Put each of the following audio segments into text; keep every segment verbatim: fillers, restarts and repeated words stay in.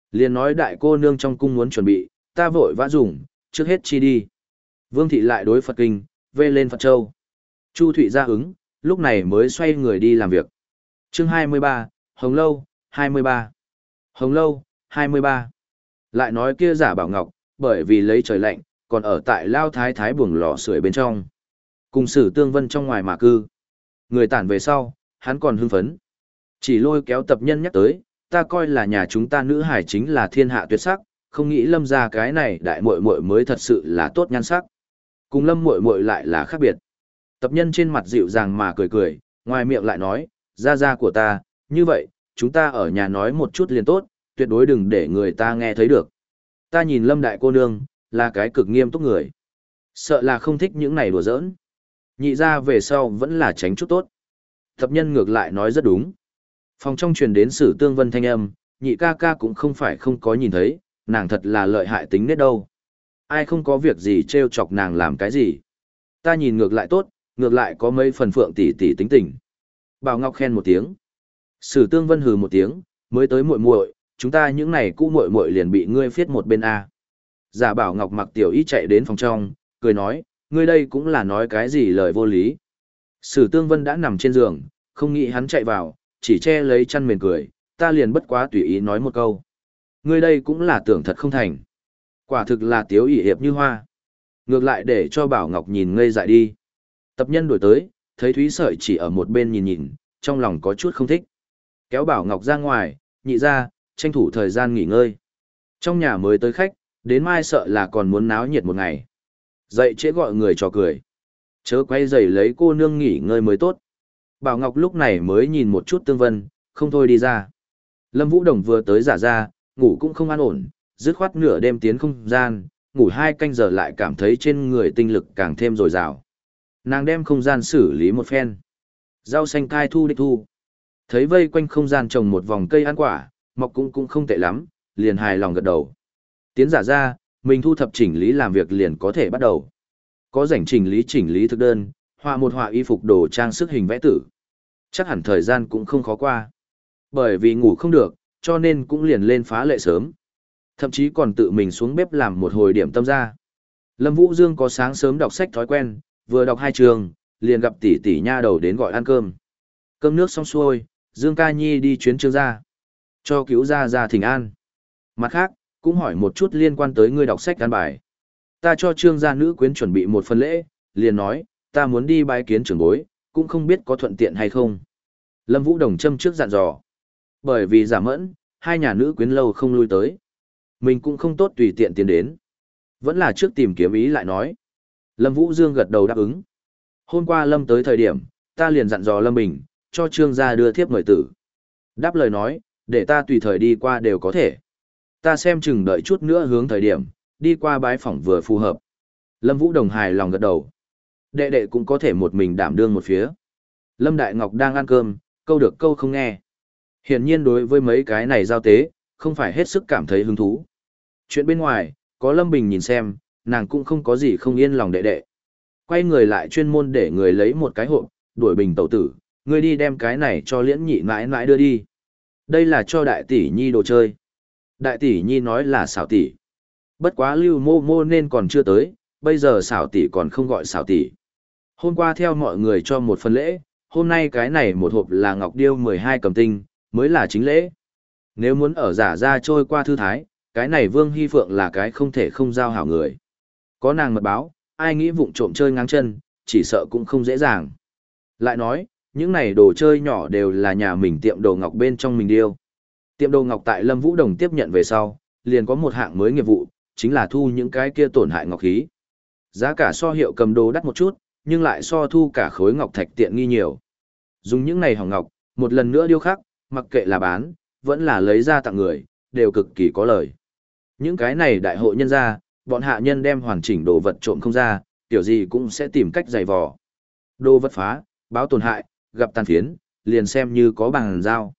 Liền nói đại cô nương trong cung muốn chuẩn bị, ta vội vã dùng, trước hết chi đi. Vương thị lại đối Phật kinh, vê lên Phật Châu. Chu Thụy ra ứng, lúc này mới xoay người đi làm việc. Chương hai mươi ba, Hồng Lâu, hai mươi ba. Hồng Lâu, hai mươi ba. Lại nói kia Giả Bảo Ngọc, bởi vì lấy trời lạnh, còn ở tại Lao Thái Thái buồng lò sưởi bên trong. Cùng Sử Tương Vân trong ngoài mà cư. Người tản về sau, hắn còn hưng phấn. Chỉ lôi kéo tập nhân nhắc tới, ta coi là nhà chúng ta nữ hải chính là thiên hạ tuyệt sắc, không nghĩ Lâm ra cái này đại muội muội mới thật sự là tốt nhan sắc. Cùng Lâm muội muội lại là khác biệt. Tập nhân trên mặt dịu dàng mà cười cười, ngoài miệng lại nói, gia gia của ta, như vậy, chúng ta ở nhà nói một chút liền tốt, tuyệt đối đừng để người ta nghe thấy được. Ta nhìn Lâm đại cô nương, là cái cực nghiêm túc người. Sợ là không thích những này đùa giỡn. Nhị ra về sau vẫn là tránh chút tốt. Tập nhân ngược lại nói rất đúng. Phòng trong truyền đến Sử Tương Vân thanh âm, nhị ca ca cũng không phải không có nhìn thấy, nàng thật là lợi hại tính nết đâu. Ai không có việc gì trêu chọc nàng làm cái gì. Ta nhìn ngược lại tốt, ngược lại có mấy phần phượng tỷ tỷ tính tình. Bảo Ngọc khen một tiếng. Sử Tương Vân hừ một tiếng, mới tới muội muội, chúng ta những này cũ muội muội liền bị ngươi phiết một bên a. Giả Bảo Ngọc mặc tiểu y chạy đến phòng trong, cười nói, ngươi đây cũng là nói cái gì lời vô lý. Sử Tương Vân đã nằm trên giường, không nghĩ hắn chạy vào, chỉ che lấy chăn mền cười, ta liền bất quá tùy ý nói một câu. Ngươi đây cũng là tưởng thật không thành. Quả thực là tiếu ỷ hiệp như hoa. Ngược lại để cho Bảo Ngọc nhìn ngây dại đi. Tập nhân đổi tới, thấy Thúy Sợi chỉ ở một bên nhìn nhìn, trong lòng có chút không thích. Kéo Bảo Ngọc ra ngoài, nhị ra, tranh thủ thời gian nghỉ ngơi. Trong nhà mới tới khách, đến mai sợ là còn muốn náo nhiệt một ngày. Dậy trễ gọi người trò cười. Chớ quay giày lấy cô nương nghỉ ngơi mới tốt. Bảo Ngọc lúc này mới nhìn một chút Tương Vân, không thôi đi ra. Lâm Vũ Đồng vừa tới giả ra, ngủ cũng không an ổn, dứt khoát nửa đêm tiến không gian, ngủ hai canh giờ lại cảm thấy trên người tinh lực càng thêm dồi dào. Nàng đem không gian xử lý một phen. Rau xanh cai thu đích thu. Thấy vây quanh không gian trồng một vòng cây ăn quả, mọc cũng cũng không tệ lắm, liền hài lòng gật đầu. Tiến giả ra, mình thu thập chỉnh lý làm việc liền có thể bắt đầu. Có rảnh chỉnh lý chỉnh lý thực đơn, họa một họa y phục đồ trang sức hình vẽ tử. Chắc hẳn thời gian cũng không khó qua. Bởi vì ngủ không được, cho nên cũng liền lên phá lệ sớm. Thậm chí còn tự mình xuống bếp làm một hồi điểm tâm ra. Lâm Vũ Dương có sáng sớm đọc sách thói quen, vừa đọc hai trường, liền gặp tỷ tỷ nha đầu đến gọi ăn cơm. Cơm nước xong xuôi, Dương Ca Nhi đi chuyến Trương gia, cho cứu gia gia thỉnh an. Mặt khác, cũng hỏi một chút liên quan tới ngươi đọc sách ăn bài. Ta cho Trương gia nữ quyến chuẩn bị một phần lễ, liền nói, ta muốn đi bái kiến trưởng bối, cũng không biết có thuận tiện hay không. Lâm Vũ Đồng châm trước dặn dò. Bởi vì giả mẫn, hai nhà nữ quyến lâu không lui tới. Mình cũng không tốt tùy tiện tiến đến. Vẫn là trước tìm kiếm ý lại nói. Lâm Vũ Dương gật đầu đáp ứng. Hôm qua Lâm tới thời điểm, ta liền dặn dò Lâm Bình, cho Trương gia đưa thiếp mời tử. Đáp lời nói, để ta tùy thời đi qua đều có thể. Ta xem chừng đợi chút nữa hướng thời điểm, đi qua bái phỏng vừa phù hợp. Lâm Vũ Đồng hài lòng gật đầu. Đệ đệ cũng có thể một mình đảm đương một phía. Lâm Đại Ngọc đang ăn cơm, câu được câu không nghe. Hiển nhiên đối với mấy cái này giao tế, không phải hết sức cảm thấy hứng thú. Chuyện bên ngoài, có Lâm Bình nhìn xem, nàng cũng không có gì không yên lòng đệ đệ. Quay người lại chuyên môn để người lấy một cái hộp, đuổi Bình tẩu tử, người đi đem cái này cho Liễn Nhị mãi mãi đưa đi. Đây là cho đại tỷ nhi đồ chơi. Đại tỷ nhi nói là xảo tỷ. Bất quá Lưu Mô Mô nên còn chưa tới, bây giờ xảo tỷ còn không gọi xảo tỷ. Hôm qua theo mọi người cho một phần lễ, hôm nay cái này một hộp là ngọc điêu mười hai cầm tinh, mới là chính lễ. Nếu muốn ở giả ra trôi qua thư thái, cái này Vương Hy Phượng là cái không thể không giao hảo người. Có nàng mật báo, ai nghĩ vụng trộm chơi ngang chân, chỉ sợ cũng không dễ dàng. Lại nói, những này đồ chơi nhỏ đều là nhà mình tiệm đồ ngọc bên trong mình điêu. Tiệm đồ ngọc tại Lâm Vũ Đồng tiếp nhận về sau, liền có một hạng mới nghiệp vụ, chính là thu những cái kia tổn hại ngọc khí. Giá cả so hiệu cầm đồ đắt một chút, nhưng lại so thu cả khối ngọc thạch tiện nghi nhiều. Dùng những này hỏng ngọc, một lần nữa điêu khắc, mặc kệ là bán, vẫn là lấy ra tặng người, đều cực kỳ có lời. Những cái này đại hội nhân ra, bọn hạ nhân đem hoàn chỉnh đồ vật trộm không ra, kiểu gì cũng sẽ tìm cách giày vò. Đồ vật phá, báo tổn hại, gặp tàn phiến, liền xem như có bằng giao.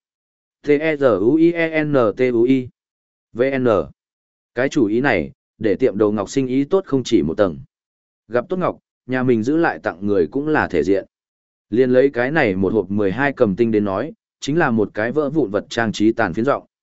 T-E-Z-U-I-E-N-T-U-I V N Cái chủ ý này, để tiệm đồ ngọc sinh ý tốt không chỉ một tầng. Gặp tốt ngọc, nhà mình giữ lại tặng người cũng là thể diện. Liền lấy cái này một hộp mười hai cầm tinh đến nói, chính là một cái vỡ vụn vật trang trí tàn phiến rộng.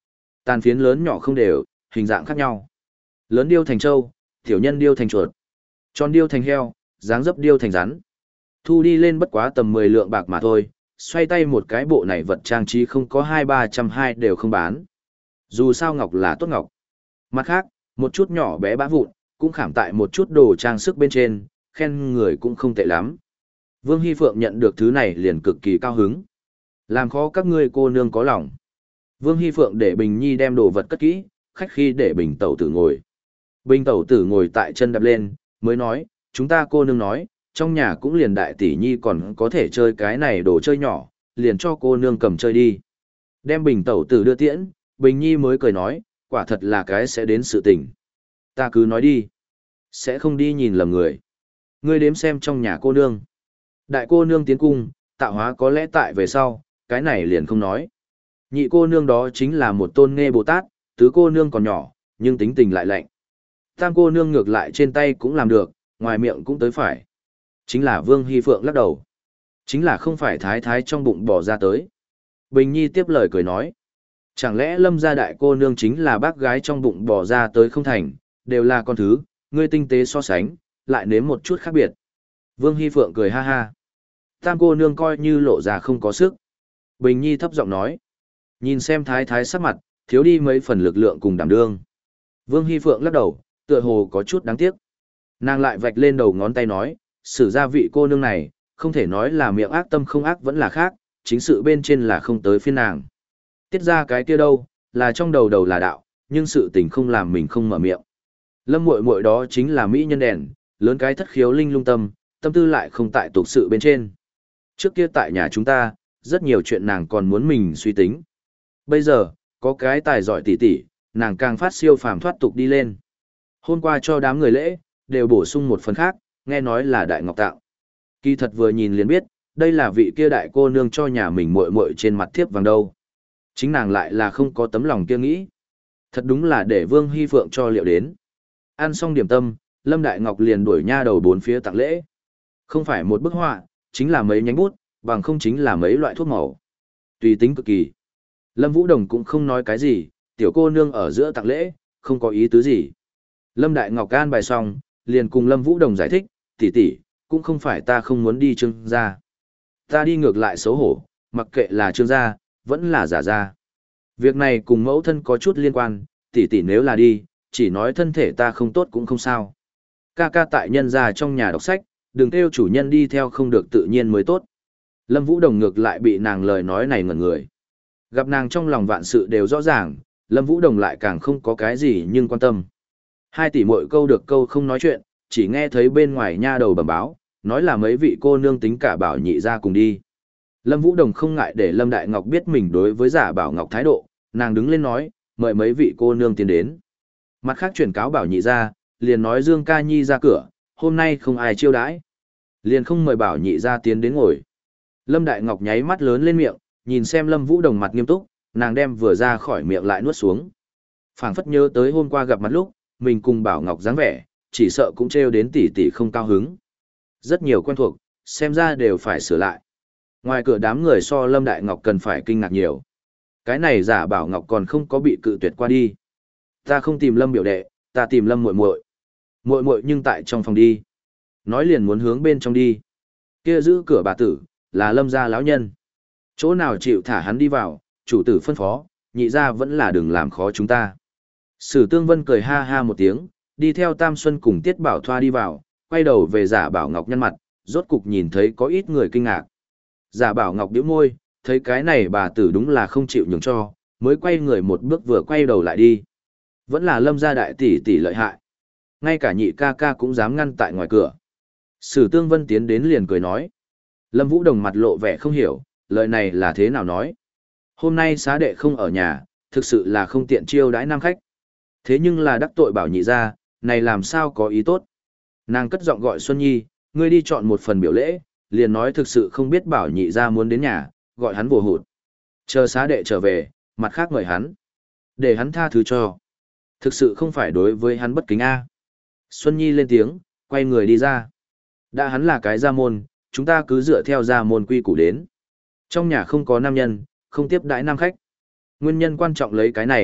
Tàn phiến lớn nhỏ không đều, hình dạng khác nhau. Lớn điêu thành trâu, tiểu nhân điêu thành chuột, tròn điêu thành heo, dáng dấp điêu thành rắn. Thu đi lên bất quá tầm mười lượng bạc mà thôi, xoay tay một cái bộ này vật trang trí không có hai ba trăm hai đều không bán. Dù sao ngọc là tốt ngọc. Mặt khác, một chút nhỏ bé bã vụn, cũng khảm tại một chút đồ trang sức bên trên, khen người cũng không tệ lắm. Vương Hy Phượng nhận được thứ này liền cực kỳ cao hứng. Làm khó các ngươi cô nương có lòng. Vương Hy Phượng để Bình Nhi đem đồ vật cất kỹ, khách khi để Bình Tẩu Tử ngồi. Bình Tẩu Tử ngồi tại chân đạp lên, mới nói, chúng ta cô nương nói, trong nhà cũng liền đại tỷ Nhi còn có thể chơi cái này đồ chơi nhỏ, liền cho cô nương cầm chơi đi. Đem Bình Tẩu Tử đưa tiễn, Bình Nhi mới cười nói, quả thật là cái sẽ đến sự tình. Ta cứ nói đi. Sẽ không đi nhìn lầm người. Ngươi đếm xem trong nhà cô nương. Đại cô nương tiến cung, tạo hóa có lẽ tại về sau, cái này liền không nói. Nhị cô nương đó chính là một tôn nghe Bồ Tát, tứ cô nương còn nhỏ, nhưng tính tình lại lạnh. Tam cô nương ngược lại trên tay cũng làm được, ngoài miệng cũng tới phải. Chính là Vương Hy Phượng lắc đầu. Chính là không phải thái thái trong bụng bỏ ra tới. Bình Nhi tiếp lời cười nói. Chẳng lẽ Lâm gia đại cô nương chính là bác gái trong bụng bỏ ra tới không thành, đều là con thứ, ngươi tinh tế so sánh, lại nếm một chút khác biệt. Vương Hy Phượng cười ha ha. Tam cô nương coi như lộ ra không có sức. Bình Nhi thấp giọng nói. Nhìn xem thái thái sắc mặt, thiếu đi mấy phần lực lượng cùng đảm đương. Vương Hy Phượng lắc đầu, tựa hồ có chút đáng tiếc. Nàng lại vạch lên đầu ngón tay nói, sử gia vị cô nương này, không thể nói là miệng ác tâm không ác vẫn là khác, chính sự bên trên là không tới phiên nàng. Tiết ra cái kia đâu, là trong đầu đầu là đạo, nhưng sự tình không làm mình không mở miệng. Lâm muội muội đó chính là mỹ nhân đèn, lớn cái thất khiếu linh lung tâm, tâm tư lại không tại tục sự bên trên. Trước kia tại nhà chúng ta, rất nhiều chuyện nàng còn muốn mình suy tính. Bây giờ, có cái tài giỏi tỉ tỉ, nàng càng phát siêu phàm thoát tục đi lên. Hôm qua cho đám người lễ, đều bổ sung một phần khác, nghe nói là đại ngọc tạo. Kỳ thật vừa nhìn liền biết, đây là vị kia đại cô nương cho nhà mình muội muội trên mặt thiếp vàng đâu. Chính nàng lại là không có tấm lòng kia nghĩ. Thật đúng là để Vương Hy Phượng cho liệu đến. Ăn xong điểm tâm, Lâm Đại Ngọc liền đuổi nha đầu bốn phía tặng lễ. Không phải một bức họa, chính là mấy nhánh bút, bằng không chính là mấy loại thuốc màu. Tùy tính cực kỳ. Lâm Vũ Đồng cũng không nói cái gì, tiểu cô nương ở giữa tặng lễ, không có ý tứ gì. Lâm Đại Ngọc can bài xong, liền cùng Lâm Vũ Đồng giải thích, tỷ tỷ, cũng không phải ta không muốn đi Trương gia. Ta đi ngược lại xấu hổ, mặc kệ là Trương gia, vẫn là giả gia. Việc này cùng mẫu thân có chút liên quan, tỷ tỷ nếu là đi, chỉ nói thân thể ta không tốt cũng không sao. Ca ca tại nhân gia trong nhà đọc sách, đừng kêu chủ nhân đi theo không được tự nhiên mới tốt. Lâm Vũ Đồng ngược lại bị nàng lời nói này ngẩn người. Gặp nàng trong lòng vạn sự đều rõ ràng, Lâm Vũ Đồng lại càng không có cái gì nhưng quan tâm. Hai tỷ muội câu được câu không nói chuyện, chỉ nghe thấy bên ngoài nha đầu bẩm báo, nói là mấy vị cô nương tính cả Bảo Nhị ra cùng đi. Lâm Vũ Đồng không ngại để Lâm Đại Ngọc biết mình đối với giả Bảo Ngọc thái độ, nàng đứng lên nói, mời mấy vị cô nương tiến đến. Mặt khác chuyển cáo Bảo Nhị ra, liền nói Dương Ca Nhi ra cửa, hôm nay không ai chiêu đãi. Liền không mời Bảo Nhị ra tiến đến ngồi. Lâm Đại Ngọc nháy mắt lớn lên miệng, nhìn xem Lâm Vũ Đồng mặt nghiêm túc, nàng đem vừa ra khỏi miệng lại nuốt xuống. Phảng phất nhớ tới hôm qua gặp mặt lúc, mình cùng Bảo Ngọc dáng vẻ, chỉ sợ cũng trêu đến tỷ tỷ không cao hứng. Rất nhiều quen thuộc, xem ra đều phải sửa lại. Ngoài cửa đám người so Lâm Đại Ngọc cần phải kinh ngạc nhiều. Cái này giả Bảo Ngọc còn không có bị cự tuyệt qua đi. Ta không tìm Lâm biểu đệ, ta tìm Lâm muội muội. Muội muội nhưng tại trong phòng đi. Nói liền muốn hướng bên trong đi. Kia giữ cửa bà tử, là Lâm gia lão nhân. Chỗ nào chịu thả hắn đi vào, chủ tử phân phó, nhị gia vẫn là đừng làm khó chúng ta. Sử Tương Vân cười ha ha một tiếng, đi theo Tam Xuân cùng Tiết Bảo Thoa đi vào, quay đầu về giả Bảo Ngọc nhăn mặt, rốt cục nhìn thấy có ít người kinh ngạc. Giả Bảo Ngọc nhíu môi, thấy cái này bà tử đúng là không chịu nhường cho, mới quay người một bước vừa quay đầu lại đi. Vẫn là Lâm gia đại tỷ tỷ lợi hại. Ngay cả nhị ca ca cũng dám ngăn tại ngoài cửa. Sử Tương Vân tiến đến liền cười nói. Lâm Vũ Đồng mặt lộ vẻ không hiểu, lời này là thế nào nói. Hôm nay xá đệ không ở nhà, thực sự là không tiện chiêu đãi nam khách. Thế nhưng là đắc tội Bảo Nhị ra, này làm sao có ý tốt. Nàng cất giọng gọi Xuân Nhi, ngươi đi chọn một phần biểu lễ, liền nói thực sự không biết Bảo Nhị ra muốn đến nhà, gọi hắn vồ hụt. Chờ xá đệ trở về, mặt khác mời hắn. Để hắn tha thứ cho. Thực sự không phải đối với hắn bất kính A. Xuân Nhi lên tiếng, quay người đi ra. Đã hắn là cái gia môn, chúng ta cứ dựa theo gia môn quy củ đến. Trong nhà không có nam nhân, không tiếp đãi nam khách. Nguyên nhân quan trọng lấy cái này,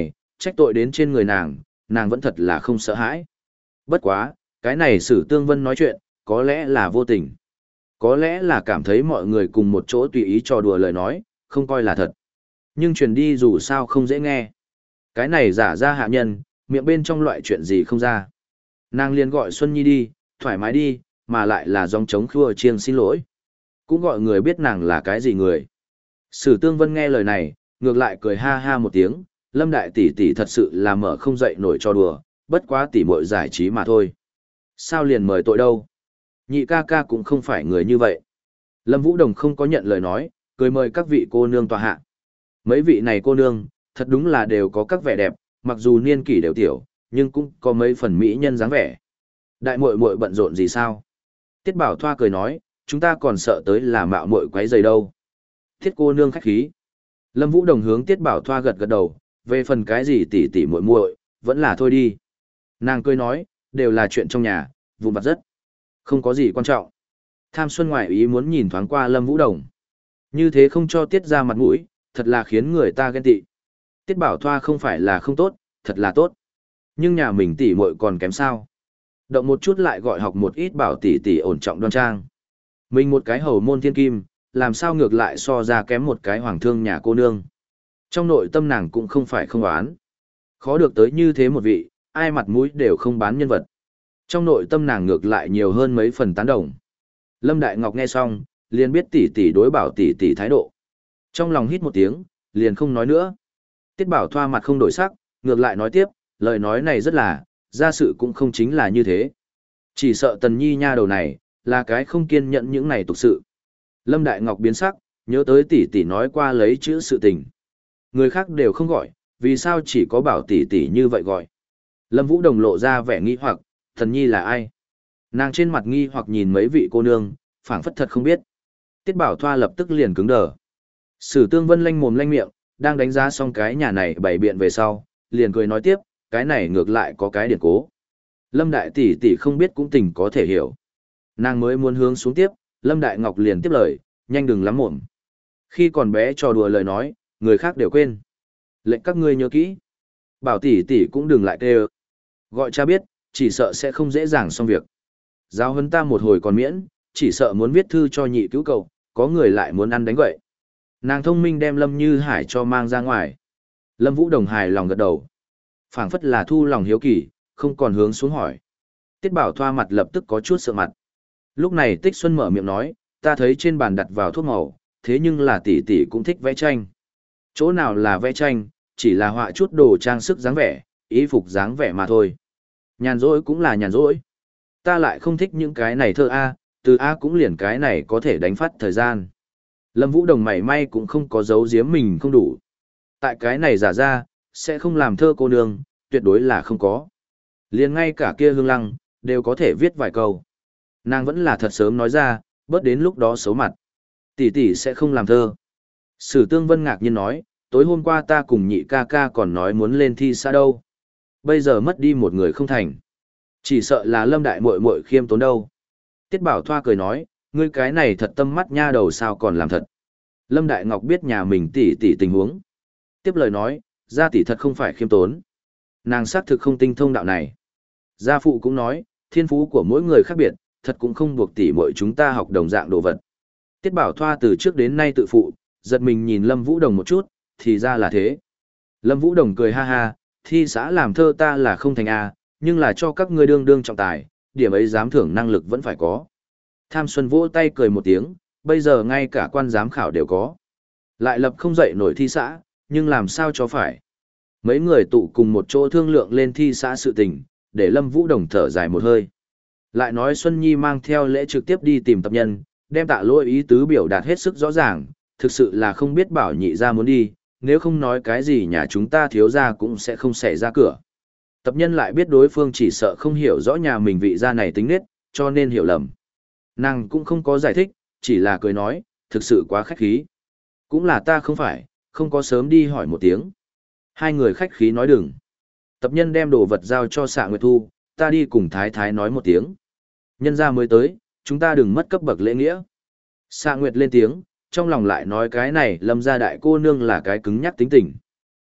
Trách tội đến trên người nàng, nàng vẫn thật là không sợ hãi. Bất quá, cái này Sử Tương Vân nói chuyện, có lẽ là vô tình. Có lẽ là cảm thấy mọi người cùng một chỗ tùy ý trò đùa lời nói, không coi là thật. Nhưng truyền đi dù sao không dễ nghe. Cái này giả ra hạ nhân, miệng bên trong loại chuyện gì không ra. Nàng liền gọi Xuân Nhi đi, thoải mái đi, mà lại là dòng chống khua chiêng xin lỗi. Cũng gọi người biết nàng là cái gì người. Sử Tương Vân nghe lời này, ngược lại cười ha ha một tiếng, Lâm đại tỷ tỷ thật sự là mở không dậy nổi cho đùa, bất quá tỷ muội giải trí mà thôi. Sao liền mời tội đâu? Nhị ca ca cũng không phải người như vậy. Lâm Vũ Đồng không có nhận lời nói, cười mời các vị cô nương tòa hạ. Mấy vị này cô nương, thật đúng là đều có các vẻ đẹp, mặc dù niên kỷ đều tiểu, nhưng cũng có mấy phần mỹ nhân dáng vẻ. Đại muội muội bận rộn gì sao? Tiết Bảo Thoa cười nói, chúng ta còn sợ tới là mạo muội quấy rầy đâu. Thiết cô nương khách khí. Lâm Vũ Đồng hướng Tiết Bảo Thoa gật gật đầu, về phần cái gì tỷ tỷ muội muội, vẫn là thôi đi. Nàng cười nói, đều là chuyện trong nhà, vụn vặt rất. Không có gì quan trọng. Tham Xuân ngoại ý muốn nhìn thoáng qua Lâm Vũ Đồng. Như thế không cho Tiết ra mặt mũi, thật là khiến người ta ghen tị. Tiết Bảo Thoa không phải là không tốt, thật là tốt. Nhưng nhà mình tỷ muội còn kém sao? Động một chút lại gọi học một ít bảo tỷ tỷ ổn trọng đoan trang. Mình một cái hầu môn thiên kim, làm sao ngược lại so ra kém một cái hoàng thương nhà cô nương. Trong nội tâm nàng cũng không phải không oán. Khó được tới như thế một vị, ai mặt mũi đều không bán nhân vật. Trong nội tâm nàng ngược lại nhiều hơn mấy phần tán đồng. Lâm Đại Ngọc nghe xong, liền biết tỷ tỷ đối bảo tỷ tỷ thái độ. Trong lòng hít một tiếng, liền không nói nữa. Tiết Bảo Thoa mặt không đổi sắc, ngược lại nói tiếp, lời nói này rất là, ra sự cũng không chính là như thế. Chỉ sợ Tần Nhi nha đầu này, là cái không kiên nhẫn những này tục sự. Lâm Đại Ngọc biến sắc, nhớ tới tỷ tỷ nói qua lấy chữ sự tình. Người khác đều không gọi, vì sao chỉ có bảo tỷ tỷ như vậy gọi. Lâm Vũ Đồng lộ ra vẻ nghi hoặc, Tần Nhi là ai? Nàng trên mặt nghi hoặc nhìn mấy vị cô nương, phảng phất thật không biết. Tiết Bảo Thoa lập tức liền cứng đờ. Sử Tương Vân lanh mồm lanh miệng, đang đánh giá xong cái nhà này bày biện về sau, liền cười nói tiếp, cái này ngược lại có cái điển cố. Lâm Đại tỷ tỷ không biết cũng tình có thể hiểu. Nàng mới muốn hướng xuống tiếp, Lâm Đại Ngọc liền tiếp lời, nhanh đừng lắm mồm. Khi còn bé trò đùa lời nói, người khác đều quên. Lệnh các ngươi nhớ kỹ. Bảo tỷ tỷ cũng đừng lại kêu. Gọi cha biết, chỉ sợ sẽ không dễ dàng xong việc. Giáo huấn ta một hồi còn miễn, chỉ sợ muốn viết thư cho nhị cứu cậu, có người lại muốn ăn đánh gậy. Nàng thông minh đem Lâm Như Hải cho mang ra ngoài. Lâm Vũ Đồng hài lòng gật đầu. Phảng phất là thu lòng hiếu kỳ, không còn hướng xuống hỏi. Tiết Bảo Thoa mặt lập tức có chút sợ mặt. Lúc này Tích Xuân mở miệng nói, ta thấy trên bàn đặt vào thuốc màu, thế nhưng là tỷ tỷ cũng thích vẽ tranh. Chỗ nào là vẽ tranh, chỉ là họa chút đồ trang sức dáng vẻ, ý phục dáng vẻ mà thôi. Nhàn rỗi cũng là nhàn rỗi. Ta lại không thích những cái này thơ A, từ A cũng liền cái này có thể đánh phát thời gian. Lâm Vũ Đồng mảy may cũng không có giấu giếm mình không đủ. Tại cái này giả ra, sẽ không làm thơ cô nương, tuyệt đối là không có. Liền ngay cả kia Hương Lăng, đều có thể viết vài câu. Nàng vẫn là thật sớm nói ra, bớt đến lúc đó xấu mặt. Tỷ tỷ sẽ không làm thơ. Sử Tương Vân ngạc nhiên nói, tối hôm qua ta cùng nhị ca ca còn nói muốn lên thi xa đâu. Bây giờ mất đi một người không thành. Chỉ sợ là Lâm đại muội muội khiêm tốn đâu. Tiết Bảo Thoa cười nói, ngươi cái này thật tâm mắt nha đầu sao còn làm thật. Lâm Đại Ngọc biết nhà mình tỷ tỷ tình huống. Tiếp lời nói, gia tỷ thật không phải khiêm tốn. Nàng xác thực không tinh thông đạo này. Gia phụ cũng nói, thiên phú của mỗi người khác biệt, thật cũng không buộc tỷ muội chúng ta học đồng dạng đồ vật. Tiết Bảo Thoa từ trước đến nay tự phụ, giật mình nhìn Lâm Vũ Đồng một chút, thì ra là thế. Lâm Vũ Đồng cười ha ha, thi xã làm thơ ta là không thành A, nhưng là cho các ngươi đương đương trọng tài, điểm ấy dám thưởng năng lực vẫn phải có. Tham Xuân vỗ tay cười một tiếng, bây giờ ngay cả quan giám khảo đều có. Lại lập không dậy nổi thi xã, nhưng làm sao cho phải. Mấy người tụ cùng một chỗ thương lượng lên thi xã sự tình, để Lâm Vũ Đồng thở dài một hơi. Lại nói Xuân Nhi mang theo lễ trực tiếp đi tìm tập nhân, đem tạ lỗi ý tứ biểu đạt hết sức rõ ràng, thực sự là không biết bảo nhị ra muốn đi, nếu không nói cái gì nhà chúng ta thiếu ra cũng sẽ không xảy ra cửa. Tập nhân lại biết đối phương chỉ sợ không hiểu rõ nhà mình vị gia này tính nết, cho nên hiểu lầm. Nàng cũng không có giải thích, chỉ là cười nói, thực sự quá khách khí. Cũng là ta không phải, không có sớm đi hỏi một tiếng. Hai người khách khí nói đừng. Tập nhân đem đồ vật giao cho Sạ Nguyệt Thu, ta đi cùng Thái Thái nói một tiếng. Nhân gia mới tới, chúng ta đừng mất cấp bậc lễ nghĩa. Sạ Nguyệt lên tiếng, trong lòng lại nói cái này Lâm gia đại cô nương là cái cứng nhắc tính tình.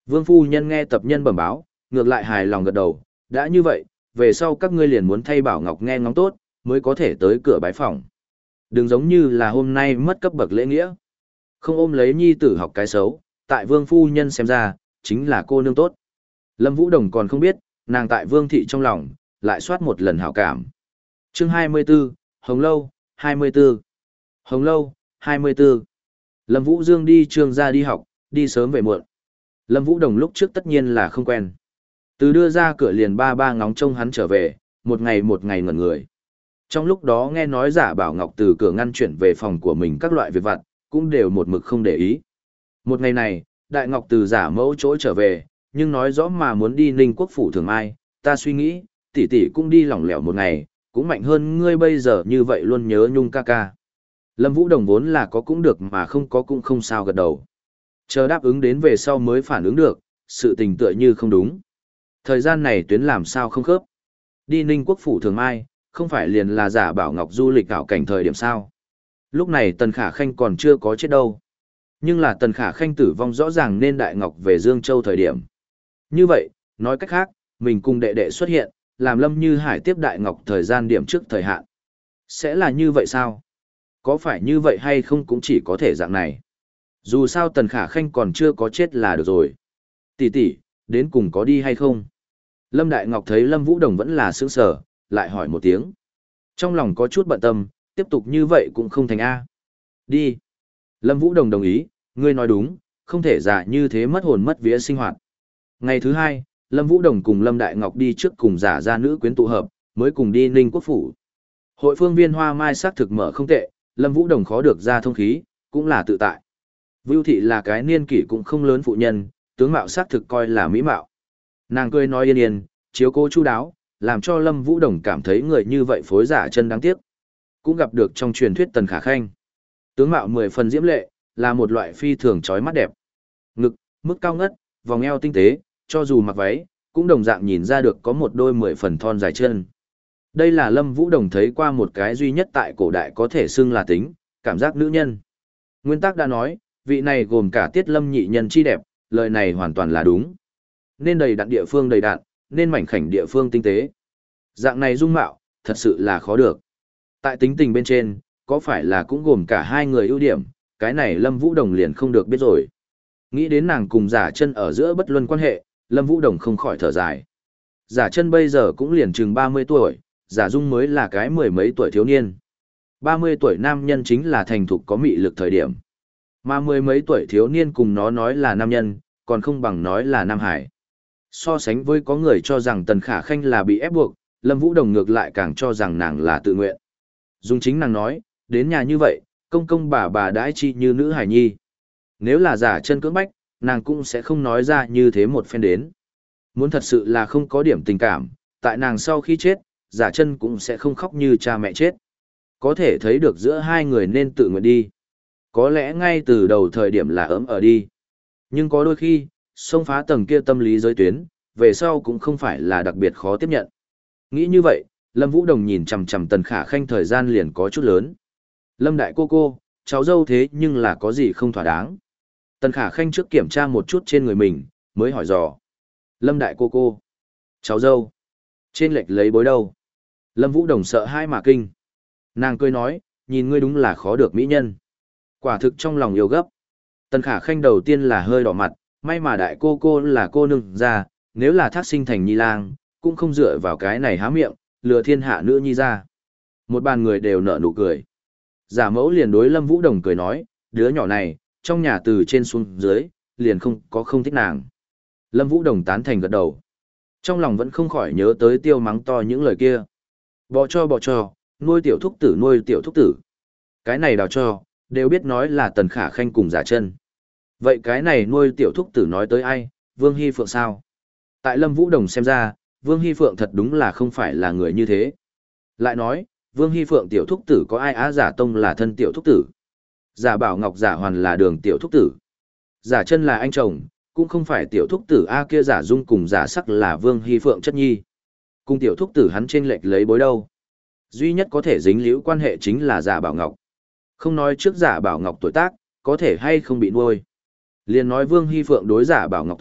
Vương phu nhân nghe tập nhân bẩm báo, ngược lại hài lòng gật đầu, đã như vậy, về sau các ngươi liền muốn thay Bảo Ngọc nghe ngóng tốt, mới có thể tới cửa bái phòng. Đừng giống như là hôm nay mất cấp bậc lễ nghĩa. Không ôm lấy nhi tử học cái xấu, tại Vương phu nhân xem ra, chính là cô nương tốt. Lâm Vũ Đồng còn không biết, nàng tại Vương thị trong lòng, lại soát một lần hảo cảm. Chương hai mươi 24, Hồng Lâu, hai mươi 24. Hồng Lâu, hai mươi 24. Lâm Vũ Dương đi trường ra đi học, đi sớm về muộn. Lâm Vũ Đồng lúc trước tất nhiên là không quen. Từ đưa ra cửa liền ba ba ngóng trông hắn trở về, một ngày một ngày ngẩn người. Trong lúc đó nghe nói giả Bảo Ngọc từ cửa ngăn chuyển về phòng của mình các loại việc vặt, cũng đều một mực không để ý. Một ngày này, Đại Ngọc từ giả mẫu chỗ trở về, nhưng nói rõ mà muốn đi Ninh Quốc phủ thường mai, ta suy nghĩ, tỷ tỷ cũng đi lỏng lẻo một ngày, cũng mạnh hơn ngươi bây giờ như vậy luôn nhớ nhung ca ca. Lâm Vũ Đồng vốn là có cũng được mà không có cũng không sao gật đầu. Chờ đáp ứng đến về sau mới phản ứng được, sự tình tựa như không đúng. Thời gian này tuyến làm sao không khớp. Đi Ninh Quốc phủ thường mai, không phải liền là giả Bảo Ngọc du lịch ảo cảnh thời điểm sao. Lúc này Tần Khả Khanh còn chưa có chết đâu. Nhưng là Tần Khả Khanh tử vong rõ ràng nên Đại Ngọc về Dương Châu thời điểm. Như vậy, nói cách khác, mình cùng đệ đệ xuất hiện, làm Lâm Như Hải tiếp Đại Ngọc thời gian điểm trước thời hạn. Sẽ là như vậy sao? Có phải như vậy hay không cũng chỉ có thể dạng này. Dù sao Tần Khả Khanh còn chưa có chết là được rồi. Tỷ tỷ, đến cùng có đi hay không? Lâm Đại Ngọc thấy Lâm Vũ Đồng vẫn là sững sờ, lại hỏi một tiếng. Trong lòng có chút bận tâm, tiếp tục như vậy cũng không thành A. Đi. Lâm Vũ Đồng đồng ý, ngươi nói đúng, không thể giả như thế mất hồn mất vía sinh hoạt. Ngày thứ hai, Lâm Vũ Đồng cùng Lâm Đại Ngọc đi trước cùng giả ra nữ quyến tụ hợp, mới cùng đi Ninh Quốc phủ. Hội phương viên hoa mai sắc thực mở không tệ, Lâm Vũ Đồng khó được ra thông khí, cũng là tự tại. Vưu thị là cái niên kỷ cũng không lớn phụ nhân, tướng mạo sắc thực coi là mỹ mạo. Nàng cười nói yên yên, chiếu cố chu đáo, làm cho Lâm Vũ Đồng cảm thấy người như vậy phối giả chân đáng tiếc. Cũng gặp được trong truyền thuyết Tần Khả Khanh. Tướng mạo mười phần diễm lệ, là một loại phi thường chói mắt đẹp. Ngực, mức cao ngất, vòng eo tinh tế, cho dù mặc váy, cũng đồng dạng nhìn ra được có một đôi mười phần thon dài chân. Đây là Lâm Vũ Đồng thấy qua một cái duy nhất tại cổ đại có thể xưng là tính, cảm giác nữ nhân. Nguyên tắc đã nói, vị này gồm cả tiết lâm nhị nhân chi đẹp, lời này hoàn toàn là đúng. Nên đầy đặn địa phương đầy đặn, nên mảnh khảnh địa phương tinh tế. Dạng này dung mạo, thật sự là khó được. Tại tính tình bên trên, có phải là cũng gồm cả hai người ưu điểm, cái này Lâm Vũ Đồng liền không được biết rồi. Nghĩ đến nàng cùng giả chân ở giữa bất luân quan hệ, Lâm Vũ Đồng không khỏi thở dài. Giả chân bây giờ cũng liền chừng ba mươi tuổi, giả dung mới là cái mười mấy tuổi thiếu niên. ba mươi tuổi nam nhân chính là thành thục có mị lực thời điểm. Mà mười mấy tuổi thiếu niên cùng nó nói là nam nhân, còn không bằng nói là nam hải. So sánh với có người cho rằng Tần Khả Khanh là bị ép buộc, Lâm Vũ Đồng ngược lại càng cho rằng nàng là tự nguyện. Dung chính nàng nói, đến nhà như vậy, công công bà bà đãi chi như nữ hải nhi. Nếu là giả chân cưỡng bách, nàng cũng sẽ không nói ra như thế một phen đến. Muốn thật sự là không có điểm tình cảm, tại nàng sau khi chết, giả chân cũng sẽ không khóc như cha mẹ chết. Có thể thấy được giữa hai người nên tự nguyện đi. Có lẽ ngay từ đầu thời điểm là ấm ở đi. Nhưng có đôi khi, xông phá tầng kia tâm lý giới tuyến, về sau cũng không phải là đặc biệt khó tiếp nhận. Nghĩ như vậy, Lâm Vũ Đồng nhìn chằm chằm Tần Khả Khanh thời gian liền có chút lớn. Lâm đại cô cô, cháu dâu thế nhưng là có gì không thỏa đáng. Tần Khả Khanh trước kiểm tra một chút trên người mình, mới hỏi dò. Lâm đại cô cô, cháu dâu, trên lệch lấy bối đâu. Lâm Vũ Đồng sợ hai mà kinh. Nàng cười nói, nhìn ngươi đúng là khó được mỹ nhân. Quả thực trong lòng yêu gấp. Tần Khả Khanh đầu tiên là hơi đỏ mặt, may mà đại cô cô là cô nương ra, nếu là thác sinh thành nhi lang, cũng không dựa vào cái này há miệng, lừa thiên hạ nữ nhi ra. Một bàn người đều nở nụ cười. Giả mẫu liền đối Lâm Vũ Đồng cười nói, đứa nhỏ này, trong nhà từ trên xuống dưới, liền không có không thích nàng. Lâm Vũ Đồng tán thành gật đầu. Trong lòng vẫn không khỏi nhớ tới tiêu mắng to những lời kia. Bỏ cho bỏ cho, nuôi tiểu thúc tử nuôi tiểu thúc tử. Cái này đào cho, đều biết nói là Tần Khả Khanh cùng giả chân. Vậy cái này nuôi tiểu thúc tử nói tới ai, Vương Hy Phượng sao? Tại Lâm Vũ Đồng xem ra, Vương Hy Phượng thật đúng là không phải là người như thế. Lại nói, Vương Hy Phượng tiểu thúc tử có ai á giả tông là thân tiểu thúc tử. Giả Bảo Ngọc giả hoàn là đường tiểu thúc tử. Giả chân là anh chồng, cũng không phải tiểu thúc tử A kia giả dung cùng giả sắc là Vương Hy Phượng chất nhi. Cùng tiểu thúc tử hắn trên lệch lấy bối đâu. Duy nhất có thể dính liễu quan hệ chính là giả Bảo Ngọc. Không nói trước giả Bảo Ngọc tuổi tác, có thể hay không bị nuôi. Liền nói Vương Hy Phượng đối giả Bảo Ngọc tốt,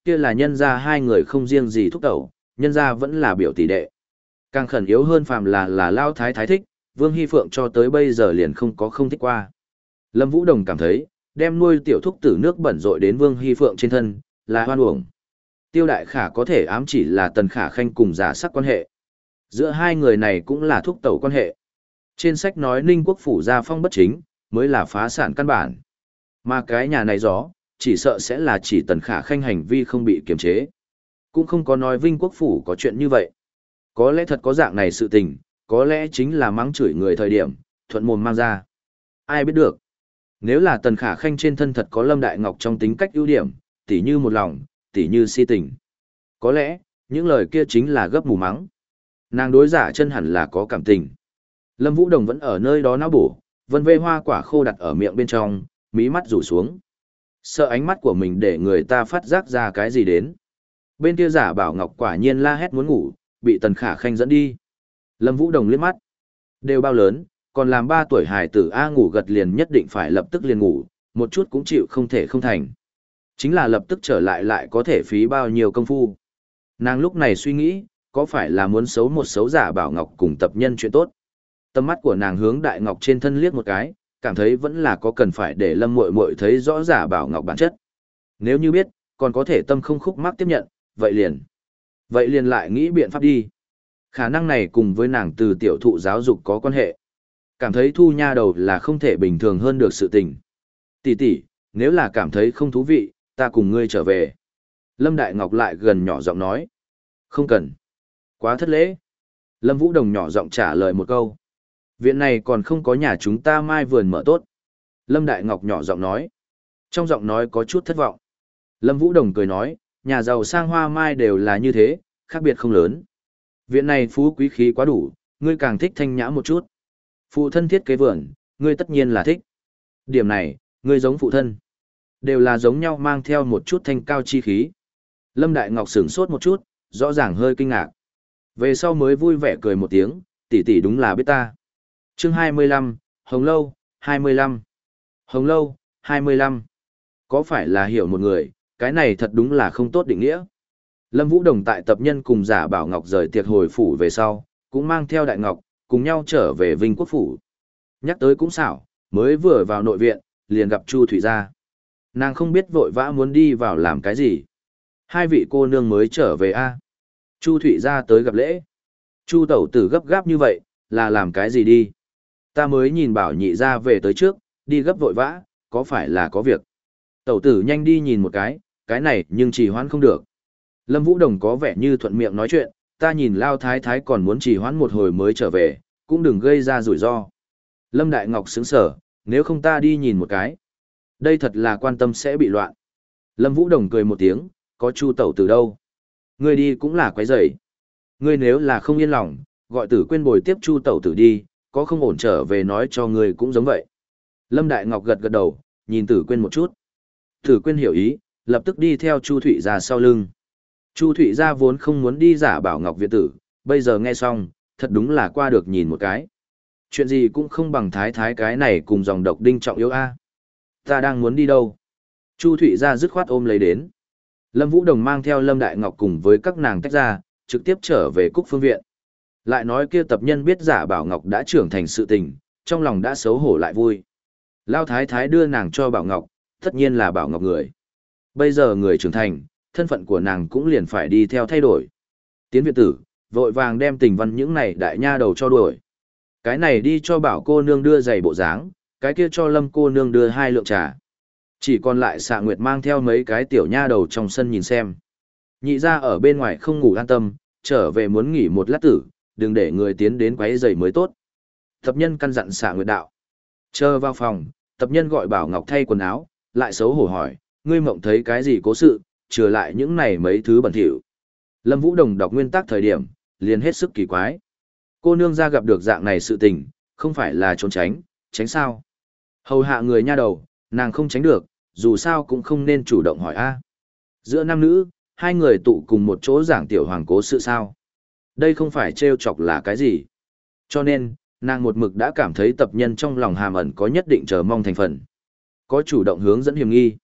kia là nhân ra hai người không riêng gì thúc tẩu, nhân ra vẫn là biểu tỷ đệ. Càng khẩn yếu hơn phàm là là Lao Thái Thái thích, Vương Hy Phượng cho tới bây giờ liền không có không thích qua. Lâm Vũ Đồng cảm thấy, đem nuôi tiểu thúc tử nước bẩn rội đến Vương Hy Phượng trên thân, là hoan uổng. Tiêu Đại Khả có thể ám chỉ là Tần Khả Khanh cùng giả sắc quan hệ. Giữa hai người này cũng là thúc tẩu quan hệ. Trên sách nói Ninh Quốc phủ gia phong bất chính, mới là phá sản căn bản. Mà cái nhà này gió, chỉ sợ sẽ là chỉ Tần Khả Khanh hành vi không bị kiềm chế. Cũng không có nói Vinh Quốc phủ có chuyện như vậy. Có lẽ thật có dạng này sự tình, có lẽ chính là mắng chửi người thời điểm, thuận mồm mang ra. Ai biết được. Nếu là Tần Khả Khanh trên thân thật có Lâm Đại Ngọc trong tính cách ưu điểm, tỉ như một lòng, tỉ như si tình. Có lẽ, những lời kia chính là gấp mù mắng. Nàng đối giả chân hẳn là có cảm tình. Lâm Vũ Đồng vẫn ở nơi đó não bổ, vân vê hoa quả khô đặt ở miệng bên trong, mí mắt rủ xuống. Sợ ánh mắt của mình để người ta phát giác ra cái gì đến. Bên kia giả bảo Ngọc quả nhiên la hét muốn ngủ, bị Tần Khả Khanh dẫn đi. Lâm Vũ Đồng liếc mắt. Đều bao lớn, còn làm ba tuổi hài tử A ngủ gật liền nhất định phải lập tức liền ngủ, một chút cũng chịu không thể không thành. Chính là lập tức trở lại lại có thể phí bao nhiêu công phu. Nàng lúc này suy nghĩ, có phải là muốn xấu một xấu giả bảo Ngọc cùng tập nhân chuyện tốt. Tầm mắt của nàng hướng Đại Ngọc trên thân liếc một cái, cảm thấy vẫn là có cần phải để Lâm Muội Muội thấy rõ giả bảo Ngọc bản chất. Nếu như biết, còn có thể tâm không khúc mắc tiếp nhận, vậy liền. Vậy liền lại nghĩ biện pháp đi. Khả năng này cùng với nàng từ tiểu thụ giáo dục có quan hệ. Cảm thấy thu nha đầu là không thể bình thường hơn được sự tình. Tỷ tỷ, nếu là cảm thấy không thú vị, ta cùng ngươi trở về. Lâm Đại Ngọc lại gần nhỏ giọng nói. Không cần. Quá thất lễ. Lâm Vũ Đồng nhỏ giọng trả lời một câu. Viện này còn không có nhà chúng ta mai vườn mở tốt. Lâm Đại Ngọc nhỏ giọng nói. Trong giọng nói có chút thất vọng. Lâm Vũ Đồng cười nói, nhà giàu sang hoa mai đều là như thế, khác biệt không lớn. Viện này phú quý khí quá đủ, ngươi càng thích thanh nhã một chút. Phụ thân thiết kế vườn, ngươi tất nhiên là thích. Điểm này, ngươi giống phụ thân. Đều là giống nhau mang theo một chút thanh cao chi khí. Lâm Đại Ngọc sửng sốt một chút, rõ ràng hơi kinh ngạc. Về sau mới vui vẻ cười một tiếng, tỷ tỷ đúng là biết ta. Chương hai mươi lăm, Hồng Lâu, hai mươi lăm. Hồng Lâu, hai mươi lăm. Có phải là hiểu một người, cái này thật đúng là không tốt định nghĩa. Lâm Vũ Đồng tại tập nhân cùng giả bảo Ngọc rời tiệc hồi phủ về sau, cũng mang theo Đại Ngọc, cùng nhau trở về Vinh Quốc phủ. Nhắc tới cũng xảo, mới vừa vào nội viện, liền gặp Chu Thủy gia. Nàng không biết vội vã muốn đi vào làm cái gì. Hai vị cô nương mới trở về a. Chu Thủy gia tới gặp lễ. Chu tẩu tử gấp gáp như vậy, là làm cái gì đi? Ta mới nhìn bảo nhị gia về tới trước, đi gấp vội vã, có phải là có việc? Tẩu tử nhanh đi nhìn một cái, cái này nhưng trì hoãn không được. Lâm Vũ Đồng có vẻ như thuận miệng nói chuyện, ta nhìn Lao Thái Thái còn muốn trì hoãn một hồi mới trở về, cũng đừng gây ra rủi ro. Lâm Đại Ngọc sững sở, nếu không ta đi nhìn một cái. Đây thật là quan tâm sẽ bị loạn. Lâm Vũ Đồng cười một tiếng, có Chu tẩu tử đâu? Ngươi đi cũng là quấy rầy. Ngươi nếu là không yên lòng, gọi Tử Quyên bồi tiếp Chu tẩu tử đi, có không ổn trở về nói cho ngươi cũng giống vậy. Lâm Đại Ngọc gật gật đầu, nhìn Tử Quyên một chút. Tử Quyên hiểu ý, lập tức đi theo Chu Thụy ra sau lưng. Chu Thụy ra vốn không muốn đi giả bảo Ngọc viện tử, bây giờ nghe xong, thật đúng là qua được nhìn một cái. Chuyện gì cũng không bằng thái thái cái này cùng dòng độc đinh trọng yếu a. Ta đang muốn đi đâu? Chu Thụy ra dứt khoát ôm lấy đến. Lâm Vũ Đồng mang theo Lâm Đại Ngọc cùng với các nàng tách ra, trực tiếp trở về Cúc Phương viện. Lại nói kia tập nhân biết giả bảo Ngọc đã trưởng thành sự tình, trong lòng đã xấu hổ lại vui. Lao thái thái đưa nàng cho Bảo Ngọc, tất nhiên là Bảo Ngọc người. Bây giờ người trưởng thành, thân phận của nàng cũng liền phải đi theo thay đổi. Tiến viện tử, vội vàng đem tình văn những này đại nha đầu cho đuổi. Cái này đi cho Bảo cô nương đưa giày bộ dáng, cái kia cho Lâm cô nương đưa hai lượng trà. Chỉ còn lại Xạ Nguyệt mang theo mấy cái tiểu nha đầu trong sân nhìn xem. Nhị ra ở bên ngoài không ngủ an tâm, trở về muốn nghỉ một lát tử, đừng để người tiến đến quấy giày mới tốt. Tập nhân căn dặn Xạ Nguyệt đạo. Chờ vào phòng, tập nhân gọi Bảo Ngọc thay quần áo, lại xấu hổ hỏi, ngươi mộng thấy cái gì cố sự, trừ lại những này mấy thứ bẩn thỉu. Lâm Vũ Đồng đọc nguyên tắc thời điểm, liền hết sức kỳ quái. Cô nương ra gặp được dạng này sự tình, không phải là trốn tránh, tránh sao? Hầu hạ người nha đầu, nàng không tránh được, dù sao cũng không nên chủ động hỏi a. Giữa nam nữ, hai người tụ cùng một chỗ giảng tiểu hoàng cố sự sao? Đây không phải trêu chọc là cái gì? Cho nên, nàng một mực đã cảm thấy tập nhân trong lòng hàm ẩn có nhất định chờ mong thành phần. Có chủ động hướng dẫn hiểm nghi.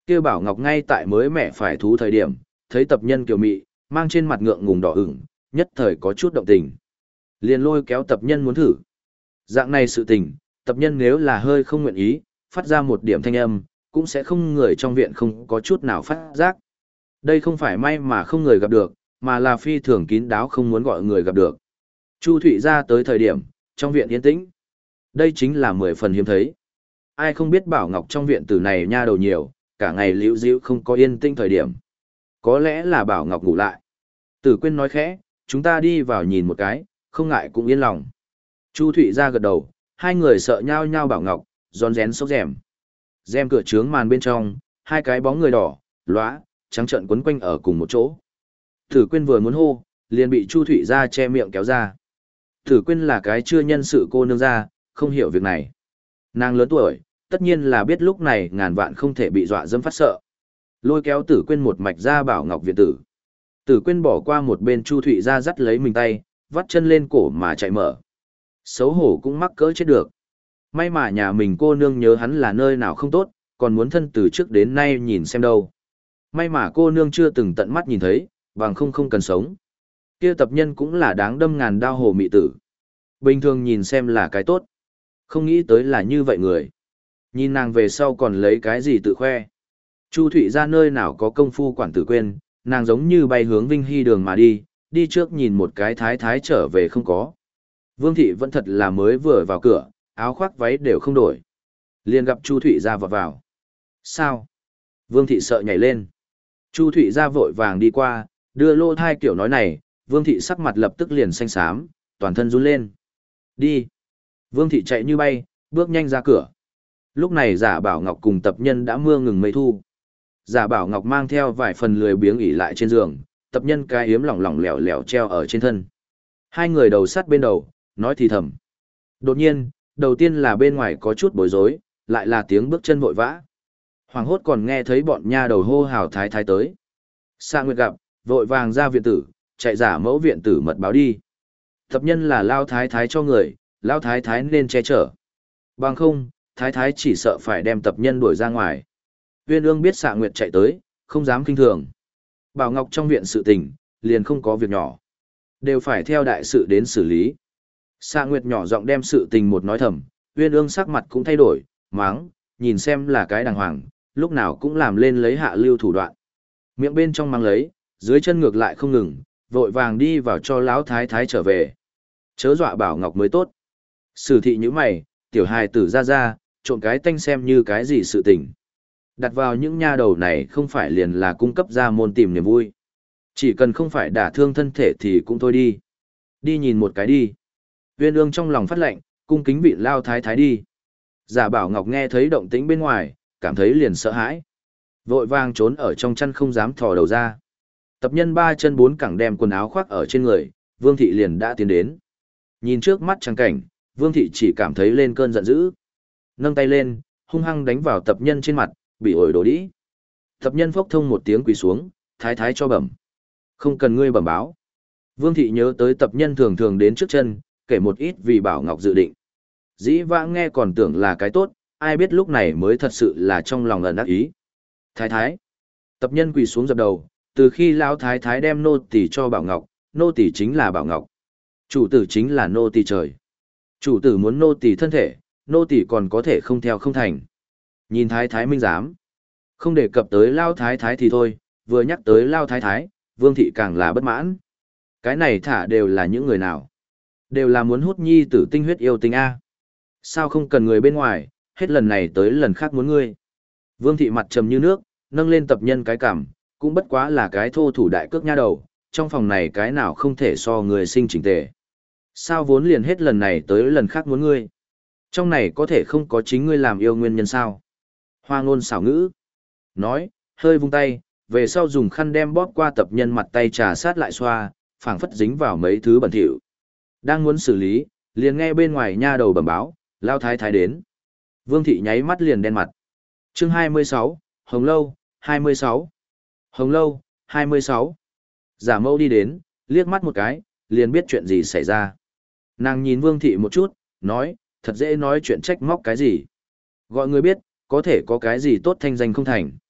Kia Bảo Ngọc ngay tại mới mẹ phải thú thời điểm, thấy tập nhân kiều mị, mang trên mặt ngượng ngùng đỏ ửng, nhất thời có chút động tình. Liền lôi kéo tập nhân muốn thử. Dạng này sự tình, tập nhân nếu là hơi không nguyện ý, phát ra một điểm thanh âm, cũng sẽ không người trong viện không có chút nào phát giác. Đây không phải may mà không người gặp được, mà là phi thường kín đáo không muốn gọi người gặp được. Chu Thụy ra tới thời điểm, trong viện yên tĩnh. Đây chính là mười phần hiếm thấy. Ai không biết Bảo Ngọc trong viện tử này nha đầu nhiều, cả ngày liễu díu không có yên tĩnh thời điểm. Có lẽ là Bảo Ngọc ngủ lại. Tử Quyên nói khẽ, chúng ta đi vào nhìn một cái, không ngại cũng yên lòng. Chu Thụy ra gật đầu, hai người sợ nhau nhau Bảo Ngọc, rón rén xốc rèm. Rèm cửa trướng màn bên trong, hai cái bóng người đỏ, lóa, trắng trợn quấn quanh ở cùng một chỗ. Tử Quyên vừa muốn hô, liền bị Chu Thụy ra che miệng kéo ra. Tử Quyên là cái chưa nhân sự cô nương ra, không hiểu việc này. Nàng lớn tuổi, tất nhiên là biết lúc này ngàn vạn không thể bị dọa dẫm phát sợ. Lôi kéo Tử Quyên một mạch ra Bảo Ngọc viện tử. Tử Quyên bỏ qua một bên Chu Thụy ra dắt lấy mình tay, vắt chân lên cổ mà chạy mở. Xấu hổ cũng mắc cỡ chết được. May mà nhà mình cô nương nhớ hắn là nơi nào không tốt, còn muốn thân từ trước đến nay nhìn xem đâu. May mà cô nương chưa từng tận mắt nhìn thấy, bằng không không cần sống. Kia tập nhân cũng là đáng đâm ngàn đao hồ mị tử. Bình thường nhìn xem là cái tốt. Không nghĩ tới là như vậy người. Nhìn nàng về sau còn lấy cái gì tự khoe. Chu Thụy ra nơi nào có công phu quản Tử Quyên, nàng giống như bay hướng Vinh Hy đường mà đi, đi trước nhìn một cái thái thái trở về không có. Vương thị vẫn thật là mới vừa vào cửa, áo khoác váy đều không đổi. Liền gặp Chu Thụy ra vọt vào. Sao? Vương thị sợ nhảy lên. Chu Thụy ra vội vàng đi qua, đưa lô thai kiểu nói này, Vương thị sắc mặt lập tức liền xanh xám, toàn thân run lên. Đi. Vương thị chạy như bay, bước nhanh ra cửa. Lúc này Giả Bảo Ngọc cùng tập nhân đã mưa ngừng mây thu. Giả Bảo Ngọc mang theo vài phần lười biếng ỉ lại trên giường, tập nhân cái hiếm lỏng lỏng lẻo lẻo treo ở trên thân. Hai người đầu sát bên đầu, nói thì thầm. Đột nhiên, đầu tiên là bên ngoài có chút bối rối, lại là tiếng bước chân vội vã. Hoàng hốt còn nghe thấy bọn nha đầu hô hào thái thái tới. Sa Nguyệt gặp, vội vàng ra viện tử, chạy giả mẫu viện tử mật báo đi. Tập nhân là lao thái thái cho người, lao thái thái nên che chở. Bằng không, thái thái chỉ sợ phải đem tập nhân đuổi ra ngoài. Uyên Ương biết Sa Nguyệt chạy tới, không dám kinh thường. Bảo Ngọc trong viện sự tình, liền không có việc nhỏ. Đều phải theo đại sự đến xử lý. Sa Nguyệt nhỏ giọng đem sự tình một nói thầm, Uyên Ương sắc mặt cũng thay đổi, máng, nhìn xem là cái đàng hoàng, lúc nào cũng làm lên lấy hạ lưu thủ đoạn. Miệng bên trong mang lấy, dưới chân ngược lại không ngừng, vội vàng đi vào cho lão thái thái trở về. Chớ dọa Bảo Ngọc mới tốt. Sử thị như mày, tiểu hài tử ra ra, trộn cái tanh xem như cái gì sự tình. Đặt vào những nha đầu này không phải liền là cung cấp ra môn tìm niềm vui. Chỉ cần không phải đả thương thân thể thì cũng thôi đi. Đi nhìn một cái đi. Uyên Ương trong lòng phát lệnh, cung kính vị lao thái thái đi. Giả Bảo Ngọc nghe thấy động tĩnh bên ngoài, cảm thấy liền sợ hãi. Vội vàng trốn ở trong chăn không dám thò đầu ra. Tập nhân ba chân bốn cẳng đem quần áo khoác ở trên người, Vương thị liền đã tiến đến. Nhìn trước mắt trắng cảnh, Vương thị chỉ cảm thấy lên cơn giận dữ. Nâng tay lên, hung hăng đánh vào tập nhân trên mặt, bị ổi đổ đĩ. Tập nhân phốc thông một tiếng quỳ xuống, thái thái cho bẩm. Không cần ngươi bẩm báo. Vương thị nhớ tới tập nhân thường thường đến trước chân, kể một ít vì Bảo Ngọc dự định. Dĩ vãng nghe còn tưởng là cái tốt, ai biết lúc này mới thật sự là trong lòng ẩn ác ý. Thái thái. Tập nhân quỳ xuống dập đầu, từ khi lão thái thái đem nô tỳ cho Bảo Ngọc, nô tỳ chính là Bảo Ngọc. Chủ tử chính là nô tỳ trời. Chủ tử muốn nô tỳ thân thể, nô tỳ còn có thể không theo không thành. Nhìn thái thái minh giám. Không đề cập tới lao thái thái thì thôi, vừa nhắc tới lao thái thái, Vương thị càng là bất mãn. Cái này thả đều là những người nào? Đều là muốn hút nhi tử tinh huyết yêu tinh A. Sao không cần người bên ngoài, hết lần này tới lần khác muốn ngươi. Vương thị mặt trầm như nước, nâng lên tập nhân cái cảm, cũng bất quá là cái thô thủ đại cước nha đầu, trong phòng này cái nào không thể so người sinh chỉnh tề. Sao vốn liền hết lần này tới lần khác muốn ngươi? Trong này có thể không có chính ngươi làm yêu nguyên nhân sao? Hoa ngôn xảo ngữ. Nói, hơi vung tay, về sau dùng khăn đem bóp qua tập nhân mặt tay trà sát lại xoa, phảng phất dính vào mấy thứ bẩn thỉu. Đang muốn xử lý, liền nghe bên ngoài nha đầu bẩm báo, lao thái thái đến. Vương thị nháy mắt liền đen mặt. Chương hai mươi sáu, Hồng Lâu, hai mươi sáu. Hồng Lâu, hai mươi sáu. Giả mâu đi đến, liếc mắt một cái, liền biết chuyện gì xảy ra. Nàng nhìn Vương thị một chút, nói, thật dễ nói chuyện trách móc cái gì. Gọi người biết, có thể có cái gì tốt thanh danh không thành.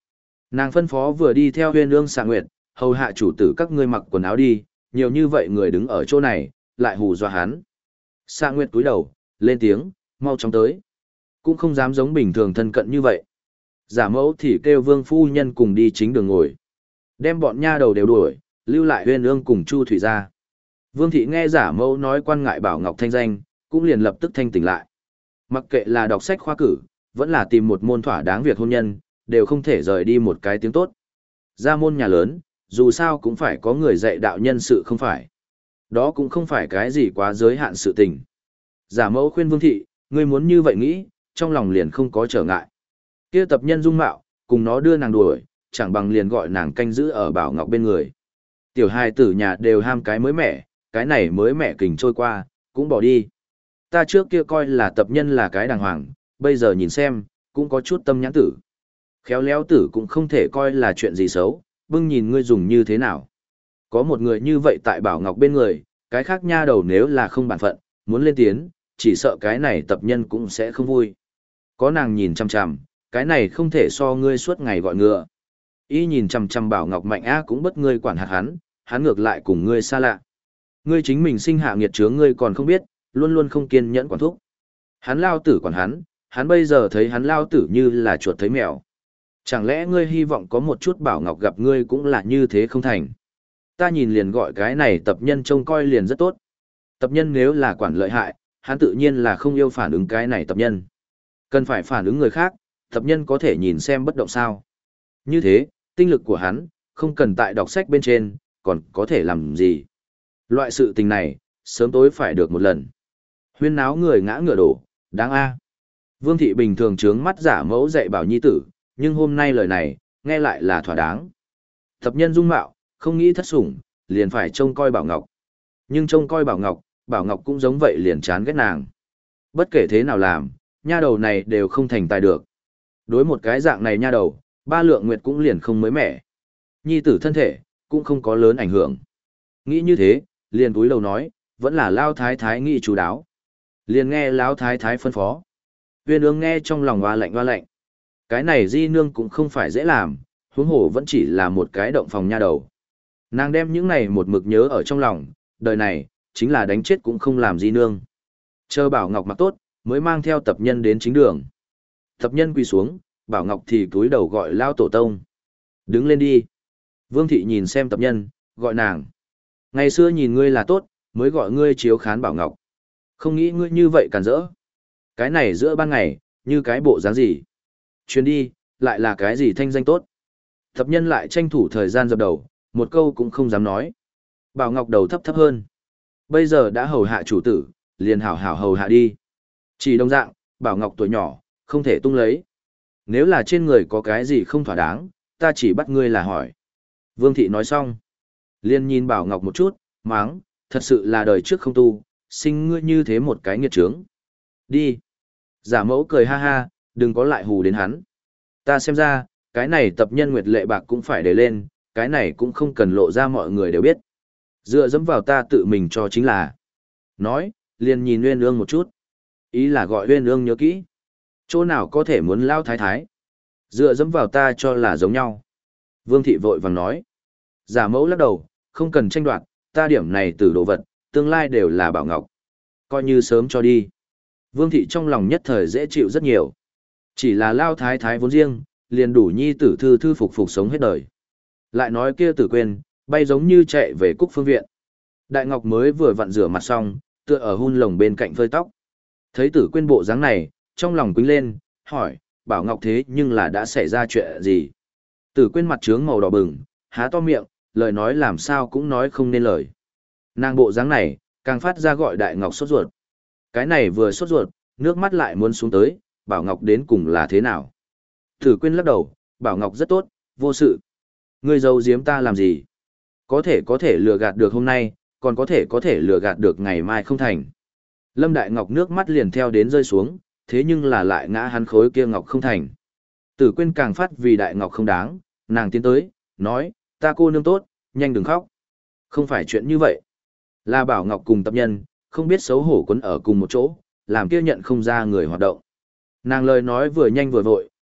Nàng phân phó vừa đi theo huyên ương xạ nguyệt, hầu hạ chủ tử các ngươi mặc quần áo đi, nhiều như vậy người đứng ở chỗ này, lại hù dọa hắn. Xạ nguyệt cúi đầu, lên tiếng, mau chóng tới. Cũng không dám giống bình thường thân cận như vậy. Giả mẫu thì kêu vương phu nhân cùng đi chính đường ngồi. Đem bọn nha đầu đều đuổi, lưu lại huyên ương cùng Chu Thủy ra. Vương thị nghe giả mẫu nói quan ngại Bảo Ngọc thanh danh, cũng liền lập tức thanh tỉnh lại. Mặc kệ là đọc sách khoa cử, vẫn là tìm một môn thỏa đáng việc hôn nhân, đều không thể rời đi một cái tiếng tốt. Ra môn nhà lớn, dù sao cũng phải có người dạy đạo nhân sự không phải. Đó cũng không phải cái gì quá giới hạn sự tình. Giả mẫu khuyên Vương thị, ngươi muốn như vậy nghĩ, trong lòng liền không có trở ngại. Kia tập nhân dung mạo, cùng nó đưa nàng đuổi, chẳng bằng liền gọi nàng canh giữ ở Bảo Ngọc bên người. Tiểu hài tử nhà đều ham cái mới mẻ, cái này mới mẻ kình trôi qua, cũng bỏ đi. Ta trước kia coi là tập nhân là cái đàng hoàng, bây giờ nhìn xem, cũng có chút tâm nhãn tử. Khéo léo tử cũng không thể coi là chuyện gì xấu, bưng nhìn ngươi dùng như thế nào. Có một người như vậy tại Bảo Ngọc bên người, cái khác nha đầu nếu là không bản phận, muốn lên tiếng, chỉ sợ cái này tập nhân cũng sẽ không vui. Có nàng nhìn chằm chằm, cái này không thể so ngươi suốt ngày gọi ngựa. Y nhìn chằm chằm Bảo Ngọc mạnh á cũng bất ngươi quản hạt hắn, hắn ngược lại cùng ngươi xa lạ. Ngươi chính mình sinh hạ nghiệt chướng ngươi còn không biết, luôn luôn không kiên nhẫn quản thúc. Hắn lao tử quản hắn, hắn bây giờ thấy hắn lao tử như là chuột thấy mèo. Chẳng lẽ ngươi hy vọng có một chút Bảo Ngọc gặp ngươi cũng là như thế không thành? Ta nhìn liền gọi cái này tập nhân trông coi liền rất tốt. Tập nhân nếu là quản lợi hại, hắn tự nhiên là không yêu phản ứng cái này tập nhân. Cần phải phản ứng người khác, tập nhân có thể nhìn xem bất động sao. Như thế, tinh lực của hắn, không cần tại đọc sách bên trên, còn có thể làm gì. Loại sự tình này, sớm tối phải được một lần. Huyên náo người ngã ngựa đổ, đáng a. Vương thị bình thường trướng mắt giả mẫu dạy bảo nhi tử, nhưng hôm nay lời này, nghe lại là thỏa đáng. Tập nhân dung mạo, không nghĩ thất sủng, liền phải trông coi Bảo Ngọc. Nhưng trông coi Bảo Ngọc, Bảo Ngọc cũng giống vậy liền chán ghét nàng. Bất kể thế nào làm, nha đầu này đều không thành tài được. Đối một cái dạng này nha đầu, ba lượng nguyệt cũng liền không mới mẻ. Nhi tử thân thể, cũng không có lớn ảnh hưởng. Nghĩ như thế, liền túi lầu nói, vẫn là lao thái thái nghĩ chú đáo. Liền nghe lão thái thái phân phó. Uyên ương nghe trong lòng hoa lạnh hoa lạnh. Cái này di nương cũng không phải dễ làm, huống hồ vẫn chỉ là một cái động phòng nha đầu. Nàng đem những này một mực nhớ ở trong lòng, đời này, chính là đánh chết cũng không làm di nương. Chờ Bảo Ngọc mặc tốt, mới mang theo tập nhân đến chính đường. Tập nhân quỳ xuống, Bảo Ngọc thì cúi đầu gọi lao tổ tông. Đứng lên đi. Vương thị nhìn xem tập nhân, gọi nàng. Ngày xưa nhìn ngươi là tốt, mới gọi ngươi chiếu khán Bảo Ngọc. Không nghĩ ngươi như vậy càn rỡ. Cái này giữa ban ngày, như cái bộ dáng gì. Chuyến đi, lại là cái gì thanh danh tốt. Tập nhân lại tranh thủ thời gian dập đầu, một câu cũng không dám nói. Bảo Ngọc đầu thấp thấp hơn. Bây giờ đã hầu hạ chủ tử, liền hảo hảo hầu hạ đi. Chỉ đồng dạng, Bảo Ngọc tuổi nhỏ, không thể tung lấy. Nếu là trên người có cái gì không thỏa đáng, ta chỉ bắt ngươi là hỏi. Vương thị nói xong. Liền nhìn Bảo Ngọc một chút, máng, thật sự là đời trước không tu, sinh ngươi như thế một cái nghiệt trướng. Đi. Giả mẫu cười ha ha, đừng có lại hù đến hắn. Ta xem ra, cái này tập nhân nguyệt lệ bạc cũng phải để lên, cái này cũng không cần lộ ra mọi người đều biết. Dựa dẫm vào ta tự mình cho chính là. Nói, liền nhìn Uyên Ương một chút. Ý là gọi Uyên Ương nhớ kỹ. Chỗ nào có thể muốn lao thái thái. Dựa dẫm vào ta cho là giống nhau. Vương thị vội vàng nói. Giả mẫu lắc đầu, không cần tranh đoạt, ta điểm này từ đồ vật, tương lai đều là Bảo Ngọc. Coi như sớm cho đi. Vương thị trong lòng nhất thời dễ chịu rất nhiều. Chỉ là lao thái thái vốn riêng, liền đủ nhi tử thư thư phục phục sống hết đời. Lại nói kia tử quên, bay giống như chạy về Cúc Phương viện. Đại Ngọc mới vừa vặn rửa mặt xong, tựa ở hun lồng bên cạnh phơi tóc. Thấy tử quên bộ dáng này, trong lòng quýnh lên, hỏi, Bảo Ngọc thế nhưng là đã xảy ra chuyện gì? Tử quên mặt trướng màu đỏ bừng, há to miệng, lời nói làm sao cũng nói không nên lời. Nàng bộ dáng này, càng phát ra gọi Đại Ngọc sốt ruột. Cái này vừa sốt ruột, nước mắt lại muốn xuống tới, Bảo Ngọc đến cùng là thế nào? Tử quên lắc đầu, Bảo Ngọc rất tốt, vô sự. Ngươi giấu giếm ta làm gì? Có thể có thể lừa gạt được hôm nay, còn có thể có thể lừa gạt được ngày mai không thành. Lâm Đại Ngọc nước mắt liền theo đến rơi xuống, thế nhưng là lại ngã hắn khối kia Ngọc không thành. Tử quên càng phát vì Đại Ngọc không đáng, nàng tiến tới, nói, ta cô nương tốt, nhanh đừng khóc. Không phải chuyện như vậy. Là Bảo Ngọc cùng tập nhân, không biết xấu hổ quấn ở cùng một chỗ, làm kia nhận không ra người hoạt động. Nàng lời nói vừa nhanh vừa vội,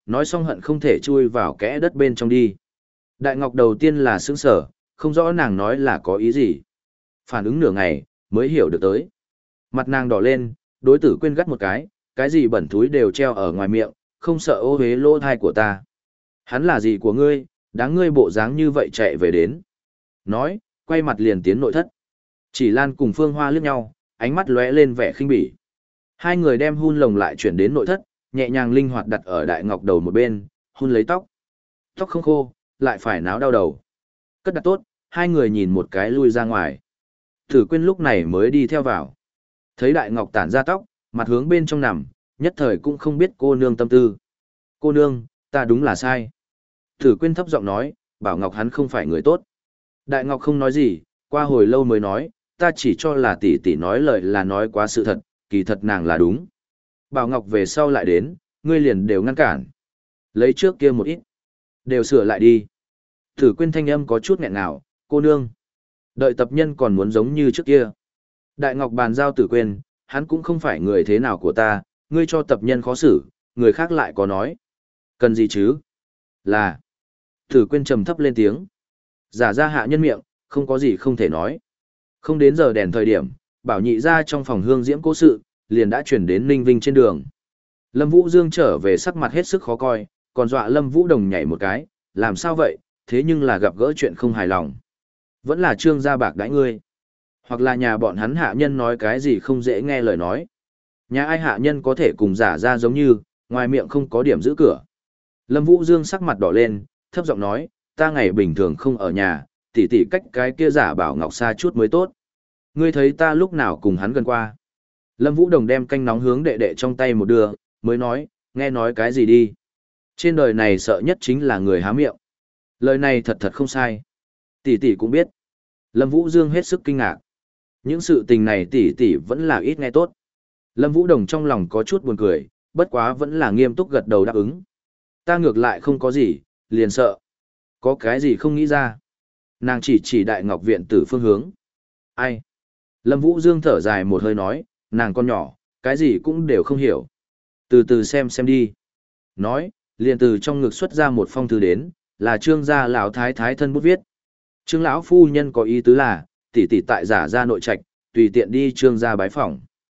nói xong hận không thể chui vào kẽ đất bên trong đi. Đại Ngọc đầu tiên là sững sở, không rõ nàng nói là có ý gì. Phản ứng nửa ngày, mới hiểu được tới. Mặt nàng đỏ lên, đối tử quên gắt một cái, cái gì bẩn thúi đều treo ở ngoài miệng, không sợ ô hế lỗ thai của ta. Hắn là gì của ngươi, đáng ngươi bộ dáng như vậy chạy về đến. Nói, quay mặt liền tiến nội thất. Chỉ Lan cùng Phương Hoa liếc nhau, ánh mắt lóe lên vẻ khinh bỉ. Hai người đem hun lồng lại chuyển đến nội thất, nhẹ nhàng linh hoạt đặt ở Đại Ngọc đầu một bên, hun lấy tóc. Tóc không khô, lại phải náo đau đầu. Cất đặt tốt, hai người nhìn một cái lui ra ngoài. Tử Quyên lúc này mới đi theo vào. Thấy Đại Ngọc tản ra tóc, mặt hướng bên trong nằm, nhất thời cũng không biết cô nương tâm tư. Cô nương, ta đúng là sai. Tử Quyên thấp giọng nói, bảo Ngọc hắn không phải người tốt. Đại Ngọc không nói gì, qua hồi lâu mới nói, ta chỉ cho là tỷ tỷ nói lời là nói quá sự thật, kỳ thật nàng là đúng. Bảo Ngọc về sau lại đến, ngươi liền đều ngăn cản. Lấy trước kia một ít, đều sửa lại đi. Tử Quyên thanh âm có chút nghẹn ngào, cô nương. Đợi tập nhân còn muốn giống như trước kia. Đại Ngọc bàn giao Tử Quyên, hắn cũng không phải người thế nào của ta, ngươi cho tập nhân khó xử, người khác lại có nói. Cần gì chứ? Là. Tử Quyên trầm thấp lên tiếng. Giả ra hạ nhân miệng, không có gì không thể nói. Không đến giờ đèn thời điểm, Bảo Nhị ra trong phòng hương diễm cố sự, liền đã chuyển đến Ninh Vinh trên đường. Lâm Vũ Dương trở về sắc mặt hết sức khó coi, còn dọa Lâm Vũ Đồng nhảy một cái, làm sao vậy, thế nhưng là gặp gỡ chuyện không hài lòng. Vẫn là Trương gia bạc đãi ngươi. Hoặc là nhà bọn hắn hạ nhân nói cái gì không dễ nghe lời nói. Nhà ai hạ nhân có thể cùng giả ra giống như, ngoài miệng không có điểm giữ cửa. Lâm Vũ Dương sắc mặt đỏ lên, thấp giọng nói, ta ngày bình thường không ở nhà, tỉ tỉ cách cái kia giả Bảo Ngọc xa chút mới tốt. Ngươi thấy ta lúc nào cùng hắn gần qua. Lâm Vũ Đồng đem canh nóng hướng đệ đệ trong tay một đưa, mới nói, nghe nói cái gì đi. Trên đời này sợ nhất chính là người há miệng. Lời này thật thật không sai. Tỷ tỷ cũng biết. Lâm Vũ Dương hết sức kinh ngạc. Những sự tình này tỷ tỷ vẫn là ít nghe tốt. Lâm Vũ Đồng trong lòng có chút buồn cười, bất quá vẫn là nghiêm túc gật đầu đáp ứng. Ta ngược lại không có gì, liền sợ. Có cái gì không nghĩ ra. Nàng chỉ chỉ Đại Ngọc viện tử phương hướng. Ai? Lâm Vũ Dương thở dài một hơi nói, nàng con nhỏ, cái gì cũng đều không hiểu. Từ từ xem xem đi. Nói, liền từ trong ngực xuất ra một phong thư đến, là Trương gia lão thái thái thân bút viết. Trương lão phu nhân có ý tứ là, tỷ tỷ tại giả ra nội trạch, tùy tiện đi Trương gia bái phỏng.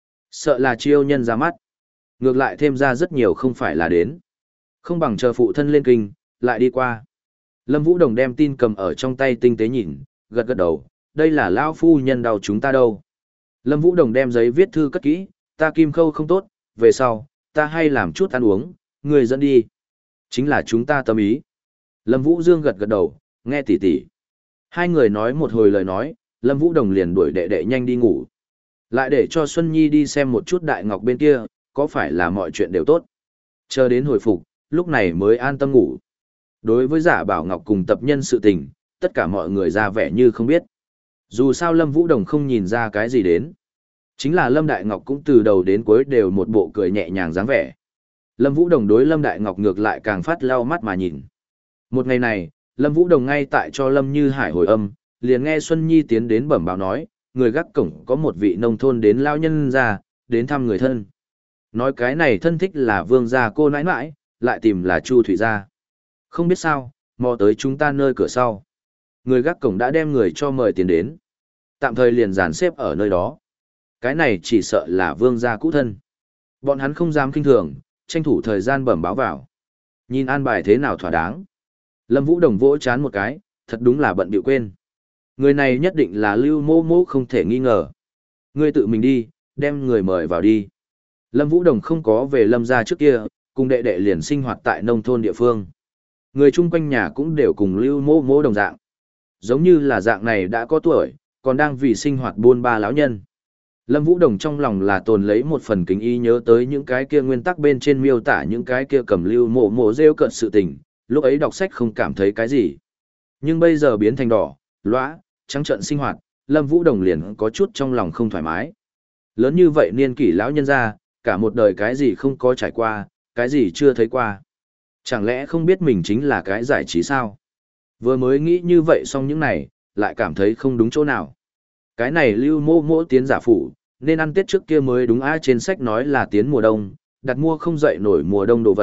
Sợ là chiêu nhân ra mắt. Ngược lại thêm ra rất nhiều không phải là đến. Không bằng chờ phụ thân lên kinh, lại đi qua. Lâm Vũ Đồng đem tin cầm ở trong tay tinh tế nhìn, gật gật đầu, đây là lão phu nhân đau chúng ta đâu. Lâm Vũ Đồng đem giấy viết thư cất kỹ, ta kim khâu không tốt, về sau, ta hay làm chút ăn uống, người dẫn đi. Chính là chúng ta tâm ý. Lâm Vũ Dương gật gật đầu, nghe tỉ tỉ. Hai người nói một hồi lời nói, Lâm Vũ Đồng liền đuổi đệ đệ nhanh đi ngủ. Lại để cho Xuân Nhi đi xem một chút Đại Ngọc bên kia, có phải là mọi chuyện đều tốt. Chờ đến hồi phục, lúc này mới an tâm ngủ. Đối với giả Bảo Ngọc cùng tập nhân sự tình, tất cả mọi người ra vẻ như không biết. Dù sao Lâm Vũ Đồng không nhìn ra cái gì đến. Chính là Lâm Đại Ngọc cũng từ đầu đến cuối đều một bộ cười nhẹ nhàng dáng vẻ. Lâm Vũ Đồng đối Lâm Đại Ngọc ngược lại càng phát lau mắt mà nhìn. Một ngày này, Lâm Vũ Đồng ngay tại cho Lâm Như Hải hồi âm, liền nghe Xuân Nhi tiến đến bẩm báo nói, người gác cổng có một vị nông thôn đến lao nhân ra, đến thăm người thân. Nói cái này thân thích là Vương gia cô nãi nãi, lại tìm là Chu Thủy gia. Không biết sao, mò tới chúng ta nơi cửa sau. Người gác cổng đã đem người cho mời tiền đến. Tạm thời liền dàn xếp ở nơi đó. Cái này chỉ sợ là Vương gia cũ thân. Bọn hắn không dám kinh thường, tranh thủ thời gian bẩm báo vào. Nhìn an bài thế nào thỏa đáng. Lâm Vũ Đồng vỗ chán một cái, thật đúng là bận bịu quên. Người này nhất định là Lưu Mô Mô không thể nghi ngờ. Ngươi tự mình đi, đem người mời vào đi. Lâm Vũ Đồng không có về Lâm gia trước kia, cùng đệ đệ liền sinh hoạt tại nông thôn địa phương. Người chung quanh nhà cũng đều cùng Lưu Mô Mô đồng dạng. Giống như là dạng này đã có tuổi, còn đang vì sinh hoạt buôn ba lão nhân. Lâm Vũ Đồng trong lòng là tồn lấy một phần kính ý nhớ tới những cái kia nguyên tắc bên trên miêu tả những cái kia cầm Lưu Mộ Mộ rêu cợt sự tình, lúc ấy đọc sách không cảm thấy cái gì. Nhưng bây giờ biến thành đỏ, lóa, trắng trợn sinh hoạt, Lâm Vũ Đồng liền có chút trong lòng không thoải mái. Lớn như vậy niên kỷ lão nhân ra, cả một đời cái gì không có trải qua, cái gì chưa thấy qua. Chẳng lẽ không biết mình chính là cái giải trí sao? Vừa mới nghĩ như vậy xong những này, lại cảm thấy không đúng chỗ nào. Cái này Lưu Mô Mô tiến giả phủ, nên ăn Tết trước kia mới đúng á, trên sách nói là tiến mùa đông, đặt mua không dậy nổi mùa đông đồ vật,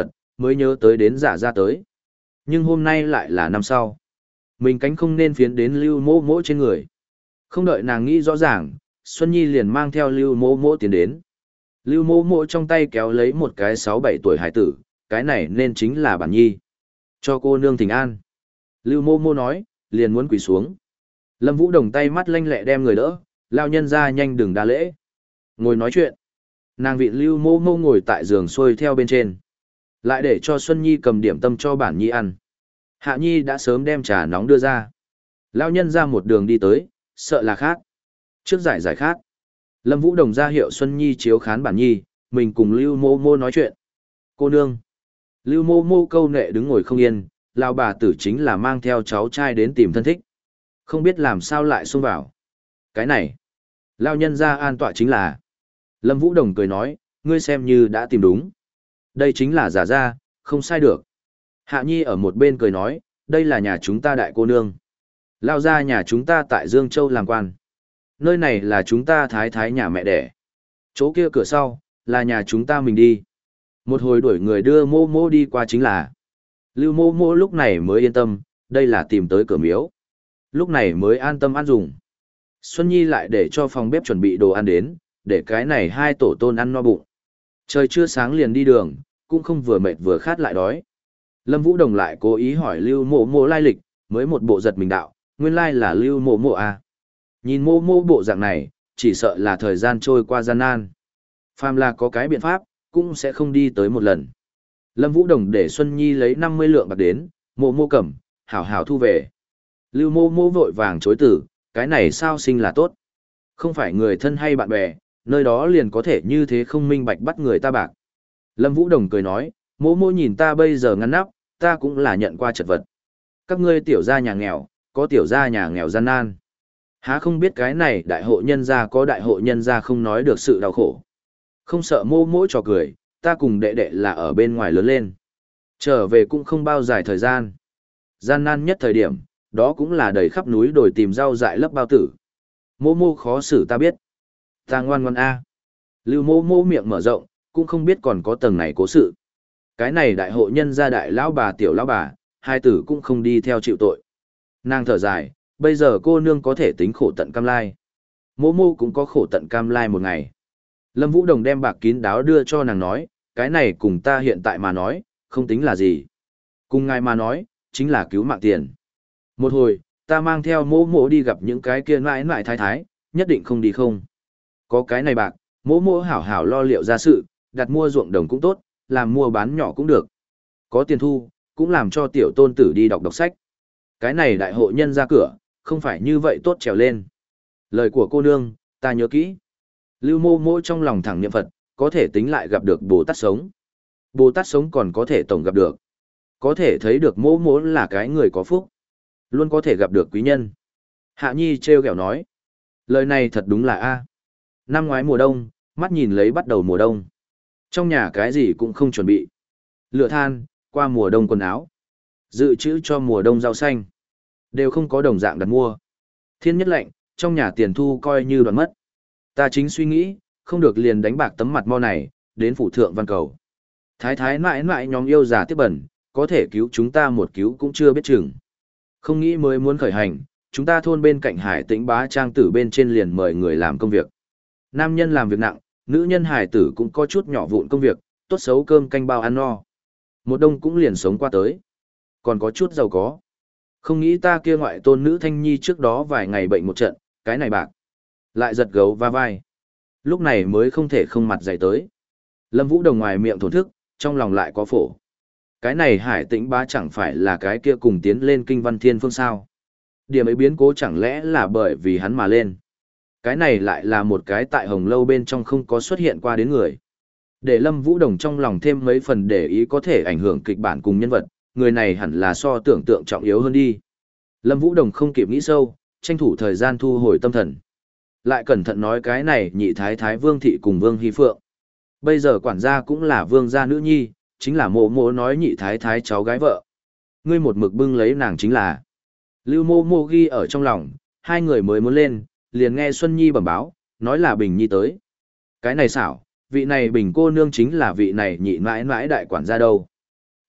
mới nhớ tới đến giả ra tới. Nhưng hôm nay lại là năm sau. Mình cánh không nên phiến đến lưu mô mô trên người. Không đợi nàng nghĩ rõ ràng, Xuân Nhi liền mang theo lưu mô mô tiến đến. Lưu mô mô trong tay kéo lấy một cái sáu bảy tuổi hải tử, cái này nên chính là bản nhi. Cho cô nương thỉnh an. Lưu mô mô nói, liền muốn quỳ xuống. Lâm Vũ Đồng tay mắt lanh lẹ đem người đỡ, lao nhân ra nhanh đừng đa lễ. Ngồi nói chuyện. Nàng vị lưu mô mô ngồi tại giường xuôi theo bên trên. Lại để cho Xuân Nhi cầm điểm tâm cho bản nhi ăn. Hạ Nhi đã sớm đem trà nóng đưa ra. Lao nhân ra một đường đi tới, sợ là khác. Trước giải giải khác. Lâm Vũ Đồng ra hiệu Xuân Nhi chiếu khán bản nhi, mình cùng Lưu Mô Mô nói chuyện. Cô nương. Lưu Mô Mô câu nệ đứng ngồi không yên, lao bà tử chính là mang theo cháu trai đến tìm thân thích. Không biết làm sao lại xông vào. Cái này. Lao nhân ra an tọa chính là. Lâm Vũ Đồng cười nói, ngươi xem như đã tìm đúng. Đây chính là giả ra, không sai được. Hạ Nhi ở một bên cười nói, đây là nhà chúng ta đại cô nương. Lao ra nhà chúng ta tại Dương Châu làm quan. Nơi này là chúng ta thái thái nhà mẹ đẻ. Chỗ kia cửa sau, là nhà chúng ta mình đi. Một hồi đuổi người đưa mô mô đi qua chính là. Lưu mô mô lúc này mới yên tâm, đây là tìm tới cửa miếu. Lúc này mới an tâm ăn dùng. Xuân Nhi lại để cho phòng bếp chuẩn bị đồ ăn đến, để cái này hai tổ tôn ăn no bụng. Trời chưa sáng liền đi đường, cũng không vừa mệt vừa khát lại đói. Lâm Vũ Đồng lại cố ý hỏi Lưu mộ mộ lai lịch, mới một bộ giật mình đạo, nguyên lai là Lưu mộ mộ à. Nhìn mô mô bộ dạng này, chỉ sợ là thời gian trôi qua gian nan. Phàm là có cái biện pháp, cũng sẽ không đi tới một lần. Lâm Vũ Đồng để Xuân Nhi lấy năm mươi lượng bạc đến, mô mô cầm, hảo hảo thu về. Lưu mô mô vội vàng chối tử, cái này sao sinh là tốt. Không phải người thân hay bạn bè, nơi đó liền có thể như thế không minh bạch bắt người ta bạc. Lâm Vũ Đồng cười nói, mô mô nhìn ta bây giờ ngăn nắp, ta cũng là nhận qua chật vật. Các ngươi tiểu gia nhà nghèo, có tiểu gia nhà nghèo gian nan. Há không biết cái này đại hộ nhân gia có đại hộ nhân gia không nói được sự đau khổ. Không sợ mô mỗ trò cười, ta cùng đệ đệ là ở bên ngoài lớn lên. Trở về cũng không bao dài thời gian. Gian nan nhất thời điểm, đó cũng là đầy khắp núi đồi tìm rau dại lấp bao tử. Mô mô khó xử ta biết. Ta ngoan ngoan a. Lưu mô mô miệng mở rộng, cũng không biết còn có tầng này cố sự. Cái này đại hộ nhân gia đại lão bà tiểu lão bà, hai tử cũng không đi theo chịu tội. Nàng thở dài, bây giờ cô nương có thể tính khổ tận cam lai. Mô mô cũng có khổ tận cam lai một ngày. Lâm Vũ Đồng đem bạc kín đáo đưa cho nàng nói, cái này cùng ta hiện tại mà nói, không tính là gì. Cùng ngài mà nói, chính là cứu mạng tiền. Một hồi, ta mang theo mô mô đi gặp những cái kia mãi mãi thái thái, nhất định không đi không. Có cái này bạc, mô mô hảo hảo lo liệu ra sự, đặt mua ruộng đồng cũng tốt, làm mua bán nhỏ cũng được. Có tiền thu, cũng làm cho tiểu tôn tử đi đọc đọc sách. Cái này đại hộ nhân ra cửa, không phải như vậy tốt trèo lên. Lời của cô nương, ta nhớ kỹ. Lưu mô mô trong lòng thẳng niệm Phật, có thể tính lại gặp được Bồ Tát sống. Bồ Tát sống còn có thể tổng gặp được. Có thể thấy được mô mô là cái người có phúc. Luôn có thể gặp được quý nhân. Hạ Nhi trêu ghẹo nói. Lời này thật đúng là A. Năm ngoái mùa đông, mắt nhìn lấy bắt đầu mùa đông. Trong nhà cái gì cũng không chuẩn bị. Lửa than, qua mùa đông quần áo. Dự trữ cho mùa đông rau xanh. Đều không có đồng dạng đặt mua. Thiên nhất lạnh, trong nhà tiền thu coi như đoạn mất. Ta chính suy nghĩ, không được liền đánh bạc tấm mặt mo này, đến phủ thượng văn cầu. Thái thái mãi mãi nhóm yêu già tiếp bẩn, có thể cứu chúng ta một cứu cũng chưa biết chừng. Không nghĩ mới muốn khởi hành, chúng ta thôn bên cạnh hải tĩnh bá trang tử bên trên liền mời người làm công việc. Nam nhân làm việc nặng, nữ nhân hải tử cũng có chút nhỏ vụn công việc, tốt xấu cơm canh bao ăn no. Một đông cũng liền sống qua tới. Còn có chút giàu có. Không nghĩ ta kia ngoại tôn nữ Thanh Nhi trước đó vài ngày bệnh một trận, cái này bạc. Lại giật gấu va vai. Lúc này mới không thể không mặt dày tới. Lâm Vũ Đồng ngoài miệng thổn thức, trong lòng lại có phổ. Cái này hải tĩnh bá chẳng phải là cái kia cùng tiến lên kinh văn thiên phương sao. Điểm ấy biến cố chẳng lẽ là bởi vì hắn mà lên. Cái này lại là một cái tại hồng lâu bên trong không có xuất hiện qua đến người. Để Lâm Vũ Đồng trong lòng thêm mấy phần để ý có thể ảnh hưởng kịch bản cùng nhân vật, người này hẳn là so tưởng tượng trọng yếu hơn đi. Lâm Vũ Đồng không kịp nghĩ sâu, tranh thủ thời gian thu hồi tâm thần. Lại cẩn thận nói cái này nhị thái thái Vương Thị cùng Vương Hy Phượng. Bây giờ quản gia cũng là vương gia nữ nhi, chính là mộ mộ nói nhị thái thái cháu gái vợ. Ngươi một mực bưng lấy nàng chính là. Lưu mô mô ghi ở trong lòng, hai người mới muốn lên, liền nghe Xuân Nhi bẩm báo, nói là Bình Nhi tới. Cái này xảo, vị này Bình cô nương chính là vị này nhị mãi mãi đại quản gia đâu.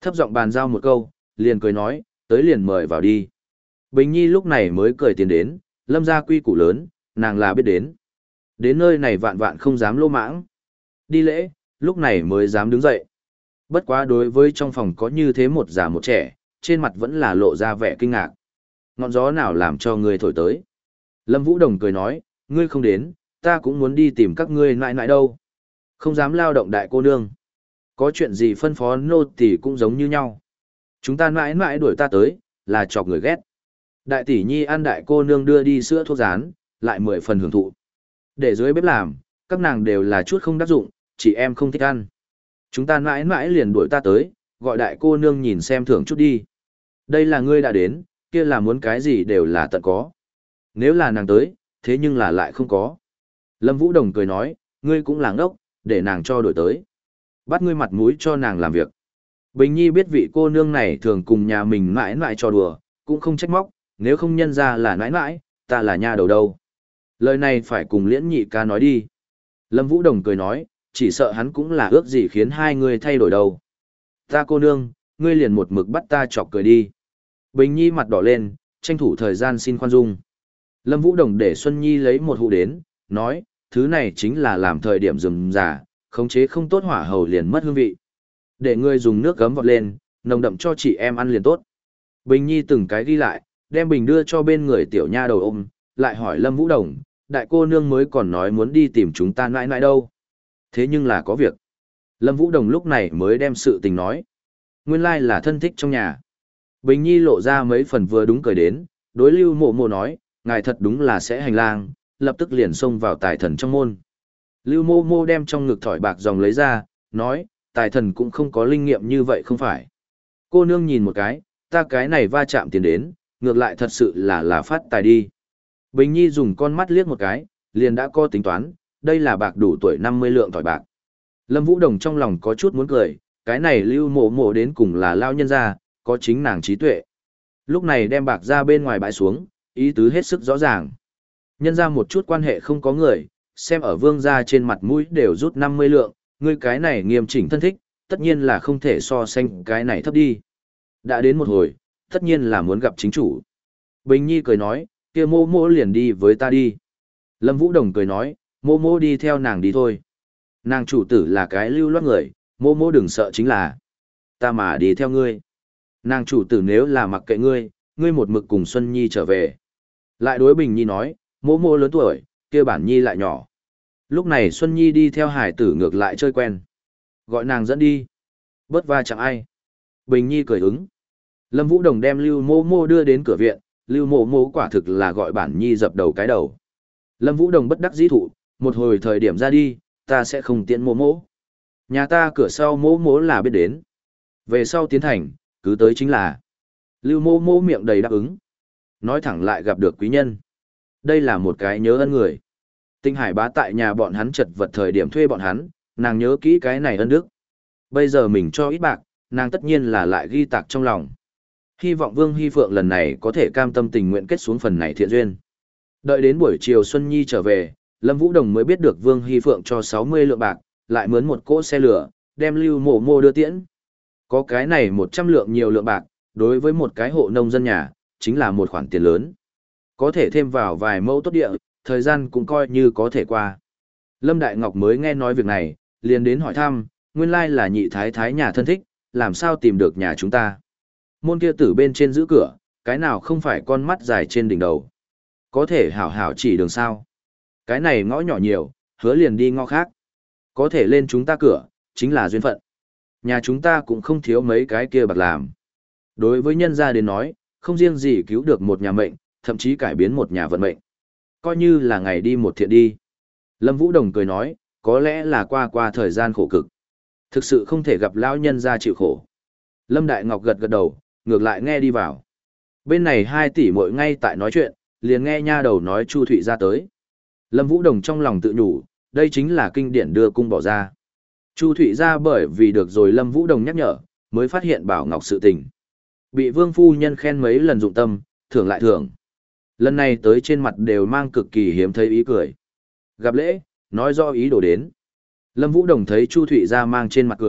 Thấp giọng bàn giao một câu, liền cười nói, tới liền mời vào đi. Bình Nhi lúc này mới cười tiến đến, Lâm gia quy củ lớn, nàng là biết đến. Đến nơi này vạn vạn không dám lô mãng. Đi lễ, lúc này mới dám đứng dậy. Bất quá đối với trong phòng có như thế một già một trẻ, trên mặt vẫn là lộ ra vẻ kinh ngạc. Ngọn gió nào làm cho ngươi thổi tới? Lâm Vũ Đồng cười nói, ngươi không đến, ta cũng muốn đi tìm các ngươi nại nại đâu. Không dám lao động đại cô nương. Có chuyện gì phân phó nô tỳ cũng giống như nhau. Chúng ta mãi mãi đuổi ta tới, là chọc người ghét. Đại tỷ nhi ăn đại cô nương đưa đi sữa thuốc rán, lại mười phần hưởng thụ. Để dưới bếp làm, các nàng đều là chút không đắc dụng, chị em không thích ăn. Chúng ta mãi mãi liền đuổi ta tới, gọi đại cô nương nhìn xem thưởng chút đi. Đây là ngươi đã đến, kia là muốn cái gì đều là tận có. Nếu là nàng tới, thế nhưng là lại không có. Lâm Vũ Đồng cười nói, ngươi cũng là ngốc, để nàng cho đổi tới. Bắt ngươi mặt mũi cho nàng làm việc. Bình Nhi biết vị cô nương này thường cùng nhà mình mãi mãi cho đùa, cũng không trách móc, nếu không nhân ra là mãi mãi, ta là nha đầu đâu. Lời này phải cùng liễn nhị ca nói đi. Lâm Vũ Đồng cười nói, chỉ sợ hắn cũng là ước gì khiến hai người thay đổi đâu. Ta cô nương, ngươi liền một mực bắt ta chọc cười đi. Bình Nhi mặt đỏ lên, tranh thủ thời gian xin khoan dung. Lâm Vũ Đồng để Xuân Nhi lấy một hũ đến, nói, thứ này chính là làm thời điểm rườm rà, khống chế không tốt hỏa hầu liền mất hương vị. Để ngươi dùng nước gấm vọt lên, nồng đậm cho chị em ăn liền tốt. Bình Nhi từng cái ghi lại, đem bình đưa cho bên người tiểu nha đầu ôm, lại hỏi Lâm Vũ Đồng, đại cô nương mới còn nói muốn đi tìm chúng ta nãi nãi đâu. Thế nhưng là có việc. Lâm Vũ Đồng lúc này mới đem sự tình nói. Nguyên lai là thân thích trong nhà. Bình Nhi lộ ra mấy phần vừa đúng cười đến, đối Lưu Mộ Mộ nói, ngài thật đúng là sẽ hành lang, lập tức liền xông vào tài thần trong môn. Lưu Mộ Mộ đem trong ngực thỏi bạc dòng lấy ra, nói, tài thần cũng không có linh nghiệm như vậy không phải. Cô nương nhìn một cái, ta cái này va chạm tiền đến, ngược lại thật sự là là phát tài đi. Bình Nhi dùng con mắt liếc một cái, liền đã có tính toán, đây là bạc đủ tuổi năm mươi lượng thỏi bạc. Lâm Vũ Đồng trong lòng có chút muốn cười, cái này Lưu Mộ Mộ đến cùng là lao nhân ra, có chính nàng trí tuệ. Lúc này đem bạc ra bên ngoài bãi xuống, ý tứ hết sức rõ ràng. Nhân ra một chút quan hệ không có người, xem ở vương gia trên mặt mũi đều rút năm mươi lượng, ngươi cái này nghiêm chỉnh thân thích, tất nhiên là không thể so sánh cái này thấp đi. Đã đến một hồi, tất nhiên là muốn gặp chính chủ. Bình Nhi cười nói, kia mô mô liền đi với ta đi. Lâm Vũ Đồng cười nói, mô mô đi theo nàng đi thôi. Nàng chủ tử là cái lưu loát người, mô mô đừng sợ chính là. Ta mà đi theo ngươi. Nàng chủ tử nếu là mặc kệ ngươi, ngươi một mực cùng Xuân Nhi trở về. Lại đối Bình Nhi nói, mô mô lớn tuổi, kia bản Nhi lại nhỏ. Lúc này Xuân Nhi đi theo hải tử ngược lại chơi quen. Gọi nàng dẫn đi. Bớt va chẳng ai. Bình Nhi cười ứng. Lâm Vũ Đồng đem Lưu Mô Mô đưa đến cửa viện, Lưu Mô Mô quả thực là gọi bản Nhi dập đầu cái đầu. Lâm Vũ Đồng bất đắc dĩ thụ, một hồi thời điểm ra đi, ta sẽ không tiện Mô Mô. Nhà ta cửa sau Mô Mô là biết đến. Về sau tiến thành, cứ tới chính là. Lưu Mô Mô miệng đầy đáp ứng. Nói thẳng lại gặp được quý nhân. Đây là một cái nhớ ân người. Tinh Hải bá tại nhà bọn hắn chật vật thời điểm thuê bọn hắn, nàng nhớ kỹ cái này ân đức. Bây giờ mình cho ít bạc, nàng tất nhiên là lại ghi tạc trong lòng. Hy vọng Vương Hy Phượng lần này có thể cam tâm tình nguyện kết xuống phần này thiện duyên. Đợi đến buổi chiều Xuân Nhi trở về, Lâm Vũ Đồng mới biết được Vương Hy Phượng cho sáu mươi lượng bạc, lại mướn một cỗ xe lửa, đem Lưu Mộ Mộ đưa tiễn. Có cái này một trăm lượng nhiều lượng bạc, đối với một cái hộ nông dân nhà, chính là một khoản tiền lớn. Có thể thêm vào vài mẫu tốt địa, thời gian cũng coi như có thể qua. Lâm Đại Ngọc mới nghe nói việc này, liền đến hỏi thăm, nguyên lai là nhị thái thái nhà thân thích, làm sao tìm được nhà chúng ta. Môn kia tử bên trên giữ cửa, cái nào không phải con mắt dài trên đỉnh đầu. Có thể hảo hảo chỉ đường sao. Cái này ngõ nhỏ nhiều, hứa liền đi ngõ khác. Có thể lên chúng ta cửa, chính là duyên phận. Nhà chúng ta cũng không thiếu mấy cái kia bạc làm. Đối với nhân gia đến nói, không riêng gì cứu được một nhà mệnh, thậm chí cải biến một nhà vận mệnh. Coi như là ngày đi một thiện đi. Lâm Vũ Đồng cười nói, có lẽ là qua qua thời gian khổ cực. Thực sự không thể gặp lão nhân gia chịu khổ. Lâm Đại Ngọc gật gật đầu, ngược lại nghe đi vào. Bên này hai tỷ muội ngay tại nói chuyện, liền nghe nha đầu nói Chu Thụy ra tới. Lâm Vũ Đồng trong lòng tự nhủ, đây chính là kinh điển đưa cung bỏ ra. Chu Thụy ra bởi vì được rồi Lâm Vũ Đồng nhắc nhở, mới phát hiện Bảo Ngọc sự tình. Bị Vương phu nhân khen mấy lần dụng tâm, thưởng lại thưởng. Lần này tới trên mặt đều mang cực kỳ hiếm thấy ý cười. Gặp lễ, nói rõ ý đồ đến. Lâm Vũ Đồng thấy Chu Thụy ra mang trên mặt cười,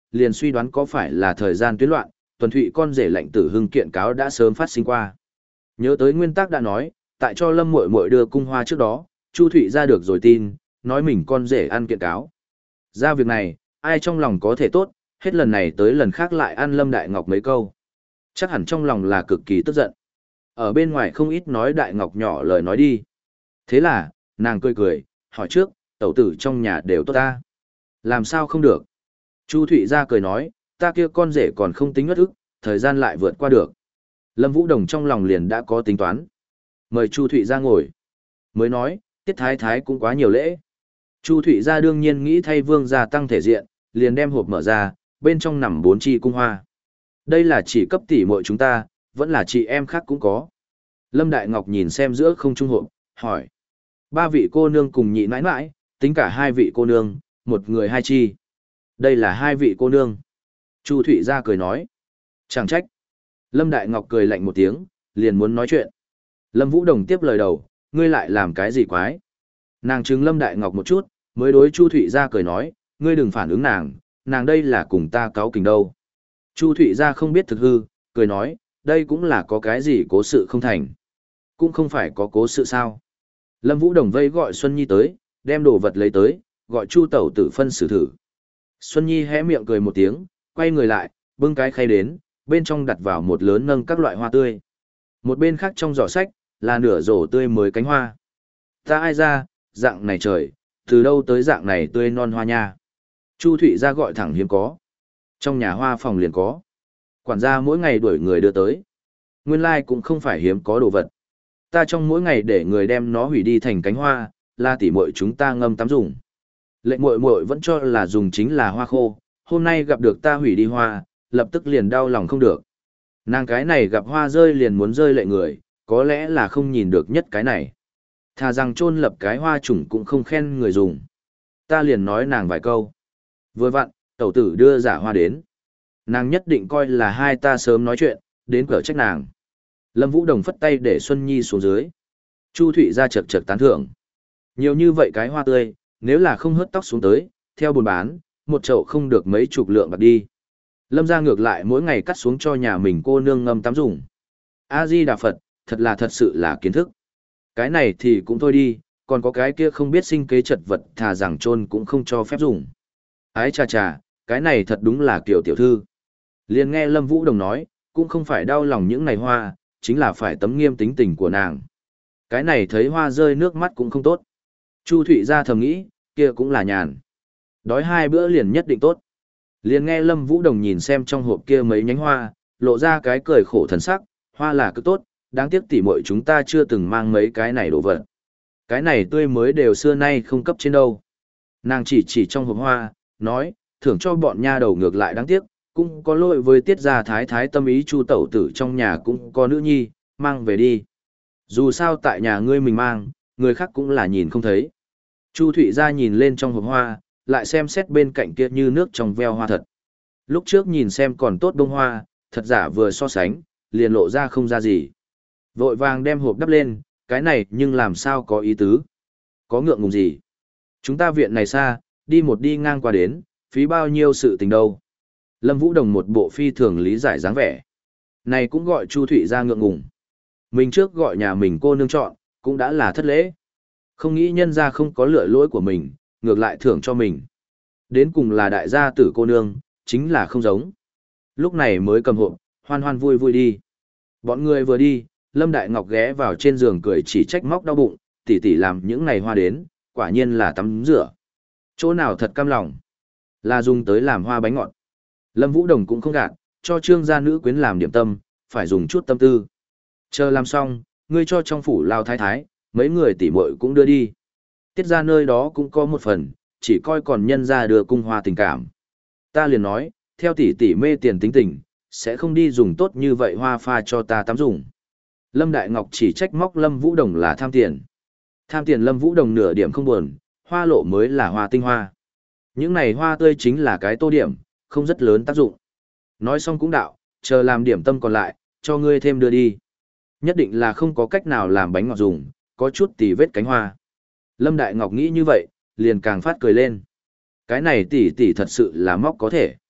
liền suy đoán có phải là thời gian tuyến loạn, tuần thụy con rể lệnh tử hưng kiện cáo đã sớm phát sinh qua. Nhớ tới nguyên tắc đã nói, tại cho Lâm muội muội đưa cung hoa trước đó, Chu Thụy ra được rồi tin, nói mình con rể ăn kiện cáo. Ra việc này, ai trong lòng có thể tốt, hết lần này tới lần khác lại ăn Lâm Đại Ngọc mấy câu. Chắc hẳn trong lòng là cực kỳ tức giận. Ở bên ngoài không ít nói Đại Ngọc nhỏ lời nói đi. Thế là, nàng cười cười, hỏi trước, tẩu tử trong nhà đều tốt ta. Làm sao không được? Chu Thụy ra cười nói, ta kia con rể còn không tính ngất ức, thời gian lại vượt qua được. Lâm Vũ Đồng trong lòng liền đã có tính toán. Mời Chu Thụy ra ngồi. Mới nói, Tiết Thái Thái cũng quá nhiều lễ. Chu Thụy ra đương nhiên nghĩ thay vương gia tăng thể diện, liền đem hộp mở ra, bên trong nằm bốn chi cung hoa. Đây là chỉ cấp tỷ muội chúng ta, vẫn là chị em khác cũng có. Lâm Đại Ngọc nhìn xem giữa không trung hộp, hỏi. Ba vị cô nương cùng nhị nãi nãi, tính cả hai vị cô nương, một người hai chi. Đây là hai vị cô nương. Chu Thụy ra cười nói. Chẳng trách. Lâm Đại Ngọc cười lạnh một tiếng, liền muốn nói chuyện. Lâm Vũ Đồng tiếp lời đầu, ngươi lại làm cái gì quái? Nàng trừng Lâm Đại Ngọc một chút, mới đối Chu Thụy ra cười nói, ngươi đừng phản ứng nàng, nàng đây là cùng ta cáu kỉnh đâu. Chu Thụy ra không biết thực hư, cười nói, đây cũng là có cái gì cố sự không thành. Cũng không phải có cố sự sao. Lâm Vũ Đồng vây gọi Xuân Nhi tới, đem đồ vật lấy tới, gọi Chu tẩu tử phân xử thử. Xuân Nhi hé miệng cười một tiếng, quay người lại, bưng cái khay đến, bên trong đặt vào một lớn nâng các loại hoa tươi. Một bên khác trong giỏ sách, là nửa rổ tươi mới cánh hoa. Ta ai ra, dạng này trời, từ đâu tới dạng này tươi non hoa nha. Chu Thụy ra gọi thẳng hiếm có. Trong nhà hoa phòng liền có. Quản gia mỗi ngày đuổi người đưa tới. Nguyên lai like cũng không phải hiếm có đồ vật. Ta trong mỗi ngày để người đem nó hủy đi thành cánh hoa, là tỉ muội chúng ta ngâm tắm dùng. Lệnh muội muội vẫn cho là dùng chính là hoa khô, hôm nay gặp được ta hủy đi hoa, lập tức liền đau lòng không được. Nàng cái này gặp hoa rơi liền muốn rơi lệ người, có lẽ là không nhìn được nhất cái này. Thà rằng chôn lập cái hoa chủng cũng không khen người dùng. Ta liền nói nàng vài câu. Vừa vặn, tẩu tử đưa giả hoa đến. Nàng nhất định coi là hai ta sớm nói chuyện, đến cửa trách nàng. Lâm Vũ Đồng phất tay để Xuân Nhi xuống dưới. Chu Thụy ra chật chật tán thưởng. Nhiều như vậy cái hoa tươi, nếu là không hớt tóc xuống tới, theo buôn bán, một chậu không được mấy chục lượng bạc đi. Lâm ra ngược lại mỗi ngày cắt xuống cho nhà mình cô nương ngâm tắm dùng. A-di-đà Phật, thật là thật sự là kiến thức. Cái này thì cũng thôi đi, còn có cái kia không biết sinh kế chật vật thà rằng chôn cũng không cho phép dùng. Ái chà chà, cái này thật đúng là kiểu tiểu thư. Liền nghe Lâm Vũ Đồng nói, cũng không phải đau lòng những này hoa, chính là phải tấm nghiêm tính tình của nàng. Cái này thấy hoa rơi nước mắt cũng không tốt. Chu Thụy ra thầm nghĩ, kia cũng là nhàn. Đói hai bữa liền nhất định tốt. Liền nghe Lâm Vũ Đồng nhìn xem trong hộp kia mấy nhánh hoa, lộ ra cái cười khổ thần sắc, hoa là cứ tốt, đáng tiếc tỉ muội chúng ta chưa từng mang mấy cái này đồ vật. Cái này tươi mới đều xưa nay không cấp trên đâu. Nàng chỉ chỉ trong hộp hoa, nói, thưởng cho bọn nha đầu ngược lại đáng tiếc, cũng có lỗi với tiết gia thái thái tâm ý Chu tẩu tử trong nhà cũng có nữ nhi, mang về đi. Dù sao tại nhà ngươi mình mang, người khác cũng là nhìn không thấy. Chu Thụy ra nhìn lên trong hộp hoa, lại xem xét bên cạnh kia như nước trong veo hoa thật. Lúc trước nhìn xem còn tốt bông hoa, thật giả vừa so sánh, liền lộ ra không ra gì. Vội vàng đem hộp đắp lên, cái này nhưng làm sao có ý tứ. Có ngượng ngùng gì. Chúng ta viện này xa, đi một đi ngang qua đến, phí bao nhiêu sự tình đâu. Lâm Vũ Đồng một bộ phi thường lý giải dáng vẻ. Này cũng gọi Chu Thụy ra ngượng ngùng. Mình trước gọi nhà mình cô nương chọn, cũng đã là thất lễ. Không nghĩ nhân ra không có lựa lỗi của mình, ngược lại thưởng cho mình. Đến cùng là đại gia tử cô nương, chính là không giống. Lúc này mới cầm hộp, hoan hoan vui vui đi. Bọn người vừa đi, Lâm Đại Ngọc ghé vào trên giường cười chỉ trách móc đau bụng, tỉ tỉ làm những ngày hoa đến, quả nhiên là tắm rửa. Chỗ nào thật cam lòng, là dùng tới làm hoa bánh ngọt. Lâm Vũ Đồng cũng không gạt, cho trương gia nữ quyến làm điểm tâm, phải dùng chút tâm tư. Chờ làm xong, ngươi cho trong phủ lao thái thái, mấy người tỉ muội cũng đưa đi. Tiết ra nơi đó cũng có một phần, chỉ coi còn nhân ra đưa cung hoa tình cảm. Ta liền nói, theo tỷ tỷ mê tiền tính tình, sẽ không đi dùng tốt như vậy hoa pha cho ta tắm dùng. Lâm Đại Ngọc chỉ trách móc Lâm Vũ Đồng là tham tiền. Tham tiền Lâm Vũ Đồng nửa điểm không buồn, hoa lộ mới là hoa tinh hoa. Những này hoa tươi chính là cái tô điểm, không rất lớn tác dụng. Nói xong cũng đạo, chờ làm điểm tâm còn lại, cho ngươi thêm đưa đi. Nhất định là không có cách nào làm bánh ngọt dùng, có chút tì vết cánh hoa. Lâm Đại Ngọc nghĩ như vậy, liền càng phát cười lên. Cái này tỷ tỷ thật sự là móc có thể.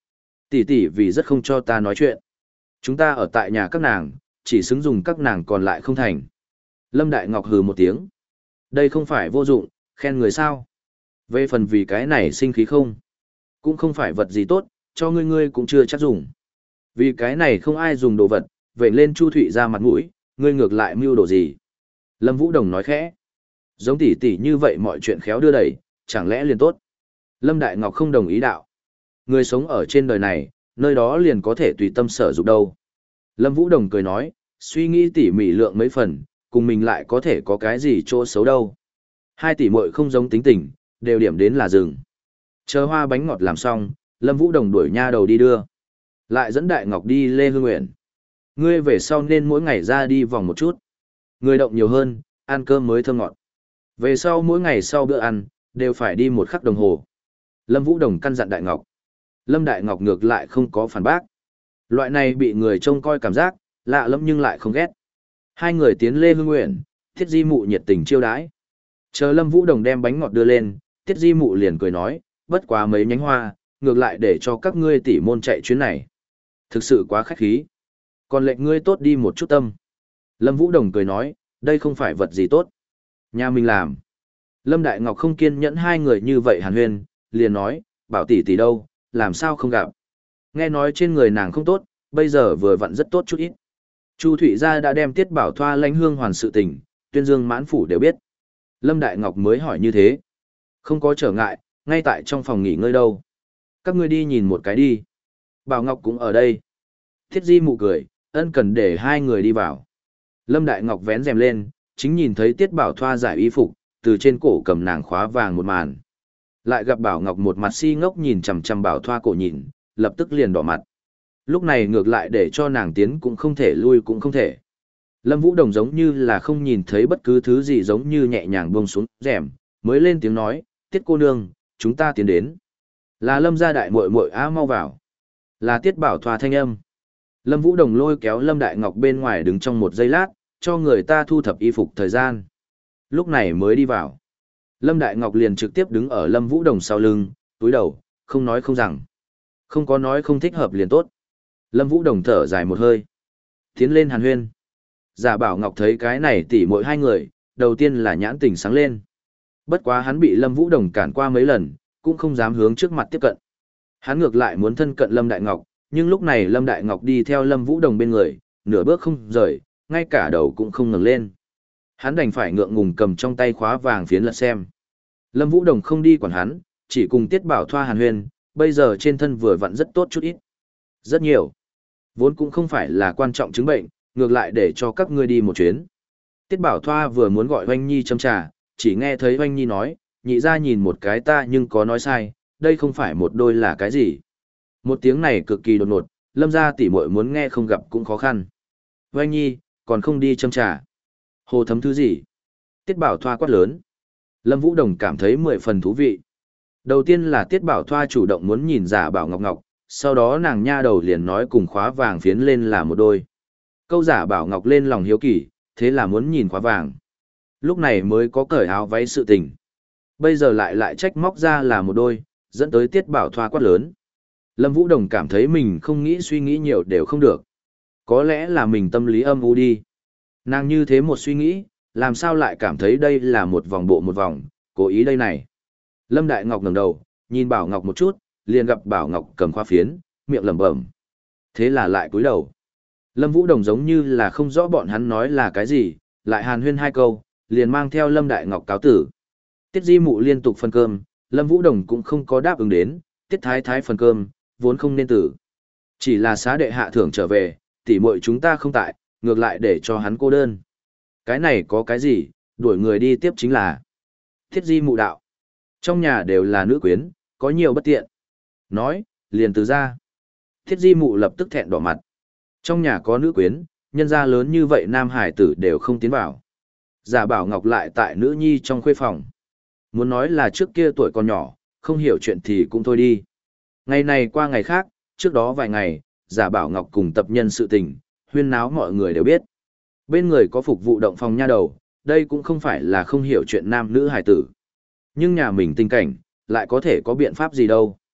Tỷ tỷ vì rất không cho ta nói chuyện. Chúng ta ở tại nhà các nàng, chỉ xứng dùng các nàng còn lại không thành. Lâm Đại Ngọc hừ một tiếng. Đây không phải vô dụng, khen người sao. Về phần vì cái này sinh khí không. Cũng không phải vật gì tốt, cho ngươi ngươi cũng chưa chắc dùng. Vì cái này không ai dùng đồ vật, vậy lên Chu Thụy ra mặt mũi, ngươi ngược lại mưu đồ gì. Lâm Vũ Đồng nói khẽ. Giống tỷ tỷ như vậy mọi chuyện khéo đưa đẩy, chẳng lẽ liền tốt. Lâm Đại Ngọc không đồng ý đạo. Người sống ở trên đời này, nơi đó liền có thể tùy tâm sở dụng đâu. Lâm Vũ Đồng cười nói, suy nghĩ tỉ mỉ lượng mấy phần, cùng mình lại có thể có cái gì chỗ xấu đâu. Hai tỷ muội không giống tính tình, đều điểm đến là rừng. Chờ hoa bánh ngọt làm xong, Lâm Vũ Đồng đuổi nha đầu đi đưa. Lại dẫn Đại Ngọc đi Lê Hương Nguyện. Ngươi về sau nên mỗi ngày ra đi vòng một chút. Người động nhiều hơn, ăn cơm mới thơm ngọt. Về sau mỗi ngày sau bữa ăn, đều phải đi một khắc đồng hồ. Lâm Vũ Đồng căn dặn Đại Ngọc. Lâm Đại Ngọc ngược lại không có phản bác. Loại này bị người trông coi cảm giác, lạ lắm nhưng lại không ghét. Hai người tiến Lê Hương Nguyện, Tiết Di Mụ nhiệt tình chiêu đãi. Chờ Lâm Vũ Đồng đem bánh ngọt đưa lên, Tiết Di Mụ liền cười nói, bất quá mấy nhánh hoa, ngược lại để cho các ngươi tỷ môn chạy chuyến này. Thực sự quá khách khí. Còn lệnh ngươi tốt đi một chút tâm. Lâm Vũ Đồng cười nói, đây không phải vật gì tốt. Nhà mình làm. Lâm Đại Ngọc không kiên nhẫn hai người như vậy hàn huyên, liền nói, bảo tỷ tỷ đâu, làm sao không gặp. Nghe nói trên người nàng không tốt, bây giờ vừa vặn rất tốt chút ít. Chu Thụy Gia đã đem Tiết Bảo Thoa lãnh hương hoàn sự tình, tuyên dương mãn phủ đều biết. Lâm Đại Ngọc mới hỏi như thế. Không có trở ngại, ngay tại trong phòng nghỉ ngơi đâu. Các ngươi đi nhìn một cái đi. Bảo Ngọc cũng ở đây. Thiết Di Mụ cười, ân cần để hai người đi vào. Lâm Đại Ngọc vén rèm lên, chính nhìn thấy Tiết Bảo Thoa giải y phục, từ trên cổ cầm nàng khóa vàng một màn. Lại gặp Bảo Ngọc một mặt si ngốc nhìn chằm chằm Bảo Thoa cổ nhìn, lập tức liền đỏ mặt. Lúc này ngược lại để cho nàng tiến cũng không thể lui cũng không thể. Lâm Vũ Đồng giống như là không nhìn thấy bất cứ thứ gì giống như nhẹ nhàng buông xuống rèm, mới lên tiếng nói, Tiết cô nương, chúng ta tiến đến. Là Lâm gia đại muội muội á mau vào. Là Tiết Bảo Thoa thanh âm. Lâm Vũ Đồng lôi kéo Lâm Đại Ngọc bên ngoài đứng trong một giây lát, cho người ta thu thập y phục thời gian. Lúc này mới đi vào. Lâm Đại Ngọc liền trực tiếp đứng ở Lâm Vũ Đồng sau lưng, túi đầu, không nói không rằng. Không có nói không thích hợp liền tốt. Lâm Vũ Đồng thở dài một hơi. Tiến lên hàn huyên. Giả Bảo Ngọc thấy cái này tỉ mỗi hai người, đầu tiên là nhãn tình sáng lên. Bất quá hắn bị Lâm Vũ Đồng cản qua mấy lần, cũng không dám hướng trước mặt tiếp cận. Hắn ngược lại muốn thân cận Lâm Đại Ngọc, nhưng lúc này Lâm Đại Ngọc đi theo Lâm Vũ Đồng bên người, nửa bước không rời, ngay cả đầu cũng không ngẩng lên. Hắn đành phải ngượng ngùng cầm trong tay khóa vàng phiến lật xem. Lâm Vũ Đồng không đi quản hắn, chỉ cùng Tiết Bảo Thoa hàn huyên, bây giờ trên thân vừa vặn rất tốt chút ít. Rất nhiều. Vốn cũng không phải là quan trọng chứng bệnh, ngược lại để cho các ngươi đi một chuyến. Tiết Bảo Thoa vừa muốn gọi Oanh Nhi châm trà, chỉ nghe thấy Oanh Nhi nói, nhị ra nhìn một cái ta nhưng có nói sai, đây không phải một đôi là cái gì. Một tiếng này cực kỳ đột ngột, Lâm gia tỷ muội muốn nghe không gặp cũng khó khăn. Oanh Nhi, còn không đi châm trà. Hồ thấm thứ gì? Tiết Bảo Thoa quát lớn. Lâm Vũ Đồng cảm thấy mười phần thú vị. Đầu tiên là Tiết Bảo Thoa chủ động muốn nhìn Giả Bảo Ngọc Ngọc, sau đó nàng nha đầu liền nói cùng khóa vàng phiến lên là một đôi. Câu Giả Bảo Ngọc lên lòng hiếu kỳ, thế là muốn nhìn khóa vàng. Lúc này mới có cởi áo váy sự tình. Bây giờ lại lại trách móc ra là một đôi, dẫn tới Tiết Bảo Thoa quát lớn. Lâm Vũ Đồng cảm thấy mình không nghĩ suy nghĩ nhiều đều không được. Có lẽ là mình tâm lý âm u đi. Nàng như thế một suy nghĩ, làm sao lại cảm thấy đây là một vòng bộ một vòng, cố ý đây này. Lâm Đại Ngọc ngẩng đầu, nhìn Bảo Ngọc một chút, liền gặp Bảo Ngọc cầm khóa phiến, miệng lẩm bẩm. Thế là lại cúi đầu. Lâm Vũ Đồng giống như là không rõ bọn hắn nói là cái gì, lại hàn huyên hai câu, liền mang theo Lâm Đại Ngọc cáo tử. Tiết Di Mụ liên tục phân cơm, Lâm Vũ Đồng cũng không có đáp ứng đến, Tiết Thái Thái phần cơm, vốn không nên tử. Chỉ là xá đệ hạ thưởng trở về, tỉ muội chúng ta không tại, ngược lại để cho hắn cô đơn. Cái này có cái gì, đuổi người đi tiếp chính là. Thiết Di Mụ đạo. Trong nhà đều là nữ quyến, có nhiều bất tiện. Nói, liền từ ra. Thiết Di Mụ lập tức thẹn đỏ mặt. Trong nhà có nữ quyến, nhân gia lớn như vậy nam hải tử đều không tiến vào. Giả Bảo Ngọc lại tại nữ nhi trong khuê phòng. Muốn nói là trước kia tuổi còn nhỏ, không hiểu chuyện thì cũng thôi đi. Ngày này qua ngày khác, trước đó vài ngày, Giả Bảo Ngọc cùng tập nhân sự tình, huyên náo mọi người đều biết. Bên người có phục vụ động phòng nha đầu, đây cũng không phải là không hiểu chuyện nam nữ hài tử. Nhưng nhà mình tình cảnh, lại có thể có biện pháp gì đâu.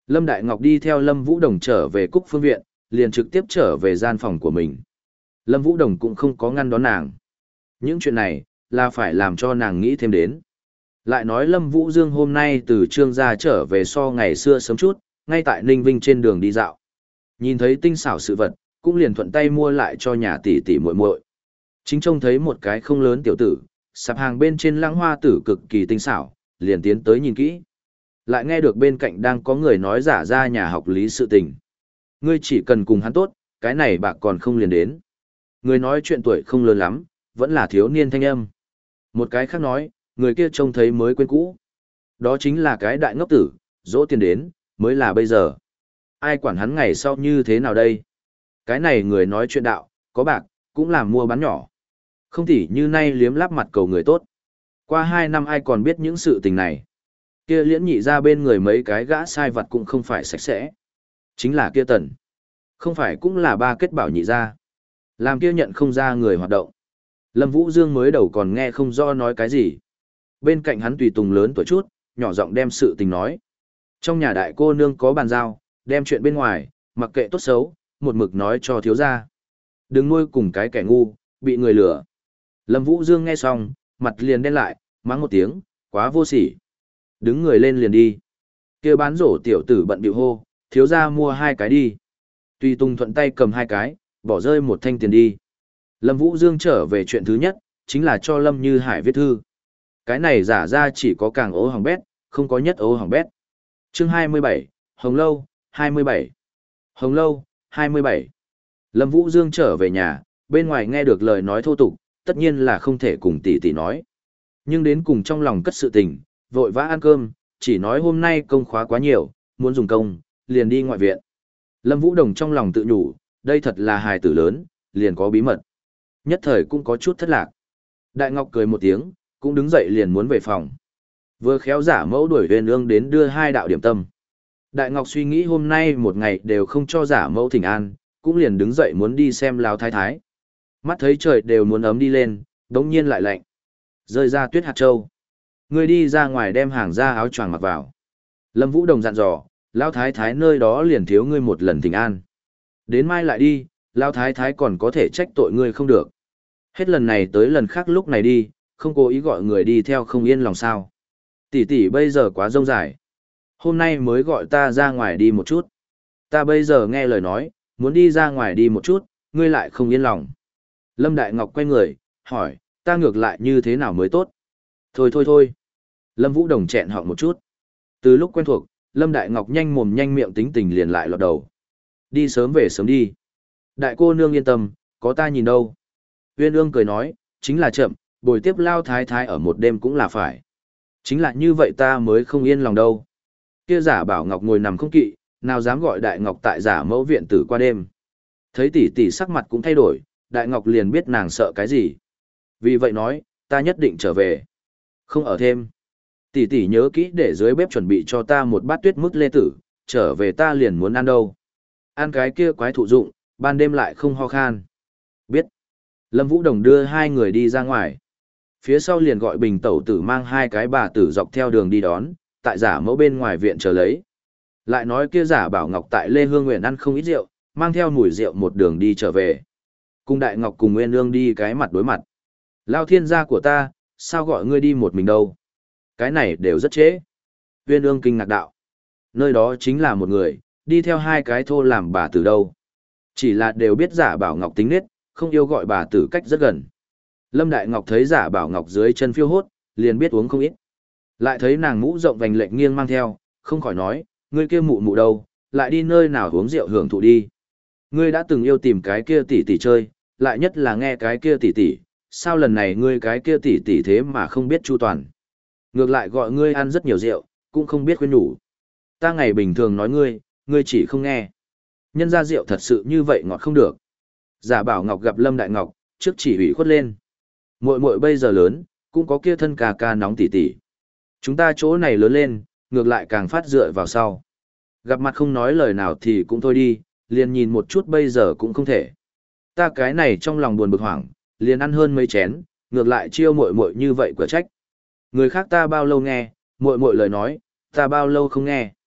Lâm Đại Ngọc đi theo Lâm Vũ Đồng trở về Cúc Phương Viện, liền trực tiếp trở về gian phòng của mình. Lâm Vũ Đồng cũng không có ngăn đón nàng. Những chuyện này, là phải làm cho nàng nghĩ thêm đến. Lại nói Lâm Vũ Dương hôm nay từ Trương gia trở về so ngày xưa sớm chút, ngay tại Ninh Vinh trên đường đi dạo. Nhìn thấy tinh xảo sự vật, cũng liền thuận tay mua lại cho nhà tỷ tỷ muội muội. Chính trông thấy một cái không lớn tiểu tử, sạp hàng bên trên lãng hoa tử cực kỳ tinh xảo, liền tiến tới nhìn kỹ. Lại nghe được bên cạnh đang có người nói giả ra nhà học lý sự tình. Ngươi chỉ cần cùng hắn tốt, cái này bạc còn không liền đến. Người nói chuyện tuổi không lớn lắm, vẫn là thiếu niên thanh âm. Một cái khác nói, người kia trông thấy mới quên cũ. Đó chính là cái đại ngốc tử, dỗ tiền đến, mới là bây giờ. Ai quản hắn ngày sau như thế nào đây? Cái này người nói chuyện đạo, có bạc, cũng làm mua bán nhỏ. Không tỉ như nay liếm láp mặt cầu người tốt. Qua hai năm ai còn biết những sự tình này. Kia liễn nhị ra bên người mấy cái gã sai vặt cũng không phải sạch sẽ. Chính là kia tần. Không phải cũng là ba kết bảo nhị ra. Làm kia nhận không ra người hoạt động. Lâm Vũ Dương mới đầu còn nghe không rõ nói cái gì. Bên cạnh hắn tùy tùng lớn tuổi chút, nhỏ giọng đem sự tình nói. Trong nhà đại cô nương có bàn giao, đem chuyện bên ngoài, mặc kệ tốt xấu, một mực nói cho thiếu gia. Đừng nuôi cùng cái kẻ ngu, bị người lừa. Lâm Vũ Dương nghe xong, mặt liền đen lại, mắng một tiếng, quá vô sỉ. Đứng người lên liền đi. Kia bán rổ tiểu tử bận bịu hô, thiếu gia mua hai cái đi. Tùy tùng thuận tay cầm hai cái, bỏ rơi một thanh tiền đi. Lâm Vũ Dương trở về chuyện thứ nhất, chính là cho Lâm Như Hải viết thư. Cái này giả ra chỉ có càng ố hỏng bét, không có nhất ố hỏng bét. Chương hai mươi bảy, Hồng Lâu, hai mươi bảy. Hồng Lâu, hai mươi bảy. Lâm Vũ Dương trở về nhà, bên ngoài nghe được lời nói thô tục, tất nhiên là không thể cùng tỷ tỷ nói. Nhưng đến cùng trong lòng cất sự tình, vội vã ăn cơm, chỉ nói hôm nay công khóa quá nhiều, muốn dùng công, liền đi ngoại viện. Lâm Vũ Đồng trong lòng tự nhủ, đây thật là hài tử lớn, liền có bí mật. Nhất thời cũng có chút thất lạc. Đại Ngọc cười một tiếng, cũng đứng dậy liền muốn về phòng. Vừa khéo giả mẫu đuổi Huyền Ương đến đưa hai đạo điểm tâm. Đại Ngọc suy nghĩ hôm nay một ngày đều không cho giả mẫu thỉnh an, cũng liền đứng dậy muốn đi xem Lão Thái Thái. Mắt thấy trời đều muốn ấm đi lên, đống nhiên lại lạnh. Rơi ra tuyết hạt châu. Người đi ra ngoài đem hàng ra áo choàng mặc vào. Lâm Vũ Đồng dặn dò, Lão Thái Thái nơi đó liền thiếu ngươi một lần thỉnh an. Đến mai lại đi, Lão Thái Thái còn có thể trách tội ngươi không được. Hết lần này tới lần khác lúc này đi, không cố ý gọi người đi theo không yên lòng sao. Tỷ tỷ bây giờ quá rông dài. Hôm nay mới gọi ta ra ngoài đi một chút. Ta bây giờ nghe lời nói, muốn đi ra ngoài đi một chút, ngươi lại không yên lòng. Lâm Đại Ngọc quay người, hỏi, ta ngược lại như thế nào mới tốt? Thôi thôi thôi. Lâm Vũ Đồng chẹn họng một chút. Từ lúc quen thuộc, Lâm Đại Ngọc nhanh mồm nhanh miệng tính tình liền lại lọt đầu. Đi sớm về sớm đi. Đại cô nương yên tâm, có ta nhìn đâu. Uyên Ương cười nói, chính là chậm, bồi tiếp Lao Thái Thái ở một đêm cũng là phải. Chính là như vậy ta mới không yên lòng đâu. Kia giả bảo Ngọc ngồi nằm không kỵ, nào dám gọi Đại Ngọc tại giả mẫu viện tử qua đêm. Thấy tỷ tỷ sắc mặt cũng thay đổi, Đại Ngọc liền biết nàng sợ cái gì. Vì vậy nói, ta nhất định trở về. Không ở thêm. Tỷ tỷ nhớ kỹ để dưới bếp chuẩn bị cho ta một bát tuyết mức lê tử, trở về ta liền muốn ăn đâu. Ăn cái kia quái thụ dụng, ban đêm lại không ho khan. Biết. Lâm Vũ Đồng đưa hai người đi ra ngoài. Phía sau liền gọi Bình Tẩu Tử mang hai cái bà tử dọc theo đường đi đón, tại giả mẫu bên ngoài viện chờ lấy. Lại nói kia giả bảo Ngọc tại Lê Hương Nguyện ăn không ít rượu, mang theo mùi rượu một đường đi trở về. Cùng Đại Ngọc cùng Nguyên Ương đi cái mặt đối mặt. Lao thiên gia của ta, sao gọi ngươi đi một mình đâu? Cái này đều rất trễ. Nguyên Ương kinh ngạc đạo. Nơi đó chính là một người, đi theo hai cái thô làm bà tử đâu. Chỉ là đều biết giả bảo Ngọc tính nết, không yêu gọi bà tử cách rất gần. Lâm Đại Ngọc thấy giả bảo Ngọc dưới chân phiêu hốt, liền biết uống không ít. Lại thấy nàng mũ rộng vành lệnh nghiêng mang theo, không khỏi nói, ngươi kia mụ mụ đâu, lại đi nơi nào uống rượu hưởng thụ đi. Ngươi đã từng yêu tìm cái kia tỷ tỷ chơi, lại nhất là nghe cái kia tỷ tỷ, sao lần này ngươi cái kia tỷ tỷ thế mà không biết chu toàn. Ngược lại gọi ngươi ăn rất nhiều rượu, cũng không biết khuyên nhủ. Ta ngày bình thường nói ngươi, ngươi chỉ không nghe. Nhân ra rượu thật sự như vậy ngọt không được. Giả bảo Ngọc gặp Lâm Đại Ngọc, trước chỉ ủy khuất lên. Muội muội bây giờ lớn, cũng có kia thân ca ca nóng tỉ tỉ. Chúng ta chỗ này lớn lên, ngược lại càng phát dựa vào sau. Gặp mặt không nói lời nào thì cũng thôi đi, liền nhìn một chút bây giờ cũng không thể. Ta cái này trong lòng buồn bực hoảng, liền ăn hơn mấy chén, ngược lại chiêu muội muội như vậy quả trách. Người khác ta bao lâu nghe, muội muội lời nói, ta bao lâu không nghe.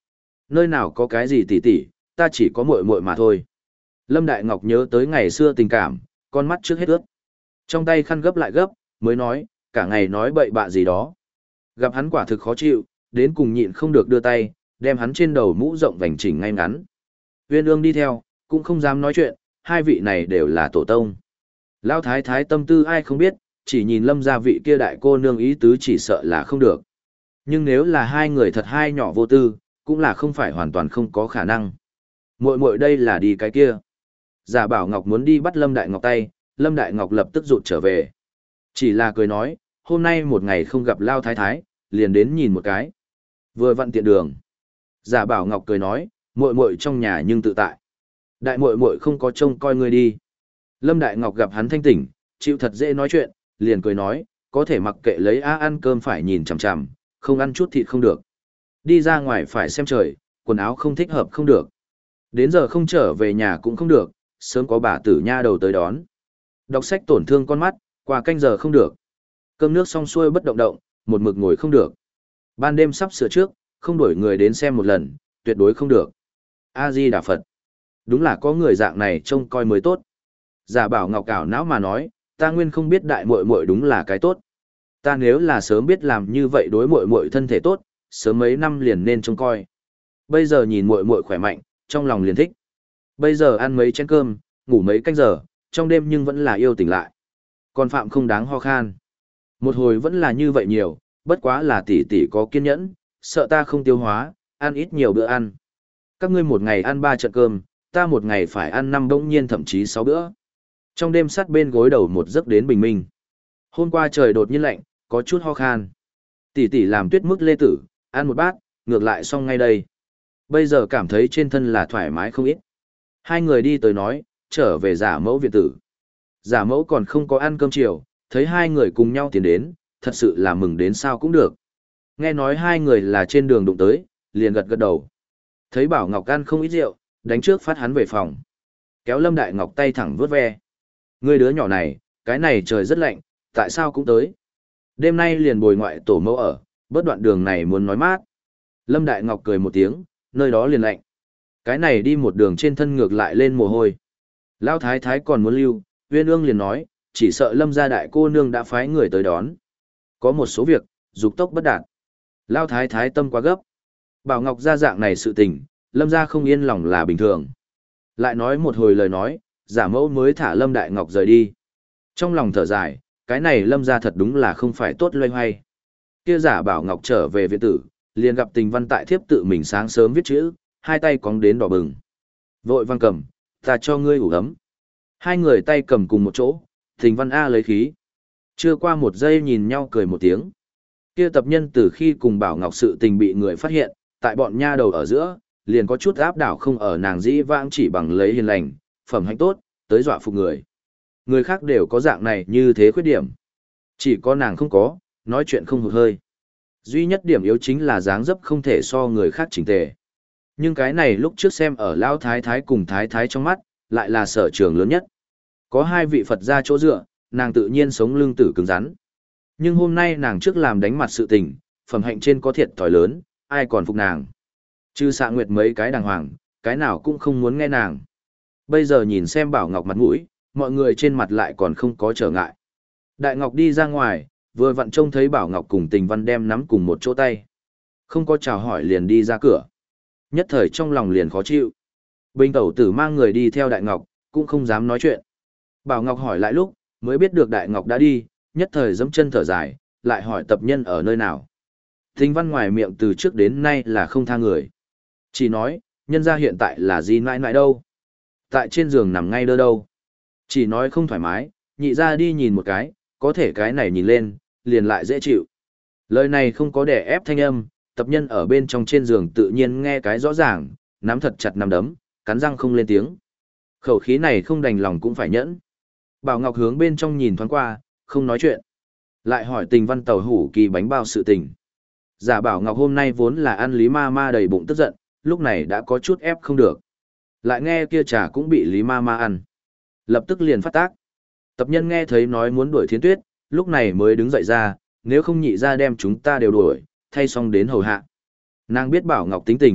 Nơi nào có cái gì tỷ tỷ, ta chỉ có muội muội mà thôi. Lâm Đại Ngọc nhớ tới ngày xưa tình cảm, con mắt trước hết ướt. Trong tay khăn gấp lại gấp, mới nói, cả ngày nói bậy bạ gì đó. Gặp hắn quả thực khó chịu, đến cùng nhịn không được đưa tay, đem hắn trên đầu mũ rộng vành chỉnh ngay ngắn. Uyên Ương đi theo, cũng không dám nói chuyện, hai vị này đều là tổ tông. Lão thái thái tâm tư ai không biết, chỉ nhìn Lâm gia vị kia đại cô nương ý tứ chỉ sợ là không được. Nhưng nếu là hai người thật hai nhỏ vô tư, cũng là không phải hoàn toàn không có khả năng. Muội muội đây là đi cái kia. Giả Bảo Ngọc muốn đi bắt Lâm Đại Ngọc tay, Lâm Đại Ngọc lập tức rụt trở về. Chỉ là cười nói, hôm nay một ngày không gặp Lao Thái Thái, liền đến nhìn một cái. Vừa vặn tiện đường. Giả Bảo Ngọc cười nói, muội muội trong nhà nhưng tự tại. Đại muội muội không có trông coi ngươi đi. Lâm Đại Ngọc gặp hắn thanh tỉnh, chịu thật dễ nói chuyện, liền cười nói, có thể mặc kệ lấy á ăn cơm phải nhìn chằm chằm, không ăn chút thịt không được. Đi ra ngoài phải xem trời, quần áo không thích hợp không được. Đến giờ không trở về nhà cũng không được, sớm có bà tử nha đầu tới đón. Đọc sách tổn thương con mắt, qua canh giờ không được. Cơm nước xong xuôi bất động động, một mực ngồi không được. Ban đêm sắp sửa trước, không đổi người đến xem một lần, tuyệt đối không được. A-di Đà Phật. Đúng là có người dạng này trông coi mới tốt. Giả Bảo Ngọc cảo não mà nói, ta nguyên không biết đại muội muội đúng là cái tốt. Ta nếu là sớm biết làm như vậy đối muội muội thân thể tốt, sớm mấy năm liền nên trông coi. Bây giờ nhìn muội muội khỏe mạnh, trong lòng liền thích. Bây giờ ăn mấy chén cơm, ngủ mấy canh giờ, trong đêm nhưng vẫn là yêu tỉnh lại. Còn Phạm không đáng ho khan. Một hồi vẫn là như vậy nhiều, bất quá là tỷ tỷ có kiên nhẫn, sợ ta không tiêu hóa, ăn ít nhiều bữa ăn. Các ngươi một ngày ăn ba trận cơm, ta một ngày phải ăn năm bỗng nhiên thậm chí sáu bữa. Trong đêm sát bên gối đầu một giấc đến bình minh. Hôm qua trời đột nhiên lạnh, có chút ho khan. Tỷ tỷ làm tuyết mức lê tử, ăn một bát, ngược lại xong ngay đây. Bây giờ cảm thấy trên thân là thoải mái không ít. Hai người đi tới nói, trở về giả mẫu viện tử. Giả mẫu còn không có ăn cơm chiều, thấy hai người cùng nhau tiến đến, thật sự là mừng đến sao cũng được. Nghe nói hai người là trên đường đụng tới, liền gật gật đầu. Thấy Bảo Ngọc ăn không ít rượu, đánh trước phát hắn về phòng. Kéo Lâm Đại Ngọc tay thẳng vuốt ve. Ngươi đứa nhỏ này, cái này trời rất lạnh, tại sao cũng tới. Đêm nay liền bồi ngoại tổ mẫu ở, bớt đoạn đường này muốn nói mát. Lâm Đại Ngọc cười một tiếng, nơi đó liền lạnh. Cái này đi một đường trên thân ngược lại lên mồ hôi. Lão thái thái còn muốn lưu, Uyên Ương liền nói, chỉ sợ Lâm gia đại cô nương đã phái người tới đón. Có một số việc, dục tốc bất đạt. Lão thái thái tâm quá gấp. Bảo Ngọc ra dạng này sự tình, Lâm gia không yên lòng là bình thường. Lại nói một hồi lời nói, giả mẫu mới thả Lâm Đại Ngọc rời đi. Trong lòng thở dài, cái này Lâm gia thật đúng là không phải tốt loay hoay. Kia giả Bảo Ngọc trở về viện tử, liền gặp Tình Văn tại thiếp tự mình sáng sớm viết chữ, hai tay cóng đến đỏ bừng. Vội vang cầm, ta cho ngươi ủ ấm. Hai người tay cầm cùng một chỗ, Tình Văn A lấy khí. Chưa qua một giây nhìn nhau cười một tiếng. Kia tập nhân từ khi cùng Bảo Ngọc sự tình bị người phát hiện, tại bọn nha đầu ở giữa, liền có chút áp đảo không ở nàng dĩ vãng chỉ bằng lấy hiền lành, phẩm hạnh tốt, tới dọa phục người. Người khác đều có dạng này như thế khuyết điểm. Chỉ có nàng không có, nói chuyện không hụt hơi. Duy nhất điểm yếu chính là dáng dấp không thể so người khác chỉnh tề. Nhưng cái này lúc trước xem ở Lão Thái Thái cùng Thái Thái trong mắt, lại là sở trường lớn nhất. Có hai vị Phật gia chỗ dựa, nàng tự nhiên sống lưng tử cứng rắn. Nhưng hôm nay nàng trước làm đánh mặt sự tình, phẩm hạnh trên có thiệt thòi lớn, ai còn phục nàng. Chứ xạ nguyệt mấy cái đàng hoàng, cái nào cũng không muốn nghe nàng. Bây giờ nhìn xem Bảo Ngọc mặt mũi, mọi người trên mặt lại còn không có trở ngại. Đại Ngọc đi ra ngoài, vừa vặn trông thấy Bảo Ngọc cùng Tình Văn đem nắm cùng một chỗ tay. Không có chào hỏi liền đi ra cửa. Nhất thời trong lòng liền khó chịu. Bình tẩu tử mang người đi theo Đại Ngọc, cũng không dám nói chuyện. Bảo Ngọc hỏi lại lúc, mới biết được Đại Ngọc đã đi, nhất thời giẫm chân thở dài, lại hỏi tập nhân ở nơi nào. Tình Văn ngoài miệng từ trước đến nay là không tha người. Chỉ nói, nhân gia hiện tại là gì nãi nãi đâu. Tại trên giường nằm ngay đơ đâu. Chỉ nói không thoải mái, nhị ra đi nhìn một cái, có thể cái này nhìn lên, liền lại dễ chịu. Lời này không có đè ép thanh âm, tập nhân ở bên trong trên giường tự nhiên nghe cái rõ ràng, nắm thật chặt nắm đấm, cắn răng không lên tiếng. Khẩu khí này không đành lòng cũng phải nhẫn. Bảo Ngọc hướng bên trong nhìn thoáng qua, không nói chuyện. Lại hỏi Tình Văn tàu hủ kỳ bánh bao sự tình. Giả Bảo Ngọc hôm nay vốn là ăn Lý Ma Ma đầy bụng tức giận, lúc này đã có chút ép không được. Lại nghe kia trà cũng bị Lý Ma Ma ăn. Lập tức liền phát tác. Tập nhân nghe thấy nói muốn đuổi Thiến Tuyết, lúc này mới đứng dậy ra, nếu không nhị ra đem chúng ta đều đuổi, thay xong đến hầu hạ. Nàng biết Bảo Ngọc tính tình,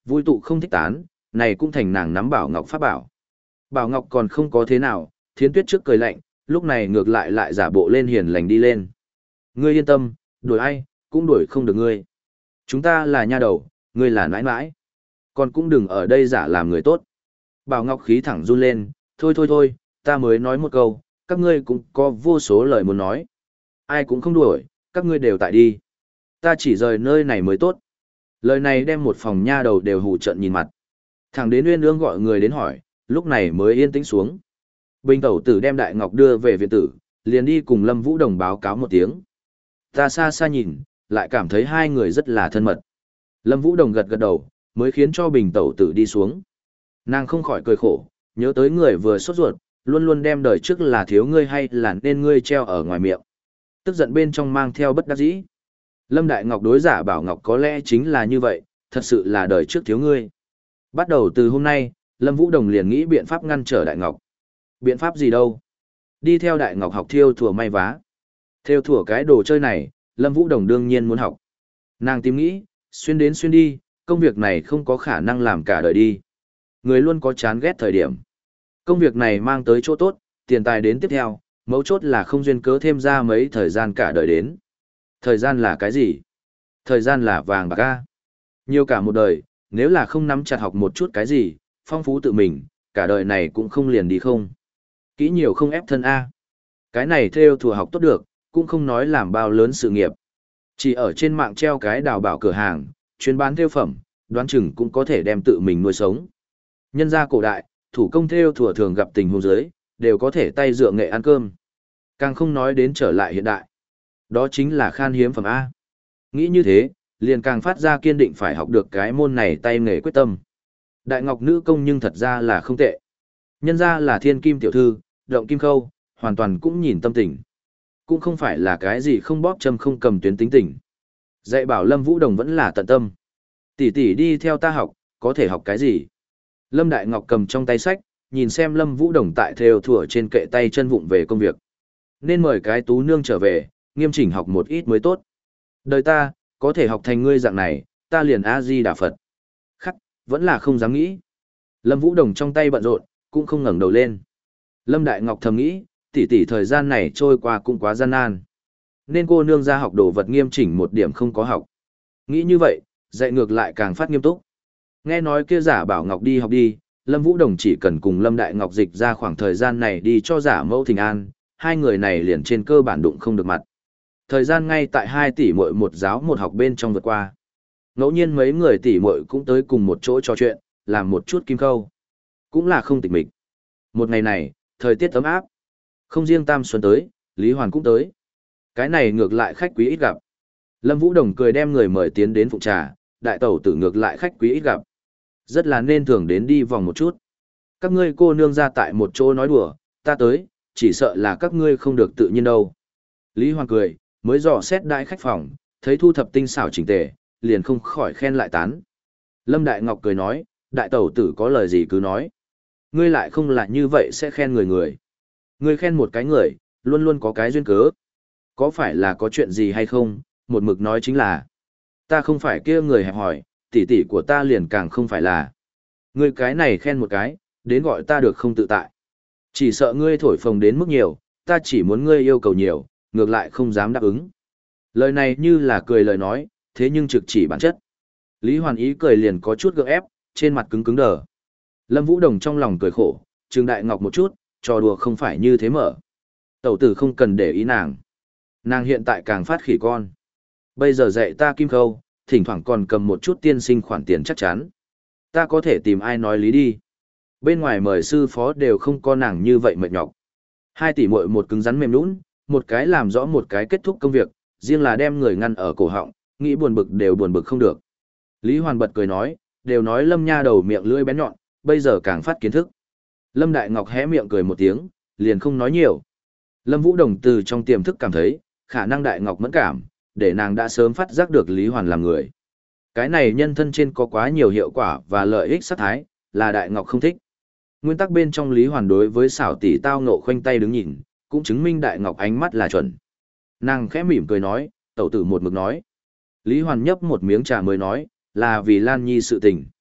Vui tụ không thích tán, này cũng thành nàng nắm Bảo Ngọc pháp bảo. Bảo Ngọc còn không có thế nào, Thiến Tuyết trước cười lạnh, lúc này ngược lại lại giả bộ lên hiền lành đi lên. Ngươi yên tâm, đuổi ai, cũng đuổi không được ngươi. Chúng ta là nha đầu, ngươi là nãi nãi. Còn cũng đừng ở đây giả làm người tốt. Bảo Ngọc khí thẳng run lên, thôi thôi thôi, ta mới nói một câu, các ngươi cũng có vô số lời muốn nói. Ai cũng không đuổi, các ngươi đều tại đi. Ta chỉ rời nơi này mới tốt. Lời này đem một phòng nha đầu đều hù trận nhìn mặt. Thẳng đến Uyên Ương gọi người đến hỏi, lúc này mới yên tĩnh xuống. Bình tẩu tử đem Đại Ngọc đưa về viện tử, liền đi cùng Lâm Vũ Đồng báo cáo một tiếng. Ta xa xa nhìn, lại cảm thấy hai người rất là thân mật. Lâm Vũ Đồng gật gật đầu, mới khiến cho Bình tẩu tử đi xuống. Nàng không khỏi cười khổ, nhớ tới người vừa sốt ruột, luôn luôn đem đời trước là thiếu ngươi hay là nên ngươi treo ở ngoài miệng. Tức giận bên trong mang theo bất đắc dĩ. Lâm Đại Ngọc đối giả Bảo Ngọc có lẽ chính là như vậy, thật sự là đời trước thiếu ngươi. Bắt đầu từ hôm nay, Lâm Vũ Đồng liền nghĩ biện pháp ngăn trở Đại Ngọc. Biện pháp gì đâu? Đi theo Đại Ngọc học thiêu thủa may vá. Thiêu thủa cái đồ chơi này, Lâm Vũ Đồng đương nhiên muốn học. Nàng tìm nghĩ, xuyên đến xuyên đi, công việc này không có khả năng làm cả đời đi. Người luôn có chán ghét thời điểm. Công việc này mang tới chỗ tốt, tiền tài đến tiếp theo, mấu chốt là không duyên cớ thêm ra mấy thời gian cả đời đến. Thời gian là cái gì? Thời gian là vàng bạc ca. Nhiều cả một đời, nếu là không nắm chặt học một chút cái gì, phong phú tự mình, cả đời này cũng không liền đi không. Kỹ nhiều không ép thân A. Cái này theo thùa học tốt được, cũng không nói làm bao lớn sự nghiệp. Chỉ ở trên mạng treo cái đào bảo cửa hàng, chuyên bán theo phẩm, đoán chừng cũng có thể đem tự mình nuôi sống. Nhân gia cổ đại, thủ công theo thùa thường gặp tình huống giới, đều có thể tay dựa nghệ ăn cơm. Càng không nói đến trở lại hiện đại. Đó chính là khan hiếm phẩm A. Nghĩ như thế, liền càng phát ra kiên định phải học được cái môn này tay nghề quyết tâm. Đại Ngọc nữ công nhưng thật ra là không tệ. Nhân ra là thiên kim tiểu thư, động kim khâu, hoàn toàn cũng nhìn tâm tình. Cũng không phải là cái gì không bóp châm không cầm tuyến tính tình. Dạy bảo Lâm Vũ Đồng vẫn là tận tâm. Tỷ tỷ đi theo ta học, có thể học cái gì? Lâm Đại Ngọc cầm trong tay sách, nhìn xem Lâm Vũ Đồng tại theo thủa trên kệ tay chân vụng về công việc. Nên mời cái tú nương trở về, nghiêm chỉnh học một ít mới tốt. Đời ta, có thể học thành ngươi dạng này, ta liền A-di Đà Phật. Khắc, vẫn là không dám nghĩ. Lâm Vũ Đồng trong tay bận rộn, cũng không ngẩng đầu lên. Lâm Đại Ngọc thầm nghĩ, tỷ tỷ thời gian này trôi qua cũng quá gian nan. Nên cô nương ra học đồ vật nghiêm chỉnh một điểm không có học. Nghĩ như vậy, dạy ngược lại càng phát nghiêm túc. Nghe nói kia giả Bảo Ngọc đi học đi, Lâm Vũ Đồng chỉ cần cùng Lâm Đại Ngọc dịch ra khoảng thời gian này đi cho giả mẫu thỉnh an, hai người này liền trên cơ bản đụng không được mặt. Thời gian ngay tại hai tỷ muội một giáo một học bên trong vượt qua. Ngẫu nhiên mấy người tỷ muội cũng tới cùng một chỗ trò chuyện, làm một chút kim khâu. Cũng là không tịch mịch. Một ngày này, thời tiết ấm áp. Không riêng Tam Xuân tới, Lý Hoàn cũng tới. Cái này ngược lại khách quý ít gặp. Lâm Vũ Đồng cười đem người mời tiến đến phụ trà, đại tẩu tử ngược lại khách quý ít gặp. Rất là nên thường đến đi vòng một chút. Các ngươi cô nương ra tại một chỗ nói đùa, ta tới, chỉ sợ là các ngươi không được tự nhiên đâu. Lý Hoàn cười, mới dò xét đại khách phòng, thấy thu thập tinh xảo chỉnh tề, liền không khỏi khen lại tán. Lâm Đại Ngọc cười nói, đại tẩu tử có lời gì cứ nói. Ngươi lại không là như vậy sẽ khen người người. Ngươi khen một cái người, luôn luôn có cái duyên cớ. Có phải là có chuyện gì hay không, một mực nói chính là. Ta không phải kia người hẹp hỏi, tỷ tỷ của ta liền càng không phải là. Ngươi cái này khen một cái, đến gọi ta được không tự tại. Chỉ sợ ngươi thổi phồng đến mức nhiều, ta chỉ muốn ngươi yêu cầu nhiều, ngược lại không dám đáp ứng. Lời này như là cười lời nói, thế nhưng trực chỉ bản chất. Lý Hoàn Ý cười liền có chút gượng ép, trên mặt cứng cứng đờ. Lâm Vũ Đồng trong lòng cười khổ, Trương Đại Ngọc một chút, trò đùa không phải như thế mở. Tẩu tử không cần để ý nàng. Nàng hiện tại càng phát khỉ con. Bây giờ dạy ta kim khâu, thỉnh thoảng còn cầm một chút tiên sinh khoản tiền chắc chắn. Ta có thể tìm ai nói lý đi. Bên ngoài mời sư phó đều không có nàng như vậy mệt nhọc. Hai tỷ muội một cứng rắn mềm nũng, một cái làm rõ một cái kết thúc công việc, riêng là đem người ngăn ở cổ họng, nghĩ buồn bực đều buồn bực không được. Lý Hoàn bật cười nói, đều nói Lâm nha đầu miệng lưỡi bén nhọn, bây giờ càng phát kiến thức. Lâm Đại Ngọc hé miệng cười một tiếng, liền không nói nhiều. Lâm Vũ Đồng từ trong tiềm thức cảm thấy, khả năng Đại Ngọc mẫn cảm, để nàng đã sớm phát giác được Lý Hoàn làm người. Cái này nhân thân trên có quá nhiều hiệu quả và lợi ích sát thái, là Đại Ngọc không thích. Nguyên tắc bên trong Lý Hoàn đối với xảo tỷ tao ngộ khoanh tay đứng nhìn, cũng chứng minh Đại Ngọc ánh mắt là chuẩn. Nàng khẽ mỉm cười nói, tẩu tử một mực nói. Lý Hoàn nhấp một miếng trà mới nói, là vì Lan Nhi sự tình.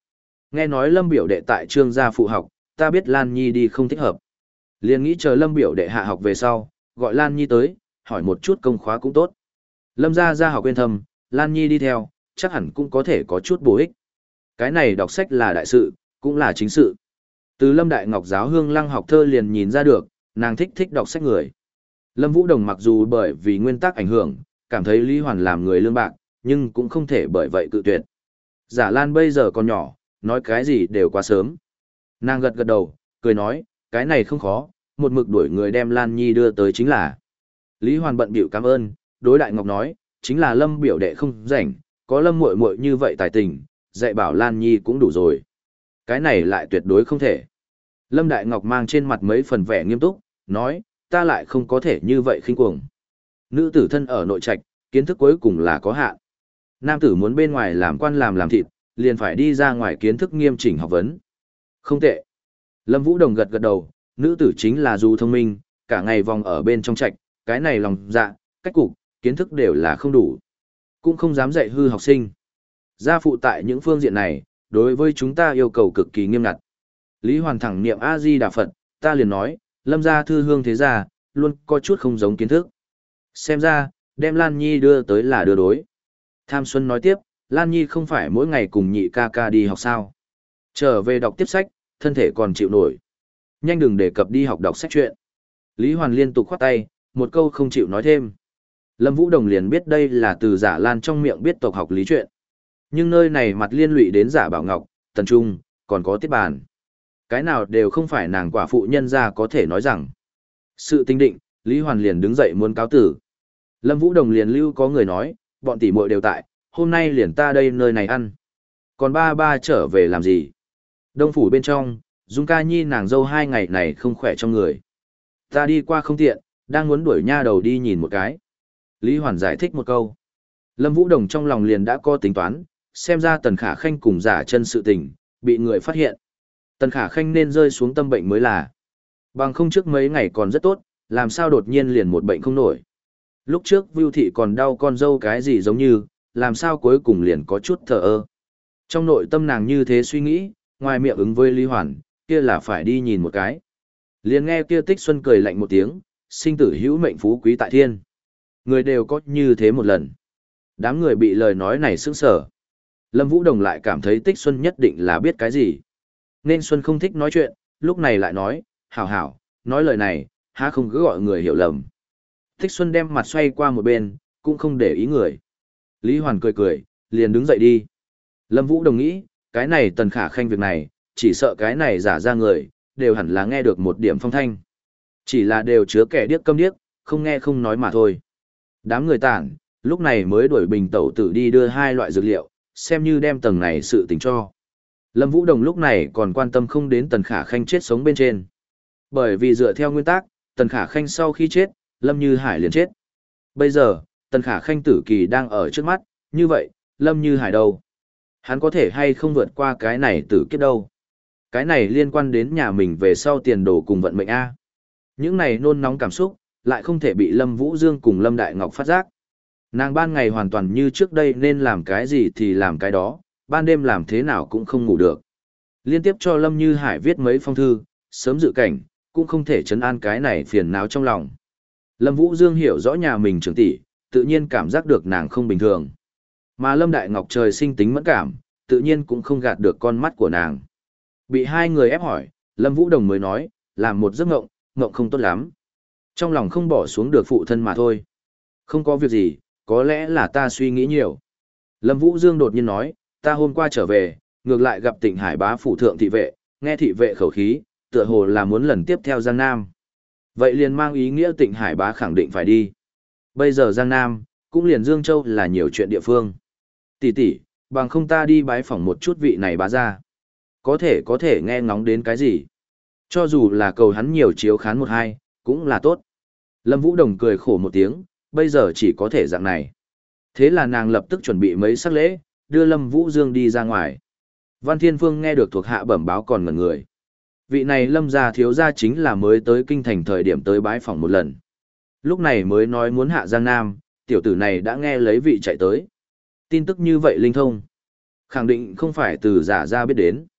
Nghe nói Lâm biểu đệ tại Trương gia phụ học, ta biết Lan Nhi đi không thích hợp. Liền nghĩ chờ Lâm biểu đệ hạ học về sau, gọi Lan Nhi tới, hỏi một chút công khóa cũng tốt. Lâm gia gia học quên thâm, Lan Nhi đi theo, chắc hẳn cũng có thể có chút bổ ích. Cái này đọc sách là đại sự, cũng là chính sự. Từ Lâm Đại Ngọc giáo hương lăng học thơ liền nhìn ra được, nàng thích thích đọc sách người. Lâm Vũ Đồng mặc dù bởi vì nguyên tắc ảnh hưởng, cảm thấy Lý Hoàn làm người lương bạc, nhưng cũng không thể bởi vậy cự tuyệt. Giả Lan bây giờ còn nhỏ, nói cái gì đều quá sớm. Nàng gật gật đầu, cười nói, cái này không khó, một mực đuổi người đem Lan Nhi đưa tới chính là. Lý Hoàn bận bịu cảm ơn, đối Đại Ngọc nói, chính là Lâm biểu đệ không rảnh, có Lâm muội muội như vậy tài tình, dạy bảo Lan Nhi cũng đủ rồi. Cái này lại tuyệt đối không thể. Lâm Đại Ngọc mang trên mặt mấy phần vẻ nghiêm túc, nói, ta lại không có thể như vậy khinh cuồng. Nữ tử thân ở nội trạch, kiến thức cuối cùng là có hạn. Nam tử muốn bên ngoài làm quan làm làm thịt, liền phải đi ra ngoài kiến thức nghiêm chỉnh học vấn. Không tệ. Lâm Vũ Đồng gật gật đầu, nữ tử chính là dù thông minh, cả ngày vòng ở bên trong trạch, cái này lòng dạ, cách cục, kiến thức đều là không đủ. Cũng không dám dạy hư học sinh. Gia phụ tại những phương diện này, đối với chúng ta yêu cầu cực kỳ nghiêm ngặt. Lý Hoàn thẳng niệm A-di-đà Phật, ta liền nói, Lâm gia thư hương thế gia, luôn có chút không giống kiến thức. Xem ra, đem Lan Nhi đưa tới là đưa đối. Tham Xuân nói tiếp, Lan Nhi không phải mỗi ngày cùng nhị ca ca đi học sao. Trở về đọc tiếp sách, thân thể còn chịu nổi. Nhanh đừng đề cập đi học đọc sách chuyện. Lý Hoàn liên tục khoát tay, một câu không chịu nói thêm. Lâm Vũ Đồng liền biết đây là từ Giả Lan trong miệng biết tộc học lý chuyện. Nhưng nơi này mặt liên lụy đến Giả Bảo Ngọc, Tần Trung, còn có Tiết Bàn. Cái nào đều không phải nàng quả phụ nhân ra có thể nói rằng. Sự tinh định, Lý Hoàn liền đứng dậy muốn cáo tử. Lâm Vũ Đồng liền lưu có người nói, bọn tỷ muội đều tại, hôm nay liền ta đây nơi này ăn. Còn ba ba trở về làm gì? Đông phủ bên trong, Dung Ca Nhi nàng dâu hai ngày này không khỏe trong người. Ta đi qua không tiện, đang muốn đuổi nha đầu đi nhìn một cái. Lý Hoàn giải thích một câu. Lâm Vũ Đồng trong lòng liền đã có tính toán, xem ra Tần Khả Khanh cùng giả chân sự tình, bị người phát hiện. Tần Khả Khanh nên rơi xuống tâm bệnh mới là. Bằng không trước mấy ngày còn rất tốt, làm sao đột nhiên liền một bệnh không nổi. Lúc trước Vưu Thị còn đau con dâu cái gì giống như, làm sao cuối cùng liền có chút thờ ơ. Trong nội tâm nàng như thế suy nghĩ, ngoài miệng ứng với Lý Hoàn, kia là phải đi nhìn một cái. Liền nghe kia Tích Xuân cười lạnh một tiếng, sinh tử hữu mệnh phú quý tại thiên. Người đều có như thế một lần. Đám người bị lời nói này sững sờ. Lâm Vũ Đồng lại cảm thấy Tích Xuân nhất định là biết cái gì. Nên Xuân không thích nói chuyện, lúc này lại nói, hảo hảo, nói lời này, há không cứ gọi người hiểu lầm. Tích Xuân đem mặt xoay qua một bên, cũng không để ý người. Lý Hoàn cười cười, liền đứng dậy đi. Lâm Vũ Đồng nghĩ, cái này Tần Khả Khanh việc này, chỉ sợ cái này giả ra người, đều hẳn là nghe được một điểm phong thanh. Chỉ là đều chứa kẻ điếc câm điếc, không nghe không nói mà thôi. Đám người tản, lúc này mới đuổi bình tẩu tử đi đưa hai loại dược liệu, xem như đem tầng này sự tình cho. Lâm Vũ Đồng lúc này còn quan tâm không đến Tần Khả Khanh chết sống bên trên. Bởi vì dựa theo nguyên tắc, Tần Khả Khanh sau khi chết, Lâm Như Hải liền chết. Bây giờ, Tần Khả Khanh tử kỳ đang ở trước mắt, như vậy, Lâm Như Hải đâu? Hắn có thể hay không vượt qua cái này tử kiếp đâu? Cái này liên quan đến nhà mình về sau tiền đồ cùng vận mệnh A. Những này nôn nóng cảm xúc, lại không thể bị Lâm Vũ Dương cùng Lâm Đại Ngọc phát giác. Nàng ban ngày hoàn toàn như trước đây nên làm cái gì thì làm cái đó, ban đêm làm thế nào cũng không ngủ được. Liên tiếp cho Lâm Như Hải viết mấy phong thư, sớm dự cảnh, cũng không thể chấn an cái này phiền não trong lòng. Lâm Vũ Dương hiểu rõ nhà mình trưởng tỷ, tự nhiên cảm giác được nàng không bình thường. Mà Lâm Đại Ngọc trời sinh tính mẫn cảm, tự nhiên cũng không gạt được con mắt của nàng. Bị hai người ép hỏi, Lâm Vũ Đồng mới nói, làm một giấc ngộng, ngộng không tốt lắm. Trong lòng không bỏ xuống được phụ thân mà thôi. Không có việc gì, có lẽ là ta suy nghĩ nhiều. Lâm Vũ Dương đột nhiên nói, ta hôm qua trở về, ngược lại gặp Tịnh Hải bá phủ thượng thị vệ, nghe thị vệ khẩu khí, tựa hồ là muốn lần tiếp theo Giang Nam. Vậy liền mang ý nghĩa Tịnh Hải bá khẳng định phải đi. Bây giờ Giang Nam, cũng liền Dương Châu là nhiều chuyện địa phương. Tỷ tỷ, bằng không ta đi bái phỏng một chút vị này bá ra. Có thể có thể nghe ngóng đến cái gì. Cho dù là cầu hắn nhiều chiếu khán một hai, cũng là tốt. Lâm Vũ Đồng cười khổ một tiếng, bây giờ chỉ có thể dạng này. Thế là nàng lập tức chuẩn bị mấy sắc lễ, đưa Lâm Vũ Dương đi ra ngoài. Văn Thiên Phương nghe được thuộc hạ bẩm báo còn ngẩn người. Vị này Lâm gia thiếu gia chính là mới tới kinh thành thời điểm tới bái phỏng một lần. Lúc này mới nói muốn hạ Giang Nam, tiểu tử này đã nghe lấy vị chạy tới. Tin tức như vậy linh thông. Khẳng định không phải từ giả ra biết đến.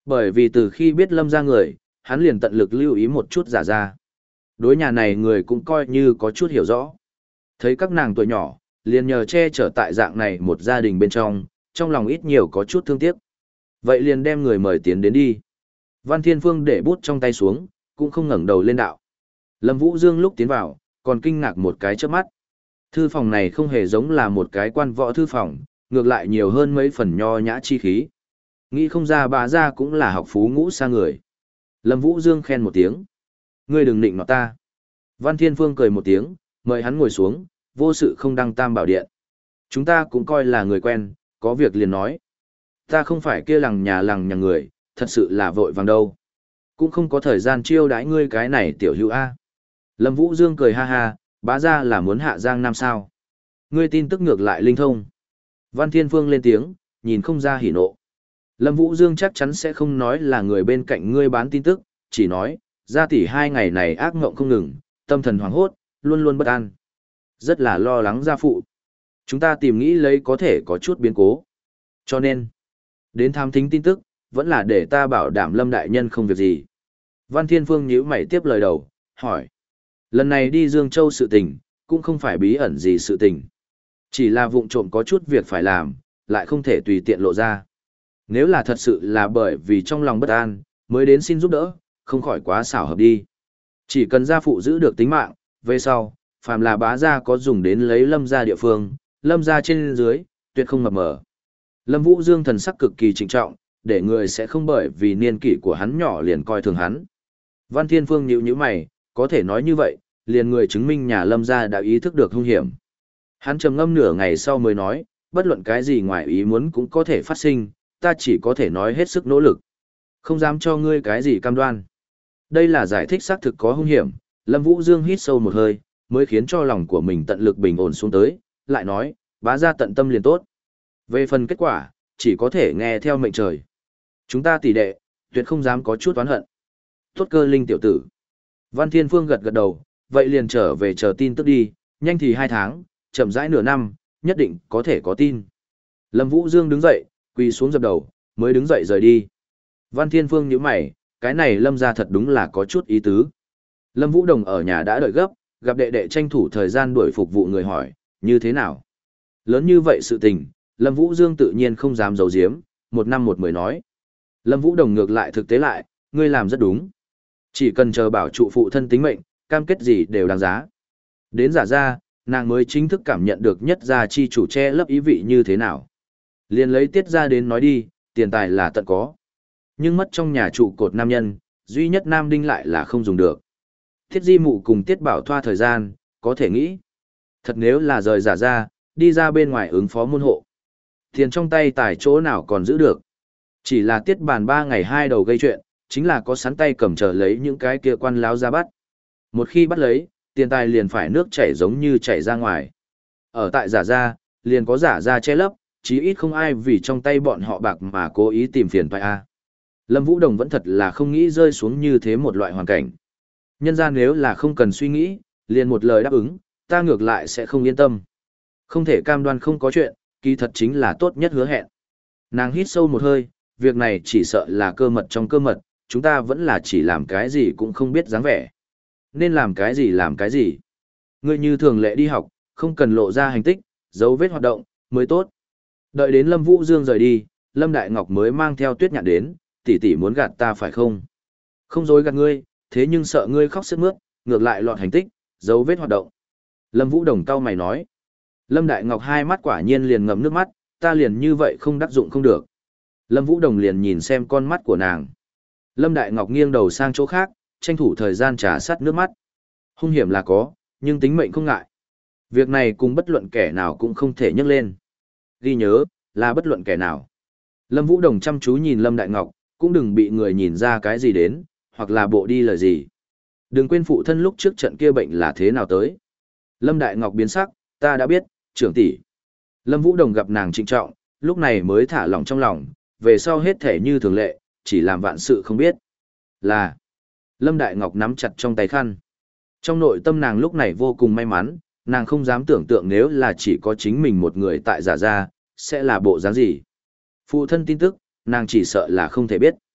Bởi vì từ khi biết Lâm gia người, hắn liền tận lực lưu ý một chút giả ra. Đối nhà này người cũng coi như có chút hiểu rõ. Thấy các nàng tuổi nhỏ, liền nhờ che chở tại dạng này một gia đình bên trong, trong lòng ít nhiều có chút thương tiếc. Vậy liền đem người mời tiến đến đi. Văn Thiên Phương để bút trong tay xuống, cũng không ngẩng đầu lên đạo. Lâm Vũ Dương lúc tiến vào, còn kinh ngạc một cái chớp mắt. Thư phòng này không hề giống là một cái quan võ thư phòng, ngược lại nhiều hơn mấy phần nho nhã chi khí. Nghĩ không ra bà ra cũng là học phú ngũ xa người. Lâm Vũ Dương khen một tiếng. Ngươi đừng nịnh nọt ta. Văn Thiên Phương cười một tiếng, mời hắn ngồi xuống, vô sự không đăng tam bảo điện. Chúng ta cũng coi là người quen, có việc liền nói. Ta không phải kia lằng nhà lằng nhà người, thật sự là vội vàng đâu. Cũng không có thời gian chiêu đãi ngươi cái này tiểu hữu A. Lâm Vũ Dương cười ha ha, bá ra là muốn hạ giang nam sao. Ngươi tin tức ngược lại linh thông. Văn Thiên Phương lên tiếng, nhìn không ra hỉ nộ. Lâm Vũ Dương chắc chắn sẽ không nói là người bên cạnh ngươi bán tin tức, chỉ nói, gia tỷ hai ngày này ác ngộng không ngừng, tâm thần hoảng hốt, luôn luôn bất an. Rất là lo lắng gia phụ. Chúng ta tìm nghĩ lấy có thể có chút biến cố. Cho nên, đến tham thính tin tức, vẫn là để ta bảo đảm Lâm đại nhân không việc gì. Văn Thiên Phương nhíu mày tiếp lời đầu, hỏi. Lần này đi Dương Châu sự tình, cũng không phải bí ẩn gì sự tình. Chỉ là vụng trộm có chút việc phải làm, lại không thể tùy tiện lộ ra. Nếu là thật sự là bởi vì trong lòng bất an, mới đến xin giúp đỡ, không khỏi quá xảo hợp đi. Chỉ cần gia phụ giữ được tính mạng, về sau, phàm là bá gia có dùng đến lấy Lâm gia địa phương, Lâm gia trên dưới, tuyệt không mập mờ. Lâm Vũ Dương thần sắc cực kỳ trịnh trọng, để người sẽ không bởi vì niên kỷ của hắn nhỏ liền coi thường hắn. Văn Thiên Phương nhíu nhíu mày, có thể nói như vậy, liền người chứng minh nhà Lâm gia đã ý thức được hung hiểm. Hắn trầm ngâm nửa ngày sau mới nói, bất luận cái gì ngoài ý muốn cũng có thể phát sinh, ta chỉ có thể nói hết sức nỗ lực. Không dám cho ngươi cái gì cam đoan. Đây là giải thích xác thực có hung hiểm, Lâm Vũ Dương hít sâu một hơi, mới khiến cho lòng của mình tận lực bình ổn xuống tới, lại nói, bá gia tận tâm liền tốt. Về phần kết quả, chỉ có thể nghe theo mệnh trời. Chúng ta tỷ đệ, tuyệt không dám có chút oán hận. Tốt cơ linh tiểu tử. Văn Thiên Phương gật gật đầu, vậy liền trở về chờ tin tức đi, nhanh thì hai tháng, chậm rãi nửa năm, nhất định có thể có tin. Lâm Vũ Dương đứng dậy, quỳ xuống dập đầu, mới đứng dậy rời đi. Văn Thiên Phương nhíu mày, cái này Lâm gia thật đúng là có chút ý tứ. Lâm Vũ Đồng ở nhà đã đợi gấp, gặp đệ đệ tranh thủ thời gian đuổi phục vụ người hỏi, như thế nào? Lớn như vậy sự tình, Lâm Vũ Dương tự nhiên không dám giấu giếm, một năm một mười nói. Lâm Vũ Đồng ngược lại thực tế lại, ngươi làm rất đúng. Chỉ cần chờ bảo trụ phụ thân tính mệnh, cam kết gì đều đáng giá. Đến giả ra, nàng mới chính thức cảm nhận được nhất gia chi chủ che lấp ý vị như thế nào. Liền lấy tiết ra đến nói đi, tiền tài là tận có. Nhưng mất trong nhà trụ cột nam nhân, duy nhất nam đinh lại là không dùng được. Tiết di mụ cùng tiết bảo thoa thời gian, có thể nghĩ. Thật nếu là rời giả ra, đi ra bên ngoài ứng phó môn hộ. Tiền trong tay tài chỗ nào còn giữ được. Chỉ là tiết bàn ba ngày hai đầu gây chuyện, chính là có sắn tay cầm chờ lấy những cái kia quan láo ra bắt. Một khi bắt lấy, tiền tài liền phải nước chảy giống như chảy ra ngoài. Ở tại giả ra, liền có giả ra che lấp, chí ít không ai vì trong tay bọn họ bạc mà cố ý tìm phiền toái a. Lâm Vũ Đồng vẫn thật là không nghĩ rơi xuống như thế một loại hoàn cảnh. Nhân ra nếu là không cần suy nghĩ, liền một lời đáp ứng, ta ngược lại sẽ không yên tâm. Không thể cam đoan không có chuyện, kỳ thật chính là tốt nhất hứa hẹn. Nàng hít sâu một hơi, việc này chỉ sợ là cơ mật trong cơ mật, chúng ta vẫn là chỉ làm cái gì cũng không biết dáng vẻ. Nên làm cái gì làm cái gì. Ngươi như thường lệ đi học, không cần lộ ra hành tích, dấu vết hoạt động, mới tốt. Đợi đến Lâm Vũ Dương rời đi, Lâm Đại Ngọc mới mang theo Tuyết Nhạn đến, tỷ tỷ muốn gạt ta phải không? Không dối gạt ngươi, thế nhưng sợ ngươi khóc sướt mướt, ngược lại lọt hành tích, dấu vết hoạt động. Lâm Vũ Đồng cau mày nói. Lâm Đại Ngọc hai mắt quả nhiên liền ngậm nước mắt, ta liền như vậy không đắc dụng không được. Lâm Vũ Đồng liền nhìn xem con mắt của nàng. Lâm Đại Ngọc nghiêng đầu sang chỗ khác, tranh thủ thời gian trà sát nước mắt. Hung hiểm là có, nhưng tính mệnh không ngại. Việc này cùng bất luận kẻ nào cũng không thể nhắc lên. Ghi nhớ, là bất luận kẻ nào. Lâm Vũ Đồng chăm chú nhìn Lâm Đại Ngọc, cũng đừng bị người nhìn ra cái gì đến, hoặc là bộ đi lời gì. Đừng quên phụ thân lúc trước trận kia bệnh là thế nào tới. Lâm Đại Ngọc biến sắc, ta đã biết, trưởng tỷ. Lâm Vũ Đồng gặp nàng trịnh trọng, lúc này mới thả lòng trong lòng, về sau hết thể như thường lệ, chỉ làm vạn sự không biết. Là, Lâm Đại Ngọc nắm chặt trong tay khăn. Trong nội tâm nàng lúc này vô cùng may mắn, nàng không dám tưởng tượng nếu là chỉ có chính mình một người tại giả gia, sẽ là bộ dáng gì. Phụ thân tin tức, nàng chỉ sợ là không thể biết.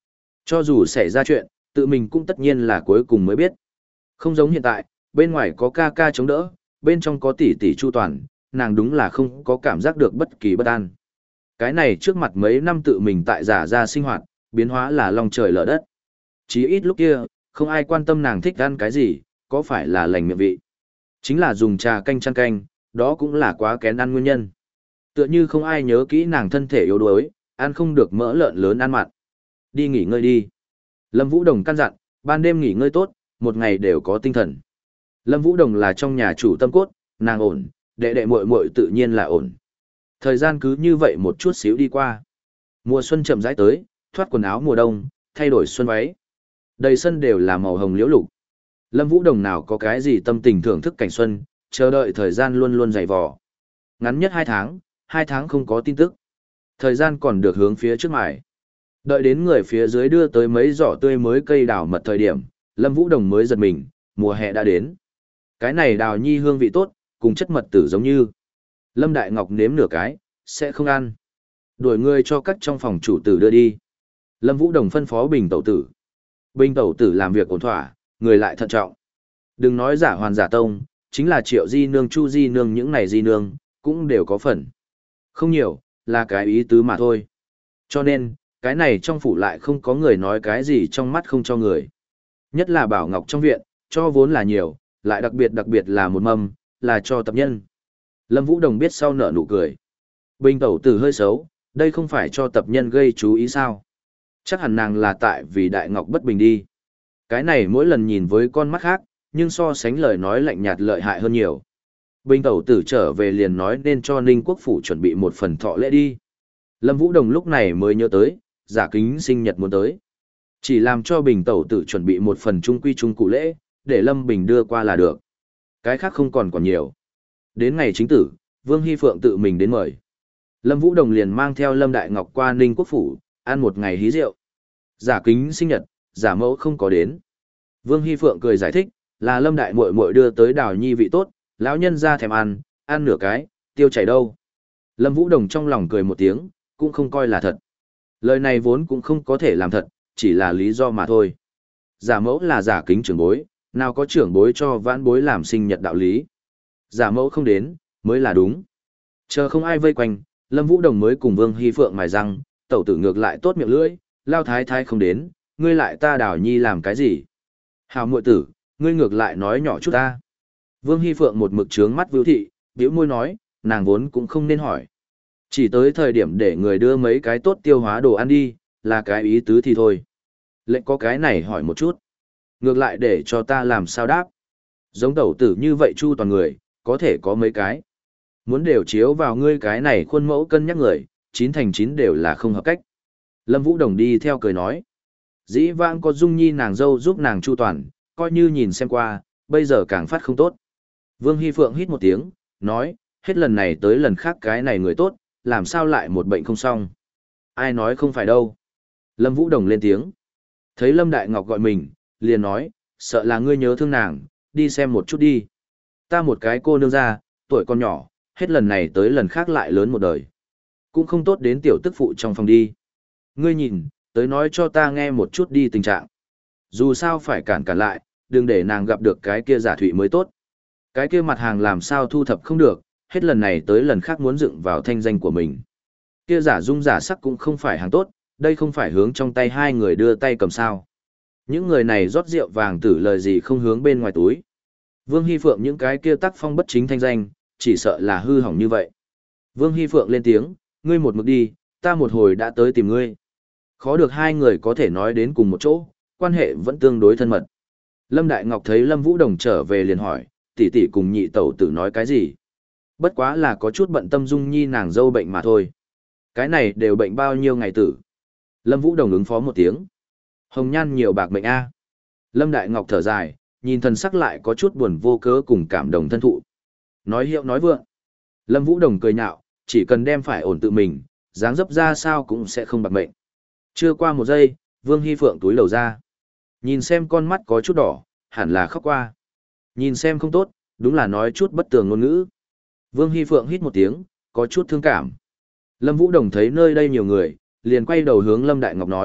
Cho dù xảy ra chuyện, tự mình cũng tất nhiên là cuối cùng mới biết. Không giống hiện tại, bên ngoài có ca ca chống đỡ, bên trong có tỷ tỷ chu toàn, nàng đúng là không có cảm giác được bất kỳ bất an. Cái này trước mặt mấy năm tự mình tại giả ra sinh hoạt, biến hóa là lòng trời lở đất. Chí ít lúc kia, không ai quan tâm nàng thích ăn cái gì, có phải là lành miệng vị. Chính là dùng trà canh chăn canh, đó cũng là quá kén ăn nguyên nhân. Tựa như không ai nhớ kỹ nàng thân thể yếu đuối, ăn không được mỡ lợn lớn ăn mặn. Đi nghỉ ngơi đi. Lâm Vũ Đồng căn dặn, ban đêm nghỉ ngơi tốt, một ngày đều có tinh thần. Lâm Vũ Đồng là trong nhà chủ tâm cốt, nàng ổn, đệ đệ muội muội tự nhiên là ổn. Thời gian cứ như vậy một chút xíu đi qua. Mùa xuân chậm rãi tới, thoát quần áo mùa đông, thay đổi xuân váy. Đầy sân đều là màu hồng liễu lục. Lâm Vũ Đồng nào có cái gì tâm tình thưởng thức cảnh xuân, chờ đợi thời gian luôn luôn dày vò. Ngắn nhất hai tháng, hai tháng không có tin tức. Thời gian còn được hướng phía trước mải. Đợi đến người phía dưới đưa tới mấy giỏ tươi mới cây đào mật thời điểm, Lâm Vũ Đồng mới giật mình, mùa hè đã đến. Cái này đào nhi hương vị tốt, cùng chất mật tử giống như. Lâm Đại Ngọc nếm nửa cái, sẽ không ăn. Đuổi người cho các trong phòng chủ tử đưa đi. Lâm Vũ Đồng phân phó Bình Tẩu Tử. Bình Tẩu Tử làm việc ổn thỏa, người lại thận trọng. Đừng nói giả hoàn giả tông, chính là Triệu Di Nương, Chu Di Nương những này Di Nương, cũng đều có phần. Không nhiều, là cái ý tứ mà thôi. Cho nên, cái này trong phủ lại không có người nói cái gì trong mắt không cho người. Nhất là Bảo Ngọc trong viện, cho vốn là nhiều, lại đặc biệt đặc biệt là một mâm, là cho tập nhân. Lâm Vũ Đồng biết sau nở nụ cười. Bình Tẩu Tử hơi xấu, đây không phải cho tập nhân gây chú ý sao. Chắc hẳn nàng là tại vì Đại Ngọc bất bình đi. Cái này mỗi lần nhìn với con mắt khác, nhưng so sánh lời nói lạnh nhạt lợi hại hơn nhiều. Bình Tẩu Tử trở về liền nói nên cho Ninh Quốc Phủ chuẩn bị một phần thọ lễ đi. Lâm Vũ Đồng lúc này mới nhớ tới, Giả Kính sinh nhật muốn tới. Chỉ làm cho Bình Tẩu Tử chuẩn bị một phần trung quy trung cụ lễ, để Lâm Bình đưa qua là được. Cái khác không còn còn nhiều. Đến ngày chính tử, Vương Hy Phượng tự mình đến mời. Lâm Vũ Đồng liền mang theo Lâm Đại Ngọc qua Ninh Quốc Phủ, ăn một ngày hí rượu. Giả Kính sinh nhật, Giả Mẫu không có đến. Vương Hy Phượng cười giải thích, là Lâm Đại muội muội đưa tới đào nhi vị tốt, lão nhân ra thèm ăn, ăn nửa cái, tiêu chảy đâu. Lâm Vũ Đồng trong lòng cười một tiếng, cũng không coi là thật. Lời này vốn cũng không có thể làm thật, chỉ là lý do mà thôi. Giả Mẫu là Giả Kính trưởng bối, nào có trưởng bối cho vãn bối làm sinh nhật đạo lý. Giả Mẫu không đến, mới là đúng. Chờ không ai vây quanh, Lâm Vũ Đồng mới cùng Vương Hy Phượng mài răng, tẩu tử ngược lại tốt miệng lưỡi, lao thái thái không đến, ngươi lại ta đào nhi làm cái gì? Hào muội tử, ngươi ngược lại nói nhỏ chút ta. Vương Hy Phượng một mực trướng mắt Vưu Thị, bĩu môi nói, nàng vốn cũng không nên hỏi. Chỉ tới thời điểm để người đưa mấy cái tốt tiêu hóa đồ ăn đi, là cái ý tứ thì thôi. Lệnh có cái này hỏi một chút. Ngược lại để cho ta làm sao đáp. Giống tẩu tử như vậy chu toàn người, có thể có mấy cái. Muốn đều chiếu vào ngươi cái này khuôn mẫu cân nhắc người, chín thành chín đều là không hợp cách. Lâm Vũ Đồng đi theo cười nói. Dĩ vãng có Dung Nhi nàng dâu giúp nàng chu toàn, coi như nhìn xem qua, bây giờ càng phát không tốt. Vương Hy Phượng hít một tiếng, nói, hết lần này tới lần khác cái này người tốt, làm sao lại một bệnh không xong. Ai nói không phải đâu. Lâm Vũ Đồng lên tiếng. Thấy Lâm Đại Ngọc gọi mình, liền nói, sợ là ngươi nhớ thương nàng, đi xem một chút đi. Ta một cái cô nương ra, tuổi còn nhỏ, hết lần này tới lần khác lại lớn một đời. Cũng không tốt đến tiểu tức phụ trong phòng đi. Ngươi nhìn, tới nói cho ta nghe một chút đi tình trạng. Dù sao phải cản cản lại, đừng để nàng gặp được cái kia giả thụy mới tốt. Cái kia mặt hàng làm sao thu thập không được, hết lần này tới lần khác muốn dựng vào thanh danh của mình. Kia giả dung giả sắc cũng không phải hàng tốt, đây không phải hướng trong tay hai người đưa tay cầm sao. Những người này rót rượu vàng tử lời gì không hướng bên ngoài túi. Vương Hy Phượng những cái kia tác phong bất chính thanh danh, chỉ sợ là hư hỏng như vậy. Vương Hy Phượng lên tiếng, ngươi một mực đi, ta một hồi đã tới tìm ngươi. Khó được hai người có thể nói đến cùng một chỗ, quan hệ vẫn tương đối thân mật. Lâm Đại Ngọc thấy Lâm Vũ Đồng trở về liền hỏi, tỷ tỷ cùng nhị tẩu tử nói cái gì? Bất quá là có chút bận tâm Dung Nhi nàng dâu bệnh mà thôi. Cái này đều bệnh bao nhiêu ngày tử? Lâm Vũ Đồng ứng phó một tiếng. Hồng nhan nhiều bạc mệnh a. Lâm Đại Ngọc thở dài, nhìn thần sắc lại có chút buồn vô cớ cùng cảm động thân thụ. Nói hiệu nói vượng. Lâm Vũ Đồng cười nhạo, chỉ cần đem phải ổn tự mình, dáng dấp ra sao cũng sẽ không bạc mệnh. Chưa qua một giây, Vương Hy Phượng túi lầu ra. Nhìn xem con mắt có chút đỏ, hẳn là khóc qua. Nhìn xem không tốt, đúng là nói chút bất tường ngôn ngữ. Vương Hy Phượng hít một tiếng, có chút thương cảm. Lâm Vũ Đồng thấy nơi đây nhiều người, liền quay đầu hướng Lâm Đại Ngọc nói,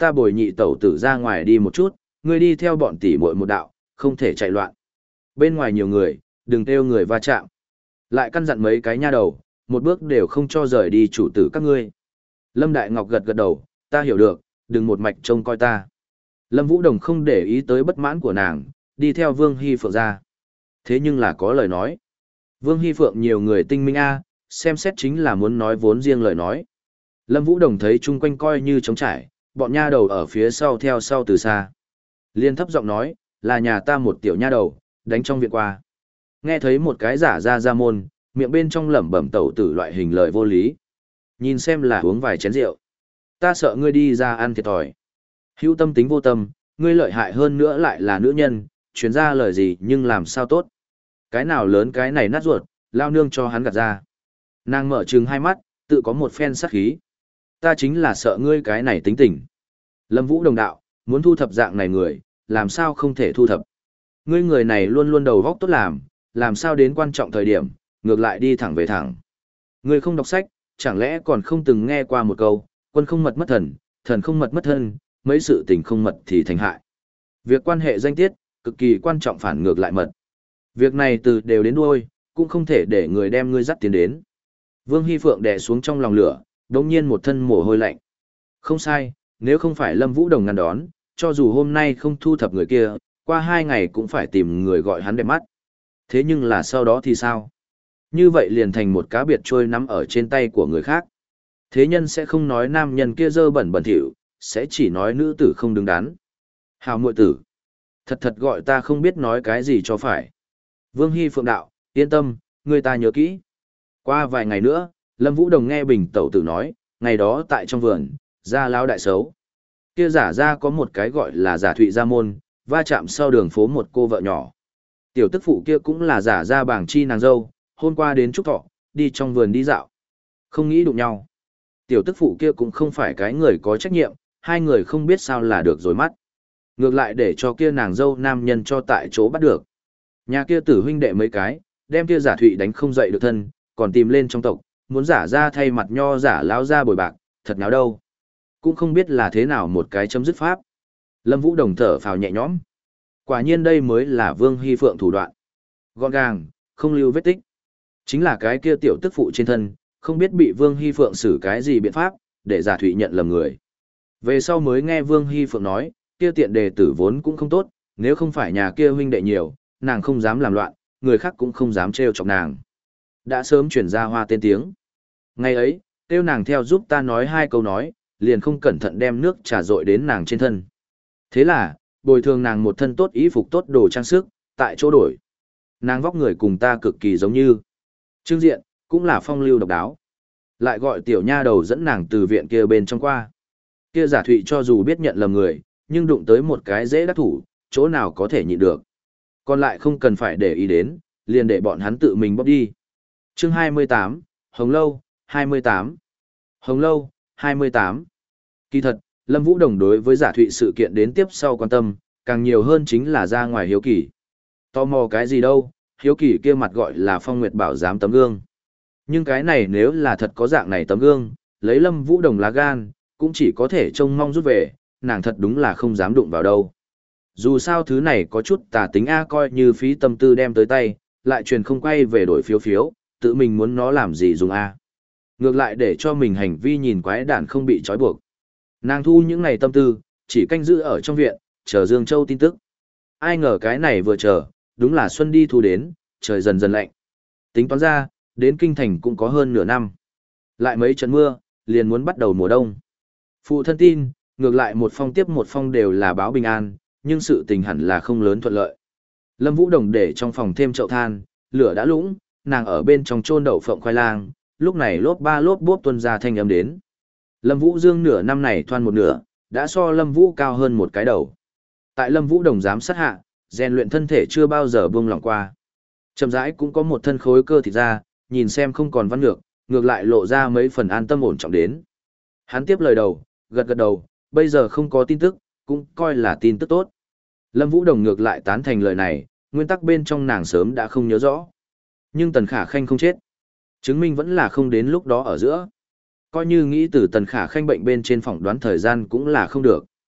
ta bồi nhị tẩu tử ra ngoài đi một chút, ngươi đi theo bọn tỷ muội một đạo, không thể chạy loạn. Bên ngoài nhiều người, đừng kêu người va chạm. Lại căn dặn mấy cái nha đầu, một bước đều không cho rời đi chủ tử các ngươi. Lâm Đại Ngọc gật gật đầu, ta hiểu được, đừng một mạch trông coi ta. Lâm Vũ Đồng không để ý tới bất mãn của nàng, đi theo Vương Hy Phượng ra. Thế nhưng là có lời nói. Vương Hy Phượng nhiều người tinh minh a, xem xét chính là muốn nói vốn riêng lời nói. Lâm Vũ Đồng thấy chung quanh coi như trống trải, bọn nha đầu ở phía sau theo sau từ xa. Liên thấp giọng nói, là nhà ta một tiểu nha đầu, đánh trong viện qua. Nghe thấy một cái giả ra ra môn, miệng bên trong lẩm bẩm tẩu tử loại hình lời vô lý. Nhìn xem là uống vài chén rượu. Ta sợ ngươi đi ra ăn thiệt thòi. Hữu tâm tính vô tâm, ngươi lợi hại hơn nữa lại là nữ nhân, chuyến ra lời gì nhưng làm sao tốt. Cái nào lớn cái này nát ruột, lao nương cho hắn gạt ra. Nàng mở trừng hai mắt, tự có một phen sát khí. Ta chính là sợ ngươi cái này tính tình. Lâm Vũ Đồng đạo, muốn thu thập dạng này người, làm sao không thể thu thập. Ngươi người này luôn luôn đầu góc tốt làm, làm sao đến quan trọng thời điểm, ngược lại đi thẳng về thẳng. Ngươi không đọc sách, chẳng lẽ còn không từng nghe qua một câu, quân không mật mất thần, thần không mật mất thân, mấy sự tình không mật thì thành hại. Việc quan hệ danh tiết, cực kỳ quan trọng phản ngược lại mật. Việc này từ đều đến đuôi, cũng không thể để người đem ngươi dắt tiến đến. Vương Hy Phượng đè xuống trong lòng lửa, đột nhiên một thân mồ hôi lạnh. Không sai, nếu không phải Lâm Vũ Đồng ngăn đón, cho dù hôm nay không thu thập người kia, qua hai ngày cũng phải tìm người gọi hắn đẹp mắt. Thế nhưng là sau đó thì sao? Như vậy liền thành một cá biệt trôi nắm ở trên tay của người khác. Thế nhân sẽ không nói nam nhân kia dơ bẩn bẩn thỉu, sẽ chỉ nói nữ tử không đứng đắn. Hào muội tử. Thật thật gọi ta không biết nói cái gì cho phải. Vương Hy Phượng đạo, yên tâm, người ta nhớ kỹ. Qua vài ngày nữa, Lâm Vũ Đồng nghe Bình Tẩu Tử nói, ngày đó tại trong vườn, ra lao đại xấu. Kia giả ra có một cái gọi là giả thụy gia môn, va chạm sau đường phố một cô vợ nhỏ. Tiểu tức phụ kia cũng là giả ra bảng chi nàng dâu, hôm qua đến Trúc Thọ, đi trong vườn đi dạo. Không nghĩ đụng nhau. Tiểu tức phụ kia cũng không phải cái người có trách nhiệm, hai người không biết sao là được rồi mắt. Ngược lại để cho kia nàng dâu nam nhân cho tại chỗ bắt được. Nhà kia tử huynh đệ mấy cái, đem kia giả thụy đánh không dậy được thân, còn tìm lên trong tộc, muốn giả ra thay mặt nho giả lao ra bồi bạc, thật nháo đâu. Cũng không biết là thế nào một cái chấm dứt pháp. Lâm Vũ Đồng thở phào nhẹ nhõm. Quả nhiên đây mới là Vương Hy Phượng thủ đoạn. Gọn gàng, không lưu vết tích. Chính là cái kia tiểu tức phụ trên thân, không biết bị Vương Hy Phượng xử cái gì biện pháp, để giả thụy nhận lầm người. Về sau mới nghe Vương Hy Phượng nói, kia tiện đề tử vốn cũng không tốt, nếu không phải nhà kia huynh đệ nhiều, nàng không dám làm loạn, người khác cũng không dám trêu chọc nàng. Đã sớm chuyển ra hoa tên tiếng. Ngày ấy, kêu nàng theo giúp ta nói hai câu nói, liền không cẩn thận đem nước trà dội đến nàng trên thân. Thế là, bồi thường nàng một thân tốt y phục tốt đồ trang sức, tại chỗ đổi. Nàng vóc người cùng ta cực kỳ giống như. Trương diện, cũng là phong lưu độc đáo. Lại gọi tiểu nha đầu dẫn nàng từ viện kia bên trong qua. Kia giả thụy cho dù biết nhận lầm người, nhưng đụng tới một cái dễ đắc thủ, chỗ nào có thể nhịn được. Còn lại không cần phải để ý đến, liền để bọn hắn tự mình bóc đi. Chương hai mươi tám, Hồng Lâu, hai mươi tám. Hồng Lâu, hai mươi tám. Kỳ thật, Lâm Vũ Đồng đối với giả thụy sự kiện đến tiếp sau quan tâm, càng nhiều hơn chính là ra ngoài hiếu kỳ. Tò mò cái gì đâu, hiếu kỳ kia mặt gọi là Phong Nguyệt Bảo giám tấm gương. Nhưng cái này nếu là thật có dạng này tấm gương, lấy Lâm Vũ Đồng lá gan, cũng chỉ có thể trông mong rút về, nàng thật đúng là không dám đụng vào đâu. Dù sao thứ này có chút tà tính A coi như phí tâm tư đem tới tay, lại truyền không quay về đổi phiếu phiếu, tự mình muốn nó làm gì dùng A. Ngược lại để cho mình hành vi nhìn quái đản không bị trói buộc. Nàng thu những ngày tâm tư, chỉ canh giữ ở trong viện, chờ Dương Châu tin tức. Ai ngờ cái này vừa chờ, đúng là xuân đi thu đến, trời dần dần lạnh. Tính toán ra, đến kinh thành cũng có hơn nửa năm. Lại mấy trận mưa, liền muốn bắt đầu mùa đông. Phụ thân tin, ngược lại một phong tiếp một phong đều là báo bình an, nhưng sự tình hẳn là không lớn thuận lợi. Lâm Vũ Đồng để trong phòng thêm chậu than, lửa đã lũng, nàng ở bên trong chôn đậu phộng khoai lang, lúc này lốp ba lốp bốp tuân ra thanh âm đến. Lâm Vũ Dương nửa năm này thoan một nửa, đã so Lâm Vũ cao hơn một cái đầu. Tại Lâm Vũ Đồng giám sát hạ, rèn luyện thân thể chưa bao giờ buông lỏng qua. Chậm rãi cũng có một thân khối cơ thịt ra, nhìn xem không còn văn ngược, ngược lại lộ ra mấy phần an tâm ổn trọng đến. Hắn tiếp lời đầu, gật gật đầu, bây giờ không có tin tức, cũng coi là tin tức tốt. Lâm Vũ Đồng ngược lại tán thành lời này, nguyên tắc bên trong nàng sớm đã không nhớ rõ. Nhưng Tần Khả Khanh không chết. Chứng minh vẫn là không đến lúc đó ở giữa. Coi như nghĩ từ Tần Khả Khanh bệnh bên trên phỏng đoán thời gian cũng là không được.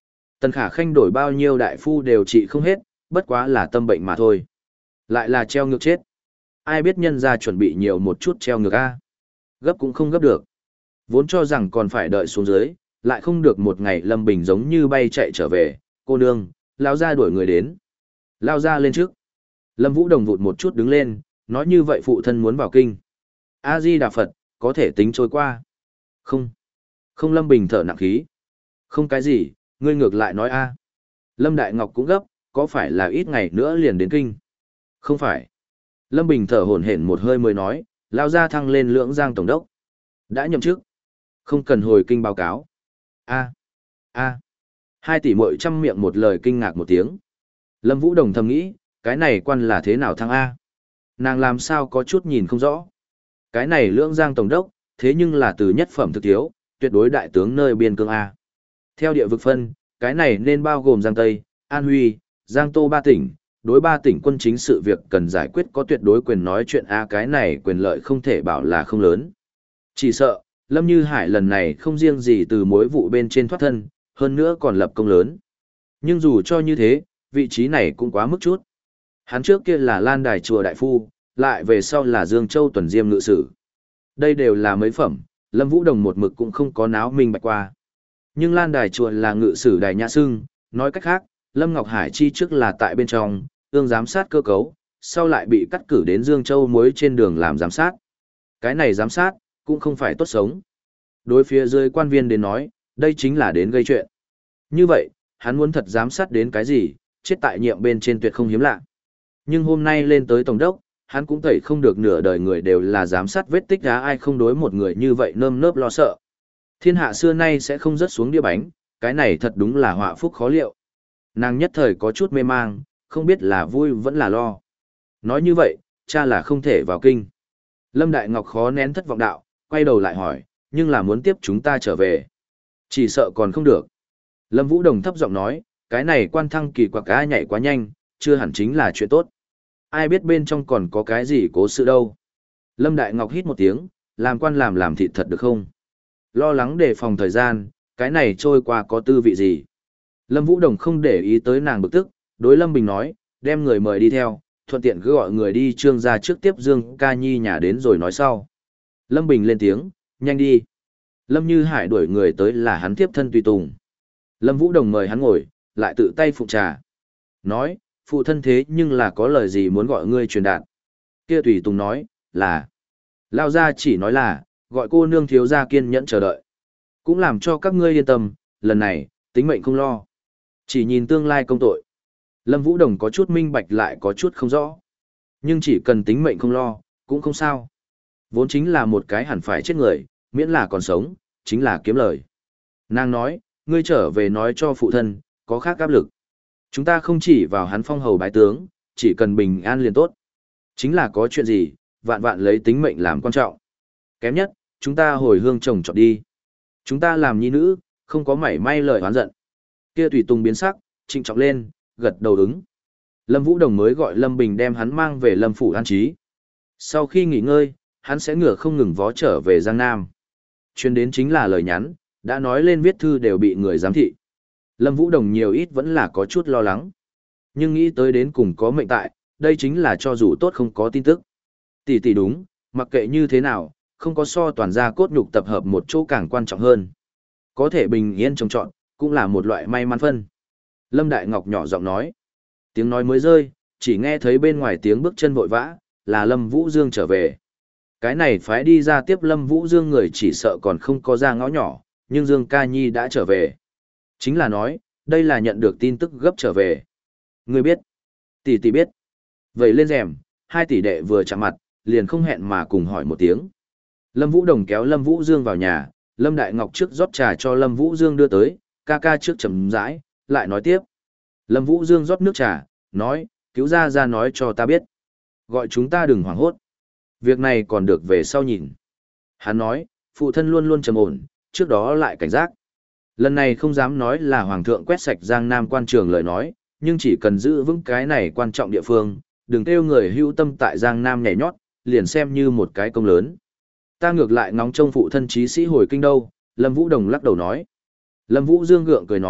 Tần Khả Khanh đổi bao nhiêu đại phu đều trị không hết, bất quá là tâm bệnh mà thôi. Lại là treo ngược chết. Ai biết nhân ra chuẩn bị nhiều một chút treo ngược a. Gấp cũng không gấp được. Vốn cho rằng còn phải đợi xuống dưới, lại không được một ngày Lâm Bình giống như bay chạy trở về, cô nương, lao ra đuổi người đến. Lao ra lên trước. Lâm Vũ Đồng vụt một chút đứng lên, nói như vậy phụ thân muốn vào kinh. A-di-đà Phật, có thể tính trôi qua. Không. Không. Lâm Bình thở nặng khí. Không cái gì, ngươi ngược lại nói a. Lâm Đại Ngọc cũng gấp, có phải là ít ngày nữa liền đến kinh? Không phải. Lâm Bình thở hổn hển một hơi mới nói, lao ra thăng lên Lưỡng Giang tổng đốc. Đã nhậm chức. Không cần hồi kinh báo cáo. A. A. Hai tỷ muội trăm miệng một lời kinh ngạc một tiếng. Lâm Vũ Đồng thầm nghĩ, cái này quan là thế nào thăng A? Nàng làm sao có chút nhìn không rõ. Cái này Lưỡng Giang tổng đốc, thế nhưng là từ nhất phẩm thực thiếu, tuyệt đối đại tướng nơi biên cương A. Theo địa vực phân, cái này nên bao gồm Giang Tây, An Huy, Giang Tô ba tỉnh, đối ba tỉnh quân chính sự việc cần giải quyết có tuyệt đối quyền nói chuyện A, cái này quyền lợi không thể bảo là không lớn. Chỉ sợ, Lâm Như Hải lần này không riêng gì từ mối vụ bên trên thoát thân, hơn nữa còn lập công lớn. Nhưng dù cho như thế, vị trí này cũng quá mức chút. Hắn trước kia là Lan Đài chùa đại phu, lại về sau là Dương Châu tuần diêm ngự sử. Đây đều là mấy phẩm, Lâm Vũ Đồng một mực cũng không có náo minh bạch qua. Nhưng Lan Đài chùa là ngự sử đài nhã sưng, nói cách khác, Lâm Ngọc Hải chi trước là tại bên trong, ương giám sát cơ cấu, sau lại bị cắt cử đến Dương Châu muối trên đường làm giám sát. Cái này giám sát, cũng không phải tốt sống. Đối phía dưới quan viên đến nói, đây chính là đến gây chuyện. Như vậy, hắn muốn thật giám sát đến cái gì, chết tại nhiệm bên trên tuyệt không hiếm lạ. Nhưng hôm nay lên tới tổng đốc, hắn cũng tẩy không được nửa đời người đều là giám sát vết tích đá, ai không đối một người như vậy nơm nớp lo sợ. Thiên hạ xưa nay sẽ không rớt xuống đĩa bánh, cái này thật đúng là họa phúc khó liệu. Nàng nhất thời có chút mê mang, không biết là vui vẫn là lo. Nói như vậy, cha là không thể vào kinh. Lâm Đại Ngọc khó nén thất vọng đạo, quay đầu lại hỏi, nhưng là muốn tiếp chúng ta trở về. Chỉ sợ còn không được. Lâm Vũ Đồng thấp giọng nói, cái này quan thăng kỳ quặc cá nhảy quá nhanh, chưa hẳn chính là chuyện tốt. Ai biết bên trong còn có cái gì cố sự đâu. Lâm Đại Ngọc hít một tiếng, làm quan làm làm thịt thật được không? Lo lắng đề phòng thời gian, cái này trôi qua có tư vị gì? Lâm Vũ Đồng không để ý tới nàng bực tức, đối Lâm Bình nói, đem người mời đi theo, thuận tiện cứ gọi người đi Trương gia trước tiếp Dương Ca Nhi nhà đến rồi nói sau. Lâm Bình lên tiếng, nhanh đi. Lâm Như Hải đuổi người tới là hắn tiếp thân tùy tùng. Lâm Vũ Đồng mời hắn ngồi, lại tự tay phụ trà. Nói, phụ thân thế nhưng là có lời gì muốn gọi ngươi truyền đạt. Kia tùy tùng nói, là. Lao gia chỉ nói là, gọi cô nương thiếu gia kiên nhẫn chờ đợi. Cũng làm cho các ngươi yên tâm, lần này, tính mệnh không lo. Chỉ nhìn tương lai công tội. Lâm Vũ Đồng có chút minh bạch lại có chút không rõ. Nhưng chỉ cần tính mệnh không lo, cũng không sao. Vốn chính là một cái hẳn phải chết người, miễn là còn sống, chính là kiếm lời. Nàng nói, ngươi trở về nói cho phụ thân, có khác áp lực. Chúng ta không chỉ vào hắn phong hầu bái tướng, chỉ cần bình an liền tốt. Chính là có chuyện gì, vạn vạn lấy tính mệnh làm quan trọng. Kém nhất, chúng ta hồi hương chồng chọn đi. Chúng ta làm nhi nữ, không có mảy may lời oán giận. Kia tùy tùng biến sắc, trịnh trọng lên, gật đầu ứng. Lâm Vũ Đồng mới gọi Lâm Bình đem hắn mang về Lâm phủ an trí. Sau khi nghỉ ngơi, hắn sẽ ngựa không ngừng vó trở về Giang Nam. Chuyên đến chính là lời nhắn, đã nói lên viết thư đều bị người giám thị. Lâm Vũ Đồng nhiều ít vẫn là có chút lo lắng. Nhưng nghĩ tới đến cùng có mệnh tại, đây chính là cho dù tốt không có tin tức. Tỷ tỷ đúng, mặc kệ như thế nào, không có so toàn gia cốt nhục tập hợp một chỗ càng quan trọng hơn. Có thể bình yên trồng trọn, cũng là một loại may mắn phân. Lâm Đại Ngọc nhỏ giọng nói. Tiếng nói mới rơi, chỉ nghe thấy bên ngoài tiếng bước chân vội vã, là Lâm Vũ Dương trở về. Cái này phái đi ra tiếp Lâm Vũ Dương người chỉ sợ còn không có ra ngõ nhỏ, nhưng Dương Ca Nhi đã trở về. Chính là nói, đây là nhận được tin tức gấp trở về. Người biết, tỷ tỷ biết. Vậy lên rèm, hai tỷ đệ vừa chạm mặt, liền không hẹn mà cùng hỏi một tiếng. Lâm Vũ Đồng kéo Lâm Vũ Dương vào nhà, Lâm Đại Ngọc trước rót trà cho Lâm Vũ Dương đưa tới, ca ca trước chậm rãi, lại nói tiếp. Lâm Vũ Dương rót nước trà, nói, cứu ra ra nói cho ta biết. Gọi chúng ta đừng hoảng hốt. Việc này còn được về sau nhìn. Hắn nói, phụ thân luôn luôn trầm ổn, trước đó lại cảnh giác. Lần này không dám nói là Hoàng thượng quét sạch Giang Nam quan trường lời nói, nhưng chỉ cần giữ vững cái này quan trọng địa phương, đừng kêu người hữu tâm tại Giang Nam nhảy nhót, liền xem như một cái công lớn. Ta ngược lại ngóng trông phụ thân chí sĩ hồi kinh đâu, Lâm Vũ Đồng lắc đầu nói. Lâm Vũ Dương gượng cười nói,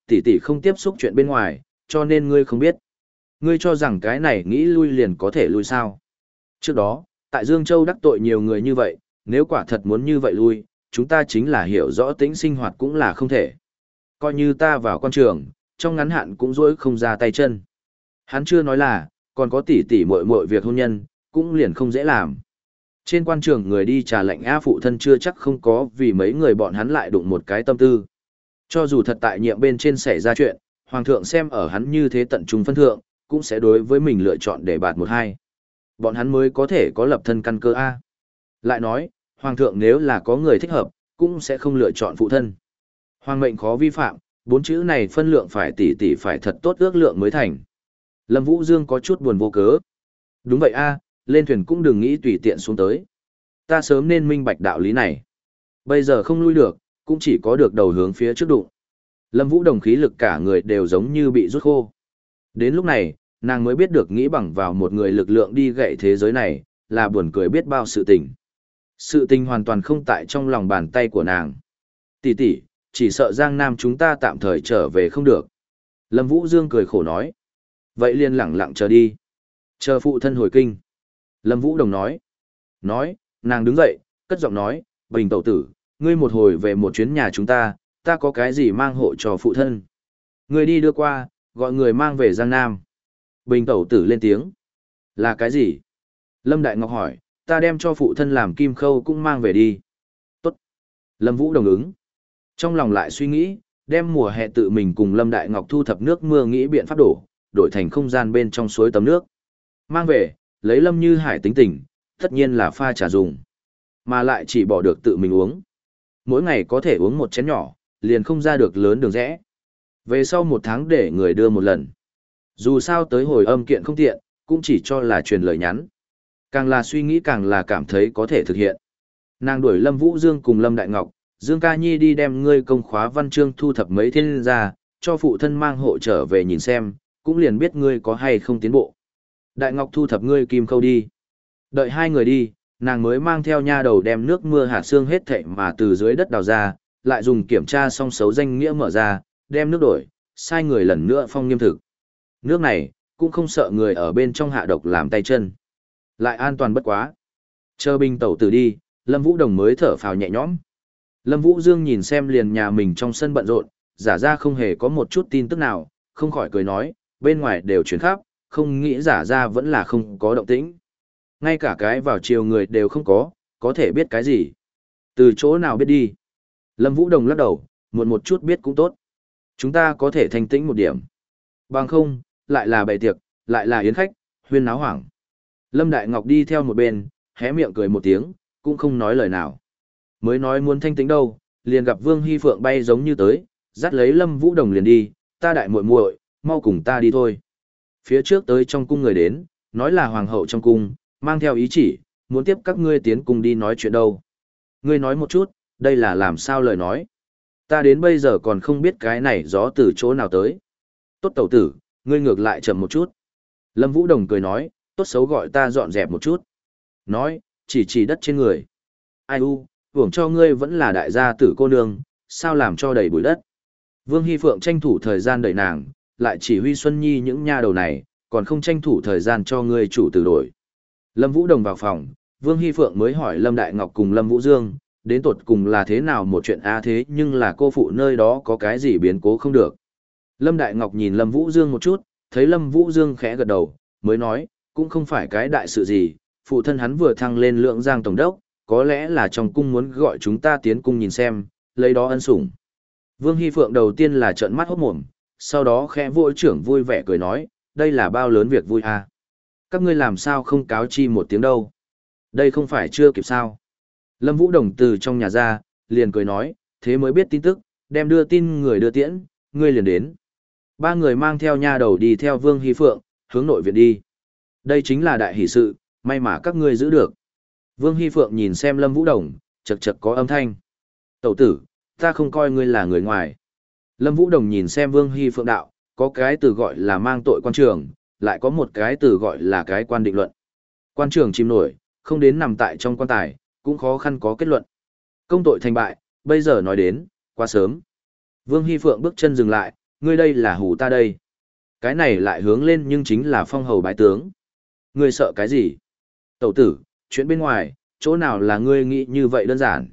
tỷ tỷ không tiếp xúc chuyện bên ngoài, cho nên ngươi không biết. Ngươi cho rằng cái này nghĩ lui liền có thể lui sao? Trước đó, tại Dương Châu đắc tội nhiều người như vậy, nếu quả thật muốn như vậy lui, chúng ta chính là hiểu rõ tính sinh hoạt cũng là không thể. Coi như ta vào quan trường, trong ngắn hạn cũng dỗi không ra tay chân. Hắn chưa nói là, còn có tỷ tỷ muội muội việc hôn nhân, cũng liền không dễ làm. Trên quan trường người đi trà lệnh A phụ thân chưa chắc không có vì mấy người bọn hắn lại đụng một cái tâm tư. Cho dù thật tại nhiệm bên trên xảy ra chuyện, Hoàng thượng xem ở hắn như thế tận trung phân thượng, cũng sẽ đối với mình lựa chọn để bạt một hai. Bọn hắn mới có thể có lập thân căn cơ A. Lại nói, Hoàng thượng nếu là có người thích hợp, cũng sẽ không lựa chọn phụ thân. Hoàng mệnh khó vi phạm, bốn chữ này phân lượng phải tỉ tỉ phải thật tốt ước lượng mới thành. Lâm Vũ Dương có chút buồn vô cớ. Đúng vậy A, lên thuyền cũng đừng nghĩ tùy tiện xuống tới. Ta sớm nên minh bạch đạo lý này. Bây giờ không lui được, cũng chỉ có được đầu hướng phía trước đụng. Lâm Vũ Đồng khí lực cả người đều giống như bị rút khô. Đến lúc này, nàng mới biết được nghĩ bằng vào một người lực lượng đi gậy thế giới này, là buồn cười biết bao sự tình. Sự tình hoàn toàn không tại trong lòng bàn tay của nàng. Tỷ tỷ, chỉ sợ Giang Nam chúng ta tạm thời trở về không được. Lâm Vũ Dương cười khổ nói. Vậy liền lẳng lặng chờ đi. Chờ phụ thân hồi kinh. Lâm Vũ Đồng nói. Nói, nàng đứng dậy, cất giọng nói, Bình tẩu tử, ngươi một hồi về một chuyến nhà chúng ta, ta có cái gì mang hộ cho phụ thân. Ngươi đi đưa qua, gọi người mang về Giang Nam. Bình tẩu tử lên tiếng. Là cái gì? Lâm Đại Ngọc hỏi, ta đem cho phụ thân làm kim khâu cũng mang về đi. Tốt. Lâm Vũ đồng ứng. Trong lòng lại suy nghĩ, đem mùa hè tự mình cùng Lâm Đại Ngọc thu thập nước mưa nghĩ biện pháp đổ, đổi thành không gian bên trong suối tắm nước. Mang về, lấy Lâm Như Hải tính tình, tất nhiên là pha trà dùng. Mà lại chỉ bỏ được tự mình uống. Mỗi ngày có thể uống một chén nhỏ, liền không ra được lớn đường rẽ. Về sau một tháng để người đưa một lần. Dù sao tới hồi âm kiện không tiện, cũng chỉ cho là truyền lời nhắn. Càng là suy nghĩ càng là cảm thấy có thể thực hiện. Nàng đuổi Lâm Vũ Dương cùng Lâm Đại Ngọc, Dương Ca Nhi đi đem ngươi công khóa văn chương thu thập mấy thiên ra, cho phụ thân mang hộ trở về nhìn xem, cũng liền biết ngươi có hay không tiến bộ. Đại Ngọc thu thập ngươi kim khâu đi. Đợi hai người đi, nàng mới mang theo nha đầu đem nước mưa hạt xương hết thảy mà từ dưới đất đào ra, lại dùng kiểm tra xong xấu danh nghĩa mở ra, đem nước đổi, sai người lần nữa phong nghiêm thực. Nước này, cũng không sợ người ở bên trong hạ độc làm tay chân. Lại an toàn bất quá. Chờ Bình tẩu tử đi, Lâm Vũ Đồng mới thở phào nhẹ nhõm. Lâm Vũ Dương nhìn xem liền nhà mình trong sân bận rộn, giả ra không hề có một chút tin tức nào, không khỏi cười nói, bên ngoài đều chuyển khắp, không nghĩ giả ra vẫn là không có động tĩnh. Ngay cả cái vào chiều người đều không có, có thể biết cái gì. Từ chỗ nào biết đi. Lâm Vũ Đồng lắc đầu, muộn một chút biết cũng tốt. Chúng ta có thể thanh tĩnh một điểm. Bằng không, lại là bày tiệc, lại là yến khách, huyên náo hoảng. Lâm Đại Ngọc đi theo một bên, hé miệng cười một tiếng, cũng không nói lời nào. Mới nói muốn thanh tĩnh đâu, liền gặp Vương Hy Phượng bay giống như tới, dắt lấy Lâm Vũ Đồng liền đi, ta đại muội muội, mau cùng ta đi thôi. Phía trước tới trong cung người đến, nói là hoàng hậu trong cung, mang theo ý chỉ, muốn tiếp các ngươi tiến cung đi nói chuyện đâu. Ngươi nói một chút, đây là làm sao lời nói. Ta đến bây giờ còn không biết cái này gió từ chỗ nào tới. Tốt tẩu tử, ngươi ngược lại chậm một chút. Lâm Vũ Đồng cười nói, tốt xấu gọi ta dọn dẹp một chút. Nói, chỉ chỉ đất trên người. Ai u, hưởng cho ngươi vẫn là đại gia tử cô nương, sao làm cho đầy bụi đất. Vương Hy Phượng tranh thủ thời gian đợi nàng, lại chỉ huy Xuân Nhi những nha đầu này, còn không tranh thủ thời gian cho ngươi chủ tử đổi. Lâm Vũ Đồng vào phòng, Vương Hy Phượng mới hỏi Lâm Đại Ngọc cùng Lâm Vũ Dương, đến tột cùng là thế nào một chuyện a thế nhưng là cô phụ nơi đó có cái gì biến cố không được. Lâm Đại Ngọc nhìn Lâm Vũ Dương một chút, thấy Lâm Vũ Dương khẽ gật đầu, mới nói, cũng không phải cái đại sự gì, phụ thân hắn vừa thăng lên Lượng Giang tổng đốc, có lẽ là trong cung muốn gọi chúng ta tiến cung nhìn xem, lấy đó ân sủng. Vương Hy Phượng đầu tiên là trợn mắt hốt mồm, sau đó khẽ vội trưởng vui vẻ cười nói, đây là bao lớn việc vui à. Các ngươi làm sao không cáo chi một tiếng đâu. Đây không phải chưa kịp sao. Lâm Vũ Đồng từ trong nhà ra, liền cười nói, thế mới biết tin tức, đem đưa tin người đưa tiễn, ngươi liền đến. Ba người mang theo nha đầu đi theo Vương Hy Phượng, hướng nội viện đi. Đây chính là đại hỷ sự, may mà các ngươi giữ được. Vương Hy Phượng nhìn xem Lâm Vũ Đồng, chật chật có âm thanh. Tẩu tử, ta không coi ngươi là người ngoài. Lâm Vũ Đồng nhìn xem Vương Hy Phượng đạo, có cái từ gọi là mang tội quan trường, lại có một cái từ gọi là cái quan định luận. Quan trường chìm nổi, không đến nằm tại trong quan tài, cũng khó khăn có kết luận. Công tội thành bại, bây giờ nói đến, quá sớm. Vương Hy Phượng bước chân dừng lại, ngươi đây là hù ta đây. Cái này lại hướng lên nhưng chính là phong hầu bái tướng. Ngươi sợ cái gì? Tẩu tử, chuyện bên ngoài, chỗ nào là ngươi nghĩ như vậy đơn giản.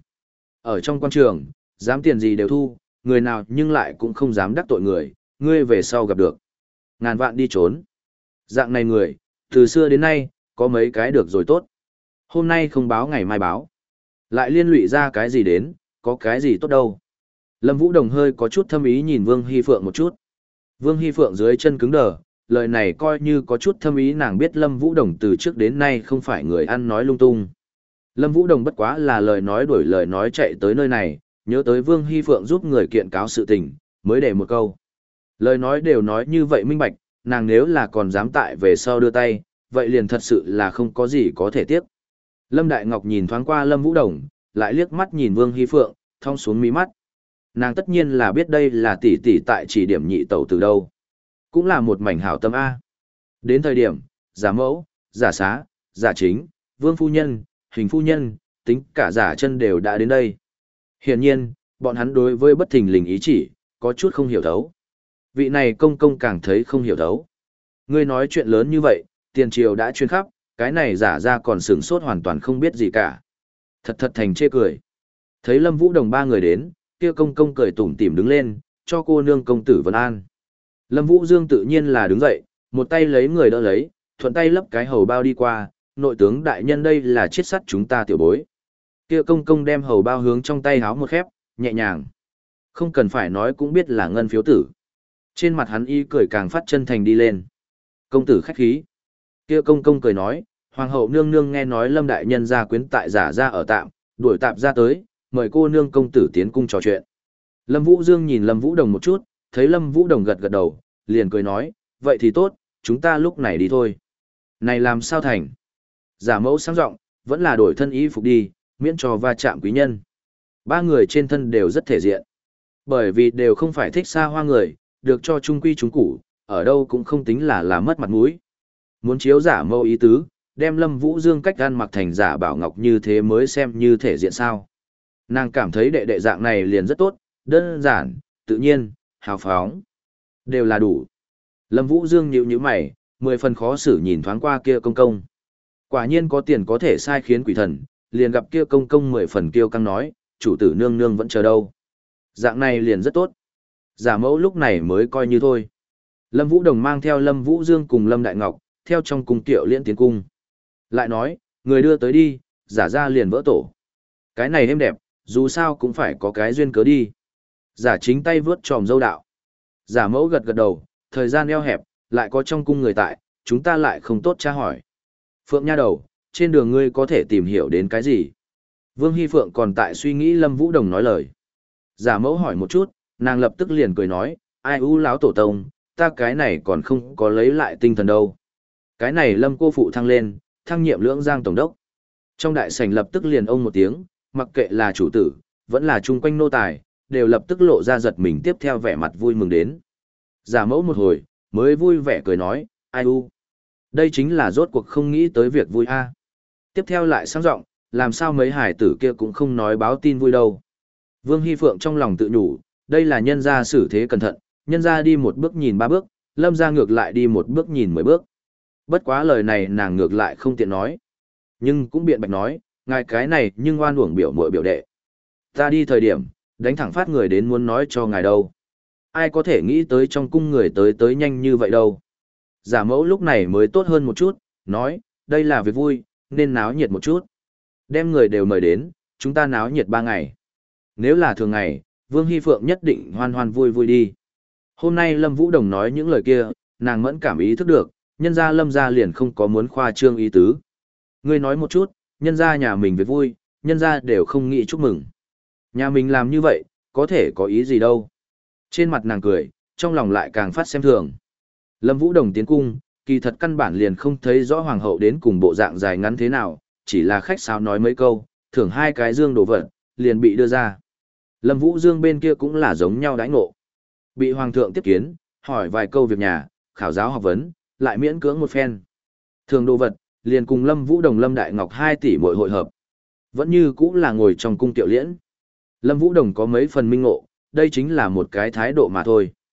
Ở trong quan trường, dám tiền gì đều thu, người nào nhưng lại cũng không dám đắc tội người, ngươi về sau gặp được. Ngàn vạn đi trốn. Dạng này người, từ xưa đến nay, có mấy cái được rồi tốt. Hôm nay không báo ngày mai báo. Lại liên lụy ra cái gì đến, có cái gì tốt đâu. Lâm Vũ Đồng hơi có chút thâm ý nhìn Vương Hy Phượng một chút. Vương Hy Phượng dưới chân cứng đờ, lời này coi như có chút thâm ý, nàng biết Lâm Vũ Đồng từ trước đến nay không phải người ăn nói lung tung. Lâm Vũ Đồng bất quá là lời nói đổi lời nói chạy tới nơi này, nhớ tới Vương Hy Phượng giúp người kiện cáo sự tình, mới để một câu. Lời nói đều nói như vậy minh bạch, nàng nếu là còn dám tại về sau đưa tay, vậy liền thật sự là không có gì có thể tiếc. Lâm Đại Ngọc nhìn thoáng qua Lâm Vũ Đồng, lại liếc mắt nhìn Vương Hy Phượng, thong xuống mí mắt. Nàng tất nhiên là biết đây là tỷ tỷ tại chỉ điểm nhị tẩu từ đâu. Cũng là một mảnh hảo tâm A. Đến thời điểm, giả mẫu, giả xá, giả chính, Vương Phu Nhân, Hình Phu Nhân, tính cả giả chân đều đã đến đây. Hiển nhiên, bọn hắn đối với bất thình lình ý chỉ, có chút không hiểu thấu. Vị này công công càng thấy không hiểu thấu. Ngươi nói chuyện lớn như vậy, tiền triều đã chuyên khắp, cái này giả ra còn sửng sốt hoàn toàn không biết gì cả. Thật thật thành chê cười. Thấy Lâm Vũ Đồng ba người đến, kia công công cười tủm tỉm đứng lên, cho cô nương công tử Vân An. Lâm Vũ Dương tự nhiên là đứng dậy, một tay lấy người đỡ lấy, thuận tay lấp cái hầu bao đi qua, nội tướng đại nhân đây là chiết sắt chúng ta tiểu bối. Kia công công đem hầu bao hướng trong tay háo một khép, nhẹ nhàng. Không cần phải nói cũng biết là ngân phiếu tử. Trên mặt hắn y cười càng phát chân thành đi lên. Công tử khách khí. Kia công công cười nói, hoàng hậu nương nương nghe nói Lâm đại nhân gia quyến tại giả ra ở tạm, đuổi tạm ra tới, mời cô nương công tử tiến cung trò chuyện. Lâm Vũ Dương nhìn Lâm Vũ Đồng một chút, thấy Lâm Vũ Đồng gật gật đầu, liền cười nói, vậy thì tốt, chúng ta lúc này đi thôi. Này làm sao thành? Giả mẫu sáng giọng, vẫn là đổi thân y phục đi, miễn cho va chạm quý nhân. Ba người trên thân đều rất thể diện. Bởi vì đều không phải thích xa hoa người, được cho trung quy trung củ, ở đâu cũng không tính là là mất mặt mũi. Muốn chiếu giả mẫu ý tứ, đem Lâm Vũ Dương cách ăn mặc thành giả bảo ngọc như thế mới xem như thể diện sao. Nàng cảm thấy đệ đệ dạng này liền rất tốt, đơn giản, tự nhiên, hào phóng. Đều là đủ. Lâm Vũ Dương nhíu nhíu mày, mười phần khó xử nhìn thoáng qua kia công công. Quả nhiên có tiền có thể sai khiến quỷ thần, liền gặp kia công công mười phần kiêu căng nói, chủ tử nương nương vẫn chờ đâu. Dạng này liền rất tốt. Giả mẫu lúc này mới coi như thôi. Lâm Vũ Đồng mang theo Lâm Vũ Dương cùng Lâm Đại Ngọc, theo trong cung tiệu liễn tiến cung. Lại nói, người đưa tới đi, giả ra liền vỡ tổ. Cái này êm đẹp, dù sao cũng phải có cái duyên cớ đi. Giả chính tay vướt tròm dâu đạo. Giả mẫu gật gật đầu, thời gian eo hẹp, lại có trong cung người tại, chúng ta lại không tốt tra hỏi. Phượng nha đầu, trên đường ngươi có thể tìm hiểu đến cái gì? Vương Hy Phượng còn tại suy nghĩ Lâm Vũ Đồng nói lời. Giả mẫu hỏi một chút, nàng lập tức liền cười nói, ai u lão tổ tông, ta cái này còn không có lấy lại tinh thần đâu. Cái này Lâm cô phụ thăng lên, thăng nhiệm lưỡng giang tổng đốc. Trong đại sảnh lập tức liền ông một tiếng, mặc kệ là chủ tử, vẫn là chung quanh nô tài, đều lập tức lộ ra giật mình tiếp theo vẻ mặt vui mừng đến. Giả mẫu một hồi, mới vui vẻ cười nói, ai u. Đây chính là rốt cuộc không nghĩ tới việc vui a. Tiếp theo lại sang giọng, làm sao mấy hải tử kia cũng không nói báo tin vui đâu. Vương Hy Phượng trong lòng tự nhủ, đây là nhân gia xử thế cẩn thận, nhân gia đi một bước nhìn ba bước, Lâm gia ngược lại đi một bước nhìn mười bước. Bất quá lời này nàng ngược lại không tiện nói. Nhưng cũng biện bạch nói, ngài cái này nhưng oan uổng biểu muội biểu đệ. Ta đi thời điểm, đánh thẳng phát người đến muốn nói cho ngài đâu. Ai có thể nghĩ tới trong cung người tới tới nhanh như vậy đâu. Giả mẫu lúc này mới tốt hơn một chút, nói, đây là việc vui, nên náo nhiệt một chút. Đem người đều mời đến, chúng ta náo nhiệt ba ngày. Nếu là thường ngày, Vương Hy Phượng nhất định hoan hoan vui vui đi. Hôm nay Lâm Vũ Đồng nói những lời kia, nàng mẫn cảm ý thức được, nhân gia Lâm gia liền không có muốn khoa trương ý tứ. Ngươi nói một chút, nhân gia nhà mình việc vui, nhân gia đều không nghĩ chúc mừng. Nhà mình làm như vậy, có thể có ý gì đâu. Trên mặt nàng cười, trong lòng lại càng phát xem thường. Lâm Vũ Đồng tiến cung, kỳ thật căn bản liền không thấy rõ hoàng hậu đến cùng bộ dạng dài ngắn thế nào, chỉ là khách sáo nói mấy câu, thưởng hai cái dương đồ vật, liền bị đưa ra. Lâm Vũ Dương bên kia cũng là giống nhau đãi ngộ. Bị hoàng thượng tiếp kiến, hỏi vài câu việc nhà, khảo giáo học vấn, lại miễn cưỡng một phen. Thường đồ vật, liền cùng Lâm Vũ Đồng Lâm Đại Ngọc hai tỷ mỗi hội hợp. Vẫn như cũng là ngồi trong cung tiểu liễn. Lâm Vũ Đồng có mấy phần minh ngộ, đây chính là một cái thái độ mà thôi.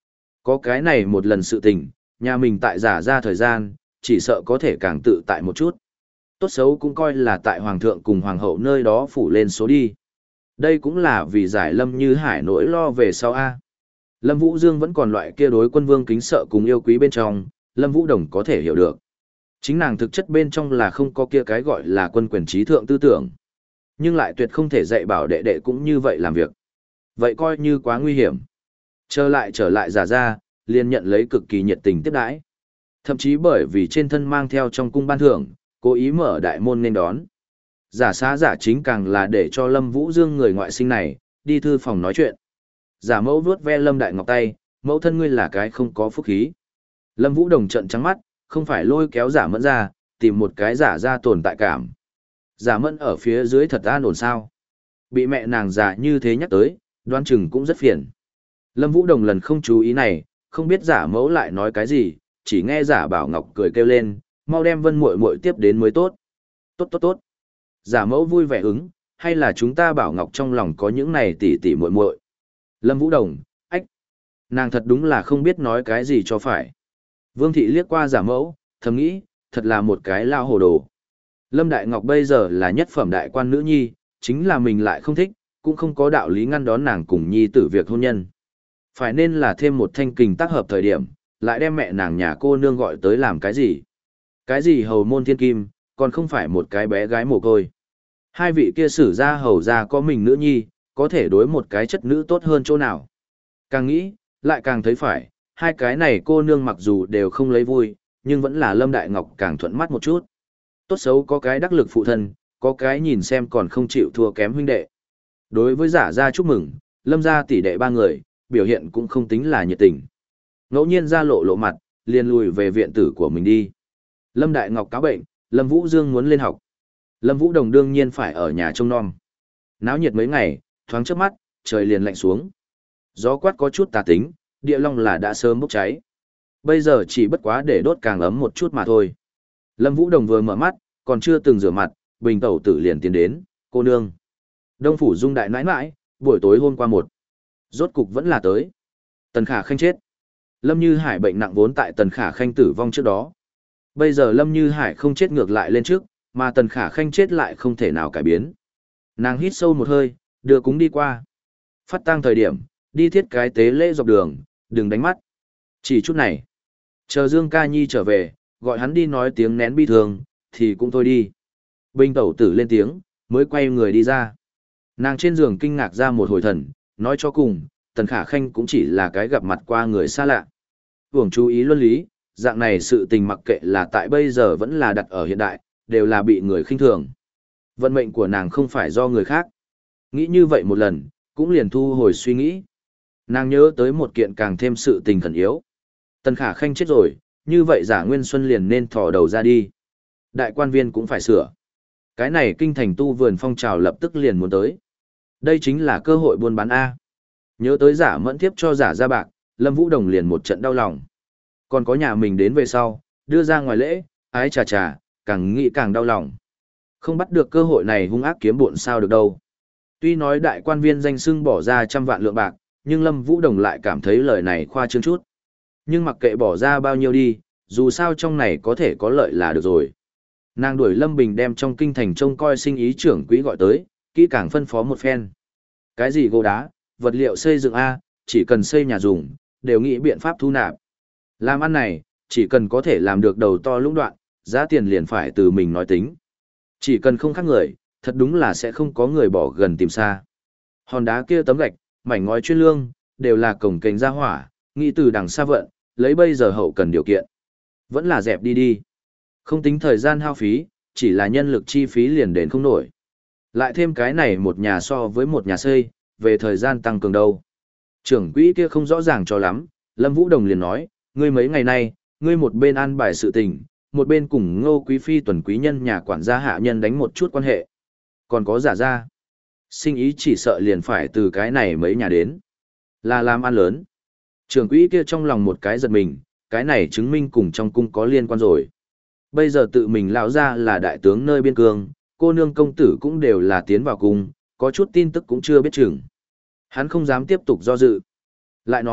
Có cái này một lần sự tình, nhà mình tại giả ra thời gian, chỉ sợ có thể càng tự tại một chút. Tốt xấu cũng coi là tại hoàng thượng cùng hoàng hậu nơi đó phủ lên số đi. Đây cũng là vì giải Lâm Như Hải nỗi lo về sau A. Lâm Vũ Dương vẫn còn loại kia đối quân vương kính sợ cùng yêu quý bên trong, Lâm Vũ Đồng có thể hiểu được. Chính nàng thực chất bên trong là không có kia cái gọi là quân quyền trí thượng tư tưởng. Nhưng lại tuyệt không thể dạy bảo đệ đệ cũng như vậy làm việc. Vậy coi như quá nguy hiểm. Trở lại trở lại giả ra, liền nhận lấy cực kỳ nhiệt tình tiếp đãi. Thậm chí bởi vì trên thân mang theo trong cung ban thưởng, cố ý mở đại môn nên đón. Giả xá giả chính càng là để cho Lâm Vũ Dương người ngoại sinh này, đi thư phòng nói chuyện. Giả mẫu vuốt ve Lâm Đại Ngọc tay, mẫu thân ngươi là cái không có phúc khí. Lâm Vũ Đồng trận trắng mắt, không phải lôi kéo giả mẫn ra, tìm một cái giả ra tồn tại cảm. Giả mẫn ở phía dưới thật an ổn sao. Bị mẹ nàng giả như thế nhắc tới, đoan chừng cũng rất phiền. Lâm Vũ Đồng lần không chú ý này, không biết giả mẫu lại nói cái gì, chỉ nghe giả Bảo Ngọc cười kêu lên, mau đem Vân muội muội tiếp đến mới tốt. Tốt tốt tốt. Giả mẫu vui vẻ ứng, hay là chúng ta Bảo Ngọc trong lòng có những này tỉ tỉ muội muội. Lâm Vũ Đồng, ách. Nàng thật đúng là không biết nói cái gì cho phải. Vương thị liếc qua giả mẫu, thầm nghĩ, thật là một cái lao hồ đồ. Lâm Đại Ngọc bây giờ là nhất phẩm đại quan nữ nhi, chính là mình lại không thích, cũng không có đạo lý ngăn đón nàng cùng nhi tử việc hôn nhân. Phải nên là thêm một thanh kình tác hợp thời điểm, lại đem mẹ nàng nhà cô nương gọi tới làm cái gì. Cái gì hầu môn thiên kim, còn không phải một cái bé gái mồ côi. Hai vị kia xử ra hầu ra có mình nữ nhi, có thể đối một cái chất nữ tốt hơn chỗ nào. Càng nghĩ, lại càng thấy phải, hai cái này cô nương mặc dù đều không lấy vui, nhưng vẫn là Lâm Đại Ngọc càng thuận mắt một chút. Tốt xấu có cái đắc lực phụ thân, có cái nhìn xem còn không chịu thua kém huynh đệ. Đối với giả gia chúc mừng, Lâm gia tỷ đệ ba người, biểu hiện cũng không tính là nhiệt tình. Ngẫu nhiên ra lộ lộ mặt, liền lùi về viện tử của mình đi. Lâm Đại Ngọc cáo bệnh, Lâm Vũ Dương muốn lên học. Lâm Vũ Đồng đương nhiên phải ở nhà trông nom. Náo nhiệt mấy ngày, thoáng chớp mắt, trời liền lạnh xuống. Gió quát có chút tà tính, địa long là đã sớm bốc cháy. Bây giờ chỉ bất quá để đốt càng ấm một chút mà thôi. Lâm Vũ Đồng vừa mở mắt, còn chưa từng rửa mặt, Bình Tẩu Tử liền tiến đến, cô nương. Đông Phủ Dung đại nãi nãi, buổi tối hôm qua một. Rốt cục vẫn là tới. Tần Khả Khanh chết. Lâm Như Hải bệnh nặng vốn tại Tần Khả Khanh tử vong trước đó. Bây giờ Lâm Như Hải không chết ngược lại lên trước, mà Tần Khả Khanh chết lại không thể nào cải biến. Nàng hít sâu một hơi, đưa cúng đi qua. Phát tang thời điểm, đi thiết cái tế lễ dọc đường, đừng đánh mắt. Chỉ chút này. Chờ Dương Ca Nhi trở về, gọi hắn đi nói tiếng nén bi thương, thì cũng thôi đi. Bình Tẩu Tử lên tiếng, mới quay người đi ra. Nàng trên giường kinh ngạc ra một hồi thần, nói cho cùng, Tần Khả Khanh cũng chỉ là cái gặp mặt qua người xa lạ. Hưởng chú ý luân lý, dạng này sự tình mặc kệ là tại bây giờ vẫn là đặt ở hiện đại, đều là bị người khinh thường. Vận mệnh của nàng không phải do người khác. Nghĩ như vậy một lần, cũng liền thu hồi suy nghĩ. Nàng nhớ tới một kiện càng thêm sự tình khẩn yếu. Tần Khả Khanh chết rồi, như vậy Giả Nguyên Xuân liền nên thò đầu ra đi. Đại quan viên cũng phải sửa. Cái này kinh thành tu vườn phong trào lập tức liền muốn tới. Đây chính là cơ hội buôn bán A. Nhớ tới Giả Mẫn tiếp cho Giả ra bạc, Lâm Vũ Đồng liền một trận đau lòng. Còn có nhà mình đến về sau, đưa ra ngoài lễ, ái chà chà, càng nghĩ càng đau lòng. Không bắt được cơ hội này hung ác kiếm bộn sao được đâu. Tuy nói đại quan viên danh xưng bỏ ra trăm vạn lượng bạc, nhưng Lâm Vũ Đồng lại cảm thấy lời này khoa trương chút. Nhưng mặc kệ bỏ ra bao nhiêu đi, dù sao trong này có thể có lợi là được rồi. Nàng đuổi Lâm Bình đem trong kinh thành trông coi sinh ý trưởng quỹ gọi tới, kỹ càng phân phó một phen. Cái gì gỗ đá, vật liệu xây dựng A, chỉ cần xây nhà dùng, đều nghĩ biện pháp thu nạp. Làm ăn này, chỉ cần có thể làm được đầu to lũng đoạn, giá tiền liền phải từ mình nói tính. Chỉ cần không khác người, thật đúng là sẽ không có người bỏ gần tìm xa. Hòn đá kia tấm gạch, mảnh ngói chuyên lương, đều là cổng kênh ra hỏa, nghĩ từ đằng xa vận, lấy bây giờ hậu cần điều kiện. Vẫn là dẹp đi đi. Không tính thời gian hao phí, chỉ là nhân lực chi phí liền đến không nổi. Lại thêm cái này một nhà so với một nhà xây, về thời gian tăng cường đâu. Trưởng quỹ kia không rõ ràng cho lắm, Lâm Vũ Đồng liền nói, ngươi mấy ngày nay, ngươi một bên an bài sự tình, một bên cùng Ngô Quý Phi tuần quý nhân nhà quản gia hạ nhân đánh một chút quan hệ. Còn có Giả ra. Sinh ý chỉ sợ liền phải từ cái này mấy nhà đến. Là làm ăn lớn. Trưởng quỹ kia trong lòng một cái giật mình, cái này chứng minh cùng trong cung có liên quan rồi. Bây giờ tự mình lão ra là đại tướng nơi biên cương, cô nương công tử cũng đều là tiến vào cung, có chút tin tức cũng chưa biết chừng. Hắn không dám tiếp tục do dự. Lại nói,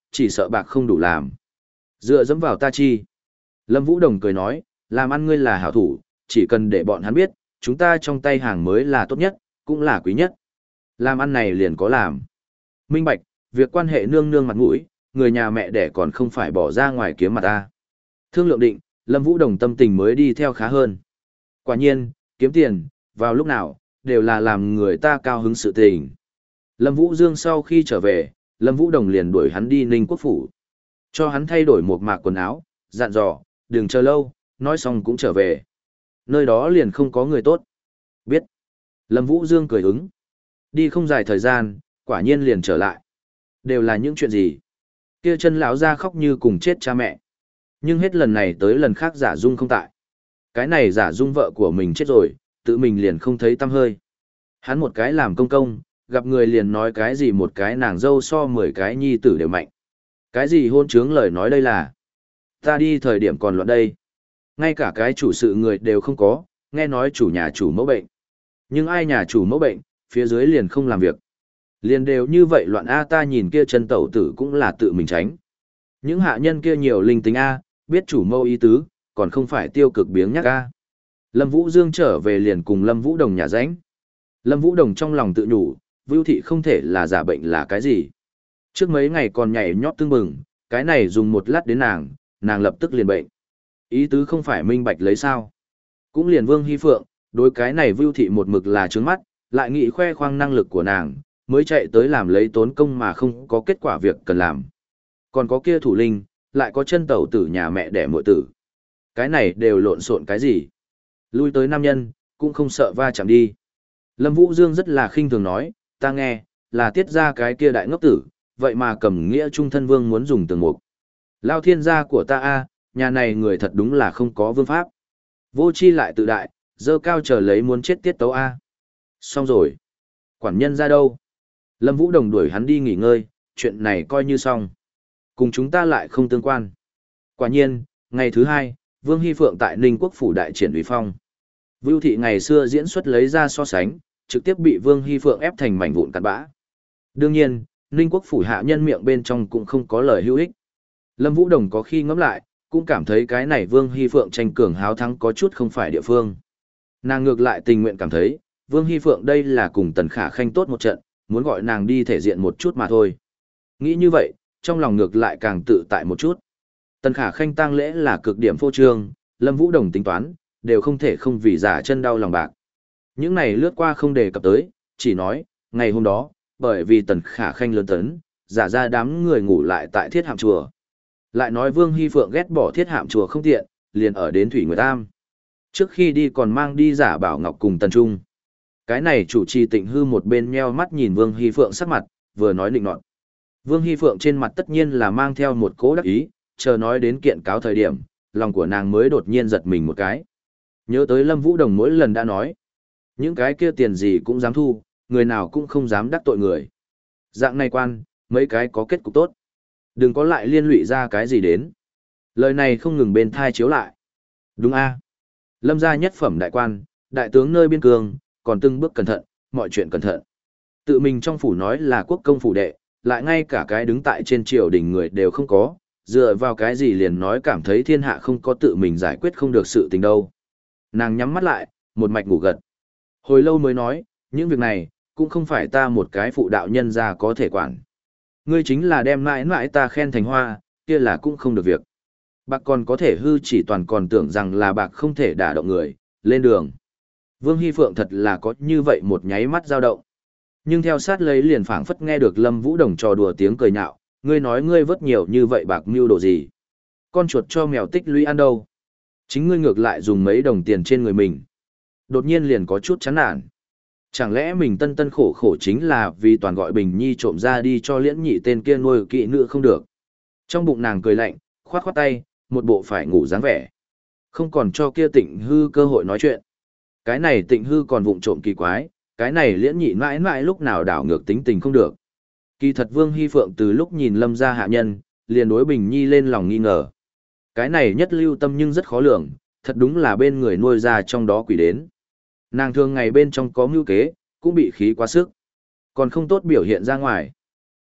chỉ sợ bạc không đủ làm. Dựa dẫm vào ta chi. Lâm Vũ Đồng cười nói, làm ăn ngươi là hảo thủ, chỉ cần để bọn hắn biết, chúng ta trong tay hàng mới là tốt nhất, cũng là quý nhất. Làm ăn này liền có làm. Minh bạch, việc quan hệ nương nương mặt mũi, người nhà mẹ đẻ còn không phải bỏ ra ngoài kiếm mặt ta. Thương lượng định, Lâm Vũ Đồng tâm tình mới đi theo khá hơn. Quả nhiên, kiếm tiền, vào lúc nào, đều là làm người ta cao hứng sự tình. Lâm Vũ Dương sau khi trở về, Lâm Vũ Đồng liền đuổi hắn đi Ninh Quốc Phủ. Cho hắn thay đổi một mạc quần áo, dặn dò, đừng chờ lâu, nói xong cũng trở về. Nơi đó liền không có người tốt. Biết. Lâm Vũ Dương cười ứng. Đi không dài thời gian, quả nhiên liền trở lại. Đều là những chuyện gì? Kia chân lão ra khóc như cùng chết cha mẹ. Nhưng hết lần này tới lần khác giả dung không tại. Cái này giả dung vợ của mình chết rồi, tự mình liền không thấy tăm hơi. Hắn một cái làm công công, gặp người liền nói cái gì một cái nàng dâu so mười cái nhi tử đều mạnh. Cái gì hôn trướng lời nói đây là. Ta đi thời điểm còn loạn đây. Ngay cả cái chủ sự người đều không có, nghe nói chủ nhà chủ mẫu bệnh. Nhưng ai nhà chủ mẫu bệnh, phía dưới liền không làm việc. Liền đều như vậy loạn A ta nhìn kia chân tẩu tử cũng là tự mình tránh. Những hạ nhân kia nhiều linh tính A, biết chủ mâu ý tứ, còn không phải tiêu cực biếng nhắc A. Lâm Vũ Dương trở về liền cùng Lâm Vũ Đồng nhà ránh. Lâm Vũ Đồng trong lòng tự nhủ, Vưu Thị không thể là giả bệnh là cái gì. Trước mấy ngày còn nhảy nhót tương bừng, cái này dùng một lát đến nàng, nàng lập tức liền bệnh. Ý tứ không phải minh bạch lấy sao. Cũng liền Vương Hy Phượng, đối cái này Vưu Thị một mực là trướng mắt, lại nghĩ khoe khoang năng lực của nàng, mới chạy tới làm lấy tốn công mà không có kết quả việc cần làm. Còn có kia thủ linh, lại có chân tẩu tử nhà mẹ đẻ muội tử. Cái này đều lộn xộn cái gì. Lui tới nam nhân, cũng không sợ va chạm đi. Lâm Vũ Dương rất là khinh thường nói, ta nghe, là tiết ra cái kia đại ngốc tử, vậy mà cầm nghĩa trung thân vương muốn dùng tường mục. Lao thiên gia của ta a, nhà này người thật đúng là không có vương pháp. Vô chi lại tự đại, dơ cao chờ lấy muốn chết tiết tấu a. Xong rồi. Quản nhân ra đâu? Lâm Vũ Đồng đuổi hắn đi nghỉ ngơi, chuyện này coi như xong. Cùng chúng ta lại không tương quan. Quả nhiên, ngày thứ hai, Vương Hy Phượng tại Ninh Quốc Phủ đại triển uy phong. Vưu Thị ngày xưa diễn xuất lấy ra so sánh, trực tiếp bị Vương Hy Phượng ép thành mảnh vụn cặn bã. Đương nhiên, Ninh Quốc Phủ hạ nhân miệng bên trong cũng không có lời hữu ích. Lâm Vũ Đồng có khi ngẫm lại, cũng cảm thấy cái này Vương Hy Phượng tranh cường háo thắng có chút không phải địa phương. Nàng ngược lại tình nguyện cảm thấy, Vương Hy Phượng đây là cùng Tần Khả Khanh tốt một trận, muốn gọi nàng đi thể diện một chút mà thôi. Nghĩ như vậy, trong lòng ngược lại càng tự tại một chút. Tần Khả Khanh tang lễ là cực điểm phô trương, Lâm Vũ Đồng tính toán, đều không thể không vì giả chân đau lòng bạc. Những này lướt qua không đề cập tới, chỉ nói, ngày hôm đó, bởi vì Tần Khả Khanh lớn tấn, giả ra đám người ngủ lại tại Thiết Hạm chùa. Lại nói Vương Hy Phượng ghét bỏ Thiết Hạm chùa không tiện, liền ở đến Thủy Nguyệt Tam. Trước khi đi còn mang đi giả Bảo Ngọc cùng Tần Trung. Cái này chủ trì Tịnh Hư một bên nheo mắt nhìn Vương Hy Phượng sắc mặt, vừa nói định nọt. Vương Hy Phượng trên mặt tất nhiên là mang theo một cố đắc ý, chờ nói đến kiện cáo thời điểm, lòng của nàng mới đột nhiên giật mình một cái. Nhớ tới Lâm Vũ Đồng mỗi lần đã nói, những cái kia tiền gì cũng dám thu, người nào cũng không dám đắc tội người. Dạng này quan, mấy cái có kết cục tốt. Đừng có lại liên lụy ra cái gì đến. Lời này không ngừng bên thai chiếu lại. Đúng a, Lâm gia nhất phẩm đại quan, đại tướng nơi biên cương, còn từng bước cẩn thận, mọi chuyện cẩn thận. Tự mình trong phủ nói là quốc công phủ đệ, lại ngay cả cái đứng tại trên triều đình người đều không có, dựa vào cái gì liền nói cảm thấy thiên hạ không có tự mình giải quyết không được sự tình đâu. Nàng nhắm mắt lại, một mạch ngủ gật. Hồi lâu mới nói, những việc này, cũng không phải ta một cái phụ đạo nhân ra có thể quản. Ngươi chính là đem mãi mãi ta khen thành hoa, kia là cũng không được việc. Bạc còn có thể hư chỉ toàn còn tưởng rằng là bạc không thể đả động người, lên đường. Vương Hy Phượng thật là có như vậy một nháy mắt dao động. Nhưng theo sát lấy liền phảng phất nghe được Lâm Vũ Đồng trò đùa tiếng cười nhạo, ngươi nói ngươi vớt nhiều như vậy bạc mưu đồ gì? Con chuột cho mèo tích lũy ăn đâu? Chính ngươi ngược lại dùng mấy đồng tiền trên người mình. Đột nhiên liền có chút chán nản. Chẳng lẽ mình tân tân khổ khổ chính là vì toàn gọi Bình Nhi trộm ra đi cho liễn nhị tên kia nuôi kỵ nữ không được? Trong bụng nàng cười lạnh, khoát khoát tay, một bộ phải ngủ dáng vẻ. Không còn cho kia Tịnh Hư cơ hội nói chuyện. Cái này Tịnh Hư còn vụng trộm kỳ quái, cái này liễn nhị mãi mãi lúc nào đảo ngược tính tình không được. Kỳ thật Vương Hy Phượng từ lúc nhìn Lâm gia hạ nhân, liền đối Bình Nhi lên lòng nghi ngờ. Cái này nhất lưu tâm nhưng rất khó lường, thật đúng là bên người nuôi ra trong đó quỷ đến. Nàng thường ngày bên trong có mưu kế, cũng bị khí quá sức. Còn không tốt biểu hiện ra ngoài.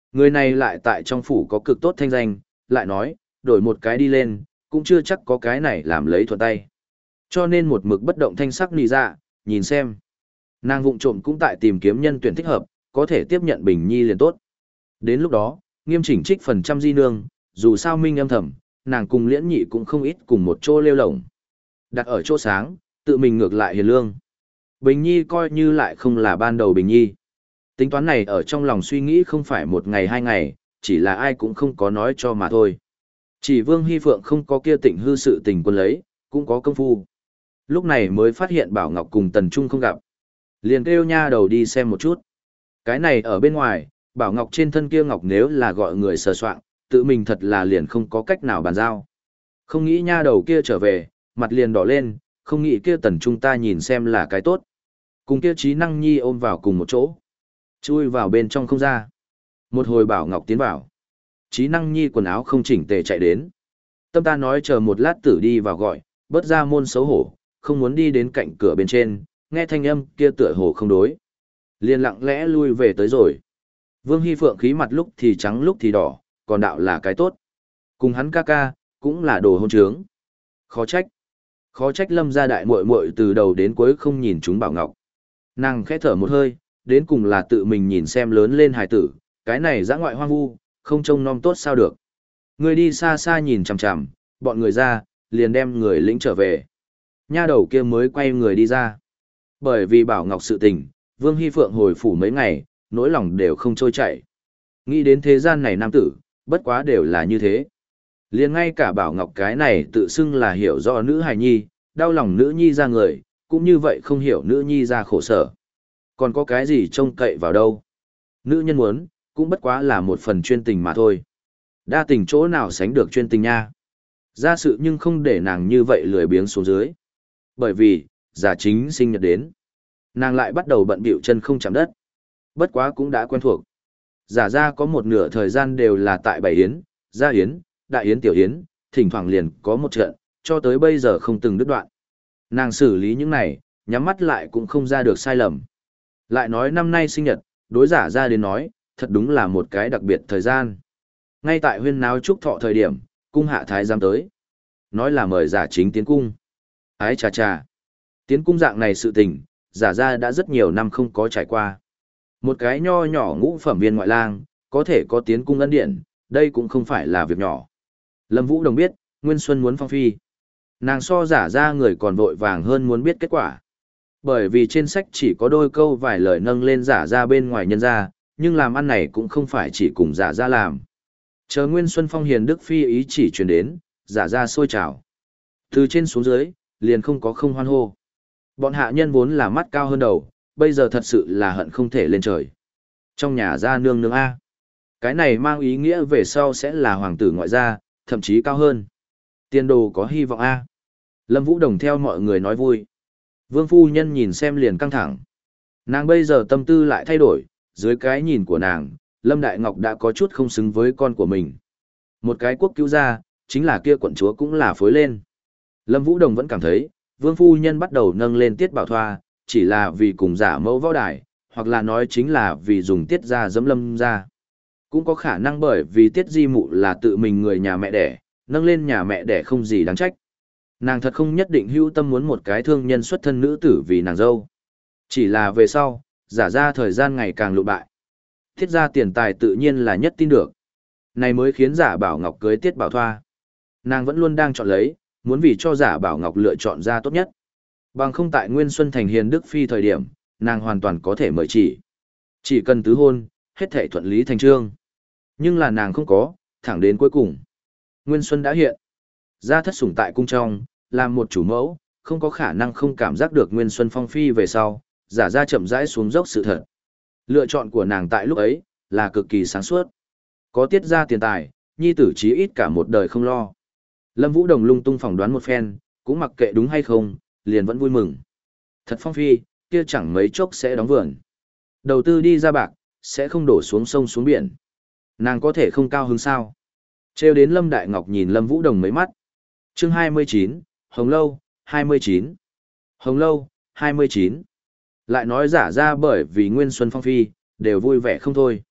Người này lại tại trong phủ có cực tốt thanh danh, lại nói, đổi một cái đi lên, cũng chưa chắc có cái này làm lấy thuận tay. Cho nên một mực bất động thanh sắc nì dạ, nhìn xem. Nàng vụng trộm cũng tại tìm kiếm nhân tuyển thích hợp, có thể tiếp nhận Bình Nhi liền tốt. Đến lúc đó, nghiêm chỉnh trích phần trăm di nương, dù sao minh âm thầm, nàng cùng liễn nhị cũng không ít cùng một chỗ lêu lổng. Đặt ở chỗ sáng, tự mình ngược lại hiền lương. Bình Nhi coi như lại không là ban đầu Bình Nhi. Tính toán này ở trong lòng suy nghĩ không phải một ngày hai ngày, chỉ là ai cũng không có nói cho mà thôi. Chỉ Vương Hy Phượng không có kia tịnh hư sự tình quân lấy, cũng có công phu. Lúc này mới phát hiện Bảo Ngọc cùng Tần Trung không gặp. Liền kêu nha đầu đi xem một chút. Cái này ở bên ngoài, Bảo Ngọc trên thân kia Ngọc nếu là gọi người sờ soạn, tự mình thật là liền không có cách nào bàn giao. Không nghĩ nha đầu kia trở về, mặt liền đỏ lên, không nghĩ kia Tần Trung ta nhìn xem là cái tốt. Cùng kia Trí Năng Nhi ôm vào cùng một chỗ. Chui vào bên trong không ra. Một hồi Bảo Ngọc tiến vào. Trí Năng Nhi quần áo không chỉnh tề chạy đến. Tâm ta nói chờ một lát tử đi vào gọi, bớt ra môn xấu hổ, không muốn đi đến cạnh cửa bên trên, nghe thanh âm kia tựa hồ không đối. Liền lặng lẽ lui về tới rồi. Vương Hy Phượng khí mặt lúc thì trắng lúc thì đỏ, còn đạo là cái tốt. Cùng hắn ca ca, cũng là đồ hôn trướng. Khó trách. Khó trách Lâm gia đại muội muội từ đầu đến cuối không nhìn chúng Bảo Ngọc. Nàng khẽ thở một hơi, đến cùng là tự mình nhìn xem lớn lên hài tử, cái này dã ngoại hoang vu, không trông nom tốt sao được. Người đi xa xa nhìn chằm chằm, bọn người ra, liền đem người lĩnh trở về. Nha đầu kia mới quay người đi ra. Bởi vì Bảo Ngọc sự tình, Vương Hy Phượng hồi phủ mấy ngày, nỗi lòng đều không trôi chảy. Nghĩ đến thế gian này nam tử, bất quá đều là như thế. Liền ngay cả Bảo Ngọc cái này tự xưng là hiểu rõ nữ hài nhi, đau lòng nữ nhi ra người, cũng như vậy không hiểu nữ nhi ra khổ sở. Còn có cái gì trông cậy vào đâu. Nữ nhân muốn, cũng bất quá là một phần chuyên tình mà thôi. Đa tình chỗ nào sánh được chuyên tình nha. Ra sự nhưng không để nàng như vậy lười biếng xuống dưới. Bởi vì, giả chính sinh nhật đến. Nàng lại bắt đầu bận bịu chân không chạm đất. Bất quá cũng đã quen thuộc. Giả ra có một nửa thời gian đều là tại bảy yến, gia yến, đại yến tiểu yến, thỉnh thoảng liền có một trận, cho tới bây giờ không từng đứt đoạn. Nàng xử lý những này, nhắm mắt lại cũng không ra được sai lầm. Lại nói năm nay sinh nhật, đối giả ra đến nói, thật đúng là một cái đặc biệt thời gian. Ngay tại huyên náo chúc thọ thời điểm, cung hạ thái giám tới. Nói là mời giả chính tiến cung. Ái chà chà. Tiến cung dạng này sự tình, giả ra đã rất nhiều năm không có trải qua. Một cái nho nhỏ ngũ phẩm viên ngoại lang, có thể có tiến cung ân điện, đây cũng không phải là việc nhỏ. Lâm Vũ Đồng biết, Nguyên Xuân muốn phong phi. Nàng so giả ra người còn vội vàng hơn muốn biết kết quả. Bởi vì trên sách chỉ có đôi câu vài lời nâng lên giả ra bên ngoài nhân ra, nhưng làm ăn này cũng không phải chỉ cùng giả ra làm. Chờ Nguyên Xuân phong hiền đức phi ý chỉ truyền đến, giả ra sôi trào. Từ trên xuống dưới, liền không có không hoan hô. Bọn hạ nhân vốn là mắt cao hơn đầu, bây giờ thật sự là hận không thể lên trời. Trong nhà gia nương nương A. Cái này mang ý nghĩa về sau sẽ là hoàng tử ngoại gia, thậm chí cao hơn. Tiên đồ có hy vọng A. Lâm Vũ Đồng theo mọi người nói vui. Vương phu nhân nhìn xem liền căng thẳng. Nàng bây giờ tâm tư lại thay đổi, dưới cái nhìn của nàng, Lâm Đại Ngọc đã có chút không xứng với con của mình. Một cái quốc cứu gia, chính là kia quận chúa cũng là phối lên. Lâm Vũ Đồng vẫn cảm thấy, Vương phu nhân bắt đầu nâng lên tiết bảo thoa, chỉ là vì cùng giả mẫu võ đài, hoặc là nói chính là vì dùng tiết ra dẫm Lâm ra. Cũng có khả năng bởi vì tiết di mụ là tự mình người nhà mẹ đẻ, nâng lên nhà mẹ đẻ không gì đáng trách. Nàng thật không nhất định hữu tâm muốn một cái thương nhân xuất thân nữ tử vì nàng dâu. Chỉ là về sau, giả ra thời gian ngày càng lụ bại. Tiết ra tiền tài tự nhiên là nhất tin được. Này mới khiến giả bảo ngọc cưới tiết bảo thoa. Nàng vẫn luôn đang chọn lấy, muốn vì cho giả bảo ngọc lựa chọn ra tốt nhất. Bằng không tại Nguyên Xuân thành hiền đức phi thời điểm, nàng hoàn toàn có thể mời chỉ. Chỉ cần tứ hôn, hết thể thuận lý thành trương. Nhưng là nàng không có, thẳng đến cuối cùng. Nguyên Xuân đã hiện. Gia thất sủng tại cung trong, làm một chủ mẫu, không có khả năng không cảm giác được Nguyên Xuân phong phi về sau, giả ra chậm rãi xuống dốc sự thật. Lựa chọn của nàng tại lúc ấy, là cực kỳ sáng suốt. Có tiết ra tiền tài, nhi tử chí ít cả một đời không lo. Lâm Vũ Đồng lung tung phỏng đoán một phen, cũng mặc kệ đúng hay không, liền vẫn vui mừng. Thật phong phi, kia chẳng mấy chốc sẽ đóng vườn. Đầu tư đi ra bạc, sẽ không đổ xuống sông xuống biển. Nàng có thể không cao hứng sao. Trêu đến Lâm Đại Ngọc nhìn Lâm Vũ Đồng mấy mắt. Chương hai mươi chín, Hồng Lâu, hai mươi chín. Hồng Lâu, hai mươi chín. Lại nói giả ra bởi vì Nguyên Xuân phong phi, đều vui vẻ không thôi.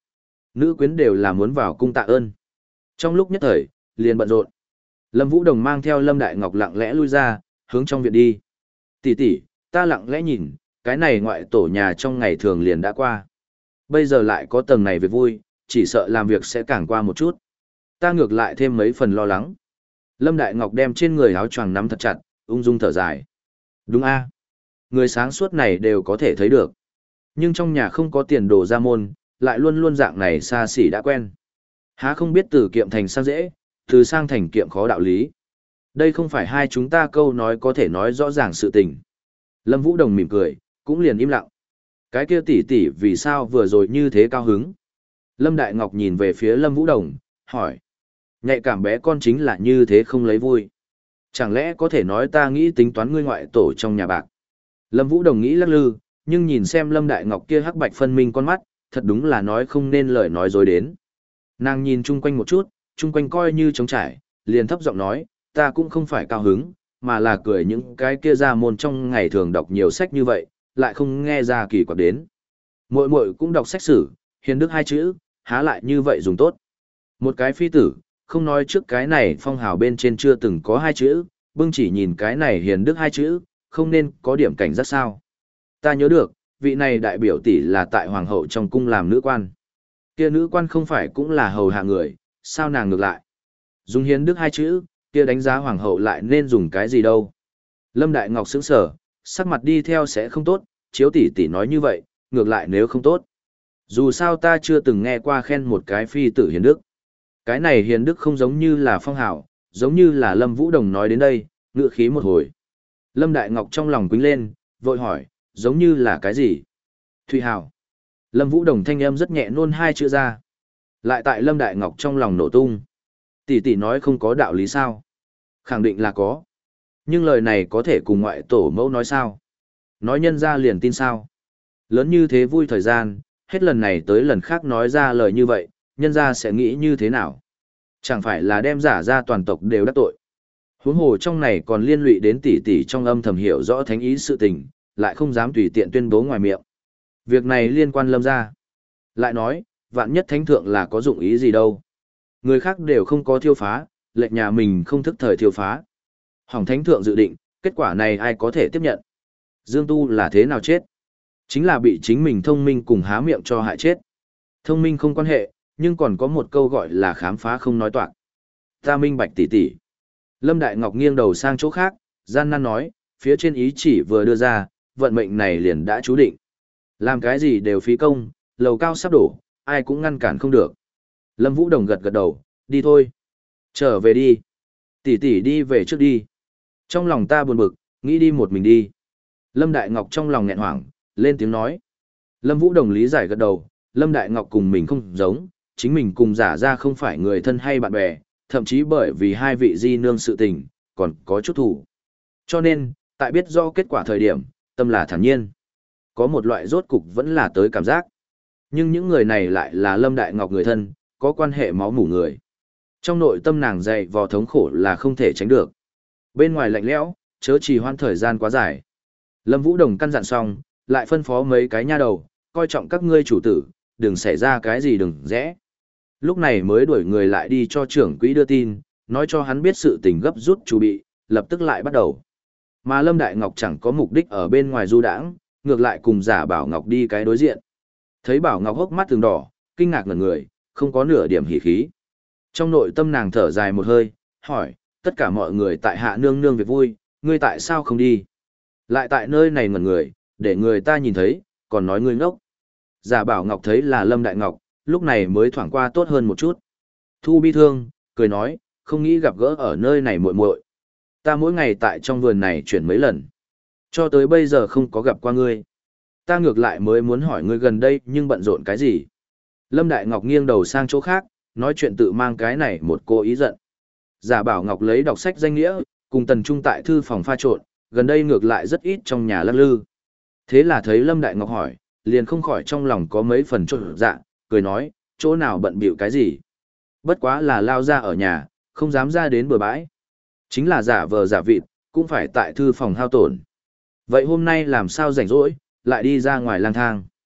Nữ quyến đều là muốn vào cung tạ ơn. Trong lúc nhất thời, liền bận rộn. Lâm Vũ Đồng mang theo Lâm Đại Ngọc lặng lẽ lui ra, hướng trong viện đi. Tỷ tỷ, ta lặng lẽ nhìn, cái này ngoại tổ nhà trong ngày thường liền đã qua. Bây giờ lại có tầng này việc vui, chỉ sợ làm việc sẽ càng qua một chút. Ta ngược lại thêm mấy phần lo lắng. Lâm Đại Ngọc đem trên người áo choàng nắm thật chặt, ung dung thở dài. Đúng a, người sáng suốt này đều có thể thấy được. Nhưng trong nhà không có tiền đồ ra môn, lại luôn luôn dạng này xa xỉ đã quen. Há không biết từ kiệm thành sang dễ, từ sang thành kiệm khó đạo lý. Đây không phải hai chúng ta câu nói có thể nói rõ ràng sự tình. Lâm Vũ Đồng mỉm cười, cũng liền im lặng. Cái kia tỷ tỷ vì sao vừa rồi như thế cao hứng? Lâm Đại Ngọc nhìn về phía Lâm Vũ Đồng, hỏi. Nhạy cảm bé con chính là như thế không lấy vui. Chẳng lẽ có thể nói ta nghĩ tính toán ngươi ngoại tổ trong nhà bạc? Lâm Vũ Đồng nghĩ lắc lư, nhưng nhìn xem Lâm Đại Ngọc kia hắc bạch phân minh con mắt, thật đúng là nói không nên lời nói dối đến. Nàng nhìn chung quanh một chút, chung quanh coi như trống trải, liền thấp giọng nói, ta cũng không phải cao hứng, mà là cười những cái kia ra môn trong ngày thường đọc nhiều sách như vậy, lại không nghe ra kỳ quặc đến. Muội muội cũng đọc sách sử, hiền đức hai chữ, há lại như vậy dùng tốt. Một cái phi tử, không nói trước cái này phong hào bên trên chưa từng có hai chữ, bưng chỉ nhìn cái này hiền đức hai chữ, không nên có điểm cảnh giác sao. Ta nhớ được, vị này đại biểu tỷ là tại hoàng hậu trong cung làm nữ quan. Kia nữ quan không phải cũng là hầu hạ người, sao nàng ngược lại? Dùng hiền đức hai chữ, kia đánh giá hoàng hậu lại nên dùng cái gì đâu? Lâm Đại Ngọc sững sờ, sắc mặt đi theo sẽ không tốt, chiếu tỷ tỷ nói như vậy, ngược lại nếu không tốt. Dù sao ta chưa từng nghe qua khen một cái phi tử hiền đức. Cái này hiền đức không giống như là phong hào, giống như là Lâm Vũ Đồng nói đến đây, ngựa khí một hồi. Lâm Đại Ngọc trong lòng quýnh lên, vội hỏi, giống như là cái gì? Thụy hào. Lâm Vũ Đồng thanh âm rất nhẹ nôn hai chữ ra. Lại tại Lâm Đại Ngọc trong lòng nổ tung. Tỷ tỷ nói không có đạo lý sao? Khẳng định là có. Nhưng lời này có thể cùng ngoại tổ mẫu nói sao? Nói nhân ra liền tin sao? Lớn như thế vui thời gian, hết lần này tới lần khác nói ra lời như vậy, nhân ra sẽ nghĩ như thế nào? Chẳng phải là đem giả ra toàn tộc đều đắc tội. Huống hồ trong này còn liên lụy đến tỷ tỷ trong âm thầm hiểu rõ thánh ý sự tình, lại không dám tùy tiện tuyên bố ngoài miệng. Việc này liên quan Lâm ra. Lại nói, vạn nhất thánh thượng là có dụng ý gì đâu. Người khác đều không có thiêu phá, lệnh nhà mình không thức thời thiêu phá. Hỏng thánh thượng dự định, kết quả này ai có thể tiếp nhận. Dương Tu là thế nào chết? Chính là bị chính mình thông minh cùng há miệng cho hại chết. Thông minh không quan hệ, nhưng còn có một câu gọi là khám phá không nói toạc. Ta minh bạch tỷ tỷ. Lâm Đại Ngọc nghiêng đầu sang chỗ khác, gian nan nói, phía trên ý chỉ vừa đưa ra, vận mệnh này liền đã chú định. Làm cái gì đều phí công, lầu cao sắp đổ, ai cũng ngăn cản không được. Lâm Vũ Đồng gật gật đầu, đi thôi. Trở về đi. Tỷ tỷ đi về trước đi. Trong lòng ta buồn bực, nghĩ đi một mình đi. Lâm Đại Ngọc trong lòng nghẹn hoảng, lên tiếng nói. Lâm Vũ Đồng lý giải gật đầu, Lâm Đại Ngọc cùng mình không giống, chính mình cùng giả ra không phải người thân hay bạn bè, thậm chí bởi vì hai vị di nương sự tình, còn có chút thủ. Cho nên, tại biết do kết quả thời điểm, tâm là thản nhiên. Có một loại rốt cục vẫn là tới cảm giác. Nhưng những người này lại là Lâm Đại Ngọc người thân, có quan hệ máu mủ người. Trong nội tâm nàng dày vò thống khổ là không thể tránh được. Bên ngoài lạnh lẽo, chớ trì hoãn thời gian quá dài. Lâm Vũ Đồng căn dặn xong, lại phân phó mấy cái nha đầu, coi trọng các ngươi chủ tử, đừng xảy ra cái gì đừng rẽ. Lúc này mới đuổi người lại đi cho trưởng quỹ đưa tin, nói cho hắn biết sự tình gấp rút chuẩn bị, lập tức lại bắt đầu. Mà Lâm Đại Ngọc chẳng có mục đích ở bên ngoài du đãng, ngược lại cùng giả Bảo Ngọc đi cái đối diện. Thấy Bảo Ngọc hốc mắt từng đỏ, kinh ngạc ngẩn người, không có nửa điểm hỉ khí. Trong nội tâm nàng thở dài một hơi, hỏi, tất cả mọi người tại hạ nương nương việc vui, ngươi tại sao không đi? Lại tại nơi này ngẩn người, để người ta nhìn thấy, còn nói ngươi ngốc. Giả Bảo Ngọc thấy là Lâm Đại Ngọc, lúc này mới thoảng qua tốt hơn một chút. Thu bi thương, cười nói, không nghĩ gặp gỡ ở nơi này muội muội. Ta mỗi ngày tại trong vườn này chuyển mấy lần. Cho tới bây giờ không có gặp qua ngươi. Ta ngược lại mới muốn hỏi ngươi gần đây nhưng bận rộn cái gì. Lâm Đại Ngọc nghiêng đầu sang chỗ khác, nói chuyện tự mang cái này một cô ý giận. Giả Bảo Ngọc lấy đọc sách danh nghĩa, cùng Tần Trung tại thư phòng pha trộn, gần đây ngược lại rất ít trong nhà lắc lư. Thế là thấy Lâm Đại Ngọc hỏi, liền không khỏi trong lòng có mấy phần trộn dạ, cười nói, chỗ nào bận bịu cái gì. Bất quá là lao ra ở nhà, không dám ra đến bờ bãi. Chính là giả vờ giả vịt, cũng phải tại thư phòng hao tổn. Vậy hôm nay làm sao rảnh rỗi, lại đi ra ngoài lang thang.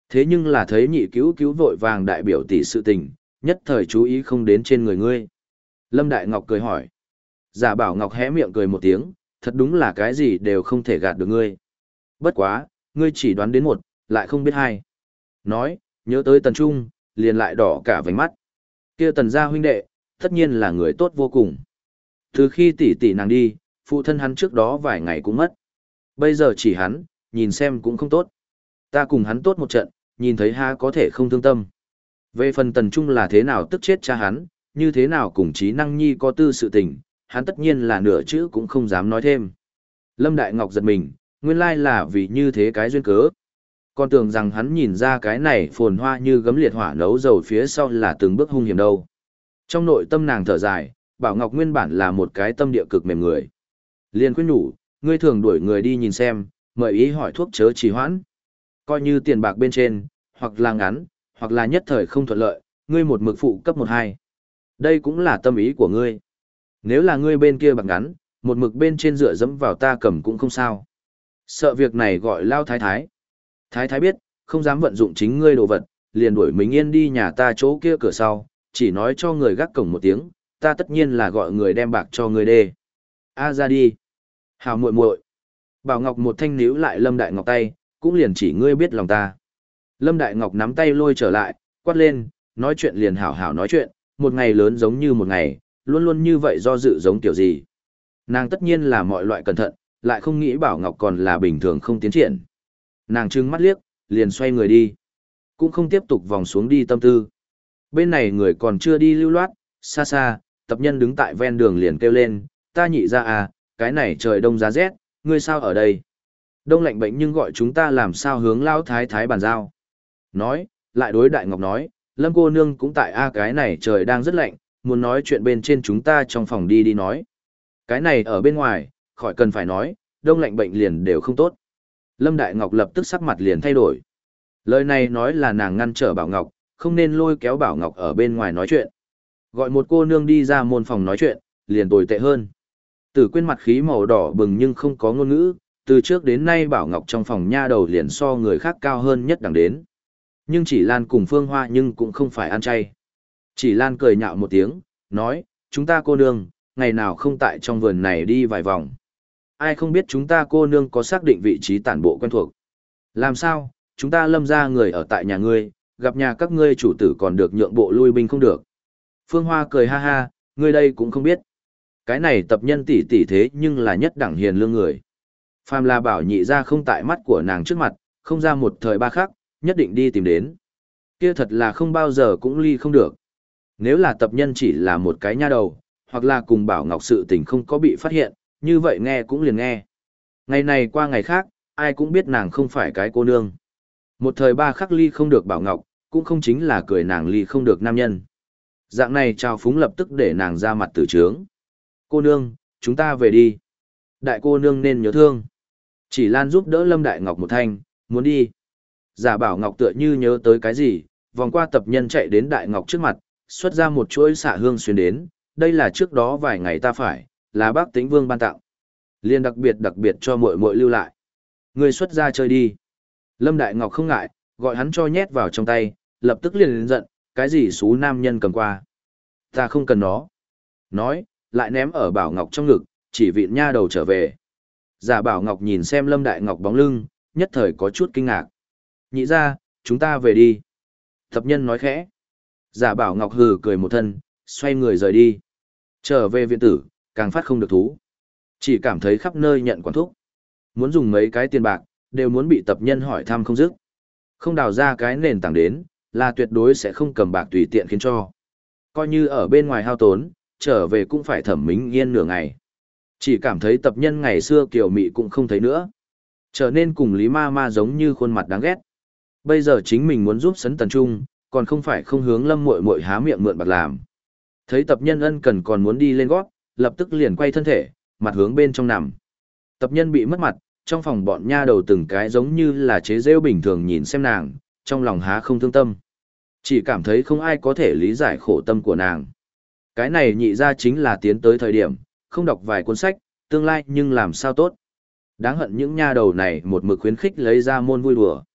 Thế nhưng là thấy nhị cứu cứu vội vàng đại biểu tỷ sự tình, nhất thời chú ý không đến trên người ngươi. Lâm Đại Ngọc cười hỏi. Giả Bảo Ngọc hé miệng cười một tiếng, thật đúng là cái gì đều không thể gạt được ngươi. Bất quá, ngươi chỉ đoán đến một, lại không biết hai. Nói, nhớ tới Tần Trung, liền lại đỏ cả vành mắt. Kia Tần gia huynh đệ, tất nhiên là người tốt vô cùng. Từ khi tỷ tỷ nàng đi, phụ thân hắn trước đó vài ngày cũng mất. Bây giờ chỉ hắn, nhìn xem cũng không tốt. Ta cùng hắn tốt một trận, nhìn thấy ha có thể không thương tâm. Về phần Tần Trung là thế nào tức chết cha hắn, như thế nào cùng trí năng nhi có tư sự tình, hắn tất nhiên là nửa chữ cũng không dám nói thêm. Lâm Đại Ngọc giật mình, nguyên lai là vì như thế cái duyên cớ. Còn tưởng rằng hắn nhìn ra cái này phồn hoa như gấm liệt hỏa nấu dầu phía sau là từng bước hung hiểm đâu. Trong nội tâm nàng thở dài, Bảo Ngọc nguyên bản là một cái tâm địa cực mềm người. Liền khuyên nhủ, ngươi thường đuổi người đi nhìn xem, mời ý hỏi thuốc chớ trì hoãn. Coi như tiền bạc bên trên, hoặc là ngắn, hoặc là nhất thời không thuận lợi, ngươi một mực phụ cấp một hai. Đây cũng là tâm ý của ngươi. Nếu là ngươi bên kia bạc ngắn, một mực bên trên dựa dẫm vào ta cầm cũng không sao. Sợ việc này gọi lao thái thái. Thái thái biết, không dám vận dụng chính ngươi đồ vật, liền đuổi mình yên đi nhà ta chỗ kia cửa sau, chỉ nói cho người gác cổng một tiếng, ta tất nhiên là gọi người đem bạc cho ngươi đê. A ra đi. Hào muội muội. Bảo Ngọc một thanh níu lại Lâm Đại Ngọc tay, cũng liền chỉ ngươi biết lòng ta. Lâm Đại Ngọc nắm tay lôi trở lại, quát lên, nói chuyện liền hảo hảo nói chuyện, một ngày lớn giống như một ngày, luôn luôn như vậy do dự giống kiểu gì. Nàng tất nhiên là mọi loại cẩn thận, lại không nghĩ Bảo Ngọc còn là bình thường không tiến triển. Nàng trừng mắt liếc, liền xoay người đi. Cũng không tiếp tục vòng xuống đi tâm tư. Bên này người còn chưa đi lưu loát, xa xa, tập nhân đứng tại ven đường liền kêu lên, ta nhị ra à, cái này trời đông giá rét, ngươi sao ở đây? Đông lạnh bệnh nhưng gọi chúng ta làm sao hướng lao thái thái bàn giao. Nói, lại đối Đại Ngọc nói, Lâm cô nương cũng tại a cái này trời đang rất lạnh, muốn nói chuyện bên trên chúng ta trong phòng đi đi nói. Cái này ở bên ngoài, khỏi cần phải nói, đông lạnh bệnh liền đều không tốt. Lâm Đại Ngọc lập tức sắc mặt liền thay đổi. Lời này nói là nàng ngăn trở Bảo Ngọc, không nên lôi kéo Bảo Ngọc ở bên ngoài nói chuyện. Gọi một cô nương đi ra môn phòng nói chuyện, liền tồi tệ hơn. Tử Quyên mặt khí màu đỏ bừng nhưng không có ngôn ngữ, từ trước đến nay Bảo Ngọc trong phòng nha đầu liền so người khác cao hơn nhất đẳng đến. Nhưng chỉ Lan cùng Phương Hoa nhưng cũng không phải ăn chay. Chỉ Lan cười nhạo một tiếng, nói, chúng ta cô nương, ngày nào không tại trong vườn này đi vài vòng. Ai không biết chúng ta cô nương có xác định vị trí tản bộ quen thuộc. Làm sao, chúng ta Lâm ra người ở tại nhà ngươi, gặp nhà các ngươi chủ tử còn được nhượng bộ lui binh không được. Phương Hoa cười ha ha, ngươi đây cũng không biết. Cái này tập nhân tỷ tỷ thế nhưng là nhất đẳng hiền lương người. Phàm là bảo nhị ra không tại mắt của nàng trước mặt, không ra một thời ba khắc, nhất định đi tìm đến. Kia thật là không bao giờ cũng ly không được. Nếu là tập nhân chỉ là một cái nha đầu, hoặc là cùng Bảo Ngọc sự tình không có bị phát hiện, như vậy nghe cũng liền nghe. Ngày này qua ngày khác, ai cũng biết nàng không phải cái cô nương. Một thời ba khắc ly không được Bảo Ngọc, cũng không chính là cười nàng ly không được nam nhân. Dạng này trao phúng lập tức để nàng ra mặt tử trướng. Cô nương, chúng ta về đi. Đại cô nương nên nhớ thương. Chỉ Lan giúp đỡ Lâm Đại Ngọc một thanh, muốn đi. Giả Bảo Ngọc tựa như nhớ tới cái gì, vòng qua tập nhân chạy đến Đại Ngọc trước mặt, xuất ra một chuỗi xạ hương xuyên đến, đây là trước đó vài ngày ta phải, là bác Tĩnh Vương ban tặng. Liên đặc biệt đặc biệt cho muội muội lưu lại. Người xuất ra chơi đi. Lâm Đại Ngọc không ngại, gọi hắn cho nhét vào trong tay, lập tức liền lên giận, cái gì xú nam nhân cầm qua. Ta không cần nó. Nói, lại ném ở Bảo Ngọc trong ngực, chỉ vịn nha đầu trở về. Giả Bảo Ngọc nhìn xem Lâm Đại Ngọc bóng lưng, nhất thời có chút kinh ngạc. Nhị ra, chúng ta về đi. Thập nhân nói khẽ. Giả Bảo Ngọc hừ cười một thân, xoay người rời đi. Trở về viện tử, càng phát không được thú. Chỉ cảm thấy khắp nơi nhận quản thúc. Muốn dùng mấy cái tiền bạc, đều muốn bị tập nhân hỏi thăm không dứt. Không đào ra cái nền tảng đến, là tuyệt đối sẽ không cầm bạc tùy tiện khiến cho. Coi như ở bên ngoài hao tốn, trở về cũng phải thẩm mính yên nửa ngày. Chỉ cảm thấy tập nhân ngày xưa kiều mị cũng không thấy nữa. Trở nên cùng Lý Ma Ma giống như khuôn mặt đáng ghét. Bây giờ chính mình muốn giúp Sấn Tần Trung, còn không phải không hướng Lâm muội muội há miệng mượn bạc làm. Thấy tập nhân ân cần còn muốn đi lên gót, lập tức liền quay thân thể, mặt hướng bên trong nằm. Tập nhân bị mất mặt, trong phòng bọn nha đầu từng cái giống như là chế rêu bình thường nhìn xem nàng, trong lòng há không thương tâm. Chỉ cảm thấy không ai có thể lý giải khổ tâm của nàng. Cái này nhị ra chính là tiến tới thời điểm, không đọc vài cuốn sách, tương lai nhưng làm sao tốt. Đáng hận những nha đầu này một mực khuyến khích lấy ra môn vui đùa.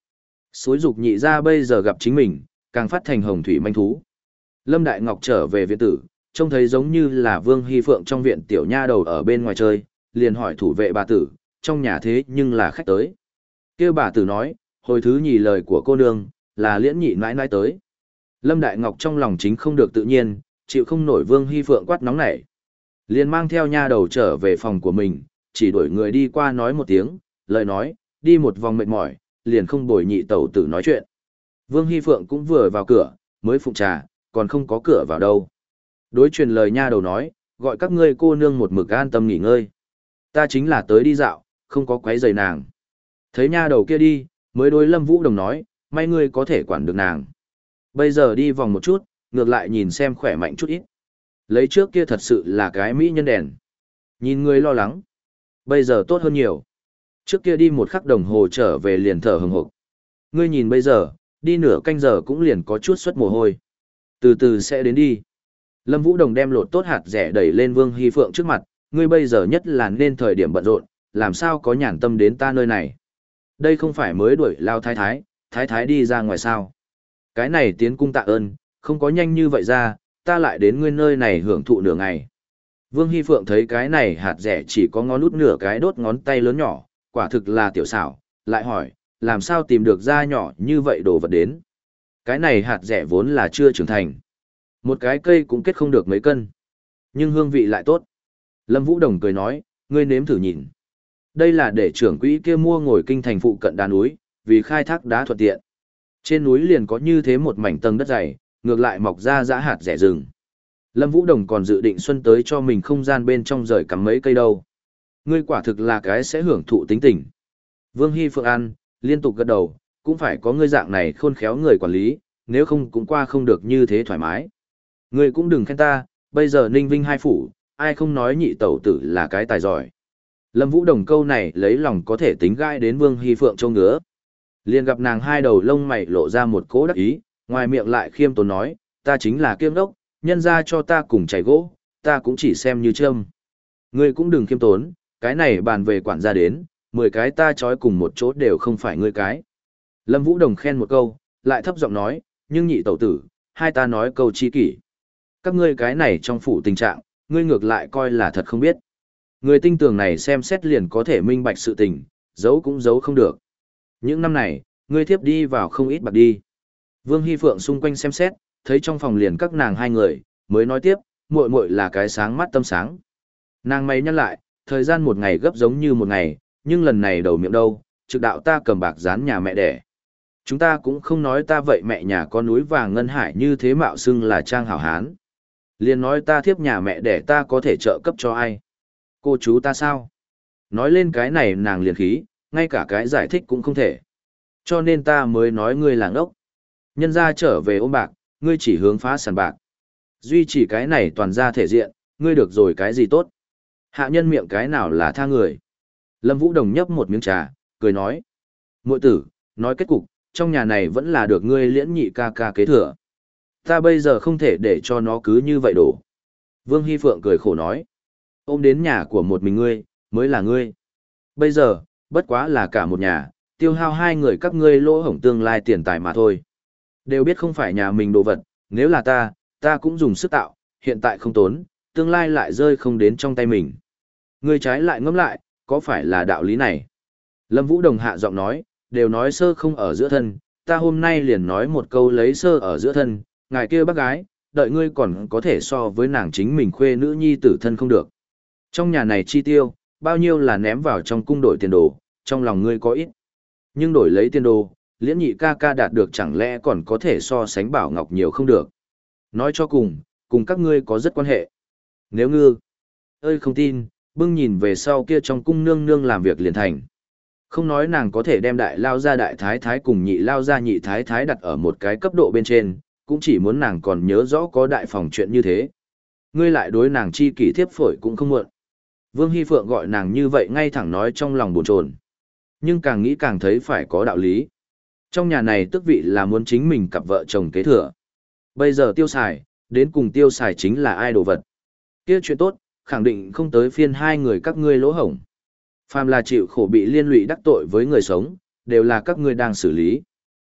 Xối dục nhị ra bây giờ gặp chính mình, càng phát thành hồng thủy manh thú. Lâm Đại Ngọc trở về viện tử, trông thấy giống như là Vương Hy Phượng trong viện tiểu nha đầu ở bên ngoài chơi, liền hỏi thủ vệ bà tử, trong nhà thế nhưng là khách tới. Kêu bà tử nói, hồi thứ nhì lời của cô nương, là liễn nhị nãi nãi tới. Lâm Đại Ngọc trong lòng chính không được tự nhiên, chịu không nổi Vương Hy Phượng quát nóng nảy. Liền mang theo nha đầu trở về phòng của mình, chỉ đuổi người đi qua nói một tiếng, lời nói, đi một vòng mệt mỏi, liền không bồi nhị tẩu tử nói chuyện. Vương Hy Phượng cũng vừa vào cửa, mới phụng trà, còn không có cửa vào đâu. Đối truyền lời nha đầu nói, gọi các ngươi cô nương một mực an tâm nghỉ ngơi. Ta chính là tới đi dạo, không có quấy rầy nàng. Thấy nha đầu kia đi, mới đối Lâm Vũ Đồng nói, may ngươi có thể quản được nàng. Bây giờ đi vòng một chút, ngược lại nhìn xem khỏe mạnh chút ít. Lấy trước kia thật sự là cái mỹ nhân đèn. Nhìn ngươi lo lắng. Bây giờ tốt hơn nhiều. Trước kia đi một khắc đồng hồ trở về liền thở hừng hực. Ngươi nhìn bây giờ, đi nửa canh giờ cũng liền có chút xuất mồ hôi. Từ từ sẽ đến đi. Lâm Vũ Đồng đem lột tốt hạt rẻ đẩy lên Vương Hy Phượng trước mặt, ngươi bây giờ nhất là nên thời điểm bận rộn, làm sao có nhàn tâm đến ta nơi này. Đây không phải mới đuổi lao thái thái, thái thái đi ra ngoài sao. Cái này tiến cung tạ ơn, không có nhanh như vậy ra, ta lại đến ngươi nơi này hưởng thụ nửa ngày. Vương Hy Phượng thấy cái này hạt rẻ chỉ có ngón út nửa cái đốt ngón tay lớn nhỏ, quả thực là tiểu xảo, lại hỏi, làm sao tìm được da nhỏ như vậy đồ vật đến. Cái này hạt rẻ vốn là chưa trưởng thành. Một cái cây cũng kết không được mấy cân. Nhưng hương vị lại tốt. Lâm Vũ Đồng cười nói, ngươi nếm thử nhìn. Đây là để trưởng quỹ kia mua ngồi kinh thành phụ cận đá núi, vì khai thác đá thuận tiện. Trên núi liền có như thế một mảnh tầng đất dày, ngược lại mọc ra dã hạt rẻ rừng. Lâm Vũ Đồng còn dự định xuân tới cho mình không gian bên trong rời cắm mấy cây đâu. Ngươi quả thực là cái sẽ hưởng thụ tính tình. Vương Hy Phượng ăn, liên tục gật đầu, cũng phải có ngươi dạng này khôn khéo người quản lý, nếu không cũng qua không được như thế thoải mái. Ngươi cũng đừng khen ta, bây giờ Ninh Vinh hai phủ, ai không nói nhị tẩu tử là cái tài giỏi. Lâm Vũ Đồng câu này lấy lòng có thể tính gai đến Vương Hy Phượng trông ngứa. Liền gặp nàng hai đầu lông mày lộ ra một cỗ đắc ý, ngoài miệng lại khiêm tốn nói, ta chính là kiêm đốc, nhân ra cho ta cùng chảy gỗ, ta cũng chỉ xem như châm. Ngươi cũng đừng khiêm tốn, cái này bàn về quản gia đến, mười cái ta trói cùng một chỗ đều không phải ngươi cái. Lâm Vũ Đồng khen một câu, lại thấp giọng nói, nhưng nhị tẩu tử, hai ta nói câu chi kỷ. Các ngươi cái này trong phủ tình trạng, ngươi ngược lại coi là thật không biết. Người tinh tường này xem xét liền có thể minh bạch sự tình, giấu cũng giấu không được. Những năm này, ngươi thiếp đi vào không ít bạc đi. Vương Hy Phượng xung quanh xem xét, thấy trong phòng liền các nàng hai người, mới nói tiếp, muội muội là cái sáng mắt tâm sáng. Nàng mày nhắc lại, thời gian một ngày gấp giống như một ngày, nhưng lần này đầu miệng đâu, trực đạo ta cầm bạc dán nhà mẹ đẻ. Chúng ta cũng không nói ta vậy mẹ nhà có núi vàng ngân hải như thế mạo xưng là trang hảo hán. Liền nói ta thiếp nhà mẹ đẻ ta có thể trợ cấp cho ai. Cô chú ta sao? Nói lên cái này nàng liền khí, ngay cả cái giải thích cũng không thể. Cho nên ta mới nói ngươi là ngốc. Nhân ra trở về ôm bạc, ngươi chỉ hướng phá sản bạc. Duy chỉ cái này toàn ra thể diện, ngươi được rồi cái gì tốt. Hạ nhân miệng cái nào là tha người. Lâm Vũ Đồng nhấp một miếng trà, cười nói. Muội tử, nói kết cục, trong nhà này vẫn là được ngươi liễn nhị ca ca kế thừa. Ta bây giờ không thể để cho nó cứ như vậy đổ. Vương Hy Phượng cười khổ nói. Ôm đến nhà của một mình ngươi, mới là ngươi. Bây giờ, bất quá là cả một nhà, tiêu hao hai người các ngươi lỗ hổng tương lai tiền tài mà thôi. Đều biết không phải nhà mình đồ vật, nếu là ta, ta cũng dùng sức tạo, hiện tại không tốn, tương lai lại rơi không đến trong tay mình. Ngươi trái lại ngẫm lại, có phải là đạo lý này? Lâm Vũ Đồng hạ giọng nói, đều nói sơ không ở giữa thân, ta hôm nay liền nói một câu lấy sơ ở giữa thân, ngài kia bác gái, đợi ngươi còn có thể so với nàng chính mình khuê nữ nhi tử thân không được. Trong nhà này chi tiêu, bao nhiêu là ném vào trong cung đổi tiền đồ, trong lòng ngươi có ít. Nhưng đổi lấy tiền đồ, liễn nhị ca ca đạt được chẳng lẽ còn có thể so sánh Bảo Ngọc nhiều không được. Nói cho cùng, cùng các ngươi có rất quan hệ. Nếu ngư, ơi không tin, bưng nhìn về sau kia trong cung nương nương làm việc liền thành. Không nói nàng có thể đem đại lao ra đại thái thái cùng nhị lao ra nhị thái thái đặt ở một cái cấp độ bên trên, cũng chỉ muốn nàng còn nhớ rõ có đại phòng chuyện như thế. Ngươi lại đối nàng chi kỷ thiếp phổi cũng không muộn. Vương Hy Phượng gọi nàng như vậy ngay thẳng nói trong lòng buồn chồn. Nhưng càng nghĩ càng thấy phải có đạo lý. Trong nhà này tước vị là muốn chính mình cặp vợ chồng kế thừa. Bây giờ tiêu xài, đến cùng tiêu xài chính là ai đồ vật. Kia chuyện tốt, khẳng định không tới phiên hai người các ngươi lỗ hổng. Phàm là chịu khổ bị liên lụy đắc tội với người sống, đều là các ngươi đang xử lý.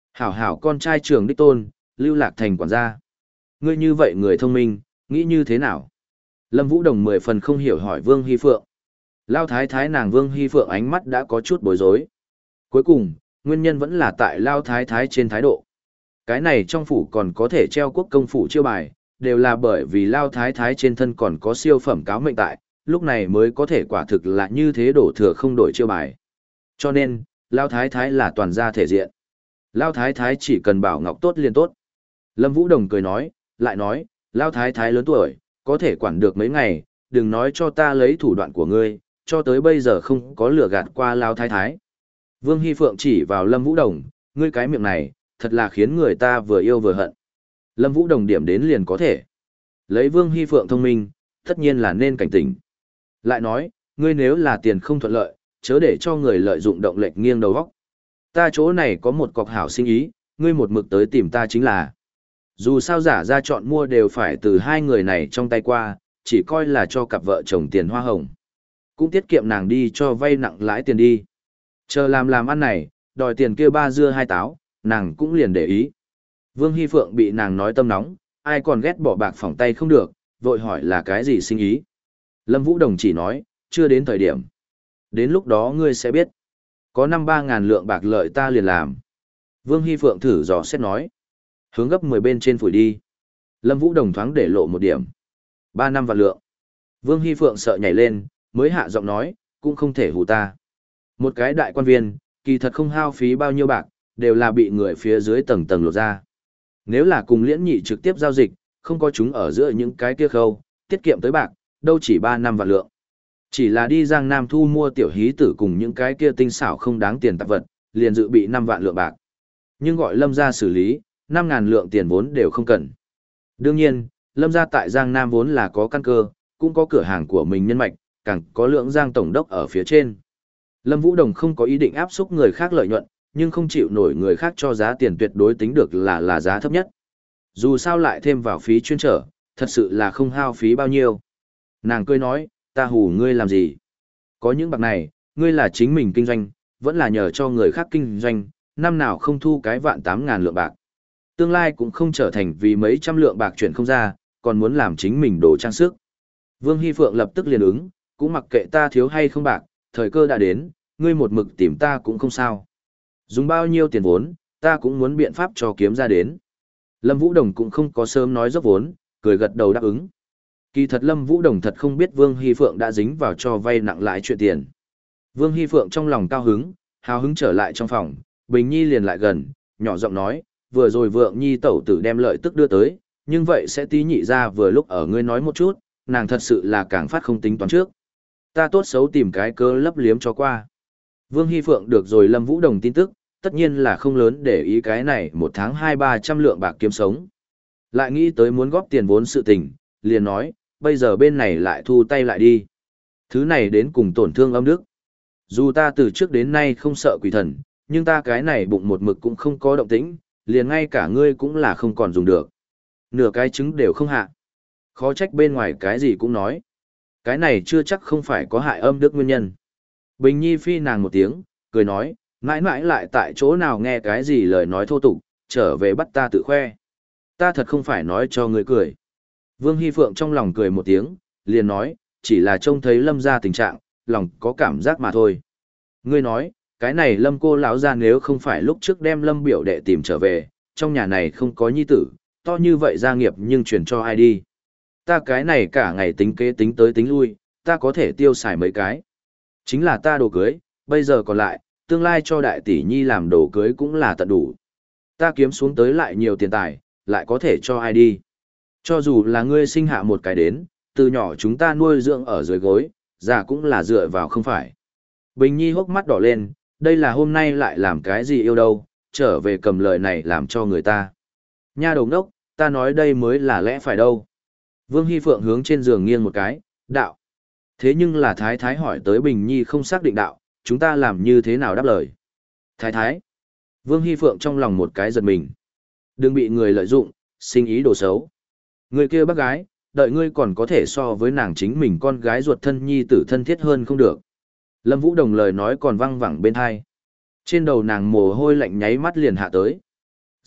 Hảo hảo con trai trường đích tôn, lưu lạc thành quản gia. Ngươi như vậy người thông minh, nghĩ như thế nào? Lâm Vũ Đồng mười phần không hiểu hỏi Vương Hy Phượng. Lao thái thái nàng Vương Hy Phượng ánh mắt đã có chút bối rối. Cuối cùng, nguyên nhân vẫn là tại Lao thái thái trên thái độ. Cái này trong phủ còn có thể treo quốc công phủ chiêu bài, đều là bởi vì Lao thái thái trên thân còn có siêu phẩm cáo mệnh tại, lúc này mới có thể quả thực là như thế đổ thừa không đổi chiêu bài. Cho nên, Lao thái thái là toàn gia thể diện. Lao thái thái chỉ cần bảo ngọc tốt liền tốt. Lâm Vũ Đồng cười nói, lại nói, Lao thái thái lớn tuổi, có thể quản được mấy ngày, đừng nói cho ta lấy thủ đoạn của ngươi, cho tới bây giờ không có lừa gạt qua Lao thái thái. Vương Hy Phượng chỉ vào Lâm Vũ Đồng, ngươi cái miệng này, thật là khiến người ta vừa yêu vừa hận. Lâm Vũ Đồng điểm đến liền có thể. Lấy Vương Hy Phượng thông minh, tất nhiên là nên cảnh tỉnh. Lại nói, ngươi nếu là tiền không thuận lợi, chớ để cho người lợi dụng động lệch nghiêng đầu góc. Ta chỗ này có một cọc hảo sinh ý, ngươi một mực tới tìm ta chính là. Dù sao giả ra chọn mua đều phải từ hai người này trong tay qua, chỉ coi là cho cặp vợ chồng tiền hoa hồng. Cũng tiết kiệm nàng đi cho vay nặng lãi tiền đi. Chờ làm làm ăn này, đòi tiền kia ba dưa hai táo, nàng cũng liền để ý. Vương Hy Phượng bị nàng nói tâm nóng, ai còn ghét bỏ bạc phỏng tay không được, vội hỏi là cái gì sinh ý. Lâm Vũ Đồng chỉ nói, chưa đến thời điểm. Đến lúc đó ngươi sẽ biết. Có năm ba ngàn lượng bạc lợi ta liền làm. Vương Hy Phượng thử dò xét nói. Hướng gấp mười bên trên phủi đi. Lâm Vũ Đồng thoáng để lộ một điểm. Ba năm vạn lượng. Vương Hy Phượng sợ nhảy lên, mới hạ giọng nói, cũng không thể hù ta. Một cái đại quan viên, kỳ thật không hao phí bao nhiêu bạc, đều là bị người phía dưới tầng tầng lột ra. Nếu là cùng liễn nhị trực tiếp giao dịch, không có chúng ở giữa những cái kia khâu, tiết kiệm tới bạc, đâu chỉ ba năm vạn lượng. Chỉ là đi Giang Nam thu mua tiểu hí tử cùng những cái kia tinh xảo không đáng tiền tạp vật, liền dự bị năm vạn lượng bạc. Nhưng gọi Lâm gia xử lý, năm ngàn lượng tiền vốn đều không cần. Đương nhiên, Lâm gia tại Giang Nam vốn là có căn cơ, cũng có cửa hàng của mình nhân mạch, càng có lượng Giang tổng đốc ở phía trên. Lâm Vũ Đồng không có ý định áp xúc người khác lợi nhuận, nhưng không chịu nổi người khác cho giá tiền tuyệt đối tính được là là giá thấp nhất. Dù sao lại thêm vào phí chuyên trở, thật sự là không hao phí bao nhiêu. Nàng cười nói, ta hù ngươi làm gì? Có những bạc này, ngươi là chính mình kinh doanh, vẫn là nhờ cho người khác kinh doanh, năm nào không thu cái vạn tám ngàn lượng bạc. Tương lai cũng không trở thành vì mấy trăm lượng bạc chuyển không ra, còn muốn làm chính mình đồ trang sức. Vương Hy Phượng lập tức liền ứng, cũng mặc kệ ta thiếu hay không bạc, thời cơ đã đến, ngươi một mực tìm ta cũng không sao. Dùng bao nhiêu tiền vốn, ta cũng muốn biện pháp cho kiếm ra đến. Lâm Vũ Đồng cũng không có sớm nói dốc vốn, cười gật đầu đáp ứng. Kỳ thật Lâm Vũ Đồng thật không biết Vương Hy Phượng đã dính vào cho vay nặng lãi chuyện tiền. Vương Hy Phượng trong lòng cao hứng, hào hứng trở lại trong phòng, Bình Nhi liền lại gần, nhỏ giọng nói, vừa rồi Vượng Nhi tẩu tử đem lợi tức đưa tới, nhưng vậy sẽ tí nhị ra vừa lúc ở ngươi nói một chút, nàng thật sự là càng phát không tính toán trước. Ta tốt xấu tìm cái cơ lấp liếm cho qua. Vương Hy Phượng được rồi Lâm Vũ Đồng tin tức, tất nhiên là không lớn để ý cái này một tháng hai ba trăm lượng bạc kiếm sống. Lại nghĩ tới muốn góp tiền vốn sự tình, liền nói, bây giờ bên này lại thu tay lại đi. Thứ này đến cùng tổn thương âm đức. Dù ta từ trước đến nay không sợ quỷ thần, nhưng ta cái này bụng một mực cũng không có động tĩnh, liền ngay cả ngươi cũng là không còn dùng được. Nửa cái trứng đều không hạ. Khó trách bên ngoài cái gì cũng nói. Cái này chưa chắc không phải có hại âm đức nguyên nhân. Bình Nhi phi nàng một tiếng, cười nói, mãi mãi lại tại chỗ nào nghe cái gì lời nói thô tục, trở về bắt ta tự khoe. Ta thật không phải nói cho ngươi cười. Vương Hy Phượng trong lòng cười một tiếng, liền nói, chỉ là trông thấy Lâm ra tình trạng, lòng có cảm giác mà thôi. Ngươi nói, cái này Lâm cô lão ra nếu không phải lúc trước đem Lâm biểu đệ tìm trở về, trong nhà này không có nhi tử, to như vậy gia nghiệp nhưng truyền cho ai đi. Ta cái này cả ngày tính kế tính tới tính lui, ta có thể tiêu xài mấy cái. Chính là ta đồ cưới, bây giờ còn lại, tương lai cho đại tỷ nhi làm đồ cưới cũng là tận đủ. Ta kiếm xuống tới lại nhiều tiền tài, lại có thể cho ai đi. Cho dù là ngươi sinh hạ một cái đến, từ nhỏ chúng ta nuôi dưỡng ở dưới gối, già cũng là dựa vào không phải. Bình Nhi hốc mắt đỏ lên, đây là hôm nay lại làm cái gì yêu đâu, trở về cầm lời này làm cho người ta. Nha đầu ngốc, ta nói đây mới là lẽ phải đâu. Vương Hy Phượng hướng trên giường nghiêng một cái, đạo. Thế nhưng là Thái Thái hỏi tới Bình Nhi không xác định đạo, chúng ta làm như thế nào đáp lời. Thái Thái. Vương Hy Phượng trong lòng một cái giật mình. Đừng bị người lợi dụng, sinh ý đồ xấu. Người kia bác gái, đợi ngươi còn có thể so với nàng chính mình con gái ruột thân nhi tử thân thiết hơn không được. Lâm Vũ Đồng lời nói còn văng vẳng bên hai. Trên đầu nàng mồ hôi lạnh nháy mắt liền hạ tới.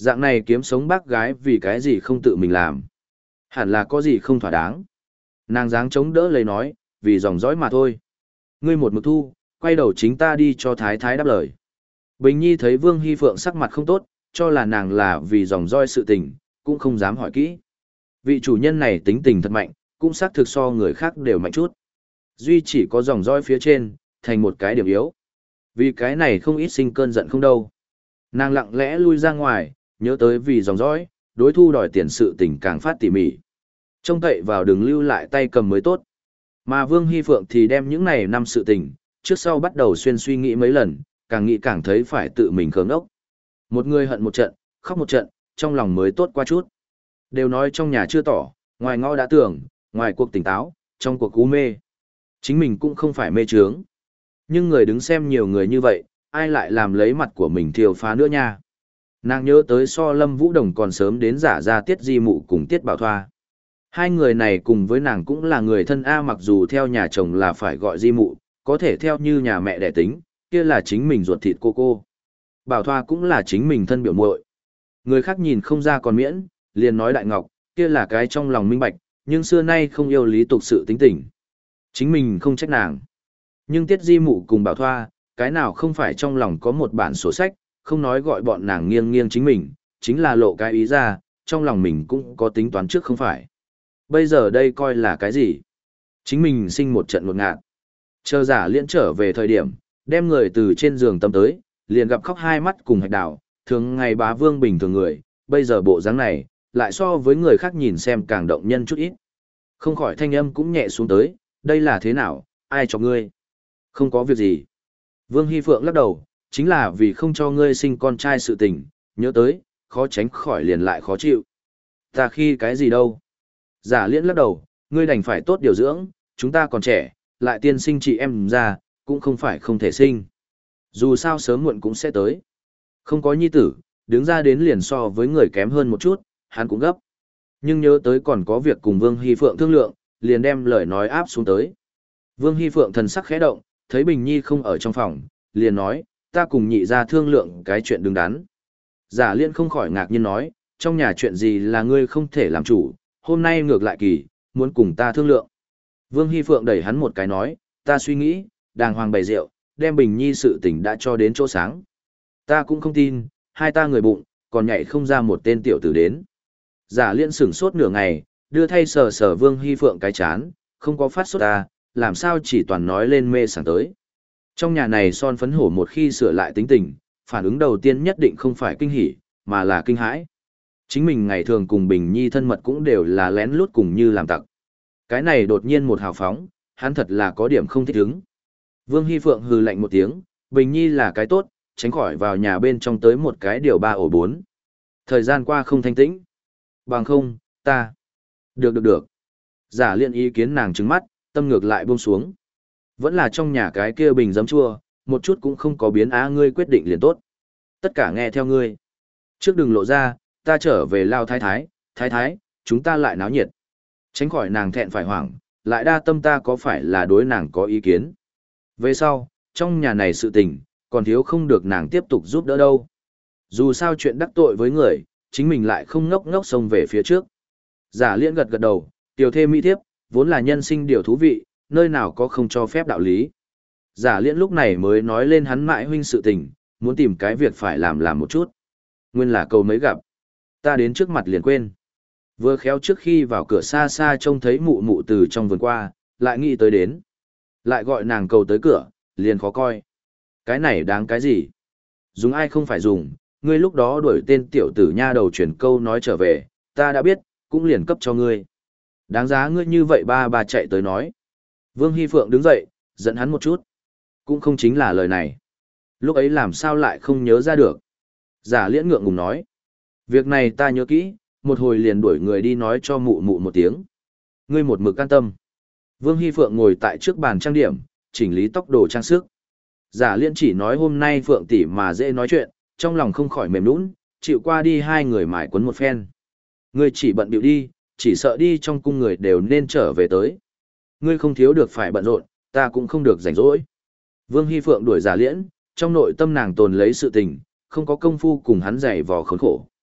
Dạng này kiếm sống bác gái vì cái gì không tự mình làm. Hẳn là có gì không thỏa đáng. Nàng dáng chống đỡ lấy nói, vì dòng dõi mà thôi. Ngươi một mực thu, quay đầu chính ta đi cho thái thái đáp lời. Bình Nhi thấy Vương Hy Phượng sắc mặt không tốt, cho là nàng là vì dòng roi sự tình, cũng không dám hỏi kỹ. Vị chủ nhân này tính tình thật mạnh, cũng xác thực so người khác đều mạnh chút. Duy chỉ có dòng roi phía trên, thành một cái điểm yếu. Vì cái này không ít sinh cơn giận không đâu. Nàng lặng lẽ lui ra ngoài, nhớ tới vì dòng dõi, đối thu đòi tiền sự tình càng phát tỉ mỉ. Trông cậy vào đường lưu lại tay cầm mới tốt. Mà Vương Hy Phượng thì đem những này năm sự tình, trước sau bắt đầu xuyên suy nghĩ mấy lần, càng nghĩ càng thấy phải tự mình khớm ốc. Một người hận một trận, khóc một trận, trong lòng mới tốt qua chút. Đều nói trong nhà chưa tỏ, ngoài ngõ đã tưởng, ngoài cuộc tỉnh táo, trong cuộc cú mê. Chính mình cũng không phải mê trướng. Nhưng người đứng xem nhiều người như vậy, ai lại làm lấy mặt của mình thiêu phá nữa nha. Nàng nhớ tới so Lâm Vũ Đồng còn sớm đến giả ra Tiết Di Mụ cùng Tiết Bảo Thoa. Hai người này cùng với nàng cũng là người thân A, mặc dù theo nhà chồng là phải gọi Di Mụ, có thể theo như nhà mẹ đẻ tính, kia là chính mình ruột thịt cô cô. Bảo Thoa cũng là chính mình thân biểu muội. Người khác nhìn không ra còn miễn, liền nói Đại Ngọc, kia là cái trong lòng minh bạch, nhưng xưa nay không yêu lý tục sự tính tình. Chính mình không trách nàng. Nhưng Tiết Di Mụ cùng Bảo Thoa, cái nào không phải trong lòng có một bản sổ sách, không nói gọi bọn nàng nghiêng nghiêng chính mình, chính là lộ cái ý ra, trong lòng mình cũng có tính toán trước không phải. Bây giờ đây coi là cái gì? Chính mình sinh một trận ngột ngạt. Chờ giả liễn trở về thời điểm, đem người từ trên giường tâm tới, liền gặp khóc hai mắt cùng hạch đảo, thường ngày bá vương bình thường người, bây giờ bộ dáng này, lại so với người khác nhìn xem càng động nhân chút ít. Không khỏi thanh âm cũng nhẹ xuống tới, đây là thế nào, ai cho ngươi? Không có việc gì. Vương Hy Phượng lắc đầu, chính là vì không cho ngươi sinh con trai sự tình, nhớ tới, khó tránh khỏi liền lại khó chịu. Ta khi cái gì đâu? Giả liễn lắc đầu, ngươi đành phải tốt điều dưỡng, chúng ta còn trẻ, lại tiên sinh chị em ra, cũng không phải không thể sinh. Dù sao sớm muộn cũng sẽ tới. Không có nhi tử, đứng ra đến liền so với người kém hơn một chút, hắn cũng gấp. Nhưng nhớ tới còn có việc cùng Vương Hy Phượng thương lượng, liền đem lời nói áp xuống tới. Vương Hy Phượng thần sắc khẽ động, thấy Bình Nhi không ở trong phòng, liền nói, ta cùng nhị ra thương lượng cái chuyện đứng đắn. Giả liên không khỏi ngạc nhiên nói, trong nhà chuyện gì là ngươi không thể làm chủ, hôm nay ngược lại kỳ, muốn cùng ta thương lượng. Vương Hy Phượng đẩy hắn một cái nói, ta suy nghĩ, đàng hoàng bày rượu, đem Bình Nhi sự tình đã cho đến chỗ sáng. Ta cũng không tin, hai ta người bụng, còn nhảy không ra một tên tiểu tử đến. Giả liên sửng sốt nửa ngày, đưa thay sờ sờ Vương Hy Phượng cái chán, không có phát sốt ta, làm sao chỉ toàn nói lên mê sảng tới. Trong nhà này son phấn hổ một khi sửa lại tính tình, phản ứng đầu tiên nhất định không phải kinh hỉ, mà là kinh hãi. Chính mình ngày thường cùng Bình Nhi thân mật cũng đều là lén lút cùng như làm tặc. Cái này đột nhiên một hào phóng, hắn thật là có điểm không thích ứng. Vương Hy Phượng hừ lạnh một tiếng, Bình Nhi là cái tốt, tránh khỏi vào nhà bên trong tới một cái điều ba ổ bốn. Thời gian qua không thanh tĩnh. Bằng không, ta. Được được được. Giả liên ý kiến nàng trứng mắt, tâm ngược lại buông xuống. Vẫn là trong nhà cái kia bình giấm chua, một chút cũng không có biến á, ngươi quyết định liền tốt. Tất cả nghe theo ngươi. Trước đừng lộ ra, ta trở về lao thái thái, thái thái, chúng ta lại náo nhiệt. Tránh khỏi nàng thẹn phải hoảng, lại đa tâm ta có phải là đối nàng có ý kiến. Về sau, trong nhà này sự tình, còn thiếu không được nàng tiếp tục giúp đỡ đâu. Dù sao chuyện đắc tội với người, chính mình lại không ngốc ngốc xông về phía trước. Giả liên gật gật đầu, tiểu thê mỹ thiếp, vốn là nhân sinh điều thú vị, nơi nào có không cho phép đạo lý. Giả liên lúc này mới nói lên hắn mãi huynh sự tình, muốn tìm cái việc phải làm làm một chút. Nguyên là cầu mấy gặp. Ta đến trước mặt liền quên. Vừa khéo trước khi vào cửa xa xa trông thấy mụ mụ từ trong vườn qua, lại nghĩ tới đến. Lại gọi nàng cầu tới cửa, liền khó coi. Cái này đáng cái gì? Dùng ai không phải dùng, ngươi lúc đó đuổi tên tiểu tử nha đầu chuyển câu nói trở về, ta đã biết, cũng liền cấp cho ngươi. Đáng giá ngươi như vậy ba bà chạy tới nói. Vương Hy Phượng đứng dậy, giận hắn một chút. Cũng không chính là lời này. Lúc ấy làm sao lại không nhớ ra được. Giả liễn ngượng ngùng nói. Việc này ta nhớ kỹ, một hồi liền đuổi người đi nói cho mụ mụ một tiếng. Ngươi một mực can tâm. Vương Hy Phượng ngồi tại trước bàn trang điểm, chỉnh lý tóc đồ trang sức. Giả liễn chỉ nói hôm nay Phượng tỷ mà dễ nói chuyện, trong lòng không khỏi mềm nũng, chịu qua đi hai người mải quấn một phen. Ngươi chỉ bận biểu đi, chỉ sợ đi trong cung người đều nên trở về tới. Ngươi không thiếu được phải bận rộn, ta cũng không được rảnh rỗi. Vương Hy Phượng đuổi Giả liễn, trong nội tâm nàng tồn lấy sự tình, không có công phu cùng hắn giày vò khốn khổ.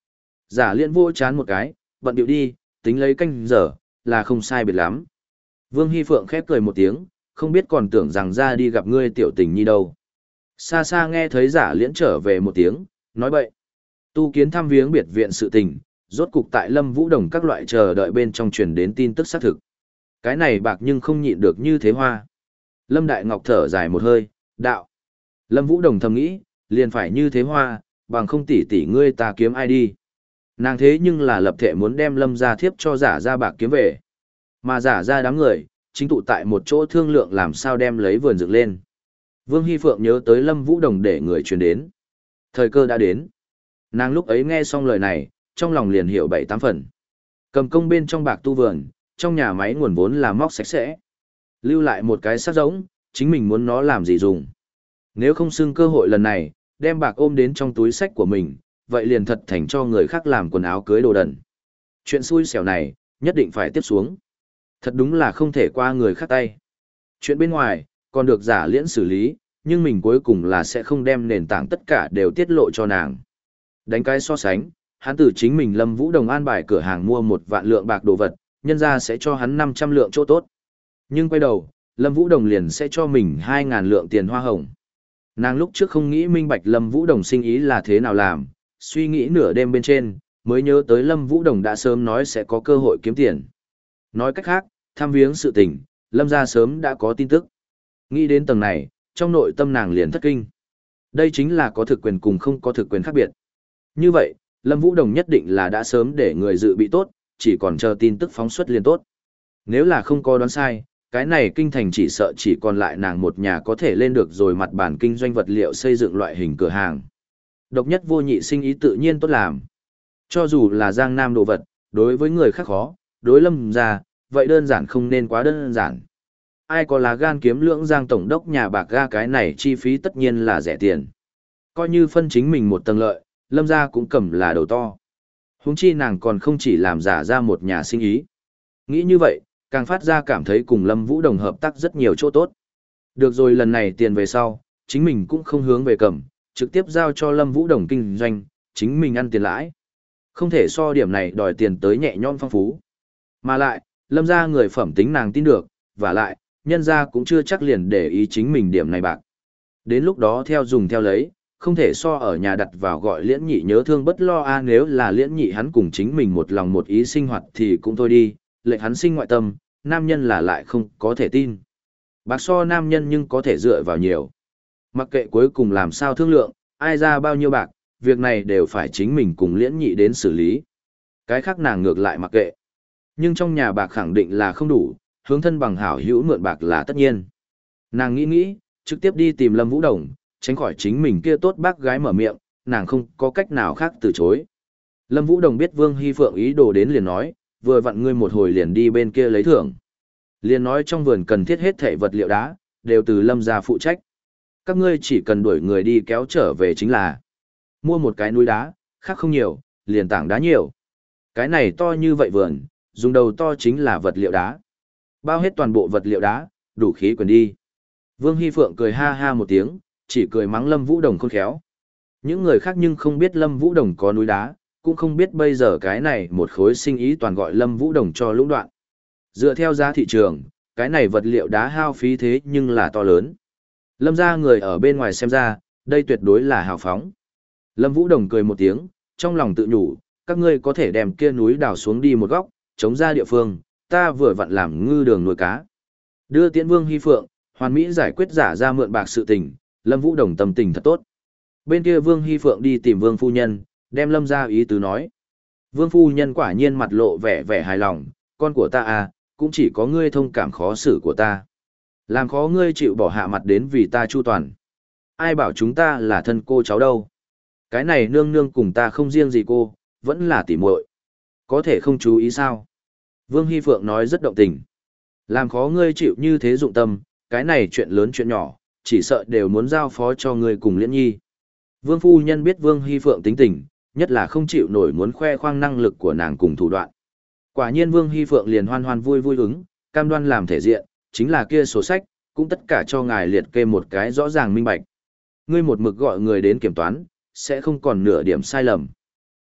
Giả Liễn vô chán một cái, bận điệu đi, tính lấy canh giờ, là không sai biệt lắm. Vương Hy Phượng khép cười một tiếng, không biết còn tưởng rằng ra đi gặp ngươi tiểu tình nhi đâu. Xa xa nghe thấy Giả Liễn trở về một tiếng, nói bậy. Tu Kiến thăm viếng biệt viện sự tình, rốt cục tại Lâm Vũ Đồng các loại chờ đợi bên trong truyền đến tin tức xác thực. Cái này bạc nhưng không nhịn được như thế hoa. Lâm Đại Ngọc thở dài một hơi, đạo. Lâm Vũ Đồng thầm nghĩ, liền phải như thế hoa, bằng không tỷ tỷ ngươi ta kiếm ai đi. Nàng thế nhưng là lập thể muốn đem Lâm gia thiếp cho Giả ra bạc kiếm về. Mà Giả ra đám người, chính tụ tại một chỗ thương lượng làm sao đem lấy vườn dựng lên. Vương Hy Phượng nhớ tới Lâm Vũ Đồng để người truyền đến. Thời cơ đã đến. Nàng lúc ấy nghe xong lời này, trong lòng liền hiểu bảy tám phần. Cầm công bên trong bạc tu vườn, trong nhà máy nguồn vốn là móc sạch sẽ. Lưu lại một cái sắc giống, chính mình muốn nó làm gì dùng. Nếu không xưng cơ hội lần này, đem bạc ôm đến trong túi sách của mình, vậy liền thật thành cho người khác làm quần áo cưới đồ đần. Chuyện xui xẻo này, nhất định phải tiếp xuống. Thật đúng là không thể qua người khác tay. Chuyện bên ngoài, còn được Giả Liễn xử lý, nhưng mình cuối cùng là sẽ không đem nền tảng tất cả đều tiết lộ cho nàng. Đánh cái so sánh, hắn từ chính mình Lâm Vũ Đồng an bài cửa hàng mua một vạn lượng bạc đồ vật, nhân ra sẽ cho hắn năm trăm lượng chỗ tốt. Nhưng quay đầu, Lâm Vũ Đồng liền sẽ cho mình hai ngàn lượng tiền hoa hồng. Nàng lúc trước không nghĩ minh bạch Lâm Vũ Đồng sinh ý là thế nào làm, suy nghĩ nửa đêm bên trên, mới nhớ tới Lâm Vũ Đồng đã sớm nói sẽ có cơ hội kiếm tiền. Nói cách khác, thăm viếng sự tình, Lâm gia sớm đã có tin tức. Nghĩ đến tầng này, trong nội tâm nàng liền thất kinh. Đây chính là có thực quyền cùng không có thực quyền khác biệt. Như vậy, Lâm Vũ Đồng nhất định là đã sớm để người dự bị tốt, chỉ còn chờ tin tức phóng xuất liền tốt. Nếu là không có đoán sai, cái này kinh thành chỉ sợ chỉ còn lại nàng một nhà có thể lên được rồi mặt bản kinh doanh vật liệu xây dựng loại hình cửa hàng. Độc nhất vô nhị sinh ý tự nhiên tốt làm. Cho dù là Giang Nam đồ vật, đối với người khác khó, đối Lâm gia, vậy đơn giản không nên quá đơn giản. Ai có lá gan kiếm lưỡng Giang tổng đốc nhà bạc ga cái này chi phí tất nhiên là rẻ tiền. Coi như phân chính mình một tầng lợi, Lâm gia cũng cầm là đầu to. Huống chi nàng còn không chỉ làm giả ra một nhà sinh ý. Nghĩ như vậy, càng phát ra cảm thấy cùng Lâm Vũ Đồng hợp tác rất nhiều chỗ tốt. Được rồi, lần này tiền về sau, chính mình cũng không hướng về cầm, trực tiếp giao cho Lâm Vũ Đồng kinh doanh, chính mình ăn tiền lãi. Không thể so điểm này đòi tiền tới nhẹ nhõm phong phú. Mà lại, Lâm gia người phẩm tính nàng tin được, và lại, nhân gia cũng chưa chắc liền để ý chính mình điểm này bạc. Đến lúc đó theo dùng theo lấy, không thể so ở nhà đặt vào gọi Liễn Nhị nhớ thương bất lo a, nếu là Liễn Nhị hắn cùng chính mình một lòng một ý sinh hoạt thì cũng thôi đi, lệnh hắn sinh ngoại tâm, nam nhân là lại không có thể tin. Bạc so nam nhân nhưng có thể dựa vào nhiều. Mặc kệ cuối cùng làm sao thương lượng, ai ra bao nhiêu bạc, việc này đều phải chính mình cùng Liễn Nhị đến xử lý. Cái khác nàng ngược lại mặc kệ. Nhưng trong nhà bạc khẳng định là không đủ, hướng thân bằng hảo hữu mượn bạc là tất nhiên. Nàng nghĩ nghĩ, trực tiếp đi tìm Lâm Vũ Đồng, tránh khỏi chính mình kia tốt bác gái mở miệng, nàng không có cách nào khác từ chối. Lâm Vũ Đồng biết Vương Hy Phượng ý đồ đến liền nói, vừa vặn ngươi một hồi liền đi bên kia lấy thưởng. Liền nói trong vườn cần thiết hết thảy vật liệu đá, đều từ Lâm gia phụ trách. Các ngươi chỉ cần đuổi người đi kéo trở về chính là mua một cái núi đá, khác không nhiều, liền tảng đá nhiều. Cái này to như vậy vườn, dùng đầu to chính là vật liệu đá. Bao hết toàn bộ vật liệu đá, đủ khí quyền đi. Vương Hy Phượng cười ha ha một tiếng, chỉ cười mắng Lâm Vũ Đồng khôn khéo. Những người khác nhưng không biết Lâm Vũ Đồng có núi đá, cũng không biết bây giờ cái này một khối sinh ý toàn gọi Lâm Vũ Đồng cho lũng đoạn. Dựa theo giá thị trường, cái này vật liệu đá hao phí thế nhưng là to lớn. Lâm gia người ở bên ngoài xem ra, đây tuyệt đối là hào phóng. Lâm Vũ Đồng cười một tiếng, trong lòng tự nhủ, các ngươi có thể đem kia núi đào xuống đi một góc, chống ra địa phương, ta vừa vặn làm ngư đường nuôi cá. Đưa Tiễn Vương Hy Phượng, hoàn mỹ giải quyết giả ra mượn bạc sự tình, Lâm Vũ Đồng tâm tình thật tốt. Bên kia Vương Hy Phượng đi tìm Vương Phu Nhân, đem Lâm ra ý tứ nói. Vương Phu Nhân quả nhiên mặt lộ vẻ vẻ hài lòng, con của ta à, cũng chỉ có ngươi thông cảm khó xử của ta. Làm khó ngươi chịu bỏ hạ mặt đến vì ta chu toàn. Ai bảo chúng ta là thân cô cháu đâu. Cái này nương nương cùng ta không riêng gì cô, vẫn là tỉ muội. Có thể không chú ý sao? Vương Hy Phượng nói rất động tình. Làm khó ngươi chịu như thế dụng tâm, cái này chuyện lớn chuyện nhỏ, chỉ sợ đều muốn giao phó cho ngươi cùng Liễn Nhi. Vương Phu Nhân biết Vương Hy Phượng tính tình, nhất là không chịu nổi muốn khoe khoang năng lực của nàng cùng thủ đoạn. Quả nhiên Vương Hy Phượng liền hoan hoan vui vui ứng, cam đoan làm thể diện, chính là kia sổ sách, cũng tất cả cho ngài liệt kê một cái rõ ràng minh bạch. Ngươi một mực gọi người đến kiểm toán, sẽ không còn nửa điểm sai lầm.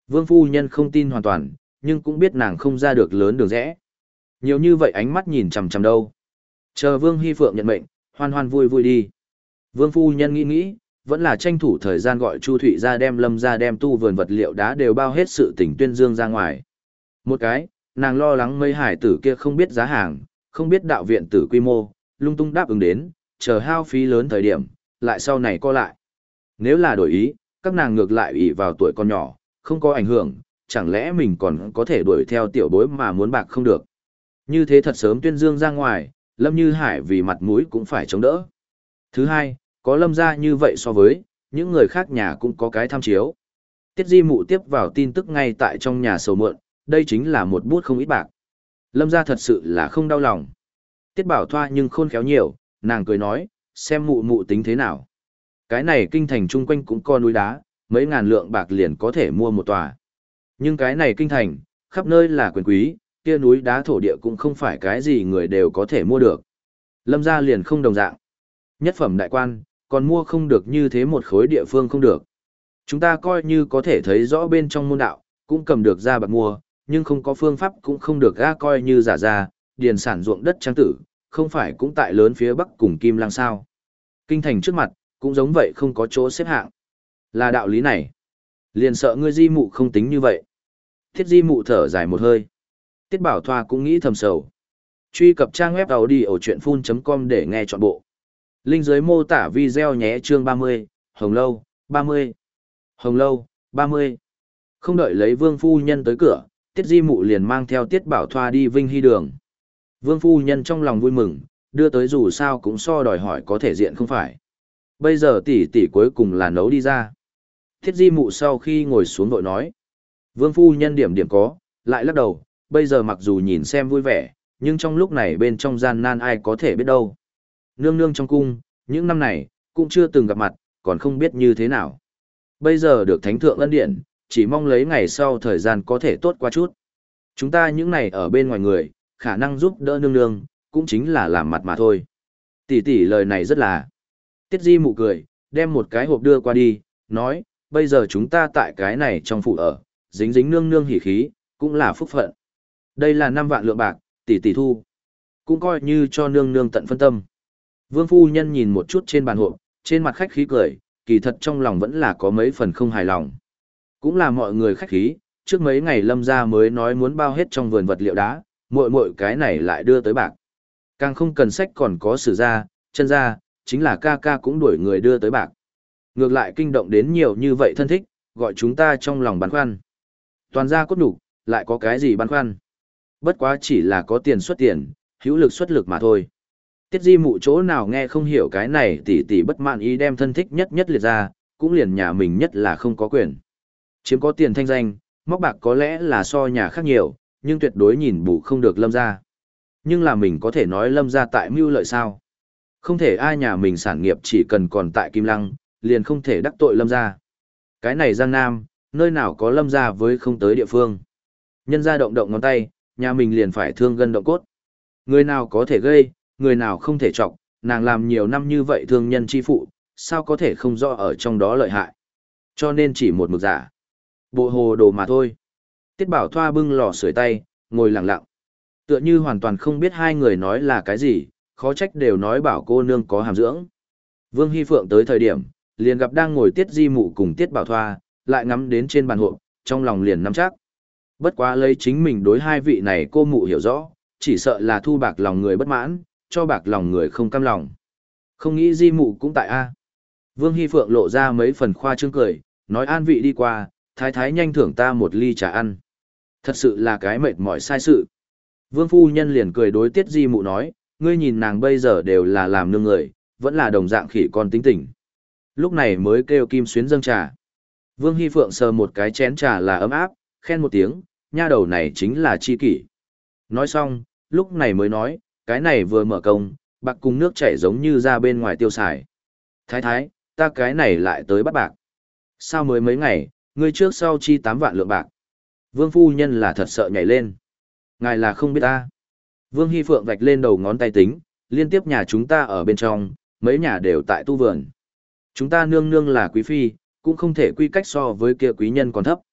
Vương phu nhân không tin hoàn toàn, nhưng cũng biết nàng không ra được lớn đường rẽ. Nhiều như vậy ánh mắt nhìn chằm chằm đâu. Chờ Vương Hy Phượng nhận mệnh, hoan hoan vui vui đi. Vương phu nhân nghĩ nghĩ, vẫn là tranh thủ thời gian gọi Chu Thụy ra đem Lâm ra đem tu vườn vật liệu đá đều bao hết sự tình tuyên dương ra ngoài. Một cái, nàng lo lắng mấy hải tử kia không biết giá hàng, không biết đạo viện tử quy mô, lung tung đáp ứng đến, chờ hao phí lớn thời điểm, lại sau này co lại. Nếu là đổi ý, các nàng ngược lại ủy vào tuổi con nhỏ, không có ảnh hưởng, chẳng lẽ mình còn có thể đuổi theo tiểu bối mà muốn bạc không được. Như thế thật sớm tuyên dương ra ngoài, Lâm Như Hải vì mặt mũi cũng phải chống đỡ. Thứ hai, có Lâm gia như vậy so với, những người khác nhà cũng có cái tham chiếu. Tiết Di Mụ tiếp vào tin tức ngay tại trong nhà sầu mượn, đây chính là một bút không ít bạc. Lâm gia thật sự là không đau lòng. Tiết Bảo Thoa nhưng khôn khéo nhiều, nàng cười nói, xem mụ mụ tính thế nào. Cái này kinh thành chung quanh cũng có núi đá, mấy ngàn lượng bạc liền có thể mua một tòa. Nhưng cái này kinh thành, khắp nơi là quyền quý, kia núi đá thổ địa cũng không phải cái gì người đều có thể mua được. Lâm gia liền không đồng dạng. Nhất phẩm đại quan, còn mua không được như thế một khối địa phương không được. Chúng ta coi như có thể thấy rõ bên trong môn đạo, cũng cầm được ra bạc mua, nhưng không có phương pháp cũng không được ra coi như giả ra, điền sản ruộng đất trang tử, không phải cũng tại lớn phía bắc cùng Kim Lang sao. Kinh thành trước mặt, cũng giống vậy không có chỗ xếp hạng. Là đạo lý này. Liền sợ ngươi Di Mụ không tính như vậy. Thiết Di Mụ thở dài một hơi. Tiết Bảo Thoa cũng nghĩ thầm sầu. Truy cập trang web audiochuyenphun chấm com để nghe trọn bộ. Link dưới mô tả video nhé chương ba mươi, Hồng Lâu, ba mươi. Hồng Lâu, ba mươi. Không đợi lấy Vương Phu Nhân tới cửa, Tiết Di Mụ liền mang theo Tiết Bảo Thoa đi Vinh Hy Đường. Vương Phu Nhân trong lòng vui mừng, đưa tới dù sao cũng so đòi hỏi có thể diện không phải. Bây giờ tỷ tỷ cuối cùng là nấu đi ra. Tiết Di Mụ sau khi ngồi xuống vội nói. Vương Phu Nhân điểm điểm có, lại lắc đầu, bây giờ mặc dù nhìn xem vui vẻ, nhưng trong lúc này bên trong gian nan ai có thể biết đâu. Nương nương trong cung, những năm này, cũng chưa từng gặp mặt, còn không biết như thế nào. Bây giờ được thánh thượng ân điện, chỉ mong lấy ngày sau thời gian có thể tốt qua chút. Chúng ta những này ở bên ngoài người, khả năng giúp đỡ nương nương, cũng chính là làm mặt mà thôi. Tỷ tỷ lời này rất là. Tiết Di Mụ cười, đem một cái hộp đưa qua đi, nói, bây giờ chúng ta tại cái này trong phủ ở, dính dính nương nương hỉ khí, cũng là phúc phận. Đây là năm vạn lượng bạc, tỷ tỷ thu. Cũng coi như cho nương nương tận phân tâm. Vương Phu Nhân nhìn một chút trên bàn hộp, trên mặt khách khí cười, kỳ thật trong lòng vẫn là có mấy phần không hài lòng. Cũng là mọi người khách khí, trước mấy ngày Lâm gia mới nói muốn bao hết trong vườn vật liệu đá, muội muội cái này lại đưa tới bạc. Càng không cần sách còn có sử gia, chân gia, chính là ca ca cũng đuổi người đưa tới bạc. Ngược lại kinh động đến nhiều như vậy thân thích, gọi chúng ta trong lòng băn khoăn. Toàn gia cốt đủ, lại có cái gì băn khoăn. Bất quá chỉ là có tiền xuất tiền, hữu lực xuất lực mà thôi. Tiết Di Mụ chỗ nào nghe không hiểu cái này tỷ tỷ bất mãn ý đem thân thích nhất nhất liệt ra, cũng liền nhà mình nhất là không có quyền. Chiếm có tiền thanh danh, móc bạc có lẽ là so nhà khác nhiều, nhưng tuyệt đối nhìn bù không được Lâm gia. Nhưng là mình có thể nói Lâm gia tại mưu lợi sao? Không thể ai nhà mình sản nghiệp chỉ cần còn tại Kim Lăng, liền không thể đắc tội Lâm gia. Cái này Giang Nam, nơi nào có Lâm gia với không tới địa phương. Nhân gia động động ngón tay, nhà mình liền phải thương gân động cốt. Người nào có thể gây, người nào không thể trọng, nàng làm nhiều năm như vậy thương nhân chi phụ, sao có thể không rõ ở trong đó lợi hại. Cho nên chỉ một mực giả. Bộ hồ đồ mà thôi. Tiết Bảo Thoa bưng lò sưởi tay, ngồi lặng lặng. Tựa như hoàn toàn không biết hai người nói là cái gì, khó trách đều nói bảo cô nương có hàm dưỡng. Vương Hy Phượng tới thời điểm, liền gặp đang ngồi Tiết Di Mụ cùng Tiết Bảo Thoa, lại ngắm đến trên bàn hộp, trong lòng liền nắm chắc. Bất quá lấy chính mình đối hai vị này cô mụ hiểu rõ, chỉ sợ là thu bạc lòng người bất mãn, cho bạc lòng người không cam lòng. Không nghĩ Di Mụ cũng tại A. Vương Hy Phượng lộ ra mấy phần khoa trương cười, nói an vị đi qua, thái thái nhanh thưởng ta một ly trà ăn. Thật sự là cái mệt mỏi sai sự. Vương Phu Nhân liền cười đối Tiết Di Mụ nói, ngươi nhìn nàng bây giờ đều là làm nương người, vẫn là đồng dạng khỉ con tính tình. Lúc này mới kêu Kim Xuyến dâng trà. Vương Hy Phượng sờ một cái chén trà là ấm áp, khen một tiếng, nha đầu này chính là chi kỷ. Nói xong, lúc này mới nói, cái này vừa mở công, bạc cùng nước chảy giống như ra bên ngoài tiêu xài. Thái thái, ta cái này lại tới bắt bạc. Sao mới mấy ngày, ngươi trước sau chi tám vạn lượng bạc. Vương Phu Nhân là thật sợ nhảy lên. Ngài là không biết ta. Vương Hy Phượng vạch lên đầu ngón tay tính, liên tiếp nhà chúng ta ở bên trong, mấy nhà đều tại tu vườn. Chúng ta nương nương là quý phi, cũng không thể quy cách so với kia quý nhân còn thấp.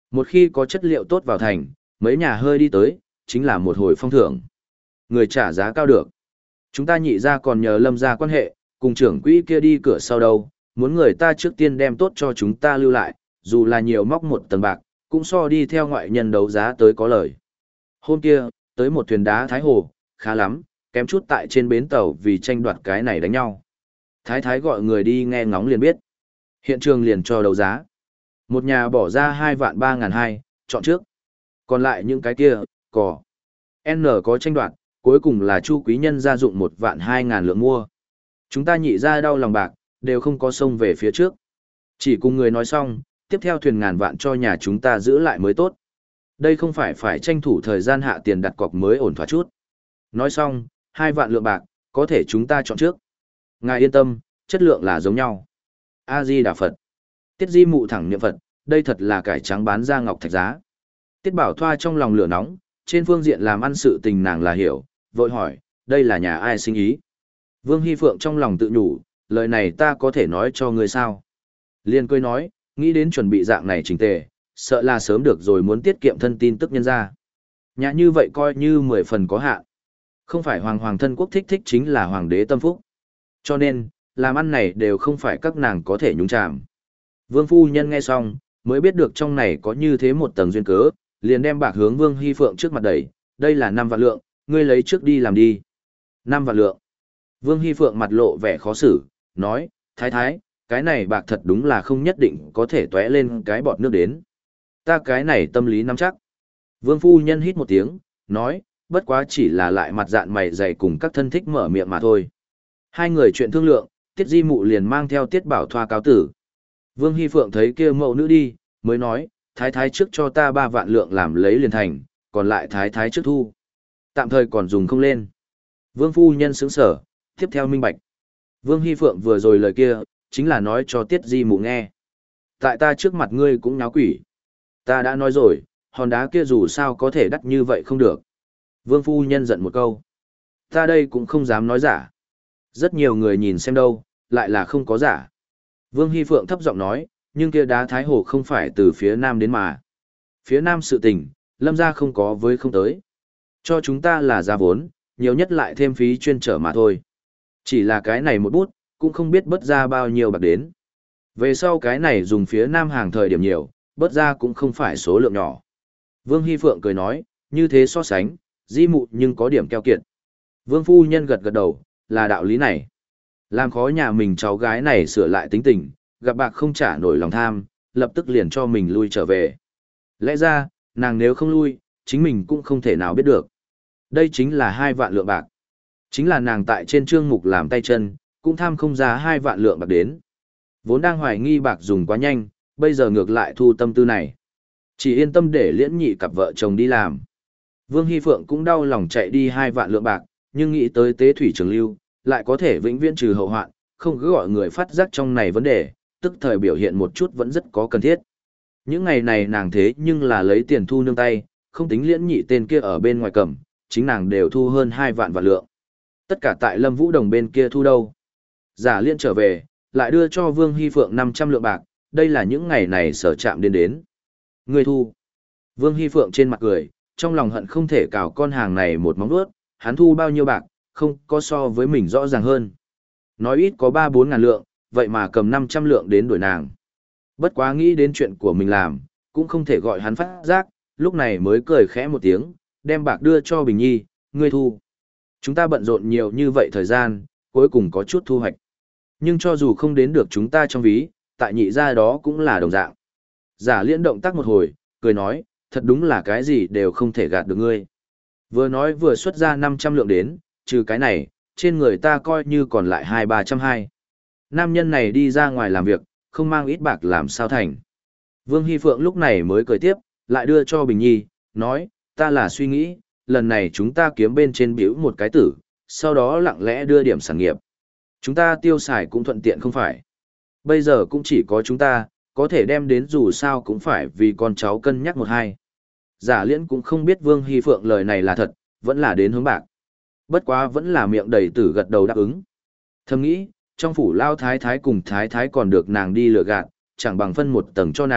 Một khi có chất liệu tốt vào thành, mấy nhà hơi đi tới, chính là một hồi phong thưởng. Người trả giá cao được. Chúng ta nhị ra còn nhờ Lâm ra quan hệ, cùng trưởng quỹ kia đi cửa sau đâu, muốn người ta trước tiên đem tốt cho chúng ta lưu lại, dù là nhiều móc một tầng bạc, cũng so đi theo ngoại nhân đấu giá tới có lời. Hôm kia, tới một thuyền đá Thái Hồ, khá lắm, kém chút tại trên bến tàu vì tranh đoạt cái này đánh nhau. Thái Thái gọi người đi nghe ngóng liền biết. Hiện trường liền cho đấu giá. Một nhà bỏ ra hai vạn ba ngàn hai, chọn trước. Còn lại những cái kia, cỏ. N có tranh đoạt, cuối cùng là Chu quý nhân gia dụng một vạn hai ngàn lượng mua. Chúng ta nhị ra đau lòng bạc, đều không có sông về phía trước. Chỉ cùng người nói xong, tiếp theo thuyền ngàn vạn cho nhà chúng ta giữ lại mới tốt. Đây không phải phải tranh thủ thời gian hạ tiền đặt cọc mới ổn thỏa chút. Nói xong, hai vạn lượng bạc, có thể chúng ta chọn trước. Ngài yên tâm, chất lượng là giống nhau. A-di Đà Phật. Tiết Di mụ thẳng niệm Phật, đây thật là cải trắng bán ra ngọc thạch giá. Tiết Bảo Thoa trong lòng lửa nóng, trên phương diện làm ăn sự tình nàng là hiểu, vội hỏi, đây là nhà ai sinh ý? Vương Hy Phượng trong lòng tự nhủ, lời này ta có thể nói cho ngươi sao? Liên cười nói, nghĩ đến chuẩn bị dạng này chỉnh tề, sợ là sớm được rồi muốn tiết kiệm thân tin tức nhân ra. Nhà như vậy coi như mười phần có hạn. Không phải hoàng hoàng thân quốc thích thích chính là hoàng đế tâm phúc. Cho nên, làm ăn này đều không phải các nàng có thể nhúng chạm. Vương phu nhân nghe xong, mới biết được trong này có như thế một tầng duyên cớ, liền đem bạc hướng Vương Hy Phượng trước mặt đẩy, đây là năm vạn lượng, ngươi lấy trước đi làm đi. Năm vạn lượng. Vương Hy Phượng mặt lộ vẻ khó xử, nói, thái thái, cái này bạc thật đúng là không nhất định có thể tóe lên cái bọt nước đến. Ta cái này tâm lý nắm chắc. Vương phu nhân hít một tiếng, nói, bất quá chỉ là lại mặt dạn mày dày cùng các thân thích mở miệng mà thôi. Hai người chuyện thương lượng, Tiết Di mụ liền mang theo Tiết Bảo Thoa cáo tử. Vương Hy Phượng thấy kia mẫu nữ đi, mới nói, thái thái trước cho ta ba vạn lượng làm lấy liền thành, còn lại thái thái trước thu. Tạm thời còn dùng không lên. Vương phu nhân sững sở, tiếp theo minh bạch. Vương Hy Phượng vừa rồi lời kia, chính là nói cho Tiết Di mụ nghe. Tại ta trước mặt ngươi cũng nháo quỷ. Ta đã nói rồi, hòn đá kia dù sao có thể đắt như vậy không được. Vương phu nhân giận một câu. Ta đây cũng không dám nói giả. Rất nhiều người nhìn xem đâu, lại là không có giả. Vương Hy Phượng thấp giọng nói, nhưng kia đá Thái Hồ không phải từ phía nam đến mà. Phía nam sự tình, Lâm gia không có với không tới. Cho chúng ta là giá vốn, nhiều nhất lại thêm phí chuyên trở mà thôi. Chỉ là cái này một bút, cũng không biết bớt ra bao nhiêu bạc đến. Về sau cái này dùng phía nam hàng thời điểm nhiều, bớt ra cũng không phải số lượng nhỏ. Vương Hy Phượng cười nói, như thế so sánh, Di mụ nhưng có điểm keo kiệt. Vương phu nhân gật gật đầu, là đạo lý này. Làm khó nhà mình cháu gái này sửa lại tính tình, gặp bạc không trả nổi lòng tham, lập tức liền cho mình lui trở về. Lẽ ra, nàng nếu không lui, chính mình cũng không thể nào biết được. Đây chính là hai vạn lượng bạc. Chính là nàng tại trên chương mục làm tay chân, cũng tham không ra hai vạn lượng bạc đến. Vốn đang hoài nghi bạc dùng quá nhanh, bây giờ ngược lại thu tâm tư này. Chỉ yên tâm để liễn nhị cặp vợ chồng đi làm. Vương Hy Phượng cũng đau lòng chạy đi hai vạn lượng bạc, nhưng nghĩ tới tế thủy trường lưu, lại có thể vĩnh viễn trừ hậu hoạn, không cứ gọi người phát giác trong này vấn đề, tức thời biểu hiện một chút vẫn rất có cần thiết. Những ngày này nàng thế nhưng là lấy tiền thu nương tay, không tính liễn nhị tên kia ở bên ngoài cầm, chính nàng đều thu hơn hai vạn vạn lượng. Tất cả tại Lâm Vũ Đồng bên kia thu đâu. Giả liên trở về, lại đưa cho Vương Hy Phượng năm trăm lượng bạc, đây là những ngày này sở chạm đến đến. Người thu. Vương Hy Phượng trên mặt cười, trong lòng hận không thể cào con hàng này một móng vuốt, hắn thu bao nhiêu bạc, không có so với mình rõ ràng hơn. Nói ít có ba bốn ngàn lượng, vậy mà cầm năm trăm lượng đến đổi nàng. Bất quá nghĩ đến chuyện của mình làm, cũng không thể gọi hắn phát giác, lúc này mới cười khẽ một tiếng, đem bạc đưa cho Bình Nhi, ngươi thu. Chúng ta bận rộn nhiều như vậy thời gian, cuối cùng có chút thu hoạch. Nhưng cho dù không đến được chúng ta trong ví, tại nhị gia đó cũng là đồng dạng. Giả liên động tác một hồi, cười nói, thật đúng là cái gì đều không thể gạt được ngươi. Vừa nói vừa xuất ra năm trăm lượng đến, trừ cái này, trên người ta coi như còn lại hai ba trăm hai. Nam nhân này đi ra ngoài làm việc, không mang ít bạc làm sao thành. Vương Hy Phượng lúc này mới cười tiếp, lại đưa cho Bình Nhi, nói, ta là suy nghĩ, lần này chúng ta kiếm bên trên biểu một cái tử, sau đó lặng lẽ đưa điểm sản nghiệp. Chúng ta tiêu xài cũng thuận tiện không phải. Bây giờ cũng chỉ có chúng ta, có thể đem đến dù sao cũng phải vì con cháu cân nhắc một hai. Giả liễn cũng không biết Vương Hy Phượng lời này là thật, vẫn là đến hướng bạc. Bất quá vẫn là miệng đầy tử gật đầu đáp ứng. Thầm nghĩ, trong phủ lao thái thái cùng thái thái còn được nàng đi lừa gạt, chẳng bằng phân một tầng cho nàng,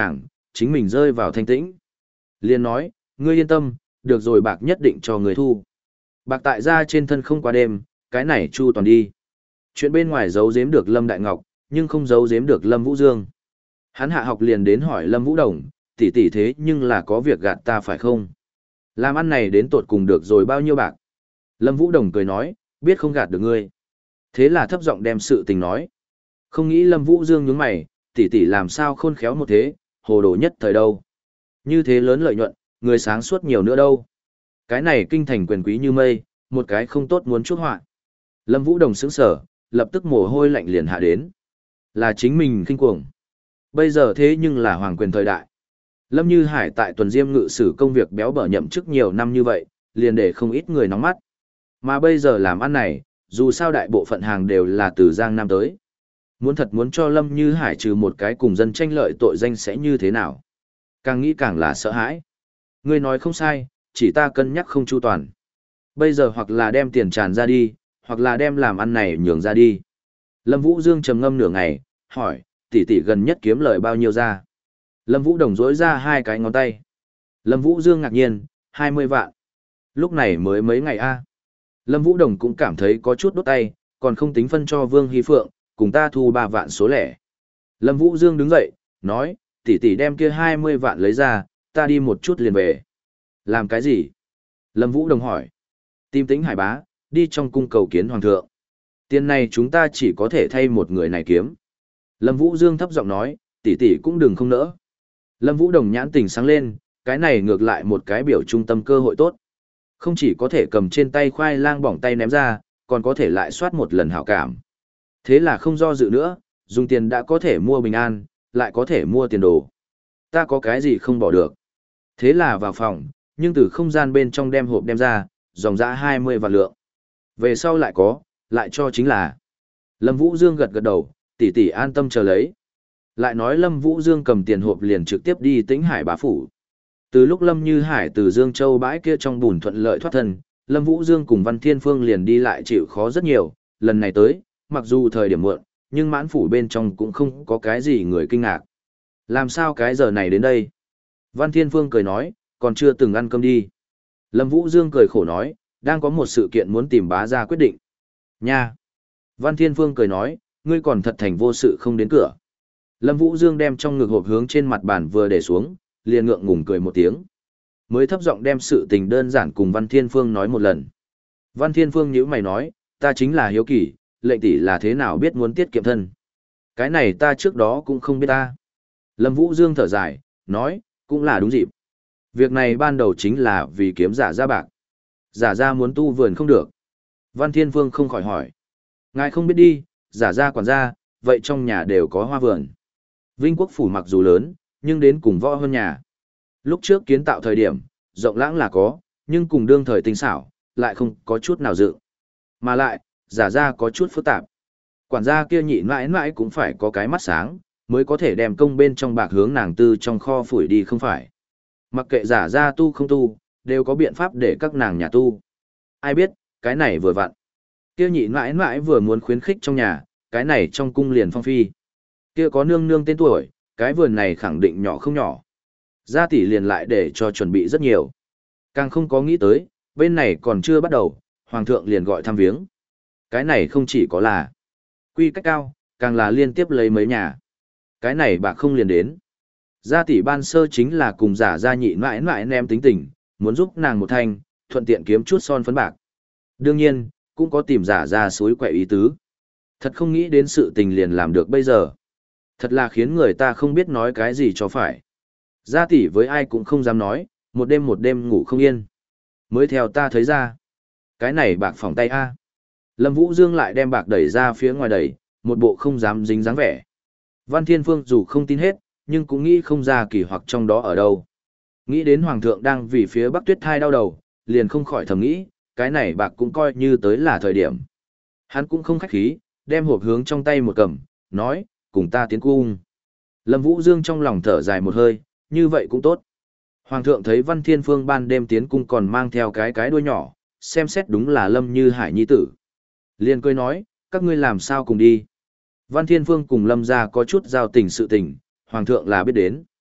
chính mình rơi vào thanh tĩnh. Liền nói, ngươi yên tâm, được rồi bạc nhất định cho người thu. Bạc tại gia trên thân không qua đêm, cái này chu toàn đi. Chuyện bên ngoài giấu giếm được Lâm Đại Ngọc, nhưng không giấu giếm được Lâm Vũ Dương. Hắn hạ học liền đến hỏi Lâm Vũ Đồng, tỷ tỷ thế nhưng là có việc gạt ta phải không? Làm ăn này đến tột cùng được rồi bao nhiêu bạc? Lâm Vũ Đồng cười nói, biết không gạt được ngươi. Thế là thấp giọng đem sự tình nói. Không nghĩ Lâm Vũ Dương nhướng mày, tỷ tỷ làm sao khôn khéo một thế, hồ đồ nhất thời đâu. Như thế lớn lợi nhuận, người sáng suốt nhiều nữa đâu. Cái này kinh thành quyền quý như mây, một cái không tốt muốn chuốc họa. Lâm Vũ Đồng sững sờ, lập tức mồ hôi lạnh liền hạ đến. Là chính mình kinh cuồng. Bây giờ thế nhưng là hoàng quyền thời đại. Lâm Như Hải tại tuần diêm ngự sử công việc béo bở nhậm chức nhiều năm như vậy, liền để không ít người nóng mắt. Mà bây giờ làm ăn này, dù sao đại bộ phận hàng đều là từ Giang Nam tới. Muốn thật muốn cho Lâm Như Hải trừ một cái cùng dân tranh lợi tội danh sẽ như thế nào? Càng nghĩ càng là sợ hãi. Ngươi nói không sai, chỉ ta cân nhắc không chu toàn. Bây giờ hoặc là đem tiền tràn ra đi, hoặc là đem làm ăn này nhường ra đi. Lâm Vũ Dương trầm ngâm nửa ngày, hỏi, tỷ tỷ gần nhất kiếm lời bao nhiêu ra? Lâm Vũ Đồng dối ra hai cái ngón tay. Lâm Vũ Dương ngạc nhiên, hai mươi vạn. Lúc này mới mấy ngày a. Lâm Vũ Đồng cũng cảm thấy có chút đốt tay, còn không tính phân cho Vương Hy Phượng, cùng ta thu ba vạn số lẻ. Lâm Vũ Dương đứng dậy, nói, tỷ tỷ đem kia hai mươi vạn lấy ra, ta đi một chút liền về. Làm cái gì? Lâm Vũ Đồng hỏi. Tìm Tĩnh Hải bá, đi trong cung cầu kiến hoàng thượng. Tiền này chúng ta chỉ có thể thay một người này kiếm. Lâm Vũ Dương thấp giọng nói, tỷ tỷ cũng đừng không nỡ. Lâm Vũ Đồng nhãn tình sáng lên, cái này ngược lại một cái biểu trung tâm cơ hội tốt. Không chỉ có thể cầm trên tay khoai lang bỏng tay ném ra, còn có thể lại soát một lần hảo cảm. Thế là không do dự nữa, dùng tiền đã có thể mua bình an, lại có thể mua tiền đồ. Ta có cái gì không bỏ được. Thế là vào phòng, nhưng từ không gian bên trong đem hộp đem ra, dòng dã hai mươi vạn lượng. Về sau lại có, lại cho chính là. Lâm Vũ Dương gật gật đầu, tỷ tỷ an tâm chờ lấy. Lại nói Lâm Vũ Dương cầm tiền hộp liền trực tiếp đi Tĩnh Hải bá phủ. Từ lúc Lâm Như Hải từ Dương Châu bãi kia trong bùn thuận lợi thoát thân, Lâm Vũ Dương cùng Văn Thiên Phương liền đi lại chịu khó rất nhiều, lần này tới, mặc dù thời điểm muộn, nhưng mãn phủ bên trong cũng không có cái gì người kinh ngạc. Làm sao cái giờ này đến đây? Văn Thiên Phương cười nói, còn chưa từng ăn cơm đi. Lâm Vũ Dương cười khổ nói, đang có một sự kiện muốn tìm bá ra quyết định. Nha! Văn Thiên Phương cười nói, ngươi còn thật thành vô sự không đến cửa. Lâm Vũ Dương đem trong ngực hộp hướng trên mặt bàn vừa để xuống, liền ngượng ngùng cười một tiếng. Mới thấp giọng đem sự tình đơn giản cùng Văn Thiên Phương nói một lần. Văn Thiên Phương nhíu mày nói, ta chính là hiếu kỳ, lệnh tỷ là thế nào biết muốn tiết kiệm thân. Cái này ta trước đó cũng không biết ta. Lâm Vũ Dương thở dài, nói, cũng là đúng dịp. Việc này ban đầu chính là vì kiếm giả ra bạc. Giả ra muốn tu vườn không được. Văn Thiên Phương không khỏi hỏi. Ngài không biết đi, giả ra quản gia, vậy trong nhà đều có hoa vườn. Vinh Quốc phủ mặc dù lớn, nhưng đến cùng võ hơn nhà. Lúc trước kiến tạo thời điểm, rộng lãng là có, nhưng cùng đương thời tinh xảo, lại không có chút nào dự. Mà lại, giả ra có chút phức tạp. Quản gia kia nhịn mãi mãi cũng phải có cái mắt sáng, mới có thể đem công bên trong bạc hướng nàng tư trong kho phủi đi không phải. Mặc kệ giả ra tu không tu, đều có biện pháp để các nàng nhà tu. Ai biết, cái này vừa vặn. Kia nhịn mãi mãi vừa muốn khuyến khích trong nhà, cái này trong cung liền phong phi. Kia có nương nương tên tuổi, cái vườn này khẳng định nhỏ không nhỏ. Gia tỷ liền lại để cho chuẩn bị rất nhiều. Càng không có nghĩ tới, bên này còn chưa bắt đầu, hoàng thượng liền gọi thăm viếng. Cái này không chỉ có là quy cách cao, càng là liên tiếp lấy mấy nhà. Cái này bạc không liền đến. Gia tỷ ban sơ chính là cùng giả gia nhị mãi mãi ném tính tình, muốn giúp nàng một thanh, thuận tiện kiếm chút son phấn bạc. Đương nhiên, cũng có tìm giả ra suối quẻ ý tứ. Thật không nghĩ đến sự tình liền làm được bây giờ. Thật là khiến người ta không biết nói cái gì cho phải. Gia tỷ với ai cũng không dám nói, một đêm một đêm ngủ không yên. Mới theo ta thấy ra. Cái này bạc phỏng tay a. Lâm Vũ Dương lại đem bạc đẩy ra phía ngoài đẩy, một bộ không dám dính dáng vẻ. Văn Thiên Phương dù không tin hết, nhưng cũng nghĩ không ra kỳ hoặc trong đó ở đâu. Nghĩ đến Hoàng thượng đang vì phía Bắc Tuyết thai đau đầu, liền không khỏi thầm nghĩ, cái này bạc cũng coi như tới là thời điểm. Hắn cũng không khách khí, đem hộp hướng trong tay một cầm, nói, cùng ta tiến cung. Lâm Vũ Dương trong lòng thở dài một hơi, như vậy cũng tốt. Hoàng thượng thấy Văn Thiên Phương ban đêm tiến cung còn mang theo cái cái đuôi nhỏ, xem xét đúng là Lâm Như Hải nhi tử. Liền cười nói, các ngươi làm sao cùng đi. Văn Thiên Phương cùng Lâm gia có chút giao tình sự tình, Hoàng thượng là biết đến.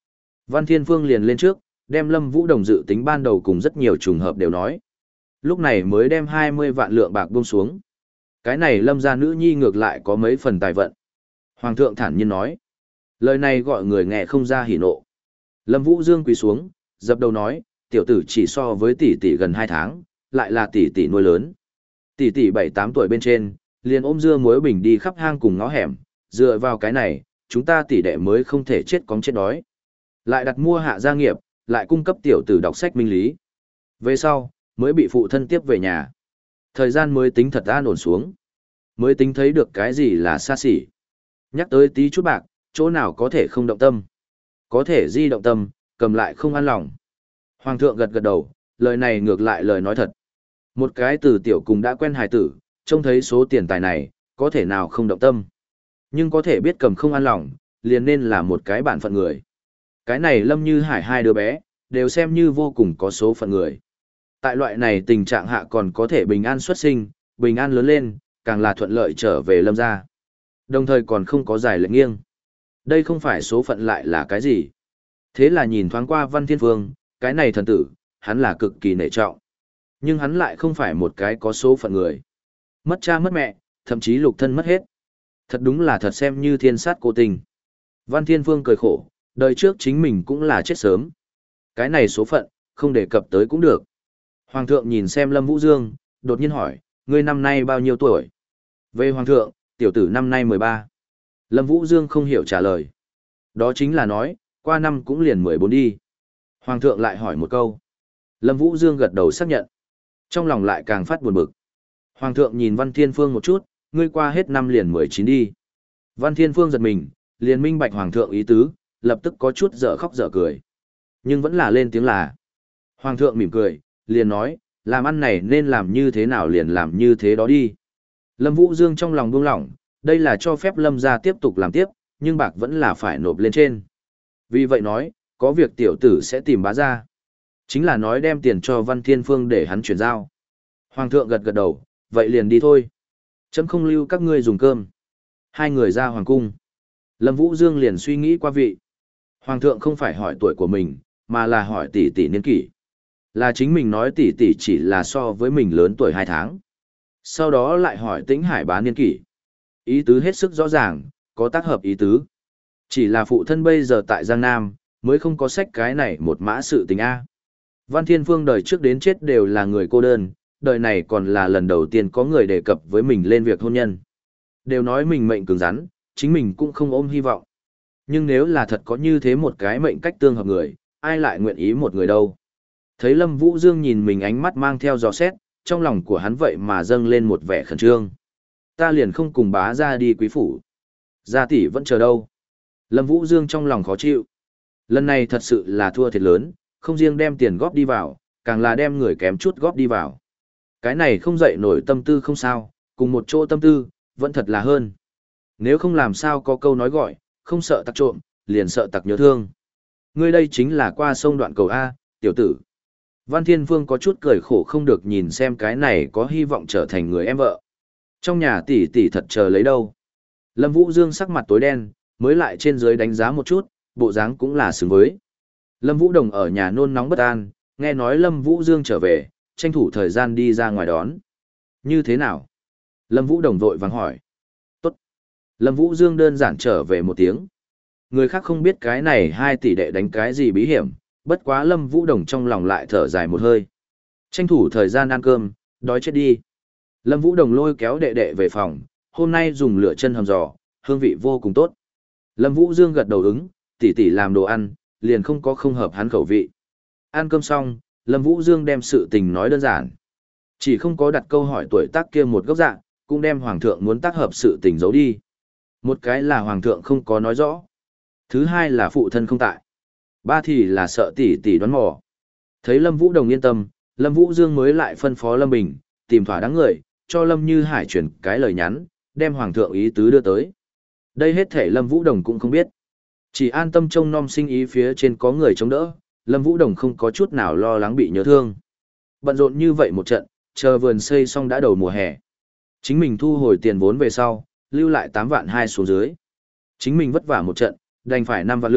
Văn Thiên Phương liền lên trước, đem Lâm Vũ Đồng dự tính ban đầu cùng rất nhiều trùng hợp đều nói. Lúc này mới đem hai mươi vạn lượng bạc buông xuống. Cái này Lâm gia nữ nhi ngược lại có mấy phần tài vận. Hoàng thượng thản nhiên nói. Lời này gọi người nghe không ra hỉ nộ. Lâm Vũ Dương quỳ xuống, dập đầu nói, tiểu tử chỉ so với tỷ tỷ gần hai tháng, lại là tỷ tỷ nuôi lớn. Tỷ tỷ bảy tám tuổi bên trên, liền ôm dưa muối bình đi khắp hang cùng ngõ hẻm, dựa vào cái này, chúng ta tỷ đệ mới không thể chết cóng chết đói. Lại đặt mua hạ gia nghiệp, lại cung cấp tiểu tử đọc sách minh lý. Về sau, mới bị phụ thân tiếp về nhà. Thời gian mới tính thật an ổn xuống. Mới tính thấy được cái gì là xa xỉ. Nhắc tới tí chút bạc, chỗ nào có thể không động tâm. Có thể di động tâm, cầm lại không an lòng. Hoàng thượng gật gật đầu, lời này ngược lại lời nói thật. Một cái từ tiểu cùng đã quen hài tử, trông thấy số tiền tài này, có thể nào không động tâm. Nhưng có thể biết cầm không an lòng, liền nên là một cái bản phận người. Cái này Lâm Như Hải hai đứa bé, đều xem như vô cùng có số phận người. Tại loại này tình trạng hạ còn có thể bình an xuất sinh, bình an lớn lên, càng là thuận lợi trở về Lâm gia. Đồng thời còn không có giải lệnh nghiêng. Đây không phải số phận lại là cái gì. Thế là nhìn thoáng qua Văn Thiên Phương, cái này thần tử, hắn là cực kỳ nể trọng. Nhưng hắn lại không phải một cái có số phận người. Mất cha mất mẹ, thậm chí lục thân mất hết. Thật đúng là thật xem như thiên sát cố tình. Văn Thiên Phương cười khổ, đời trước chính mình cũng là chết sớm. Cái này số phận, không đề cập tới cũng được. Hoàng thượng nhìn xem Lâm Vũ Dương, đột nhiên hỏi, ngươi năm nay bao nhiêu tuổi? Về Hoàng thượng, tiểu tử năm nay mười ba. Lâm Vũ Dương không hiểu trả lời. Đó chính là nói, qua năm cũng liền mười bốn đi. Hoàng thượng lại hỏi một câu. Lâm Vũ Dương gật đầu xác nhận. Trong lòng lại càng phát buồn bực. Hoàng thượng nhìn Văn Thiên Phương một chút, ngươi qua hết năm liền mười chín đi. Văn Thiên Phương giật mình, liền minh bạch Hoàng thượng ý tứ, lập tức có chút dở khóc dở cười. Nhưng vẫn là lên tiếng là. Hoàng thượng mỉm cười, liền nói, làm ăn này nên làm như thế nào liền làm như thế đó đi. Lâm Vũ Dương trong lòng buông lỏng, đây là cho phép Lâm gia tiếp tục làm tiếp, nhưng bạc vẫn là phải nộp lên trên. Vì vậy nói, có việc tiểu tử sẽ tìm bá gia. Chính là nói đem tiền cho Văn Thiên Phương để hắn chuyển giao. Hoàng thượng gật gật đầu, vậy liền đi thôi. Chấm không lưu các ngươi dùng cơm. Hai người ra hoàng cung. Lâm Vũ Dương liền suy nghĩ qua vị. Hoàng thượng không phải hỏi tuổi của mình, mà là hỏi tỷ tỷ niên kỷ. Là chính mình nói tỷ tỷ chỉ là so với mình lớn tuổi hai tháng. Sau đó lại hỏi Tĩnh Hải bá niên kỷ. Ý tứ hết sức rõ ràng, có tác hợp ý tứ. Chỉ là phụ thân bây giờ tại Giang Nam, mới không có sách cái này một mã sự tình A. Văn Thiên Phương đời trước đến chết đều là người cô đơn, đời này còn là lần đầu tiên có người đề cập với mình lên việc hôn nhân. Đều nói mình mệnh cứng rắn, chính mình cũng không ôm hy vọng. Nhưng nếu là thật có như thế một cái mệnh cách tương hợp người, ai lại nguyện ý một người đâu. Thấy Lâm Vũ Dương nhìn mình ánh mắt mang theo dò xét, trong lòng của hắn vậy mà dâng lên một vẻ khẩn trương. Ta liền không cùng bá ra đi quý phủ. Gia tỷ vẫn chờ đâu. Lâm Vũ Dương trong lòng khó chịu. Lần này thật sự là thua thiệt lớn, không riêng đem tiền góp đi vào, càng là đem người kém chút góp đi vào. Cái này không dậy nổi tâm tư không sao, cùng một chỗ tâm tư, vẫn thật là hơn. Nếu không làm sao có câu nói gọi, không sợ tặc trộm, liền sợ tặc nhớ thương. Ngươi đây chính là qua sông đoạn cầu A, tiểu tử. Văn Thiên Phương có chút cười khổ không được nhìn xem cái này có hy vọng trở thành người em vợ. Trong nhà tỷ tỷ thật chờ lấy đâu. Lâm Vũ Dương sắc mặt tối đen, mới lại trên dưới đánh giá một chút, bộ dáng cũng là xứng với. Lâm Vũ Đồng ở nhà nôn nóng bất an, nghe nói Lâm Vũ Dương trở về, tranh thủ thời gian đi ra ngoài đón. Như thế nào? Lâm Vũ Đồng vội vàng hỏi. Tốt. Lâm Vũ Dương đơn giản trở về một tiếng. Người khác không biết cái này hai tỷ đệ đánh cái gì bí hiểm, bất quá Lâm Vũ Đồng trong lòng lại thở dài một hơi. Tranh thủ thời gian ăn cơm, đói chết đi. Lâm Vũ Đồng lôi kéo đệ đệ về phòng, hôm nay dùng lửa chân hầm giò, hương vị vô cùng tốt. Lâm Vũ Dương gật đầu ứng, tỷ tỷ làm đồ ăn, liền không có không hợp hắn khẩu vị. Ăn cơm xong, Lâm Vũ Dương đem sự tình nói đơn giản. Chỉ không có đặt câu hỏi tuổi tác kia một góc dạng, cũng đem Hoàng thượng muốn tác hợp sự tình giấu đi. Một cái là Hoàng thượng không có nói rõ. Thứ hai là phụ thân không tại. Ba thì là sợ tỷ tỷ đoán mò. Thấy Lâm Vũ Đồng yên tâm, Lâm Vũ Dương mới lại phân phó Lâm Bình, tìm thỏa đáng người, cho Lâm Như Hải chuyển cái lời nhắn, đem Hoàng thượng ý tứ đưa tới. Đây hết thể Lâm Vũ Đồng cũng không biết. Chỉ an tâm trông nom sinh ý phía trên có người chống đỡ, Lâm Vũ Đồng không có chút nào lo lắng bị nhớ thương. Bận rộn như vậy một trận, chờ vườn xây xong đã đầu mùa hè. Chính mình thu hồi tiền vốn về sau, lưu lại tám vạn hai xuống dưới. Chính mình vất vả một trận, đành phải năm vạn lượng,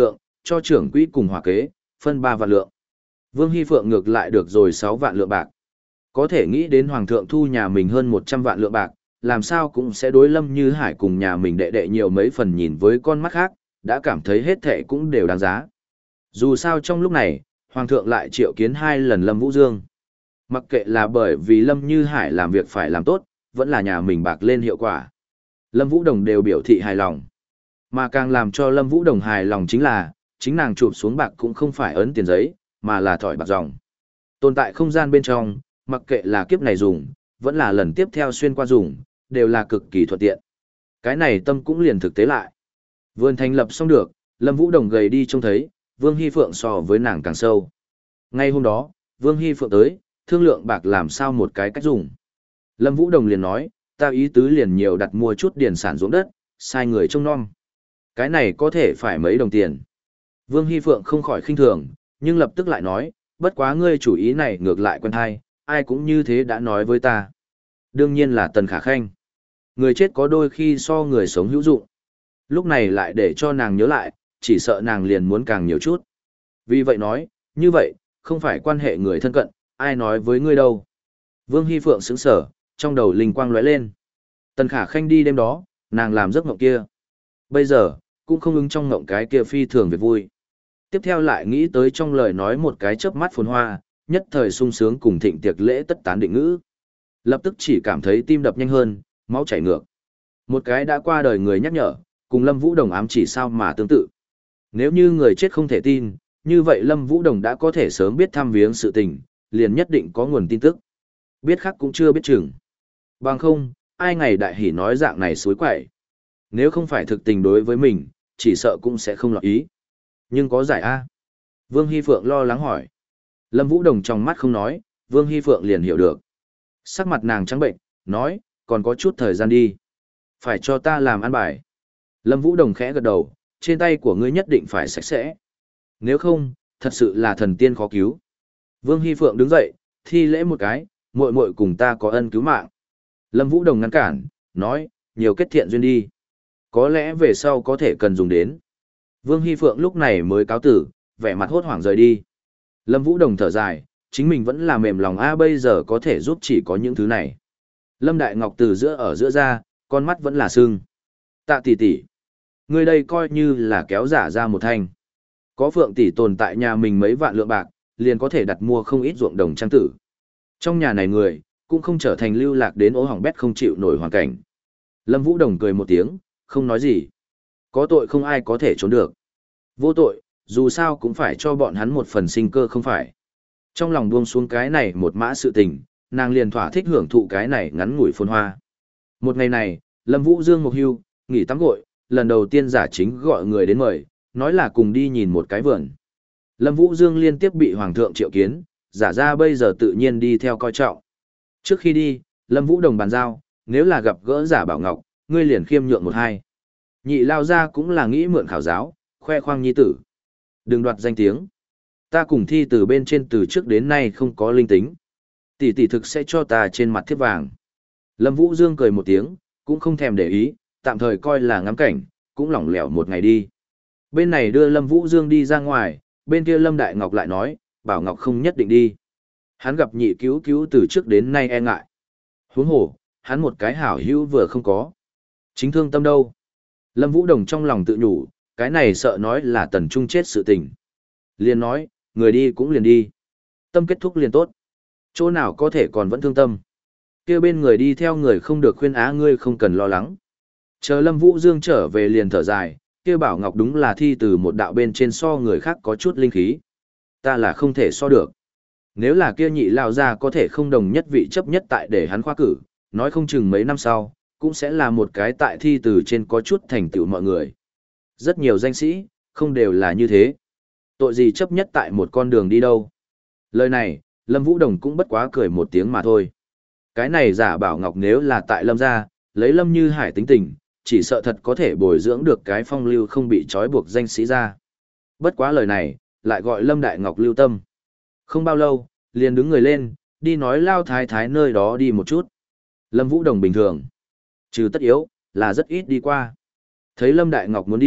cho trưởng quỹ cùng hỏa kế, phân ba vạn lượng. Vương Hy Phượng ngược lại được rồi sáu vạn lượng bạc. Có thể nghĩ đến Hoàng thượng thu nhà mình hơn một trăm vạn lượng bạc, làm sao cũng sẽ đối Lâm Như Hải cùng nhà mình đệ đệ nhiều mấy phần nhìn với con mắt khác, đã cảm thấy hết thệ cũng đều đáng giá. Dù sao trong lúc này, Hoàng thượng lại triệu kiến hai lần Lâm Vũ Dương. Mặc kệ là bởi vì Lâm Như Hải làm việc phải làm tốt, vẫn là nhà mình bạc lên hiệu quả. Lâm Vũ Đồng đều biểu thị hài lòng. Mà càng làm cho Lâm Vũ Đồng hài lòng chính là, chính nàng chụp xuống bạc cũng không phải ấn tiền giấy, mà là thỏi bạc dòng. Tồn tại không gian bên trong, mặc kệ là kiếp này dùng, vẫn là lần tiếp theo xuyên qua dùng, đều là cực kỳ thuận tiện. Cái này tâm cũng liền thực tế lại. Vườn thành lập xong được, Lâm Vũ Đồng gầy đi trông thấy, Vương Hy Phượng so với nàng càng sâu. Ngay hôm đó, Vương Hy Phượng tới, thương lượng bạc làm sao một cái cách dùng. Lâm Vũ Đồng liền nói, ta ý tứ liền nhiều đặt mua chút điền sản ruộng đất, sai người trông nom. Cái này có thể phải mấy đồng tiền. Vương Hy Phượng không khỏi khinh thường, nhưng lập tức lại nói, bất quá ngươi chủ ý này ngược lại quen hay, ai cũng như thế đã nói với ta. Đương nhiên là Tần Khả Khanh. Người chết có đôi khi so người sống hữu dụng. Lúc này lại để cho nàng nhớ lại, chỉ sợ nàng liền muốn càng nhiều chút. Vì vậy nói, như vậy, không phải quan hệ người thân cận, ai nói với ngươi đâu. Vương Hy Phượng sững sở, trong đầu linh quang lóe lên. Tần Khả Khanh đi đêm đó, nàng làm giấc mộng kia. Bây giờ, cũng không ứng trong mộng cái kia phi thường việc vui. Tiếp theo lại nghĩ tới trong lời nói một cái chớp mắt phồn hoa, nhất thời sung sướng cùng thịnh tiệc lễ tất tán định ngữ. Lập tức chỉ cảm thấy tim đập nhanh hơn, máu chảy ngược. Một cái đã qua đời người nhắc nhở, cùng Lâm Vũ Đồng ám chỉ sao mà tương tự. Nếu như người chết không thể tin, như vậy Lâm Vũ Đồng đã có thể sớm biết thăm viếng sự tình, liền nhất định có nguồn tin tức. Biết khác cũng chưa biết chừng. Bằng không, ai ngày đại hỉ nói dạng này suối quậy. Nếu không phải thực tình đối với mình, chỉ sợ cũng sẽ không lọt ý. Nhưng có giải A. Vương Hy Phượng lo lắng hỏi. Lâm Vũ Đồng trong mắt không nói, Vương Hy Phượng liền hiểu được. Sắc mặt nàng trắng bệnh, nói, còn có chút thời gian đi. Phải cho ta làm ăn bài. Lâm Vũ Đồng khẽ gật đầu, trên tay của ngươi nhất định phải sạch sẽ. Nếu không, thật sự là thần tiên khó cứu. Vương Hy Phượng đứng dậy, thi lễ một cái, muội muội cùng ta có ân cứu mạng. Lâm Vũ Đồng ngăn cản, nói, nhiều kết thiện duyên đi. Có lẽ về sau có thể cần dùng đến. Vương Hy Phượng lúc này mới cáo tử, vẻ mặt hốt hoảng rời đi. Lâm Vũ Đồng thở dài, chính mình vẫn là mềm lòng a bây giờ có thể giúp chỉ có những thứ này. Lâm Đại Ngọc từ giữa ở giữa ra, con mắt vẫn là sưng. Tạ tỷ tỷ, ngươi đây coi như là kéo giả ra một thanh. Có Phượng tỷ tồn tại nhà mình mấy vạn lượng bạc, liền có thể đặt mua không ít ruộng đồng trang tử. Trong nhà này người, cũng không trở thành lưu lạc đến ố hỏng bét không chịu nổi hoàn cảnh. Lâm Vũ Đồng cười một tiếng, không nói gì. Có tội không ai có thể trốn được. Vô tội, dù sao cũng phải cho bọn hắn một phần sinh cơ không phải. Trong lòng buông xuống cái này một mã sự tình, nàng liền thỏa thích hưởng thụ cái này ngắn ngủi phồn hoa. Một ngày này, Lâm Vũ Dương một hưu, nghỉ tắm gội, lần đầu tiên giả chính gọi người đến mời, nói là cùng đi nhìn một cái vườn. Lâm Vũ Dương liên tiếp bị Hoàng thượng triệu kiến, giả ra bây giờ tự nhiên đi theo coi trọng. Trước khi đi, Lâm Vũ Đồng bàn giao, nếu là gặp gỡ giả Bảo Ngọc, ngươi liền khiêm nhượng một hai. Nhị lao ra cũng là nghĩ mượn khảo giáo, khoe khoang nhi tử. Đừng đoạt danh tiếng. Ta cùng thi từ bên trên từ trước đến nay không có linh tính. Tỷ tỷ thực sẽ cho ta trên mặt thiếp vàng. Lâm Vũ Dương cười một tiếng, cũng không thèm để ý, tạm thời coi là ngắm cảnh, cũng lỏng lẻo một ngày đi. Bên này đưa Lâm Vũ Dương đi ra ngoài, bên kia Lâm Đại Ngọc lại nói, Bảo Ngọc không nhất định đi. Hắn gặp nhị cứu cứu từ trước đến nay e ngại. Huống hồ, hắn một cái hảo hữu vừa không có. Chính thương tâm đâu. Lâm Vũ Đồng trong lòng tự nhủ, cái này sợ nói là Tần Trung chết sự tình. Liền nói, người đi cũng liền đi. Tâm kết thúc liền tốt. Chỗ nào có thể còn vẫn thương tâm. Kia bên người đi theo người không được khuyên á ngươi không cần lo lắng. Chờ Lâm Vũ Dương trở về liền thở dài, kia Bảo Ngọc đúng là thi từ một đạo bên trên so người khác có chút linh khí. Ta là không thể so được. Nếu là kia nhị lao ra có thể không đồng nhất vị chấp nhất tại để hắn khoa cử, nói không chừng mấy năm sau, cũng sẽ là một cái tại thi từ trên có chút thành tựu mọi người. Rất nhiều danh sĩ, không đều là như thế. Tội gì chấp nhất tại một con đường đi đâu. Lời này, Lâm Vũ Đồng cũng bất quá cười một tiếng mà thôi. Cái này giả Bảo Ngọc nếu là tại Lâm gia, lấy Lâm Như Hải tính tình, chỉ sợ thật có thể bồi dưỡng được cái phong lưu không bị trói buộc danh sĩ ra. Bất quá lời này, lại gọi Lâm Đại Ngọc lưu tâm. Không bao lâu, liền đứng người lên, đi nói lao thái thái nơi đó đi một chút. Lâm Vũ Đồng bình thường, trừ tất yếu, là rất ít đi qua. Thấy Lâm Đại Ngọc muốn đi,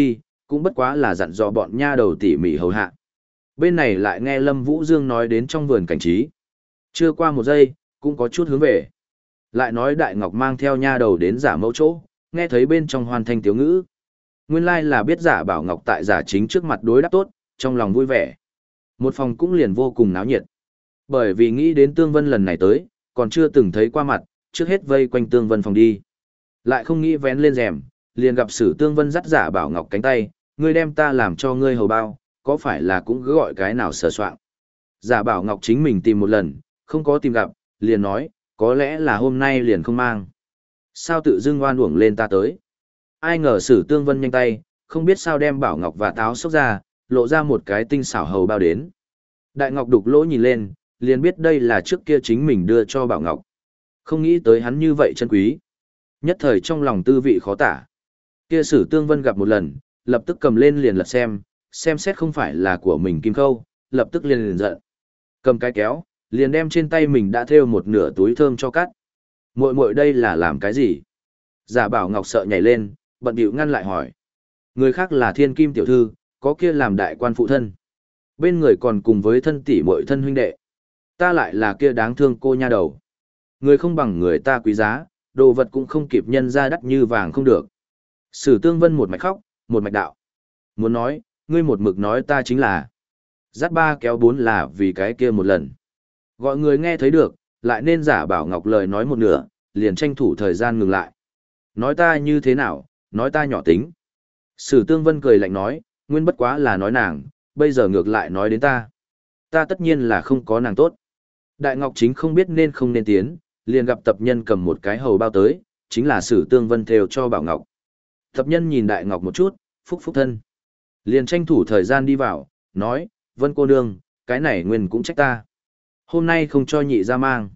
cũng bất quá là dặn dò bọn nha đầu tỉ mỉ hầu hạ. Bên này lại nghe Lâm Vũ Dương nói đến trong vườn cảnh trí. Chưa qua một giây, cũng có chút hướng về. Lại nói Đại Ngọc mang theo nha đầu đến giả mẫu chỗ, nghe thấy bên trong hoàn thanh tiếu ngữ. Nguyên lai là biết giả Bảo Ngọc tại giả chính trước mặt đối đáp tốt, trong lòng vui vẻ. Một phòng cũng liền vô cùng náo nhiệt. Bởi vì nghĩ đến Tương Vân lần này tới, còn chưa từng thấy qua mặt, trước hết vây quanh Tương Vân phòng đi. Lại không nghĩ vén lên rèm, liền gặp Sử Tương Vân dắt giả Bảo Ngọc cánh tay, ngươi đem ta làm cho ngươi hầu bao, có phải là cũng cứ gọi cái nào sờ soạng. Giả Bảo Ngọc chính mình tìm một lần, không có tìm gặp, liền nói, có lẽ là hôm nay liền không mang. Sao tự dưng oan uổng lên ta tới. Ai ngờ Sử Tương Vân nhanh tay, không biết sao đem Bảo Ngọc và táo xốc ra, lộ ra một cái tinh xảo hầu bao đến. Đại Ngọc đục lỗ nhìn lên, liền biết đây là trước kia chính mình đưa cho Bảo Ngọc. Không nghĩ tới hắn như vậy chân quý. Nhất thời trong lòng tư vị khó tả. Kia Sử Tương Vân gặp một lần, lập tức cầm lên liền lật xem, xem xét không phải là của mình kim khâu, lập tức liền liền giận. Cầm cái kéo, liền đem trên tay mình đã thêu một nửa túi thơm cho cắt. Muội muội đây là làm cái gì? Giả Bảo Ngọc sợ nhảy lên, bận bịu ngăn lại hỏi. Người khác là thiên kim tiểu thư, có kia làm đại quan phụ thân. Bên người còn cùng với thân tỷ muội thân huynh đệ. Ta lại là kia đáng thương cô nha đầu. Người không bằng người ta quý giá, đồ vật cũng không kịp nhân ra đắt như vàng không được. Sử Tương Vân một mạch khóc, một mạch đạo. Muốn nói, ngươi một mực nói ta chính là. Dắt ba kéo bốn là vì cái kia một lần. Gọi người nghe thấy được, lại nên giả Bảo Ngọc lời nói một nửa, liền tranh thủ thời gian ngừng lại. Nói ta như thế nào, nói ta nhỏ tính. Sử Tương Vân cười lạnh nói, nguyên bất quá là nói nàng, bây giờ ngược lại nói đến ta. Ta tất nhiên là không có nàng tốt. Đại Ngọc chính không biết nên không nên tiến, liền gặp tập nhân cầm một cái hầu bao tới, chính là Sử Tương Vân thêu cho Bảo Ngọc. Tập nhân nhìn Đại Ngọc một chút, phúc phúc thân. Liền tranh thủ thời gian đi vào, nói, Vân cô nương, cái này nguyên cũng trách ta. Hôm nay không cho nhị ra mang.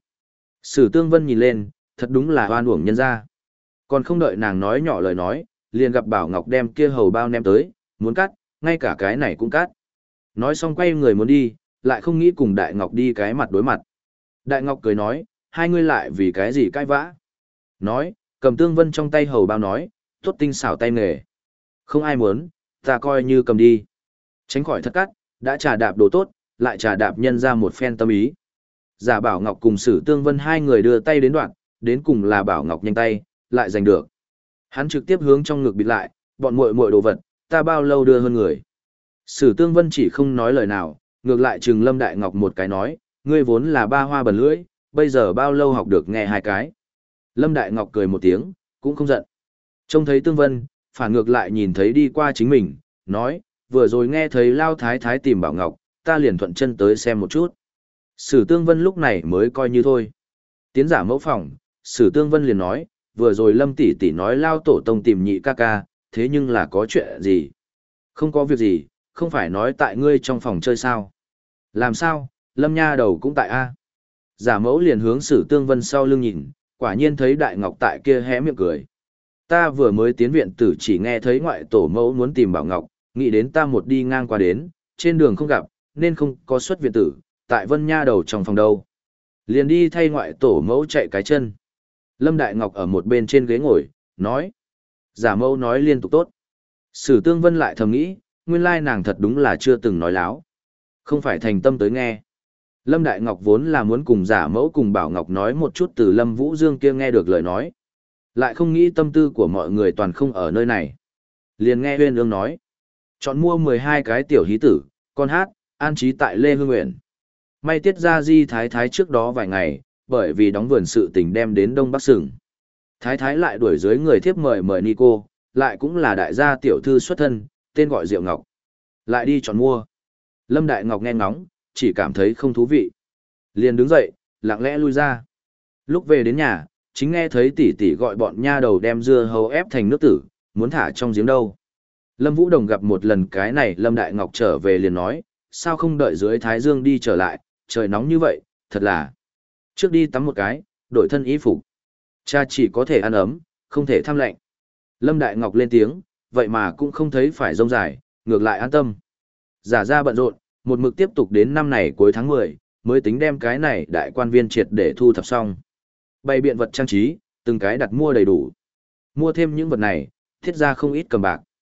Sử Tương Vân nhìn lên, thật đúng là oan uổng nhân ra. Còn không đợi nàng nói nhỏ lời nói, liền gặp Bảo Ngọc đem kia hầu bao ném tới, muốn cắt, ngay cả cái này cũng cắt. Nói xong quay người muốn đi, lại không nghĩ cùng Đại Ngọc đi cái mặt đối mặt. Đại Ngọc cười nói, hai ngươi lại vì cái gì cãi vã. Nói, cầm Tương Vân trong tay hầu bao nói, tốt tinh xảo tay nghề. Không ai muốn, ta coi như cầm đi. Tránh khỏi thất cắt, đã trà đạp đồ tốt, lại trà đạp nhân ra một phen tâm ý. Giả Bảo Ngọc cùng Sử Tương Vân hai người đưa tay đến đoạn, đến cùng là Bảo Ngọc nhanh tay, lại giành được. Hắn trực tiếp hướng trong ngực bịt lại, bọn muội muội đồ vật, ta bao lâu đưa hơn người. Sử Tương Vân chỉ không nói lời nào, ngược lại trừng Lâm Đại Ngọc một cái nói, ngươi vốn là ba hoa bẩn lưỡi, bây giờ bao lâu học được nghe hai cái. Lâm Đại Ngọc cười một tiếng, cũng không giận. Trông thấy Tương Vân, phản ngược lại nhìn thấy đi qua chính mình, nói, vừa rồi nghe thấy Lao Thái Thái tìm Bảo Ngọc, ta liền thuận chân tới xem một chút. Sử Tương Vân lúc này mới coi như thôi. Tiến giả mẫu phòng, Sử Tương Vân liền nói, vừa rồi Lâm tỷ tỷ nói Lao tổ tông tìm nhị ca ca, thế nhưng là có chuyện gì? Không có việc gì, không phải nói tại ngươi trong phòng chơi sao? Làm sao, Lâm nha đầu cũng tại A. Giả mẫu liền hướng Sử Tương Vân sau lưng nhìn, quả nhiên thấy Đại Ngọc tại kia hé miệng cười. Ta vừa mới tiến viện tử chỉ nghe thấy ngoại tổ mẫu muốn tìm Bảo Ngọc, nghĩ đến ta một đi ngang qua đến, trên đường không gặp, nên không có xuất viện tử, tại Vân nha đầu trong phòng đâu. Liền đi thay ngoại tổ mẫu chạy cái chân. Lâm Đại Ngọc ở một bên trên ghế ngồi, nói. Giả mẫu nói liên tục tốt. Sử Tương Vân lại thầm nghĩ, nguyên lai nàng thật đúng là chưa từng nói láo. Không phải thành tâm tới nghe. Lâm Đại Ngọc vốn là muốn cùng giả mẫu cùng Bảo Ngọc nói một chút từ Lâm Vũ Dương kia nghe được lời nói. Lại không nghĩ tâm tư của mọi người toàn không ở nơi này. Liền nghe Huyên Ương nói. Chọn mua mười hai cái tiểu hí tử, con hát, an trí tại Lê Hương Nguyện. May tiết ra di thái thái trước đó vài ngày, bởi vì đóng vườn sự tình đem đến Đông Bắc Sừng. Thái thái lại đuổi dưới người thiếp mời mời Nico, lại cũng là đại gia tiểu thư xuất thân, tên gọi Diệu Ngọc. Lại đi chọn mua. Lâm Đại Ngọc nghe ngóng, chỉ cảm thấy không thú vị. Liền đứng dậy, lặng lẽ lui ra. Lúc về đến nhà, chính nghe thấy tỷ tỷ gọi bọn nha đầu đem dưa hấu ép thành nước tử, muốn thả trong giếng đâu. Lâm Vũ Đồng gặp một lần cái này Lâm Đại Ngọc trở về liền nói, sao không đợi dưới Thái Dương đi trở lại, trời nóng như vậy, thật là. Trước đi tắm một cái, đổi thân y phục. Cha chỉ có thể ăn ấm, không thể tham lạnh. Lâm Đại Ngọc lên tiếng, vậy mà cũng không thấy phải rông dài, ngược lại an tâm. Giả ra bận rộn, một mực tiếp tục đến năm này cuối tháng mười, mới tính đem cái này đại quan viên triệt để thu thập xong. Bày biện vật trang trí, từng cái đặt mua đầy đủ. Mua thêm những vật này, thiết ra không ít cầm bạc.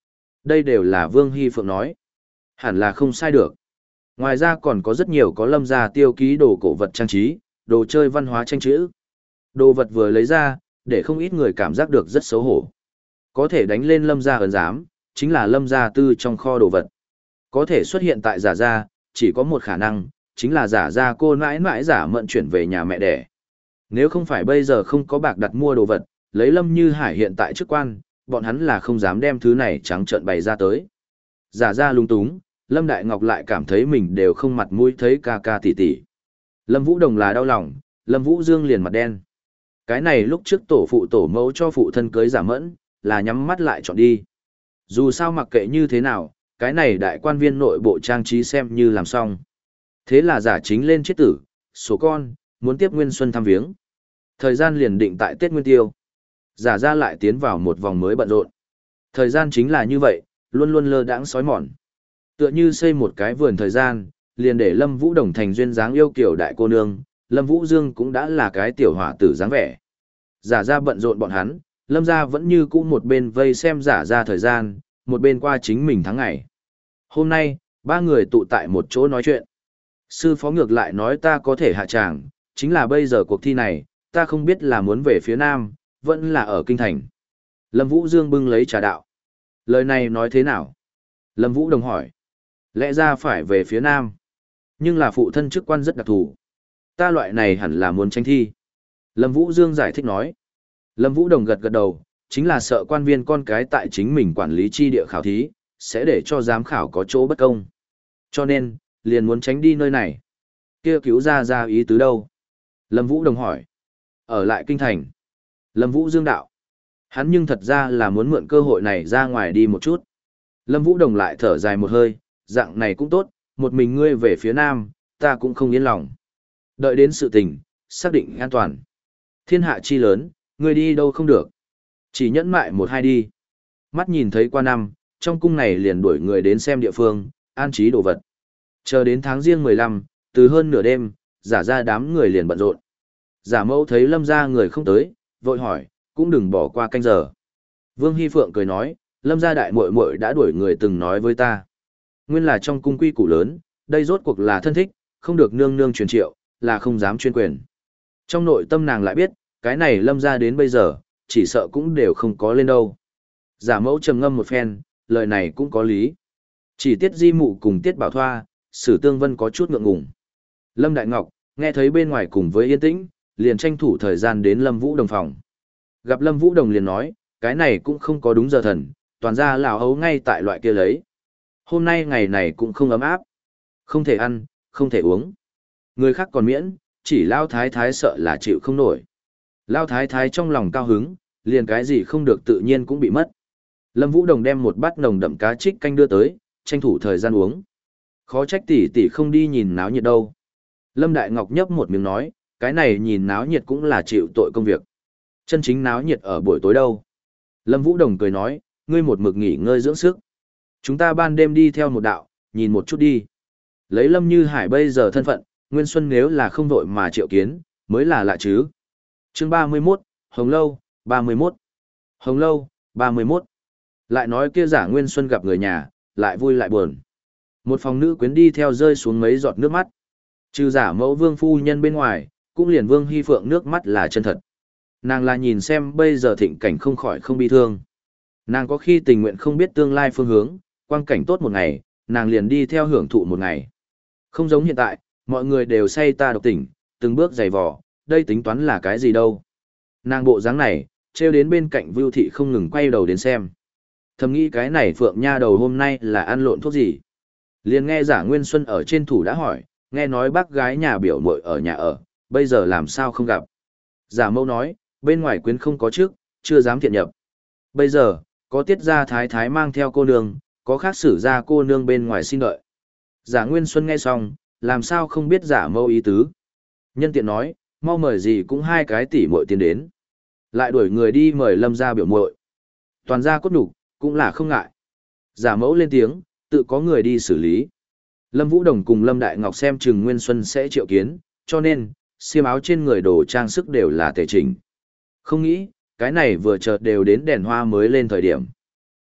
Đây đều là Vương Hy Phượng nói. Hẳn là không sai được. Ngoài ra còn có rất nhiều có lâm gia tiêu ký đồ cổ vật trang trí, đồ chơi văn hóa tranh chữ. Đồ vật vừa lấy ra, để không ít người cảm giác được rất xấu hổ. Có thể đánh lên lâm gia ấn giám, chính là lâm gia tư trong kho đồ vật. Có thể xuất hiện tại giả gia, chỉ có một khả năng, chính là giả gia cô mãi mãi giả mận chuyển về nhà mẹ đẻ. Nếu không phải bây giờ không có bạc đặt mua đồ vật, lấy Lâm Như Hải hiện tại chức quan, bọn hắn là không dám đem thứ này trắng trợn bày ra tới. Giả ra lung túng, Lâm Đại Ngọc lại cảm thấy mình đều không mặt mũi thấy ca ca tỷ tỷ. Lâm Vũ Đồng là đau lòng, Lâm Vũ Dương liền mặt đen. Cái này lúc trước tổ phụ tổ mẫu cho phụ thân cưới giả mẫn, là nhắm mắt lại chọn đi. Dù sao mặc kệ như thế nào, cái này đại quan viên nội bộ trang trí xem như làm xong. Thế là giả chính lên chết tử, số con, muốn tiếp Nguyên Xuân thăm viếng. Thời gian liền định tại Tết Nguyên Tiêu. Giả ra lại tiến vào một vòng mới bận rộn. Thời gian chính là như vậy, luôn luôn lơ đãng sói mòn. Tựa như xây một cái vườn thời gian, liền để Lâm Vũ Đồng thành duyên dáng yêu kiểu đại cô nương, Lâm Vũ Dương cũng đã là cái tiểu hỏa tử dáng vẻ. Giả ra bận rộn bọn hắn, Lâm gia vẫn như cũ một bên vây xem giả ra thời gian, một bên qua chính mình tháng ngày. Hôm nay, ba người tụ tại một chỗ nói chuyện. Sư phó ngược lại nói ta có thể hạ tràng, chính là bây giờ cuộc thi này, ta không biết là muốn về phía Nam, vẫn là ở Kinh Thành. Lâm Vũ Dương bưng lấy trà đạo. Lời này nói thế nào? Lâm Vũ Đồng hỏi. Lẽ ra phải về phía Nam. Nhưng là phụ thân chức quan rất đặc thù. Ta loại này hẳn là muốn tranh thi. Lâm Vũ Dương giải thích nói. Lâm Vũ Đồng gật gật đầu, chính là sợ quan viên con cái tại chính mình quản lý chi địa khảo thí, sẽ để cho giám khảo có chỗ bất công. Cho nên, liền muốn tránh đi nơi này. Kia cứu ra ra ý tứ đâu? Lâm Vũ Đồng hỏi. Ở lại Kinh Thành. Lâm Vũ Dương đạo. Hắn nhưng thật ra là muốn mượn cơ hội này ra ngoài đi một chút. Lâm Vũ Đồng lại thở dài một hơi, dạng này cũng tốt, một mình ngươi về phía Nam, ta cũng không yên lòng. Đợi đến sự tình, xác định an toàn. Thiên hạ chi lớn, ngươi đi đâu không được. Chỉ nhẫn mại một hai đi. Mắt nhìn thấy qua năm, trong cung này liền đuổi người đến xem địa phương, an trí đồ vật. Chờ đến tháng riêng mười lăm, từ hơn nửa đêm, giả ra đám người liền bận rộn. Giả mẫu thấy Lâm gia người không tới, vội hỏi, cũng đừng bỏ qua canh giờ. Vương Hy Phượng cười nói, Lâm gia đại muội muội đã đuổi người từng nói với ta. Nguyên là trong cung quy củ lớn, đây rốt cuộc là thân thích, không được nương nương truyền triệu, là không dám chuyên quyền. Trong nội tâm nàng lại biết, cái này Lâm gia đến bây giờ, chỉ sợ cũng đều không có lên đâu. Giả mẫu trầm ngâm một phen, lời này cũng có lý. Chỉ Tiết Di Mụ cùng Tiết Bảo Thoa, Sử Tương Vân có chút ngượng ngùng. Lâm Đại Ngọc, nghe thấy bên ngoài cùng với yên tĩnh, liền tranh thủ thời gian đến Lâm Vũ Đồng phòng. Gặp Lâm Vũ Đồng liền nói, cái này cũng không có đúng giờ thần, toàn ra lão hấu ngay tại loại kia lấy. Hôm nay ngày này cũng không ấm áp. Không thể ăn, không thể uống. Người khác còn miễn, chỉ Lao Thái Thái sợ là chịu không nổi. Lao Thái Thái trong lòng cao hứng, liền cái gì không được tự nhiên cũng bị mất. Lâm Vũ Đồng đem một bát nồng đậm cá trích canh đưa tới, tranh thủ thời gian uống. Khó trách tỷ tỷ không đi nhìn náo nhiệt đâu. Lâm Đại Ngọc nhấp một miếng nói, cái này nhìn náo nhiệt cũng là chịu tội công việc. Chân chính náo nhiệt ở buổi tối đâu. Lâm Vũ Đồng cười nói, ngươi một mực nghỉ ngơi dưỡng sức. Chúng ta ban đêm đi theo một đạo, nhìn một chút đi. Lấy Lâm Như Hải bây giờ thân phận, Nguyên Xuân nếu là không vội mà triệu kiến, mới là lạ chứ. Chương ba mươi mốt, Hồng Lâu, ba mươi mốt. Hồng Lâu, ba mươi mốt. Lại nói kia giả Nguyên Xuân gặp người nhà, lại vui lại buồn. Một phòng nữ quyến đi theo rơi xuống mấy giọt nước mắt. Trừ giả mẫu Vương phu nhân bên ngoài, cũng liền Vương Hy Phượng nước mắt là chân thật. Nàng là nhìn xem bây giờ thịnh cảnh không khỏi không bi thương. Nàng có khi tình nguyện không biết tương lai phương hướng, quang cảnh tốt một ngày, nàng liền đi theo hưởng thụ một ngày. Không giống hiện tại, mọi người đều say ta độc tỉnh, từng bước dày vò, đây tính toán là cái gì đâu. Nàng bộ dáng này, treo đến bên cạnh Vưu Thị không ngừng quay đầu đến xem. Thầm nghĩ cái này Phượng Nha đầu hôm nay là ăn lộn thuốc gì. Liền nghe giả Nguyên Xuân ở trên thủ đã hỏi, nghe nói bác gái nhà biểu muội ở nhà ở, bây giờ làm sao không gặp. Giả mẫu nói, bên ngoài quyến không có trước, chưa dám thiện nhập. Bây giờ, có tiết gia thái thái mang theo cô nương, có khác xử ra cô nương bên ngoài xin đợi. Giả Nguyên Xuân nghe xong, làm sao không biết giả mẫu ý tứ. Nhân tiện nói, mau mời gì cũng hai cái tỷ muội tiến đến. Lại đuổi người đi mời Lâm gia biểu muội. Toàn gia cốt đủ, cũng là không ngại. Giả mẫu lên tiếng, tự có người đi xử lý. Lâm Vũ Đồng cùng Lâm Đại Ngọc xem chừng Nguyên Xuân sẽ triệu kiến, cho nên, xiêm áo trên người đồ trang sức đều là tề chỉnh. Không nghĩ, cái này vừa chợt đều đến đèn hoa mới lên thời điểm.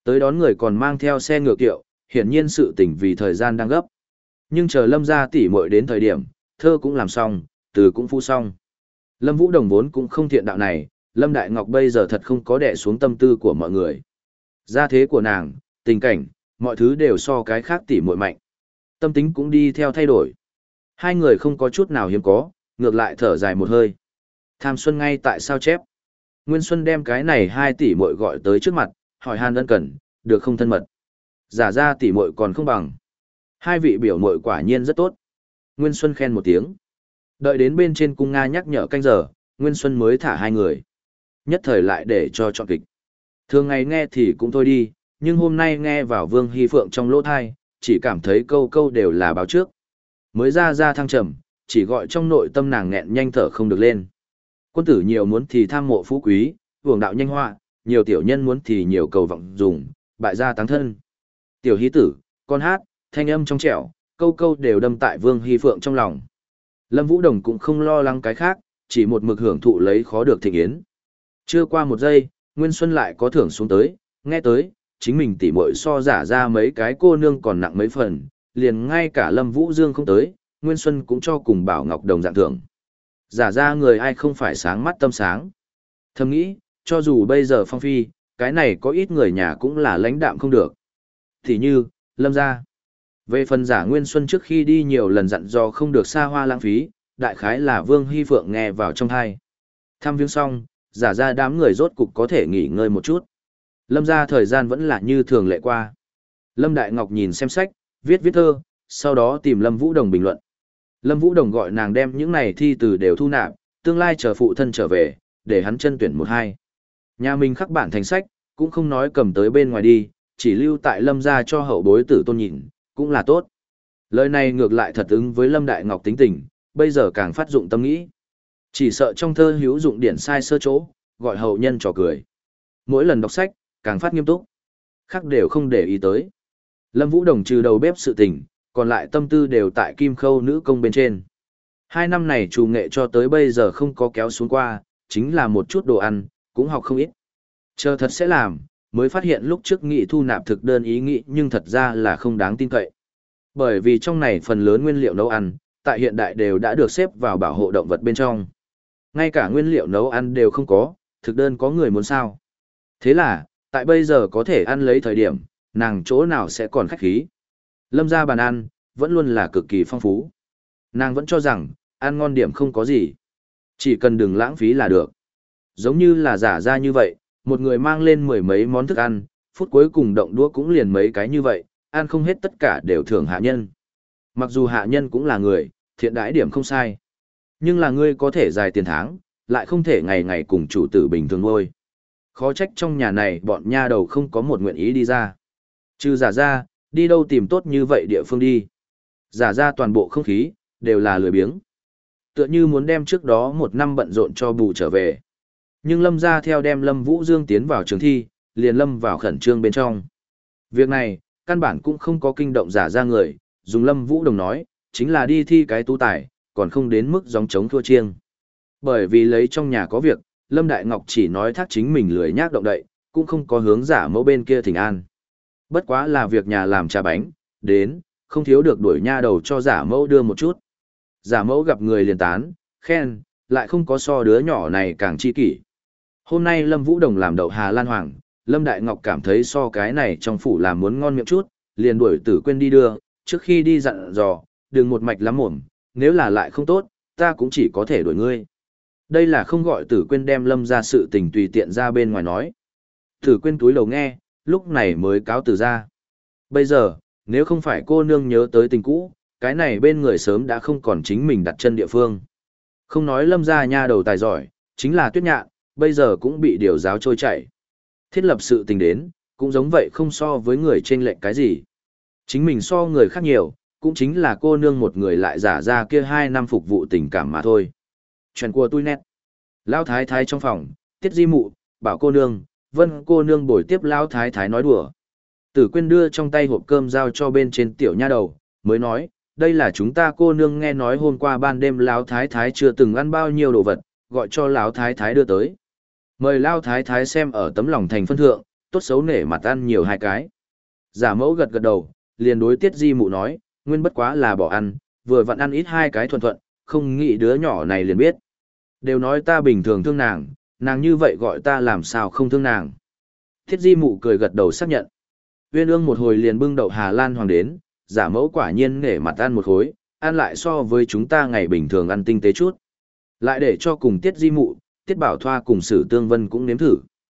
Tới đón người còn mang theo xe ngựa kiệu, hiển nhiên sự tình vì thời gian đang gấp. Nhưng chờ Lâm gia tỷ muội đến thời điểm, thơ cũng làm xong, từ cũng phu xong. Lâm Vũ Đồng vốn cũng không thiện đạo này, Lâm Đại Ngọc bây giờ thật không có đè xuống tâm tư của mọi người. Gia thế của nàng, tình cảnh, mọi thứ đều so cái khác tỷ muội mạnh. Tâm tính cũng đi theo thay đổi. Hai người không có chút nào hiếm có, ngược lại thở dài một hơi. Tham Xuân ngay tại sao chép. Nguyên Xuân đem cái này hai tỷ muội gọi tới trước mặt, hỏi han ân cần, được không thân mật. Giả ra tỷ muội còn không bằng. Hai vị biểu muội quả nhiên rất tốt. Nguyên Xuân khen một tiếng. Đợi đến bên trên cung Nga nhắc nhở canh giờ, Nguyên Xuân mới thả hai người. Nhất thời lại để cho chọn kịch. Thường ngày nghe thì cũng thôi đi, nhưng hôm nay nghe vào Vương Hy Phượng trong lỗ thai, chỉ cảm thấy câu câu đều là báo trước. Mới ra ra thăng trầm, chỉ gọi trong nội tâm nàng nghẹn nhanh thở không được lên. Quân tử nhiều muốn thì tham mộ phú quý, hưởng đạo nhanh họa, nhiều tiểu nhân muốn thì nhiều cầu vọng dùng, bại gia táng thân. Tiểu hí tử, con hát, thanh âm trong trẻo, câu câu đều đâm tại Vương Hy Phượng trong lòng. Lâm Vũ Đồng cũng không lo lắng cái khác, chỉ một mực hưởng thụ lấy khó được thịnh yến. Chưa qua một giây, Nguyên Xuân lại có thưởng xuống tới, nghe tới, chính mình tỉ muội so giả ra mấy cái cô nương còn nặng mấy phần, liền ngay cả Lâm Vũ Dương không tới, Nguyên Xuân cũng cho cùng Bảo Ngọc đồng dạng thưởng. Giả ra người ai không phải sáng mắt tâm sáng. Thầm nghĩ, cho dù bây giờ phong phi, cái này có ít người nhà cũng là lãnh đạm không được. Thì như, Lâm gia. Về phần giả Nguyên Xuân trước khi đi nhiều lần dặn dò không được xa hoa lãng phí, đại khái là Vương Hy Phượng nghe vào trong tai. Thăm viếng xong, giả ra đám người rốt cục có thể nghỉ ngơi một chút. Lâm gia thời gian vẫn là như thường lệ qua. Lâm Đại Ngọc nhìn xem sách, viết viết thơ, sau đó tìm Lâm Vũ Đồng bình luận. Lâm Vũ Đồng gọi nàng đem những này thi từ đều thu nạp, tương lai chờ phụ thân trở về, để hắn chân tuyển một hai. Nhà mình khắc bản thành sách, cũng không nói cầm tới bên ngoài đi, chỉ lưu tại Lâm gia cho hậu bối tử tôn nhìn, cũng là tốt. Lời này ngược lại thật ứng với Lâm Đại Ngọc tính tình, bây giờ càng phát dụng tâm nghĩ. Chỉ sợ trong thơ hữu dụng điển sai sơ chỗ, gọi hậu nhân trò cười. Mỗi lần đọc sách, càng phát nghiêm túc. Khác đều không để ý tới. Lâm Vũ Đồng trừ đầu bếp sự tình, còn lại tâm tư đều tại kim khâu nữ công bên trên. Hai năm này chủ nghệ cho tới bây giờ không có kéo xuống qua, chính là một chút đồ ăn, cũng học không ít. Chờ thật sẽ làm, mới phát hiện lúc trước nghị thu nạp thực đơn ý nghĩ nhưng thật ra là không đáng tin cậy. Bởi vì trong này phần lớn nguyên liệu nấu ăn, tại hiện đại đều đã được xếp vào bảo hộ động vật bên trong. Ngay cả nguyên liệu nấu ăn đều không có, thực đơn có người muốn sao. Thế là, tại bây giờ có thể ăn lấy thời điểm, nàng chỗ nào sẽ còn khách khí. Lâm gia bàn ăn, vẫn luôn là cực kỳ phong phú. Nàng vẫn cho rằng, ăn ngon điểm không có gì. Chỉ cần đừng lãng phí là được. Giống như là giả ra như vậy, một người mang lên mười mấy món thức ăn, phút cuối cùng động đũa cũng liền mấy cái như vậy, ăn không hết tất cả đều thưởng hạ nhân. Mặc dù hạ nhân cũng là người, thiện đãi điểm không sai. Nhưng là ngươi có thể dài tiền tháng, lại không thể ngày ngày cùng chủ tử bình thường ngôi. Khó trách trong nhà này bọn nha đầu không có một nguyện ý đi ra. Trừ giả ra, đi đâu tìm tốt như vậy địa phương đi. Giả ra toàn bộ không khí, đều là lười biếng. Tựa như muốn đem trước đó một năm bận rộn cho bù trở về. Nhưng Lâm gia theo đem Lâm Vũ Dương tiến vào trường thi, liền lâm vào khẩn trương bên trong. Việc này, căn bản cũng không có kinh động giả ra người, dùng Lâm Vũ Đồng nói, chính là đi thi cái tú tài, còn không đến mức gióng trống thua chiêng. Bởi vì lấy trong nhà có việc, Lâm Đại Ngọc chỉ nói thác chính mình lười nhác động đậy, cũng không có hướng giả mẫu bên kia thỉnh an. Bất quá là việc nhà làm trà bánh, đến, không thiếu được đuổi nha đầu cho giả mẫu đưa một chút. Giả mẫu gặp người liền tán, khen, lại không có so đứa nhỏ này càng chi kỷ. Hôm nay Lâm Vũ Đồng làm đậu Hà Lan Hoàng, Lâm Đại Ngọc cảm thấy so cái này trong phủ làm muốn ngon miệng chút, liền đuổi Tử Quyên đi đưa, trước khi đi dặn dò, đừng một mạch lắm mồm, nếu là lại không tốt, ta cũng chỉ có thể đuổi ngươi. Đây là không gọi Tử Quyên đem Lâm ra sự tình tùy tiện ra bên ngoài nói. Tử Quyên túi lầu nghe, lúc này mới cáo từ ra. Bây giờ, nếu không phải cô nương nhớ tới tình cũ, cái này bên người sớm đã không còn chính mình đặt chân địa phương. Không nói Lâm ra nha đầu tài giỏi, chính là Tuyết Nhạn, bây giờ cũng bị điều giáo trôi chảy. Thiết lập sự tình đến, cũng giống vậy không so với người trên lệnh cái gì. Chính mình so người khác nhiều, cũng chính là cô nương một người lại giả ra kia hai năm phục vụ tình cảm mà thôi. Chuyện của tôi nét. Lão thái thái trong phòng, Tiết Di Mụ, bảo cô nương, Vân cô nương bồi tiếp Lão thái thái nói đùa. Tử Quyên đưa trong tay hộp cơm giao cho bên trên tiểu nha đầu, mới nói, đây là chúng ta cô nương nghe nói hôm qua ban đêm Lão thái thái chưa từng ăn bao nhiêu đồ vật, gọi cho Lão thái thái đưa tới. Mời Lão thái thái xem ở tấm lòng thành phân thượng, tốt xấu nể mặt ăn nhiều hai cái. Giả mẫu gật gật đầu, liền đối Tiết Di Mụ nói, nguyên bất quá là bỏ ăn, vừa vặn ăn ít hai cái thuần thuận, không nghĩ đứa nhỏ này liền biết. Đều nói ta bình thường thương nàng, nàng như vậy gọi ta làm sao không thương nàng. Tiết Di Mụ cười gật đầu xác nhận. Uyên Ương một hồi liền bưng đậu Hà Lan hoàng đến, giả mẫu quả nhiên nể mặt ăn một khối, ăn lại so với chúng ta ngày bình thường ăn tinh tế chút. Lại để cho cùng Tiết Di Mụ, Tiết Bảo Thoa cùng Sử Tương Vân cũng nếm thử.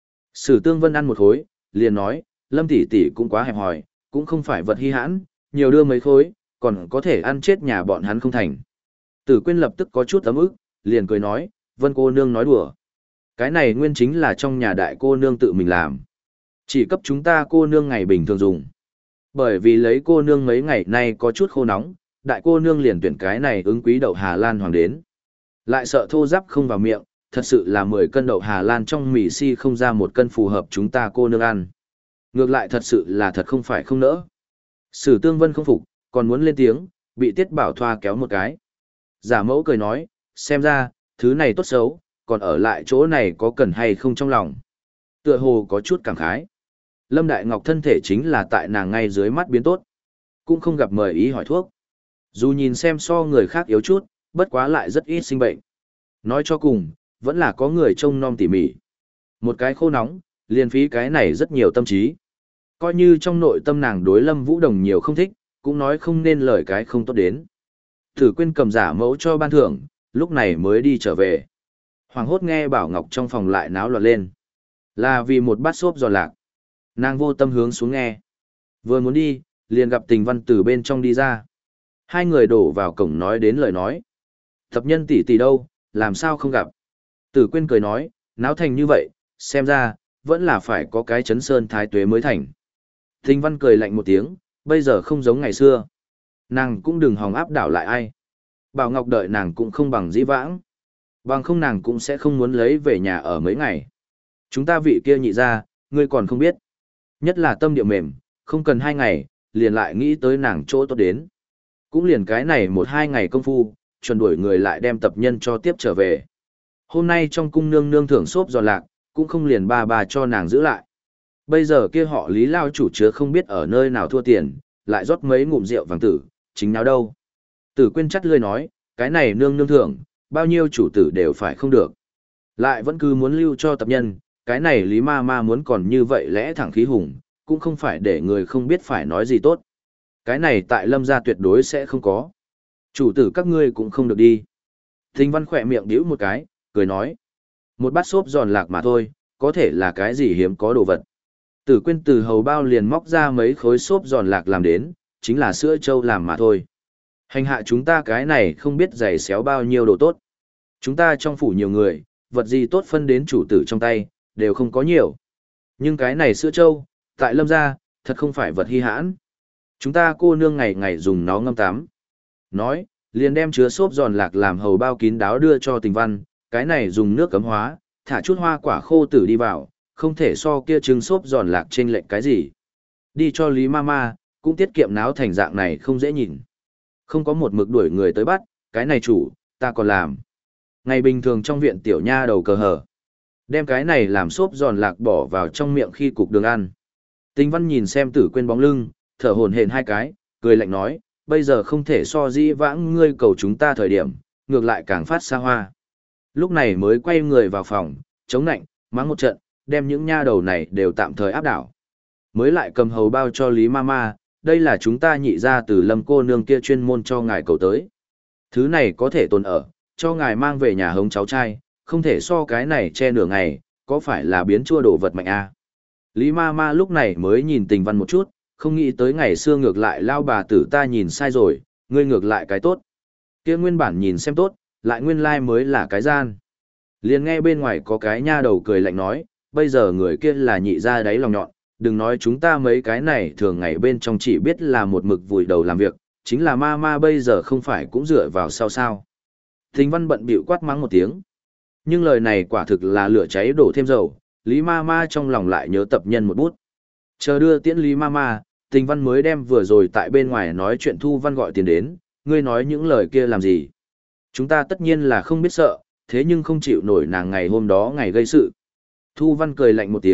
Sử Tương Vân ăn một khối, liền nói, Lâm tỷ tỷ cũng quá hẹp hòi, cũng không phải vật hi hãn, nhiều đưa mấy khối, còn có thể ăn chết nhà bọn hắn không thành. Tử Quyên lập tức có chút ấm ức, liền cười nói, Vân cô nương nói đùa. Cái này nguyên chính là trong nhà đại cô nương tự mình làm. Chỉ cấp chúng ta cô nương ngày bình thường dùng. Bởi vì lấy cô nương mấy ngày nay có chút khô nóng, đại cô nương liền tuyển cái này ứng quý đậu Hà Lan hoàng đến. Lại sợ thô giáp không vào miệng, thật sự là mười cân đậu Hà Lan trong mì si không ra một cân phù hợp chúng ta cô nương ăn. Ngược lại thật sự là thật không phải không nỡ. Sử Tương Vân không phục, còn muốn lên tiếng, bị Tiết Bảo Thoa kéo một cái. Giả mẫu cười nói, xem ra, thứ này tốt xấu, còn ở lại chỗ này có cần hay không trong lòng. Tựa hồ có chút cảm khái. Lâm Đại Ngọc thân thể chính là tại nàng ngay dưới mắt biến tốt. Cũng không gặp mời ý hỏi thuốc. Dù nhìn xem so người khác yếu chút, bất quá lại rất ít sinh bệnh. Nói cho cùng, vẫn là có người trông nom tỉ mỉ. Một cái khô nóng, liền phí cái này rất nhiều tâm trí. Coi như trong nội tâm nàng đối Lâm Vũ Đồng nhiều không thích, cũng nói không nên lời cái không tốt đến. Tử Quyên cầm giả mẫu cho ban thưởng, lúc này mới đi trở về. Hoàng hốt nghe Bảo Ngọc trong phòng lại náo loạn lên. Là vì một bát xốp giòn lạc. Nàng vô tâm hướng xuống nghe. Vừa muốn đi, liền gặp Tình Văn từ bên trong đi ra. Hai người đổ vào cổng nói đến lời nói. Thập nhân tỷ tỷ đâu, làm sao không gặp. Tử Quyên cười nói, náo thành như vậy, xem ra, vẫn là phải có cái chấn sơn thái tuế mới thành. Tình Văn cười lạnh một tiếng, bây giờ không giống ngày xưa. Nàng cũng đừng hòng áp đảo lại ai. Bảo Ngọc đợi nàng cũng không bằng dĩ vãng. Bằng không nàng cũng sẽ không muốn lấy về nhà ở mấy ngày. Chúng ta vị kia nhị ra, ngươi còn không biết. Nhất là tâm địa mềm, không cần hai ngày, liền lại nghĩ tới nàng chỗ tốt đến. Cũng liền cái này một hai ngày công phu, chuẩn đuổi người lại đem tập nhân cho tiếp trở về. Hôm nay trong cung nương nương thưởng xốp giòn lạc, cũng không liền ba bà cho nàng giữ lại. Bây giờ kia họ Lý lao chủ chứa không biết ở nơi nào thua tiền, lại rót mấy ngụm rượu vàng tử, chính nào đâu. Tử Quyên chắt lươi nói, cái này nương nương thưởng, bao nhiêu chủ tử đều phải không được. Lại vẫn cứ muốn lưu cho tập nhân, cái này Lý ma ma muốn còn như vậy lẽ thẳng khí hùng, cũng không phải để người không biết phải nói gì tốt. Cái này tại Lâm gia tuyệt đối sẽ không có. Chủ tử các ngươi cũng không được đi. Thinh Văn khỏe miệng điếu một cái, cười nói. Một bát xốp giòn lạc mà thôi, có thể là cái gì hiếm có đồ vật. Tử Quyên từ hầu bao liền móc ra mấy khối xốp giòn lạc làm đến, chính là sữa trâu làm mà thôi. Hành hạ chúng ta cái này không biết giày xéo bao nhiêu đồ tốt. Chúng ta trong phủ nhiều người, vật gì tốt phân đến chủ tử trong tay, đều không có nhiều. Nhưng cái này sữa trâu, tại Lâm gia, thật không phải vật hi hãn. Chúng ta cô nương ngày ngày dùng nó ngâm tắm. Nói, liền đem chứa xốp giòn lạc làm hầu bao kín đáo đưa cho Tình Văn, cái này dùng nước cấm hóa, thả chút hoa quả khô tử đi vào, không thể so kia trứng xốp giòn lạc trên lệnh cái gì. Đi cho Lý Mama, cũng tiết kiệm náo thành dạng này không dễ nhìn. Không có một mực đuổi người tới bắt, cái này chủ, ta còn làm. Ngày bình thường trong viện tiểu nha đầu cờ hở. Đem cái này làm xốp giòn lạc bỏ vào trong miệng khi cục đường ăn. Tình Văn nhìn xem Tử Quyên bóng lưng, thở hổn hển hai cái, cười lạnh nói, bây giờ không thể so dĩ vãng ngươi cầu chúng ta thời điểm, ngược lại càng phát xa hoa. Lúc này mới quay người vào phòng, chống nạnh, mắng một trận, đem những nha đầu này đều tạm thời áp đảo. Mới lại cầm hầu bao cho Lý Mama, đây là chúng ta nhị ra từ Lâm cô nương kia chuyên môn cho ngài cầu tới. Thứ này có thể tồn ở, cho ngài mang về nhà hống cháu trai, không thể so cái này che nửa ngày, có phải là biến chua đồ vật mạnh a? À? Lý Mama lúc này mới nhìn Tình Văn một chút, không nghĩ tới ngày xưa ngược lại lao bà tử ta nhìn sai rồi, ngươi ngược lại cái tốt. Kia nguyên bản nhìn xem tốt, lại nguyên lai like mới là cái gian. Liền nghe bên ngoài có cái nha đầu cười lạnh nói, bây giờ người kia là nhị ra đáy lòng nhọn, đừng nói chúng ta mấy cái này thường ngày bên trong chỉ biết là một mực vùi đầu làm việc, chính là ma ma bây giờ không phải cũng dựa vào sao sao. Thính Văn bận bịu quát mắng một tiếng. Nhưng lời này quả thực là lửa cháy đổ thêm dầu, Lý ma ma trong lòng lại nhớ tập nhân một bút. Chờ đưa tiễn Lý ma ma, Tình Văn mới đem vừa rồi tại bên ngoài nói chuyện Thu Văn gọi tiền đến, ngươi nói những lời kia làm gì. Chúng ta tất nhiên là không biết sợ, thế nhưng không chịu nổi nàng ngày hôm đó ngày gây sự. Thu Văn cười lạnh một tiếng,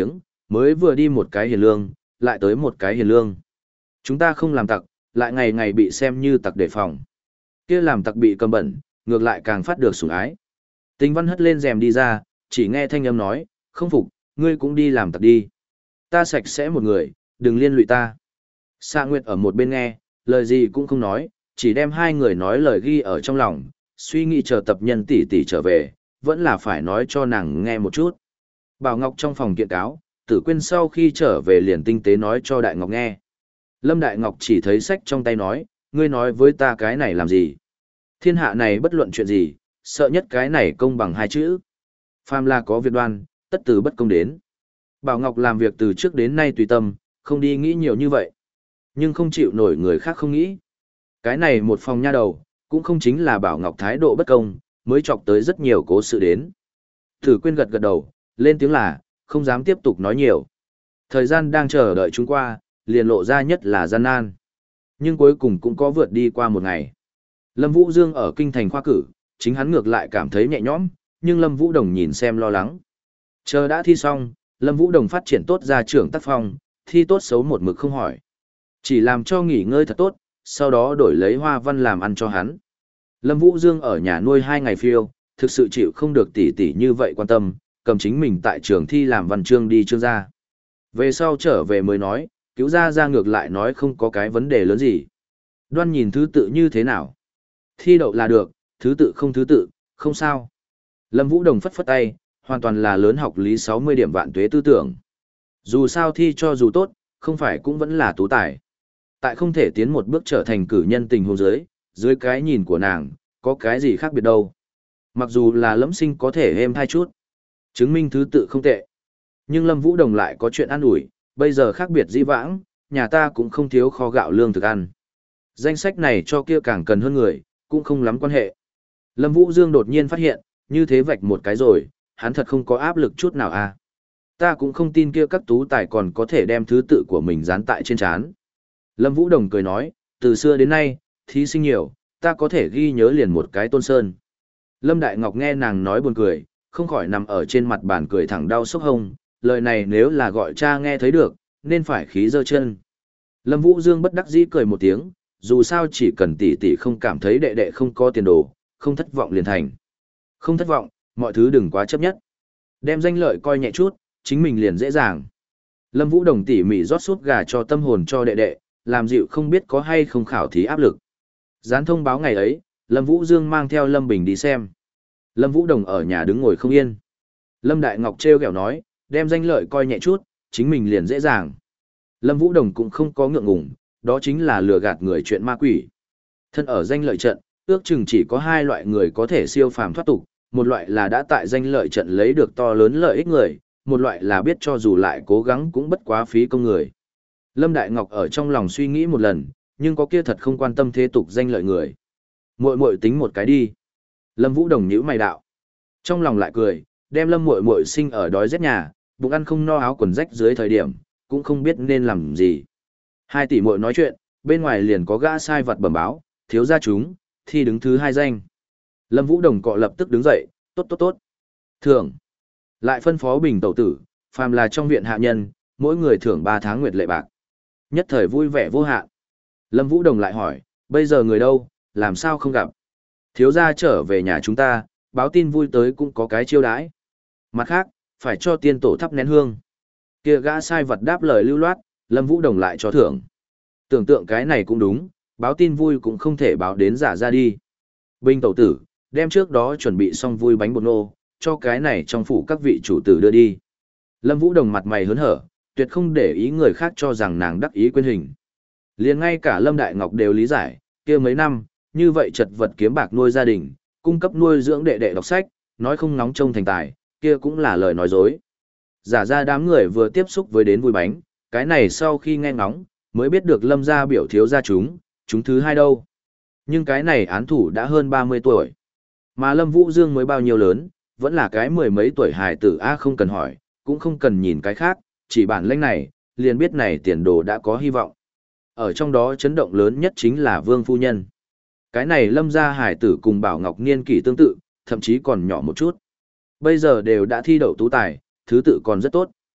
mới vừa đi một cái hiền lương, lại tới một cái hiền lương. Chúng ta không làm tặc, lại ngày ngày bị xem như tặc đề phòng. Kia làm tặc bị cầm bẩn, ngược lại càng phát được sủng ái. Tình Văn hất lên rèm đi ra, chỉ nghe thanh âm nói, không phục, ngươi cũng đi làm tặc đi. Ta sạch sẽ một người, đừng liên lụy ta. Sa Nguyệt ở một bên nghe, lời gì cũng không nói, chỉ đem hai người nói lời ghi ở trong lòng, suy nghĩ chờ tập nhân tỷ tỷ trở về, vẫn là phải nói cho nàng nghe một chút. Bảo Ngọc trong phòng kiện cáo, Tử Quyên sau khi trở về liền tinh tế nói cho Đại Ngọc nghe. Lâm Đại Ngọc chỉ thấy sách trong tay nói, ngươi nói với ta cái này làm gì? Thiên hạ này bất luận chuyện gì, sợ nhất cái này công bằng hai chữ. Phàm là có việc đoan, tất từ bất công đến. Bảo Ngọc làm việc từ trước đến nay tùy tâm, không đi nghĩ nhiều như vậy. Nhưng không chịu nổi người khác không nghĩ. Cái này một phòng nha đầu, cũng không chính là Bảo Ngọc thái độ bất công, mới chọc tới rất nhiều cố sự đến. Tử Quyên gật gật đầu, lên tiếng là, không dám tiếp tục nói nhiều. Thời gian đang chờ đợi chúng qua, liền lộ ra nhất là gian nan. Nhưng cuối cùng cũng có vượt đi qua một ngày. Lâm Vũ Dương ở kinh thành khoa cử, chính hắn ngược lại cảm thấy nhẹ nhõm, nhưng Lâm Vũ Đồng nhìn xem lo lắng. Chờ đã thi xong, Lâm Vũ Đồng phát triển tốt ra trưởng tác phong, thi tốt xấu một mực không hỏi. Chỉ làm cho nghỉ ngơi thật tốt, sau đó đổi lấy hoa văn làm ăn cho hắn. Lâm Vũ Dương ở nhà nuôi hai ngày phiêu, thực sự chịu không được tỉ tỉ như vậy quan tâm, cầm chính mình tại trường thi làm văn chương đi chương ra. Về sau trở về mới nói, cứu ra ra ngược lại nói không có cái vấn đề lớn gì. Đoan nhìn thứ tự như thế nào? Thi đậu là được, thứ tự không thứ tự, không sao. Lâm Vũ Đồng phất phất tay, hoàn toàn là lớn học lý sáu mươi điểm vạn tuế tư tưởng. Dù sao thi cho dù tốt, không phải cũng vẫn là tú tài. Tại không thể tiến một bước trở thành cử nhân tình huống dưới, dưới cái nhìn của nàng, có cái gì khác biệt đâu. Mặc dù là lẫm sinh có thể êm hai chút, chứng minh thứ tự không tệ. Nhưng Lâm Vũ Đồng lại có chuyện ăn ủi, bây giờ khác biệt dĩ vãng, nhà ta cũng không thiếu kho gạo lương thực ăn. Danh sách này cho kia càng cần hơn người, cũng không lắm quan hệ. Lâm Vũ Dương đột nhiên phát hiện, như thế vạch một cái rồi, hắn thật không có áp lực chút nào à. Ta cũng không tin kia các tú tài còn có thể đem thứ tự của mình dán tại trên trán. Lâm Vũ Đồng cười nói, từ xưa đến nay, thí sinh nhiều, ta có thể ghi nhớ liền một cái Tôn Sơn. Lâm Đại Ngọc nghe nàng nói buồn cười, không khỏi nằm ở trên mặt bàn cười thẳng đau sốc hông, lời này nếu là gọi cha nghe thấy được, nên phải khí giơ chân. Lâm Vũ Dương bất đắc dĩ cười một tiếng, dù sao chỉ cần tỷ tỷ không cảm thấy đệ đệ không có tiền đồ, không thất vọng liền thành. Không thất vọng, mọi thứ đừng quá chấp nhất. Đem danh lợi coi nhẹ chút, chính mình liền dễ dàng. Lâm Vũ Đồng tỉ mỉ rót súp gà cho tâm hồn cho đệ đệ, làm dịu không biết có hay không khảo thí áp lực. Gián thông báo ngày ấy, Lâm Vũ Dương mang theo Lâm Bình đi xem. Lâm Vũ Đồng ở nhà đứng ngồi không yên. Lâm Đại Ngọc trêu ghẹo nói, đem danh lợi coi nhẹ chút, chính mình liền dễ dàng. Lâm Vũ Đồng cũng không có ngượng ngùng, đó chính là lừa gạt người chuyện ma quỷ. Thân ở danh lợi trận, ước chừng chỉ có hai loại người có thể siêu phàm thoát tục, một loại là đã tại danh lợi trận lấy được to lớn lợi ích người, một loại là biết cho dù lại cố gắng cũng bất quá phí công người. Lâm Đại Ngọc ở trong lòng suy nghĩ một lần, nhưng có kia thật không quan tâm thế tục danh lợi người. Muội muội tính một cái đi. Lâm Vũ Đồng nhíu mày đạo. Trong lòng lại cười, đem Lâm muội muội sinh ở đói rét nhà, bụng ăn không no áo quần rách dưới thời điểm, cũng không biết nên làm gì. Hai tỷ muội nói chuyện, bên ngoài liền có gã sai vặt bẩm báo, thiếu gia chúng, thi đứng thứ hai danh. Lâm Vũ Đồng cọ lập tức đứng dậy, tốt tốt tốt. Thưởng. Lại phân phó bình tẩu tử, phàm là trong viện hạ nhân, mỗi người thưởng ba tháng nguyệt lệ bạc. Nhất thời vui vẻ vô hạn. Lâm Vũ Đồng lại hỏi, bây giờ người đâu, làm sao không gặp? Thiếu gia trở về nhà chúng ta, báo tin vui tới cũng có cái chiêu đãi. Mặt khác, phải cho tiên tổ thắp nén hương. Kia gã sai vật đáp lời lưu loát, Lâm Vũ Đồng lại cho thưởng. Tưởng tượng cái này cũng đúng, báo tin vui cũng không thể báo đến giả ra đi. Bình tẩu tử, đem trước đó chuẩn bị xong vui bánh bột nô, cho cái này trong phủ các vị chủ tử đưa đi. Lâm Vũ Đồng mặt mày hớn hở, tuyệt không để ý người khác cho rằng nàng đắc ý quên hình. Liền ngay cả Lâm Đại Ngọc đều lý giải, kia mấy năm, như vậy chật vật kiếm bạc nuôi gia đình, cung cấp nuôi dưỡng đệ đệ đọc sách, nói không nóng trông thành tài, kia cũng là lời nói dối. Giả ra đám người vừa tiếp xúc với đến vui bánh, cái này sau khi nghe ngóng, mới biết được Lâm gia biểu thiếu gia chúng, chúng thứ hai đâu. Nhưng cái này án thủ đã hơn ba mươi tuổi. Mà Lâm Vũ Dương mới bao nhiêu lớn, vẫn là cái mười mấy tuổi hài tử A không cần hỏi, cũng không cần nhìn cái khác, chỉ bản lĩnh này, liền biết này tiền đồ đã có hy vọng. Ở trong đó chấn động lớn nhất chính là Vương Phu Nhân. Cái này Lâm gia hài tử cùng Bảo Ngọc niên kỷ tương tự, thậm chí còn nhỏ một chút. Bây giờ đều đã thi đậu tú tài, thứ tự còn rất tốt.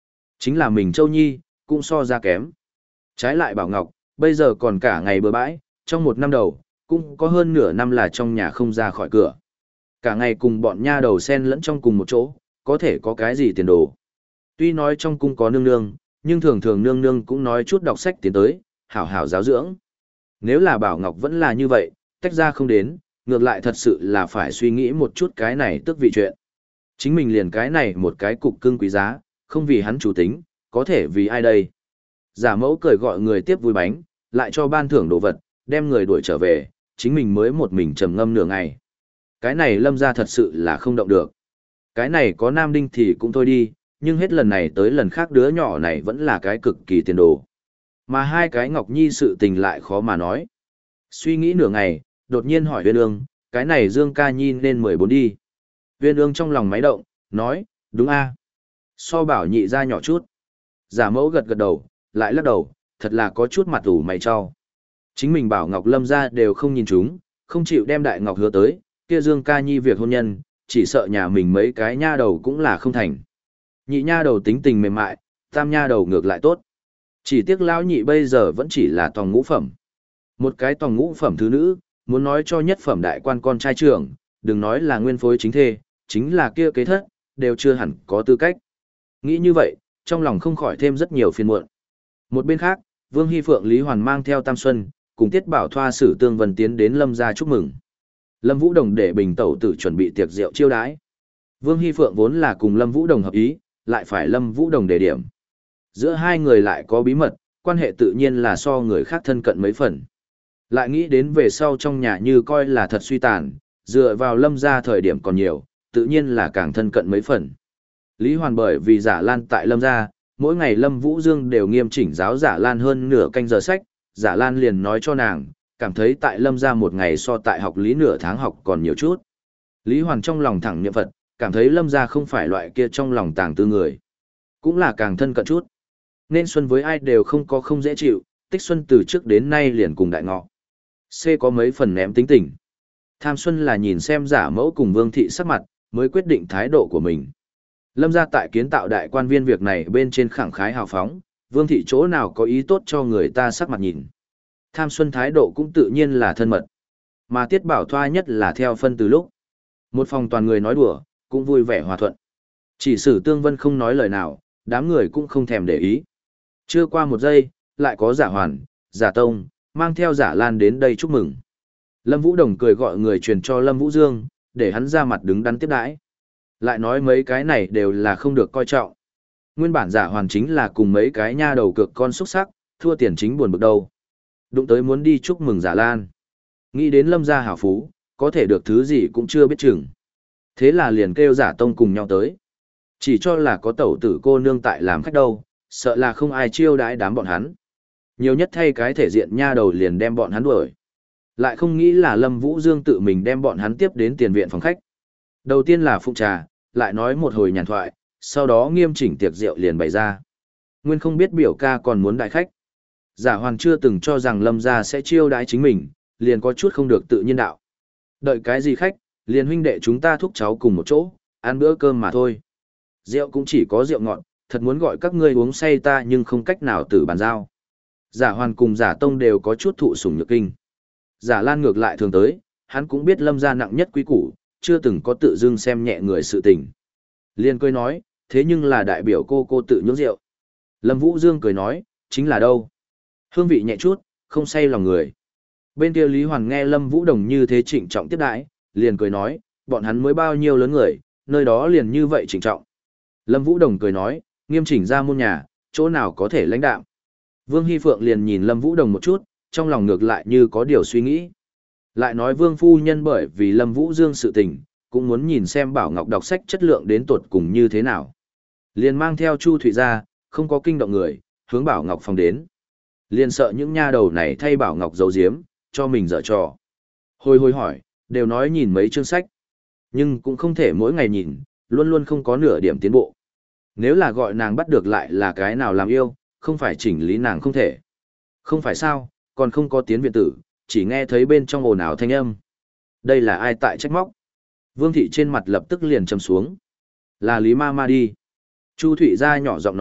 Chính là mình Châu Nhi, cũng so ra kém. Trái lại Bảo Ngọc, bây giờ còn cả ngày bừa bãi, trong một năm đầu, cũng có hơn nửa năm là trong nhà không ra khỏi cửa. Cả ngày cùng bọn nha đầu sen lẫn trong cùng một chỗ, có thể có cái gì tiền đồ. Tuy nói trong cung có nương nương, nhưng thường thường nương nương cũng nói chút đọc sách tiến tới, hảo hảo giáo dưỡng. Nếu là Bảo Ngọc vẫn là như vậy, tách ra không đến, ngược lại thật sự là phải suy nghĩ một chút cái này tức vị chuyện. Chính mình liền cái này một cái cục cưng quý giá, không vì hắn chủ tính, có thể vì ai đây. Giả mẫu cười gọi người tiếp vui bánh, lại cho ban thưởng đồ vật, đem người đuổi trở về, chính mình mới một mình trầm ngâm nửa ngày. Cái này Lâm ra thật sự là không động được. Cái này có Nam Đinh thì cũng thôi đi, nhưng hết lần này tới lần khác đứa nhỏ này vẫn là cái cực kỳ tiền đồ. Mà hai cái Ngọc Nhi sự tình lại khó mà nói. Suy nghĩ nửa ngày, đột nhiên hỏi Uyên Ương, cái này Dương Ca Nhi nên mười bốn đi. Uyên Ương trong lòng máy động, nói, đúng a, so Bảo Nhị ra nhỏ chút. Giả mẫu gật gật đầu, lại lắc đầu, thật là có chút mặt ủ mày cho. Chính mình bảo Ngọc Lâm ra đều không nhìn chúng, không chịu đem Đại Ngọc hứa tới, kia Dương Ca Nhi việc hôn nhân, chỉ sợ nhà mình mấy cái nha đầu cũng là không thành. Nhị nha đầu tính tình mềm mại, tam nha đầu ngược lại tốt. Chỉ tiếc lão nhị bây giờ vẫn chỉ là tòng ngũ phẩm. Một cái tòng ngũ phẩm thứ nữ, muốn nói cho nhất phẩm đại quan con trai trưởng, đừng nói là nguyên phối chính thê, chính là kia kế thất, đều chưa hẳn có tư cách. Nghĩ như vậy, trong lòng không khỏi thêm rất nhiều phiền muộn. Một bên khác, Vương Hy Phượng Lý Hoàn mang theo Tam Xuân, cùng Tiết Bảo Thoa Sử Tương Vân tiến đến Lâm gia chúc mừng. Lâm Vũ Đồng để Bình Tẩu Tử chuẩn bị tiệc rượu chiêu đãi. Vương Hy Phượng vốn là cùng Lâm Vũ Đồng hợp ý, lại phải Lâm Vũ Đồng đề điểm. Giữa hai người lại có bí mật, quan hệ tự nhiên là so người khác thân cận mấy phần. Lại nghĩ đến về sau trong nhà như coi là thật suy tàn, dựa vào Lâm gia thời điểm còn nhiều, tự nhiên là càng thân cận mấy phần. Lý Hoàn bởi vì Giả Lan tại Lâm gia, mỗi ngày Lâm Vũ Dương đều nghiêm chỉnh giáo Giả Lan hơn nửa canh giờ sách, Giả Lan liền nói cho nàng, cảm thấy tại Lâm gia một ngày so tại học lý nửa tháng học còn nhiều chút. Lý Hoàn trong lòng thẳng niệm Phật, cảm thấy Lâm gia không phải loại kia trong lòng tàng tư người, cũng là càng thân cận chút. Nên xuân với ai đều không có không dễ chịu, Tích Xuân từ trước đến nay liền cùng Đại Ngọ. C có mấy phần ném tính tình. Tham Xuân là nhìn xem Giả Mẫu cùng Vương thị sắc mặt, mới quyết định thái độ của mình. Lâm gia tại kiến tạo đại quan viên việc này bên trên khẳng khái hào phóng, Vương thị chỗ nào có ý tốt cho người ta sắc mặt nhìn. Tham Xuân thái độ cũng tự nhiên là thân mật. Mà Tiết Bảo Thoa nhất là theo phân từ lúc. Một phòng toàn người nói đùa, cũng vui vẻ hòa thuận. Chỉ Sử Tương Vân không nói lời nào, đám người cũng không thèm để ý. Chưa qua một giây, lại có Giả Hoàn, Giả Tông, mang theo Giả Lan đến đây chúc mừng. Lâm Vũ Đồng cười gọi người truyền cho Lâm Vũ Dương, để hắn ra mặt đứng đắn tiếp đãi. Lại nói mấy cái này đều là không được coi trọng. Nguyên bản Giả Hoàn chính là cùng mấy cái nha đầu cược con xúc sắc, thua tiền chính buồn bực đâu. Đụng tới muốn đi chúc mừng Giả Lan. Nghĩ đến Lâm gia hảo phú, có thể được thứ gì cũng chưa biết chừng. Thế là liền kêu Giả Tông cùng nhau tới. Chỉ cho là có tẩu tử cô nương tại làm khách đâu, sợ là không ai chiêu đãi đám bọn hắn. Nhiều nhất thay cái thể diện nha đầu liền đem bọn hắn đuổi. Lại không nghĩ là Lâm Vũ Dương tự mình đem bọn hắn tiếp đến tiền viện phòng khách. Đầu tiên là phụng trà, lại nói một hồi nhàn thoại, sau đó nghiêm chỉnh tiệc rượu liền bày ra. Nguyên không biết biểu ca còn muốn đại khách. Giả Hoàn chưa từng cho rằng Lâm gia sẽ chiêu đãi chính mình, liền có chút không được tự nhiên đạo. Đợi cái gì khách, liền huynh đệ chúng ta thúc cháu cùng một chỗ, ăn bữa cơm mà thôi. Rượu cũng chỉ có rượu ngọt, thật muốn gọi các ngươi uống say ta nhưng không cách nào tử bàn giao. Giả Hoàn cùng Giả Tông đều có chút thụ sủng nhược kinh. Giả Lan ngược lại thường tới, hắn cũng biết Lâm gia nặng nhất quý củ, chưa từng có tự dưng xem nhẹ người sự tình. Liên cười nói, thế nhưng là đại biểu cô cô tự nhúng rượu. Lâm Vũ Dương cười nói, chính là đâu. Hương vị nhẹ chút, không say lòng người. Bên kia Lý Hoàn nghe Lâm Vũ Đồng như thế trịnh trọng tiếp đãi, liền cười nói, bọn hắn mới bao nhiêu lớn người, nơi đó liền như vậy trịnh trọng. Lâm Vũ Đồng cười nói, nghiêm chỉnh ra môn nhà, chỗ nào có thể lãnh đạm. Vương Hy Phượng liền nhìn Lâm Vũ Đồng một chút, trong lòng ngược lại như có điều suy nghĩ. Lại nói Vương Phu Nhân bởi vì Lâm Vũ Dương sự tình, cũng muốn nhìn xem Bảo Ngọc đọc sách chất lượng đến tột cùng như thế nào. Liền mang theo Chu Thụy ra, không có kinh động người, hướng Bảo Ngọc phòng đến. Liền sợ những nha đầu này thay Bảo Ngọc giấu giếm, cho mình dở trò. Hồi hồi hỏi, đều nói nhìn mấy chương sách. Nhưng cũng không thể mỗi ngày nhìn, luôn luôn không có nửa điểm tiến bộ. Nếu là gọi nàng bắt được lại là cái nào làm yêu, không phải chỉnh lý nàng không thể. Không phải sao, còn không có tiến viện tử, chỉ nghe thấy bên trong ồn ào thanh âm. Đây là ai tại trách móc? Vương thị trên mặt lập tức liền trầm xuống. Là Lý Ma Ma đi. Chu Thụy ra nhỏ giọng nói,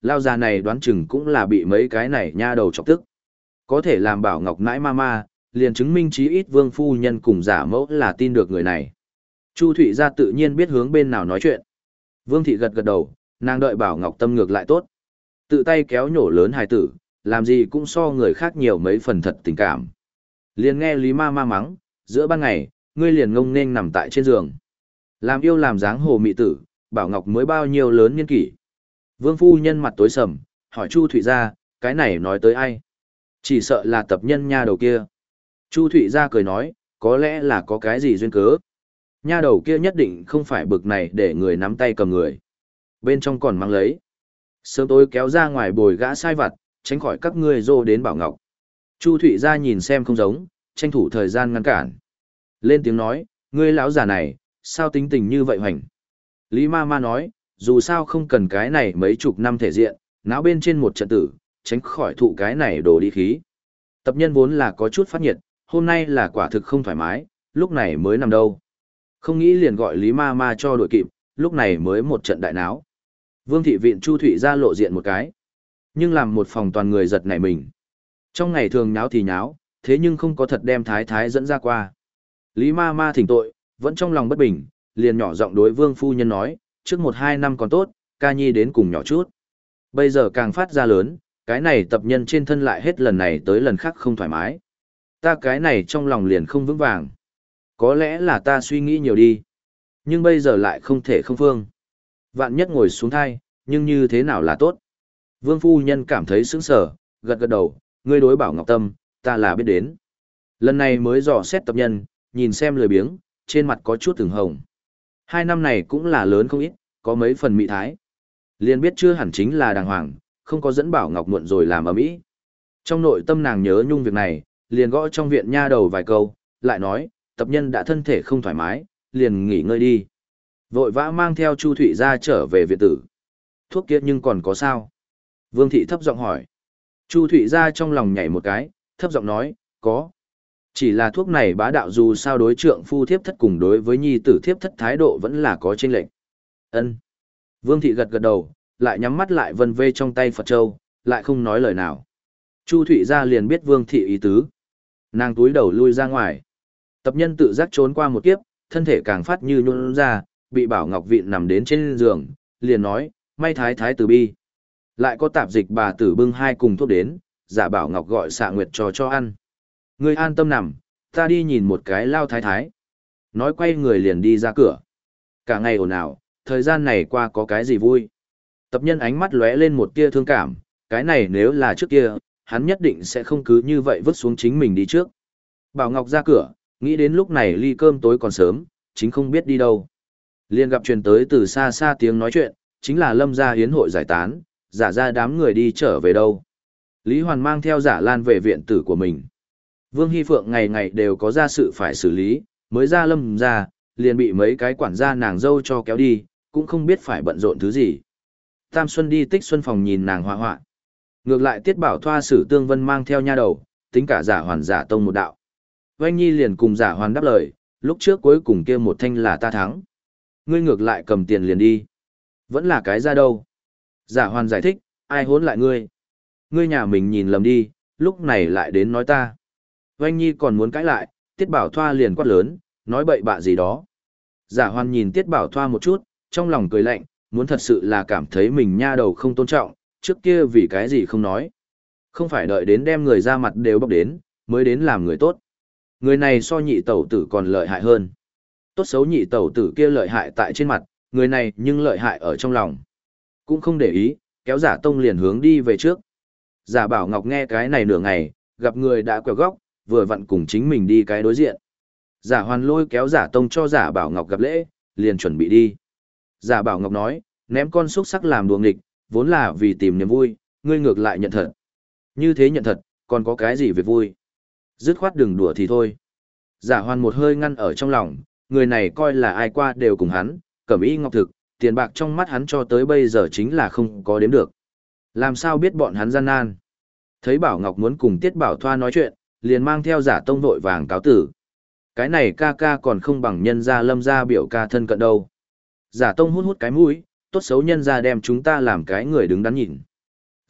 lao già này đoán chừng cũng là bị mấy cái này nha đầu chọc tức. Có thể làm Bảo Ngọc nãi ma ma, liền chứng minh chí ít Vương phu nhân cùng giả mẫu là tin được người này. Chu Thụy gia tự nhiên biết hướng bên nào nói chuyện. Vương thị gật gật đầu, nàng đợi Bảo Ngọc tâm ngược lại tốt. Tự tay kéo nhổ lớn hài tử, làm gì cũng so người khác nhiều mấy phần thật tình cảm. Liền nghe Lý ma ma mắng, giữa ban ngày, ngươi liền ngông nên nằm tại trên giường. Làm yêu làm dáng hồ mị tử, Bảo Ngọc mới bao nhiêu lớn niên kỷ. Vương phu nhân mặt tối sầm, hỏi Chu Thụy gia, cái này nói tới ai? Chỉ sợ là tập nhân nha đầu kia. Chu Thụy gia cười nói, có lẽ là có cái gì duyên cớ. Nha đầu kia nhất định không phải bực này để người nắm tay cầm người. Bên trong còn mang lấy. Sớm tối kéo ra ngoài bồi gã sai vặt, tránh khỏi các ngươi dô đến Bảo Ngọc. Chu Thụy gia nhìn xem không giống, tranh thủ thời gian ngăn cản. Lên tiếng nói, ngươi lão già này, sao tính tình như vậy hoành? Lý ma ma nói, dù sao không cần cái này mấy chục năm thể diện, náo bên trên một trận tử, tránh khỏi thụ cái này đổ đi khí. Tập nhân vốn là có chút phát nhiệt, hôm nay là quả thực không thoải mái, lúc này mới nằm đâu. Không nghĩ liền gọi Lý ma ma cho đội kịp, lúc này mới một trận đại náo. Vương thị viện Chu Thụy ra lộ diện một cái. Nhưng làm một phòng toàn người giật nảy mình. Trong ngày thường nháo thì nháo, thế nhưng không có thật đem thái thái dẫn ra qua. Lý ma ma thỉnh tội, vẫn trong lòng bất bình, liền nhỏ giọng đối vương phu nhân nói, trước một hai năm còn tốt, ca nhi đến cùng nhỏ chút. Bây giờ càng phát ra lớn, cái này tập nhân trên thân lại hết lần này tới lần khác không thoải mái. Ta cái này trong lòng liền không vững vàng. Có lẽ là ta suy nghĩ nhiều đi. Nhưng bây giờ lại không thể không phương. Vạn nhất ngồi xuống thai, nhưng như thế nào là tốt. Vương phu nhân cảm thấy sững sờ, gật gật đầu, ngươi đối Bảo Ngọc tâm, ta là biết đến. Lần này mới dò xét tập nhân, nhìn xem lười biếng, trên mặt có chút từng hồng. Hai năm này cũng là lớn không ít, có mấy phần mị thái. Liền biết chưa hẳn chính là đàng hoàng, không có dẫn Bảo Ngọc muộn rồi làm ầm ĩ. Trong nội tâm nàng nhớ nhung việc này, liền gõ trong viện nha đầu vài câu, lại nói, tập nhân đã thân thể không thoải mái, liền nghỉ ngơi đi. Vội vã mang theo Chu Thụy ra trở về viện tử. Thuốc kia nhưng còn có sao? Vương thị thấp giọng hỏi. Chu Thụy ra trong lòng nhảy một cái, thấp giọng nói, có. Chỉ là thuốc này bá đạo dù sao đối trượng phu thiếp thất cùng đối với nhi tử thiếp thất thái độ vẫn là có chênh lệch. Ân. Vương thị gật gật đầu, lại nhắm mắt lại vân vê trong tay Phật Châu, lại không nói lời nào. Chu Thụy ra liền biết Vương thị ý tứ. Nàng túi đầu lui ra ngoài. Tập nhân tự giác trốn qua một kiếp, thân thể càng phát như nhũn ra, bị Bảo Ngọc vịn nằm đến trên giường, liền nói, may thái thái từ bi. Lại có tạp dịch bà tử bưng hai cùng thuốc đến, giả Bảo Ngọc gọi Xạ Nguyệt cho cho ăn. Ngươi an tâm nằm, ta đi nhìn một cái lao thái thái. Nói quay người liền đi ra cửa. Cả ngày ồn ào, thời gian này qua có cái gì vui. Tập nhân ánh mắt lóe lên một tia thương cảm, cái này nếu là trước kia, hắn nhất định sẽ không cứ như vậy vứt xuống chính mình đi trước. Bảo Ngọc ra cửa, nghĩ đến lúc này ly cơm tối còn sớm, chính không biết đi đâu. Liên gặp truyền tới từ xa xa tiếng nói chuyện, chính là Lâm gia hiến hội giải tán, giả ra đám người đi trở về đâu. Lý Hoàn mang theo giả lan về viện tử của mình. Vương Hy Phượng ngày ngày đều có ra sự phải xử lý, mới ra Lâm gia, liền bị mấy cái quản gia nàng dâu cho kéo đi, cũng không biết phải bận rộn thứ gì. Tam Xuân đi Tích Xuân phòng nhìn nàng hoa họa. Ngược lại Tiết Bảo Thoa Sử Tương Vân mang theo nha đầu, tính cả giả hoàn giả tông một đạo. Oanh Nhi liền cùng giả hoàn đáp lời, lúc trước cuối cùng kia một thanh là ta thắng. Ngươi ngược lại cầm tiền liền đi. Vẫn là cái ra đâu. Giả hoàn giải thích, ai hốn lại ngươi. Ngươi nhà mình nhìn lầm đi, lúc này lại đến nói ta. Oanh Nhi còn muốn cãi lại, Tiết Bảo Thoa liền quát lớn, nói bậy bạ gì đó. Giả hoàn nhìn Tiết Bảo Thoa một chút, trong lòng cười lạnh, muốn thật sự là cảm thấy mình nha đầu không tôn trọng, trước kia vì cái gì không nói. Không phải đợi đến đem người ra mặt đều bóc đến, mới đến làm người tốt. Người này so nhị tẩu tử còn lợi hại hơn. Tốt xấu nhị tẩu tử kia lợi hại tại trên mặt, người này nhưng lợi hại ở trong lòng. Cũng không để ý, kéo giả tông liền hướng đi về trước. Giả Bảo Ngọc nghe cái này nửa ngày, gặp người đã quẹo góc, vừa vặn cùng chính mình đi cái đối diện. Giả hoàn lôi kéo giả tông cho giả Bảo Ngọc gặp lễ, liền chuẩn bị đi. Giả Bảo Ngọc nói, ném con xúc sắc làm đùa nghịch, vốn là vì tìm niềm vui, ngươi ngược lại nhận thật. Như thế nhận thật, còn có cái gì việc vui? Dứt khoát đừng đùa thì thôi. Giả hoàn một hơi ngăn ở trong lòng, người này coi là ai qua đều cùng hắn, cẩm y ngọc thực, tiền bạc trong mắt hắn cho tới bây giờ chính là không có đếm được. Làm sao biết bọn hắn gian nan? Thấy Bảo Ngọc muốn cùng Tiết Bảo Thoa nói chuyện, liền mang theo giả tông vội vàng cáo tử. Cái này ca ca còn không bằng nhân gia Lâm gia biểu ca thân cận đâu. Giả tông hút hút cái mũi, tốt xấu nhân gia đem chúng ta làm cái người đứng đắn nhìn.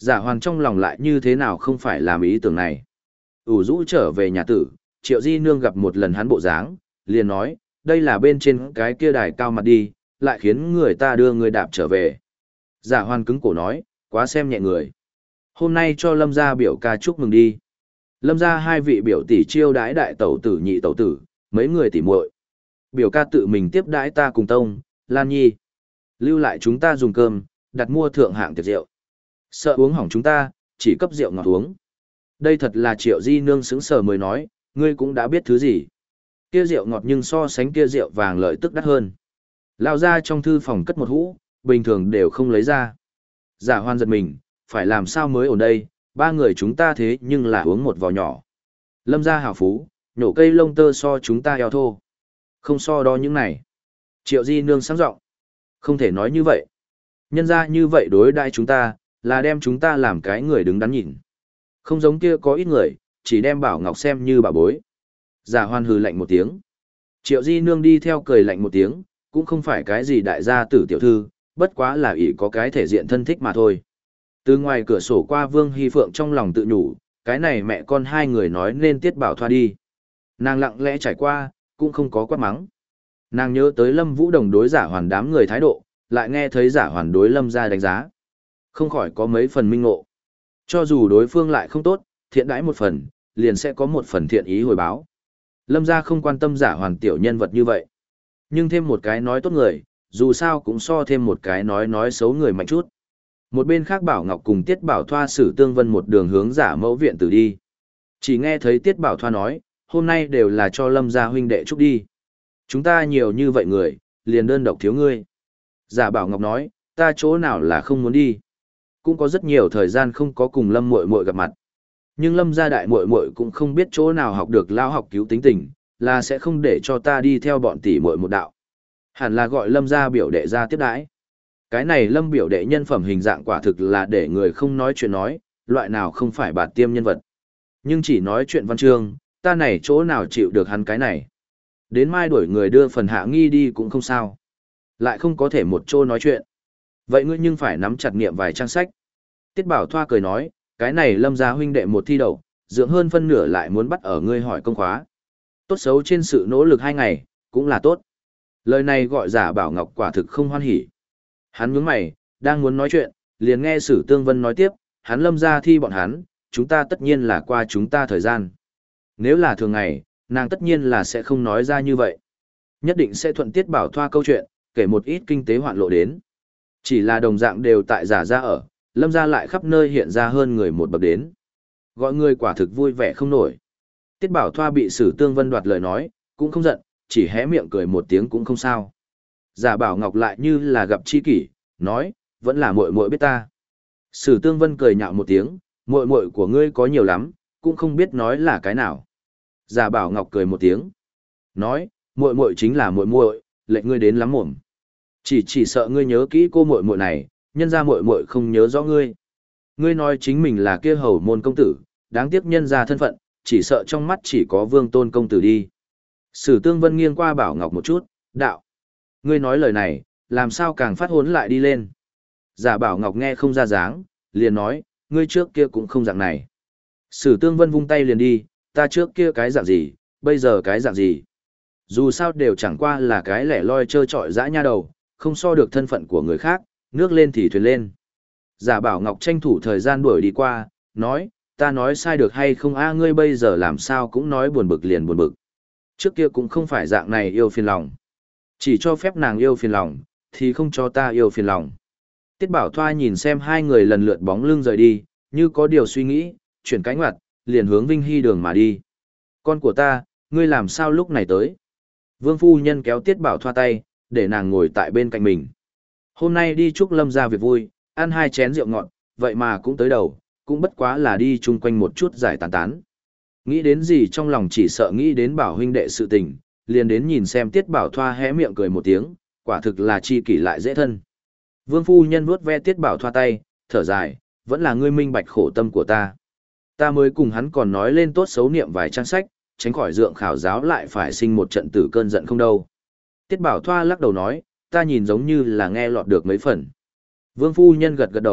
Giả hoàn trong lòng lại như thế nào không phải làm ý tưởng này. ủ rũ trở về nhà tử, Triệu Di Nương gặp một lần hắn bộ dáng, liền nói, đây là bên trên cái kia đài cao mặt đi, lại khiến người ta đưa người đạp trở về. Giả hoàn cứng cổ nói, quá xem nhẹ người. Hôm nay cho Lâm gia biểu ca chúc mừng đi. Lâm gia hai vị biểu tỷ chiêu đái đại tẩu tử nhị tẩu tử, mấy người tỷ muội. Biểu ca tự mình tiếp đãi ta cùng Tông, Lan Nhi. Lưu lại chúng ta dùng cơm, đặt mua thượng hạng tiệc rượu. Sợ uống hỏng chúng ta, chỉ cấp rượu ngọt uống. Đây thật là Triệu Di Nương sững sờ mới nói, ngươi cũng đã biết thứ gì. Kia rượu ngọt nhưng so sánh kia rượu vàng lợi tức đắt hơn. Lao ra trong thư phòng cất một hũ, bình thường đều không lấy ra. Giả hoan giật mình, phải làm sao mới ổn đây, ba người chúng ta thế nhưng là uống một vò nhỏ. Lâm gia hào phú, nhổ cây lông tơ so chúng ta eo thô. Không so đo những này. Triệu Di Nương sáng giọng, không thể nói như vậy. Nhân ra như vậy đối đãi chúng ta, là đem chúng ta làm cái người đứng đắn nhìn. Không giống kia có ít người, chỉ đem Bảo Ngọc xem như bà bối. Giả hoan hừ lạnh một tiếng. Triệu Di Nương đi theo cười lạnh một tiếng, cũng không phải cái gì đại gia tử tiểu thư, bất quá là ỷ có cái thể diện thân thích mà thôi. Từ ngoài cửa sổ qua Vương Hy Phượng trong lòng tự nhủ, cái này mẹ con hai người nói nên Tiết Bảo Thoa đi. Nàng lặng lẽ trải qua, cũng không có quát mắng. Nàng nhớ tới Lâm Vũ Đồng đối giả hoàn đám người thái độ, lại nghe thấy giả hoàn đối Lâm gia đánh giá. Không khỏi có mấy phần minh ngộ. Cho dù đối phương lại không tốt, thiện đãi một phần, liền sẽ có một phần thiện ý hồi báo. Lâm gia không quan tâm giả hoàn tiểu nhân vật như vậy. Nhưng thêm một cái nói tốt người, dù sao cũng so thêm một cái nói nói xấu người mạnh chút. Một bên khác Bảo Ngọc cùng Tiết Bảo Thoa xử Tương Vân một đường hướng giả mẫu viện tử đi. Chỉ nghe thấy Tiết Bảo Thoa nói, hôm nay đều là cho Lâm gia huynh đệ chúc đi. Chúng ta nhiều như vậy người, liền đơn độc thiếu ngươi. Giả Bảo Ngọc nói, ta chỗ nào là không muốn đi. Cũng có rất nhiều thời gian không có cùng Lâm muội muội gặp mặt. Nhưng Lâm gia đại muội muội cũng không biết chỗ nào học được lao học cứu tính tình, là sẽ không để cho ta đi theo bọn tỷ muội một đạo. Hẳn là gọi Lâm gia biểu đệ ra tiếp đãi. Cái này Lâm biểu đệ nhân phẩm hình dạng quả thực là để người không nói chuyện nói, loại nào không phải bạt tiêm nhân vật. Nhưng chỉ nói chuyện văn chương, ta này chỗ nào chịu được hắn cái này. Đến mai đuổi người đưa phần hạ nghi đi cũng không sao. Lại không có thể một chỗ nói chuyện. Vậy ngươi nhưng phải nắm chặt niệm vài trang sách. Tiết Bảo Thoa cười nói, cái này Lâm gia huynh đệ một thi đậu, dưỡng hơn phân nửa lại muốn bắt ở ngươi hỏi công khóa. Tốt xấu trên sự nỗ lực hai ngày, cũng là tốt. Lời này gọi giả Bảo Ngọc quả thực không hoan hỉ. Hắn nhướng mày, đang muốn nói chuyện, liền nghe Sử Tương Vân nói tiếp, hắn Lâm gia thi bọn hắn, chúng ta tất nhiên là qua chúng ta thời gian. Nếu là thường ngày, nàng tất nhiên là sẽ không nói ra như vậy. Nhất định sẽ thuận Tiết Bảo Thoa câu chuyện, kể một ít kinh tế hoạn lộ đến. Chỉ là đồng dạng đều tại giả gia ở, Lâm gia lại khắp nơi hiện ra hơn người một bậc đến. Gọi người quả thực vui vẻ không nổi. Tiết Bảo Thoa bị Sử Tương Vân đoạt lời nói, cũng không giận, chỉ hé miệng cười một tiếng cũng không sao. Giả Bảo Ngọc lại như là gặp chi kỷ, nói, vẫn là muội muội biết ta. Sử Tương Vân cười nhạo một tiếng, muội muội của ngươi có nhiều lắm, cũng không biết nói là cái nào. Giả Bảo Ngọc cười một tiếng, nói, muội muội chính là muội muội, lệnh ngươi đến lắm mồm. Chỉ chỉ sợ ngươi nhớ kỹ cô muội muội này, nhân ra muội muội không nhớ rõ ngươi. Ngươi nói chính mình là kia hầu môn công tử, đáng tiếc nhân ra thân phận, chỉ sợ trong mắt chỉ có Vương Tôn công tử đi. Sử Tương Vân nghiêng qua Bảo Ngọc một chút, đạo. Ngươi nói lời này, làm sao càng phát hốn lại đi lên. Giả Bảo Ngọc nghe không ra dáng, liền nói, ngươi trước kia cũng không dạng này. Sử Tương Vân vung tay liền đi, ta trước kia cái dạng gì, bây giờ cái dạng gì. Dù sao đều chẳng qua là cái lẻ loi trơ trọi dã nha đầu, không so được thân phận của người khác, nước lên thì thuyền lên. Giả Bảo Ngọc tranh thủ thời gian đuổi đi qua, nói, ta nói sai được hay không a ngươi bây giờ làm sao cũng nói buồn bực liền buồn bực. Trước kia cũng không phải dạng này yêu phiền lòng. Chỉ cho phép nàng yêu phiền lòng, thì không cho ta yêu phiền lòng. Tiết Bảo Thoa nhìn xem hai người lần lượt bóng lưng rời đi, như có điều suy nghĩ, chuyển cánh ngoặt, liền hướng Vinh Hy đường mà đi. Con của ta, ngươi làm sao lúc này tới? Vương phu nhân kéo Tiết Bảo Thoa tay, để nàng ngồi tại bên cạnh mình. Hôm nay đi chúc Lâm gia việc vui, ăn hai chén rượu ngọt, vậy mà cũng tới đầu, cũng bất quá là đi chung quanh một chút giải tán tán. Nghĩ đến gì trong lòng chỉ sợ nghĩ đến Bảo huynh đệ sự tình, liền đến nhìn xem Tiết Bảo Thoa hé miệng cười một tiếng, quả thực là chi kỷ lại dễ thân. Vương phu nhân vuốt ve Tiết Bảo Thoa tay, thở dài, vẫn là ngươi minh bạch khổ tâm của ta. Ta mới cùng hắn còn nói lên tốt xấu niệm vài trang sách, tránh khỏi dượng khảo giáo lại phải sinh một trận tử cơn giận không đâu. Tiết Bảo Thoa lắc đầu nói, ta nhìn giống như là nghe lọt được mấy phần. Vương phu nhân gật gật đầu,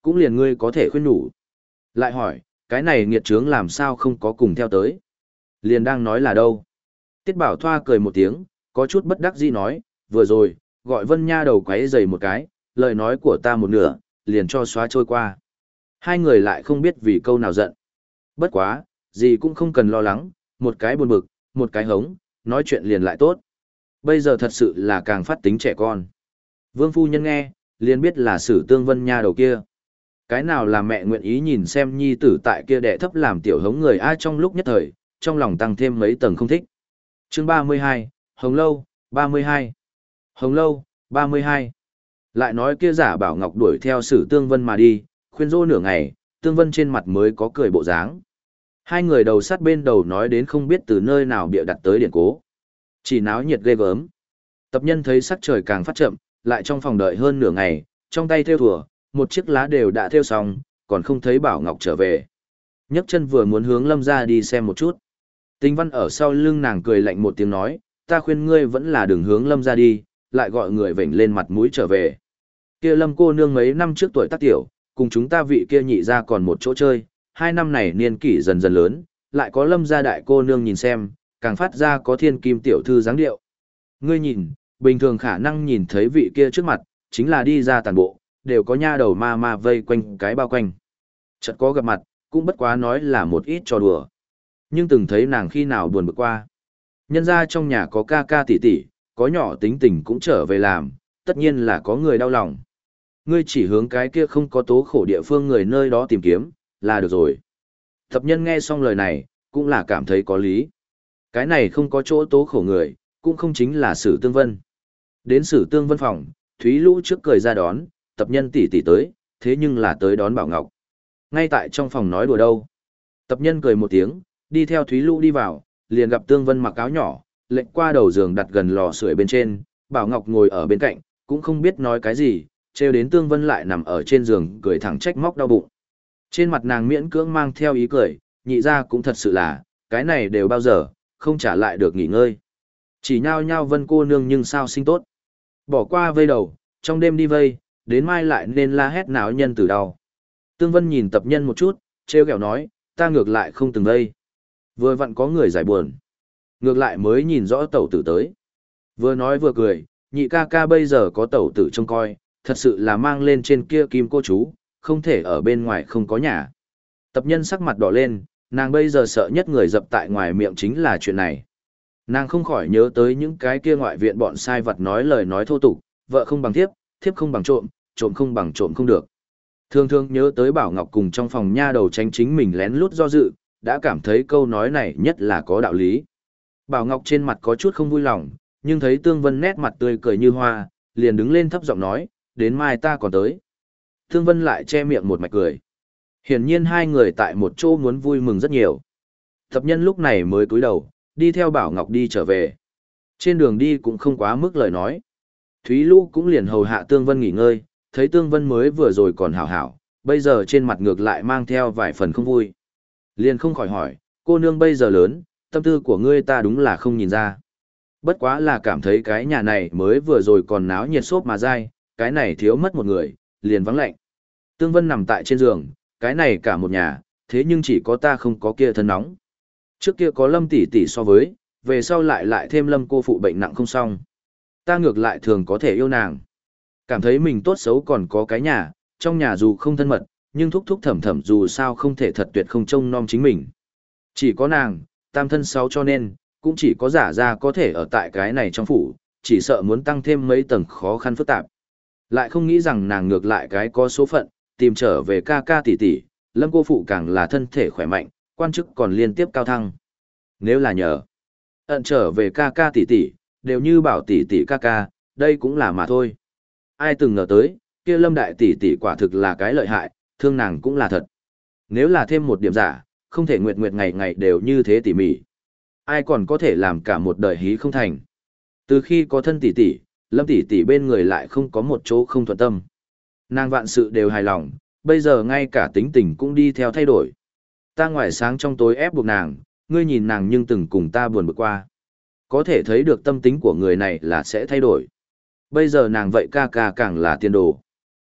cũng liền ngươi có thể khuyên nhủ. Lại hỏi, cái này nghiệt trướng làm sao không có cùng theo tới? Liền đang nói là đâu? Tiết Bảo Thoa cười một tiếng, có chút bất đắc dĩ nói, vừa rồi, gọi Vân Nha đầu quấy rầy một cái, lời nói của ta một nửa, liền cho xóa trôi qua. Hai người lại không biết vì câu nào giận. Bất quá, gì cũng không cần lo lắng, một cái buồn bực, một cái hống, nói chuyện liền lại tốt. Bây giờ thật sự là càng phát tính trẻ con. Vương phu nhân nghe, liền biết là Sử Tương Vân Nha đầu kia. Cái nào là mẹ nguyện ý nhìn xem nhi tử tại kia đệ thấp làm tiểu hống người ai trong lúc nhất thời, trong lòng tăng thêm mấy tầng không thích. Chương ba mươi hai, Hồng Lâu, ba mươi hai. Hồng Lâu, ba mươi hai. Lại nói kia giả bảo Ngọc đuổi theo Sử Tương Vân mà đi, khuyên dỗ nửa ngày, Tương Vân trên mặt mới có cười bộ dáng. Hai người đầu sát bên đầu nói đến không biết từ nơi nào bịa đặt tới điển cố. Chỉ náo nhiệt ghê gớm. Tập nhân thấy sắc trời càng phát chậm, lại trong phòng đợi hơn nửa ngày, trong tay theo thùa, một chiếc lá đều đã theo xong, còn không thấy Bảo Ngọc trở về. Nhấc chân vừa muốn hướng Lâm ra đi xem một chút. Tinh Văn ở sau lưng nàng cười lạnh một tiếng nói, ta khuyên ngươi vẫn là đường hướng Lâm ra đi, lại gọi người vểnh lên mặt mũi trở về. Kia Lâm cô nương mấy năm trước tuổi tác tiểu, cùng chúng ta vị kia nhị ra còn một chỗ chơi, hai năm này niên kỷ dần dần lớn, lại có Lâm gia đại cô nương nhìn xem, càng phát ra có thiên kim tiểu thư dáng điệu. Ngươi nhìn, bình thường khả năng nhìn thấy vị kia trước mặt, chính là đi ra tàn bộ, đều có nha đầu ma ma vây quanh cái bao quanh. Chợt có gặp mặt, cũng bất quá nói là một ít trò đùa. Nhưng từng thấy nàng khi nào buồn bực qua. Nhân ra trong nhà có ca ca tỷ tỷ, có nhỏ tính tình cũng trở về làm, tất nhiên là có người đau lòng. Ngươi chỉ hướng cái kia không có tố khổ địa phương người nơi đó tìm kiếm, là được rồi. Thập nhân nghe xong lời này, cũng là cảm thấy có lý. Cái này không có chỗ tố khổ người, cũng không chính là Sử Tương Vân. Đến Sử Tương Vân phòng, Thúy Lũ trước cười ra đón, tập nhân tỷ tỷ tới, thế nhưng là tới đón Bảo Ngọc. Ngay tại trong phòng nói đùa đâu. Tập nhân cười một tiếng, đi theo Thúy Lũ đi vào, liền gặp Tương Vân mặc áo nhỏ, lệch qua đầu giường đặt gần lò sưởi bên trên, Bảo Ngọc ngồi ở bên cạnh, cũng không biết nói cái gì, trêu đến Tương Vân lại nằm ở trên giường cười thẳng trách móc đau bụng. Trên mặt nàng miễn cưỡng mang theo ý cười, nhị ra cũng thật sự là, cái này đều bao giờ, không trả lại được nghỉ ngơi. Chỉ nhao nhao Vân cô nương nhưng sao sinh tốt. Bỏ qua vây đầu, trong đêm đi vây, đến mai lại nên la hét náo nhân từ đau. Tương Vân nhìn tập nhân một chút, trêu ghẹo nói, ta ngược lại không từng vây. Vừa vặn có người giải buồn. Ngược lại mới nhìn rõ tẩu tử tới. Vừa nói vừa cười, nhị ca ca bây giờ có tẩu tử trông coi, thật sự là mang lên trên kia kim cô chú, không thể ở bên ngoài không có nhà. Tập nhân sắc mặt đỏ lên, nàng bây giờ sợ nhất người dập tại ngoài miệng chính là chuyện này. Nàng không khỏi nhớ tới những cái kia ngoại viện bọn sai vật nói lời nói thô tục, vợ không bằng thiếp, thiếp không bằng trộm, trộm không bằng trộm không được. Thường thường nhớ tới Bảo Ngọc cùng trong phòng nha đầu tránh chính mình lén lút do dự, đã cảm thấy câu nói này nhất là có đạo lý. Bảo Ngọc trên mặt có chút không vui lòng, nhưng thấy Tương Vân nét mặt tươi cười như hoa, liền đứng lên thấp giọng nói, đến mai ta còn tới. Tương Vân lại che miệng một mạch cười. Hiển nhiên hai người tại một chỗ muốn vui mừng rất nhiều. Thập nhân lúc này mới cúi đầu, đi theo Bảo Ngọc đi trở về. Trên đường đi cũng không quá mức lời nói. Thúy Lũ cũng liền hầu hạ Tương Vân nghỉ ngơi, thấy Tương Vân mới vừa rồi còn hảo hảo, bây giờ trên mặt ngược lại mang theo vài phần không vui. Liền không khỏi hỏi, cô nương bây giờ lớn, tâm tư của ngươi ta đúng là không nhìn ra. Bất quá là cảm thấy cái nhà này mới vừa rồi còn náo nhiệt xốp mà dai, cái này thiếu mất một người, liền vắng lạnh. Tương Vân nằm tại trên giường, cái này cả một nhà, thế nhưng chỉ có ta không có kia thân nóng. Trước kia có Lâm tỷ tỷ so với, về sau lại lại thêm Lâm cô phụ bệnh nặng không xong. Ta ngược lại thường có thể yêu nàng. Cảm thấy mình tốt xấu còn có cái nhà, trong nhà dù không thân mật, nhưng thúc thúc thẩm thẩm dù sao không thể thật tuyệt không trông nom chính mình. Chỉ có nàng, tam thân sáu cho nên, cũng chỉ có giả ra có thể ở tại cái này trong phủ, chỉ sợ muốn tăng thêm mấy tầng khó khăn phức tạp. Lại không nghĩ rằng nàng ngược lại cái có số phận, tìm trở về ca ca tỷ tỷ, Lâm cô phụ càng là thân thể khỏe mạnh, quan chức còn liên tiếp cao thăng. Nếu là nhờ, ận trở về ca ca tỷ tỷ, đều như bảo tỷ tỷ ca ca, đây cũng là mà thôi. Ai từng ngờ tới, kia Lâm đại tỷ tỷ quả thực là cái lợi hại, thương nàng cũng là thật. Nếu là thêm một điểm giả, không thể nguyệt nguyệt ngày ngày đều như thế tỉ mỉ. Ai còn có thể làm cả một đời hí không thành. Từ khi có thân tỷ tỷ, Lâm tỷ tỷ bên người lại không có một chỗ không thuận tâm. Nàng vạn sự đều hài lòng, bây giờ ngay cả tính tình cũng đi theo thay đổi. Ta ngoài sáng trong tối ép buộc nàng, ngươi nhìn nàng nhưng từng cùng ta buồn bực qua. Có thể thấy được tâm tính của người này là sẽ thay đổi. Bây giờ nàng vậy ca ca càng là tiên đồ.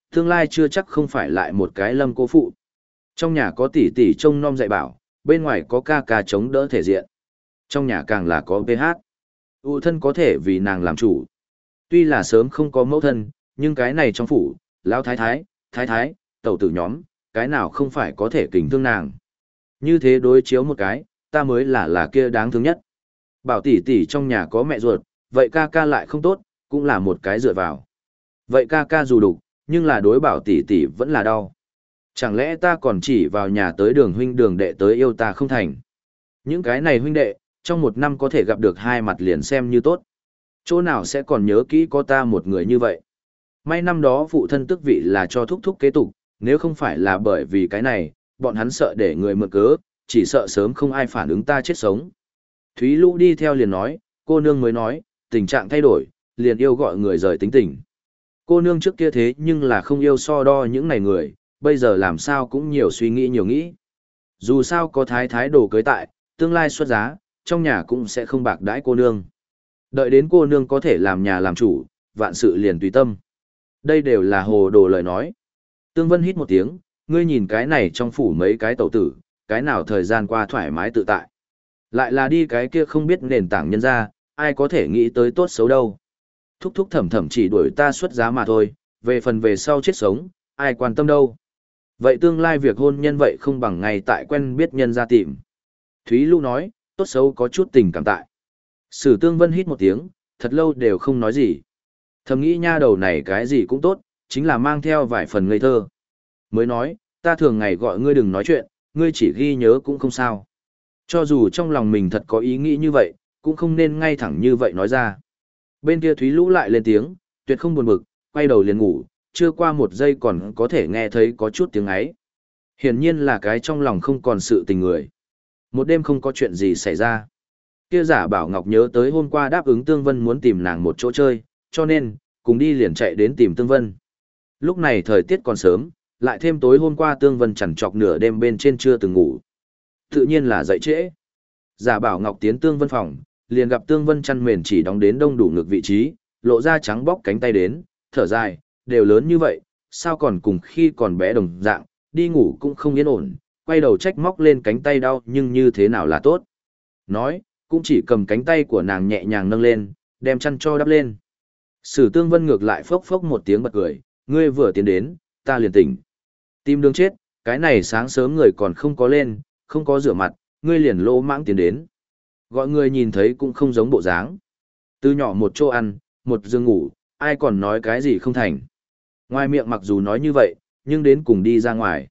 Tương lai chưa chắc không phải lại một cái Lâm cô phụ. Trong nhà có tỷ tỷ trông nom dạy bảo, bên ngoài có ca ca chống đỡ thể diện. Trong nhà càng là có pê hát. U thân có thể vì nàng làm chủ. Tuy là sớm không có mẫu thân, nhưng cái này trong phủ, lão thái thái, thái thái, tẩu tử nhóm, cái nào không phải có thể kình thương nàng. Như thế đối chiếu một cái, ta mới là là kia đáng thương nhất. Bảo tỷ tỷ trong nhà có mẹ ruột, vậy ca ca lại không tốt, cũng là một cái dựa vào. Vậy ca ca dù đục, nhưng là đối bảo tỷ tỷ vẫn là đau. Chẳng lẽ ta còn chỉ vào nhà tới đường huynh đường đệ tới yêu ta không thành. Những cái này huynh đệ, trong một năm có thể gặp được hai mặt liền xem như tốt. Chỗ nào sẽ còn nhớ kỹ có ta một người như vậy. May năm đó phụ thân tước vị là cho thúc thúc kế tục, nếu không phải là bởi vì cái này, bọn hắn sợ để người mượn cớ, chỉ sợ sớm không ai phản ứng ta chết sống. Thúy Lũ đi theo liền nói, cô nương mới nói, tình trạng thay đổi, liền yêu gọi người rời tính tình. Cô nương trước kia thế nhưng là không yêu so đo những này người, bây giờ làm sao cũng nhiều suy nghĩ nhiều nghĩ. Dù sao có thái thái đồ cưới tại, tương lai xuất giá, trong nhà cũng sẽ không bạc đãi cô nương. Đợi đến cô nương có thể làm nhà làm chủ, vạn sự liền tùy tâm. Đây đều là hồ đồ lời nói. Tương Vân hít một tiếng, ngươi nhìn cái này trong phủ mấy cái tẩu tử, cái nào thời gian qua thoải mái tự tại. Lại là đi cái kia không biết nền tảng nhân ra, ai có thể nghĩ tới tốt xấu đâu. Thúc thúc thẩm thẩm chỉ đuổi ta xuất giá mà thôi, về phần về sau chết sống, ai quan tâm đâu. Vậy tương lai việc hôn nhân vậy không bằng ngay tại quen biết nhân ra tìm. Thúy Lũ nói, tốt xấu có chút tình cảm tại. Sử Tương Vân hít một tiếng, thật lâu đều không nói gì. Thầm nghĩ nha đầu này cái gì cũng tốt, chính là mang theo vài phần ngây thơ. Mới nói, ta thường ngày gọi ngươi đừng nói chuyện, ngươi chỉ ghi nhớ cũng không sao. Cho dù trong lòng mình thật có ý nghĩ như vậy, cũng không nên ngay thẳng như vậy nói ra. Bên kia Thúy Lũ lại lên tiếng, tuyệt không buồn bực, quay đầu liền ngủ, chưa qua một giây còn có thể nghe thấy có chút tiếng ấy. Hiển nhiên là cái trong lòng không còn sự tình người. Một đêm không có chuyện gì xảy ra. Kia Giả Bảo Ngọc nhớ tới hôm qua đáp ứng Tương Vân muốn tìm nàng một chỗ chơi, cho nên, cùng đi liền chạy đến tìm Tương Vân. Lúc này thời tiết còn sớm, lại thêm tối hôm qua Tương Vân chằn trọc nửa đêm bên trên chưa từng ngủ. Tự nhiên là dậy trễ. Giả Bảo Ngọc tiến Tương Vân phòng, liền gặp Tương Vân chăn mền chỉ đóng đến đông đủ ngực vị trí, lộ ra trắng bóc cánh tay đến, thở dài, đều lớn như vậy, sao còn cùng khi còn bé đồng dạng, đi ngủ cũng không yên ổn, quay đầu trách móc lên cánh tay đau nhưng như thế nào là tốt. Nói, cũng chỉ cầm cánh tay của nàng nhẹ nhàng nâng lên, đem chăn cho đắp lên. Sử Tương Vân ngược lại phốc phốc một tiếng bật cười, ngươi vừa tiến đến, ta liền tỉnh. Tim đường chết, cái này sáng sớm người còn không có lên, không có rửa mặt, ngươi liền lô mãng tiến đến. Gọi người nhìn thấy cũng không giống bộ dáng. Từ nhỏ một chỗ ăn, một giường ngủ, ai còn nói cái gì không thành. Ngoài miệng mặc dù nói như vậy, nhưng đến cùng đi ra ngoài.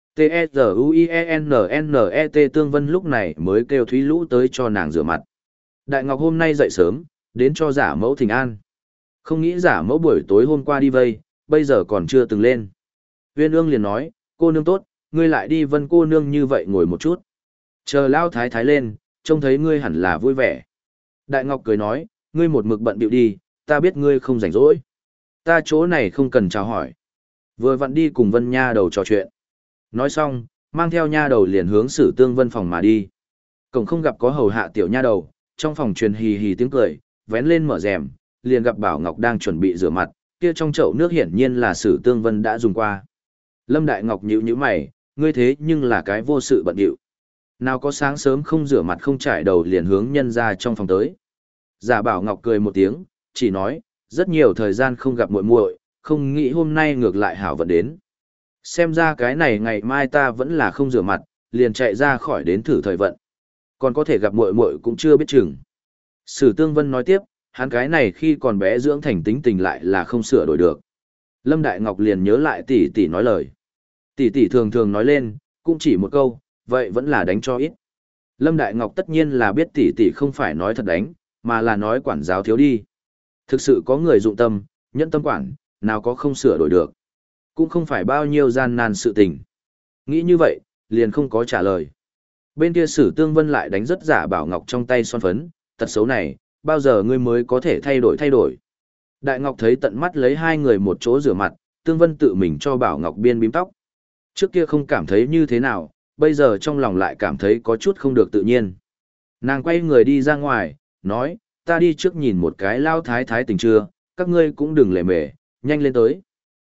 T-E-Z-U-I-E-N-N-E-T Tương Vân lúc này mới kêu Thúy Lũ tới cho nàng rửa mặt. Đại Ngọc hôm nay dậy sớm, đến cho giả mẫu thỉnh an. Không nghĩ giả mẫu buổi tối hôm qua đi vây, bây giờ còn chưa từng lên. Uyên Ương liền nói, cô nương tốt, ngươi lại đi Vân cô nương như vậy ngồi một chút. Chờ Lao Thái Thái lên, trông thấy ngươi hẳn là vui vẻ. Đại Ngọc cười nói, ngươi một mực bận bịu đi, ta biết ngươi không rảnh rỗi. Ta chỗ này không cần chào hỏi. Vừa vặn đi cùng Vân nha đầu trò chuyện. Nói xong, mang theo nha đầu liền hướng Sử Tương Vân phòng mà đi. Cổng không gặp có hầu hạ tiểu nha đầu, trong phòng truyền hì hì tiếng cười, vén lên mở rèm, liền gặp Bảo Ngọc đang chuẩn bị rửa mặt, kia trong chậu nước hiển nhiên là Sử Tương Vân đã dùng qua. Lâm Đại Ngọc nhíu nhíu mày, ngươi thế nhưng là cái vô sự bận điệu. Nào có sáng sớm không rửa mặt không trải đầu liền hướng nhân ra trong phòng tới. Giả Bảo Ngọc cười một tiếng, chỉ nói, rất nhiều thời gian không gặp muội muội, không nghĩ hôm nay ngược lại hảo vận đến. Xem ra cái này ngày mai ta vẫn là không rửa mặt, liền chạy ra khỏi đến thử thời vận. Còn có thể gặp muội muội cũng chưa biết chừng. Sử Tương Vân nói tiếp, hắn cái này khi còn bé dưỡng thành tính tình lại là không sửa đổi được. Lâm Đại Ngọc liền nhớ lại tỷ tỷ nói lời. Tỷ tỷ thường thường nói lên, cũng chỉ một câu, vậy vẫn là đánh cho ít. Lâm Đại Ngọc tất nhiên là biết tỷ tỷ không phải nói thật đánh, mà là nói quản giáo thiếu đi. Thực sự có người dụng tâm, nhẫn tâm quản, nào có không sửa đổi được. Cũng không phải bao nhiêu gian nan sự tình. Nghĩ như vậy, liền không có trả lời. Bên kia Sử Tương Vân lại đánh rất Giả Bảo Ngọc trong tay son phấn, tật xấu này, bao giờ ngươi mới có thể thay đổi thay đổi. Đại Ngọc thấy tận mắt lấy hai người một chỗ rửa mặt, Tương Vân tự mình cho Bảo Ngọc biên bím tóc. Trước kia không cảm thấy như thế nào, bây giờ trong lòng lại cảm thấy có chút không được tự nhiên. Nàng quay người đi ra ngoài, nói, ta đi trước nhìn một cái lao thái thái tình chưa, các ngươi cũng đừng lề mề, nhanh lên tới.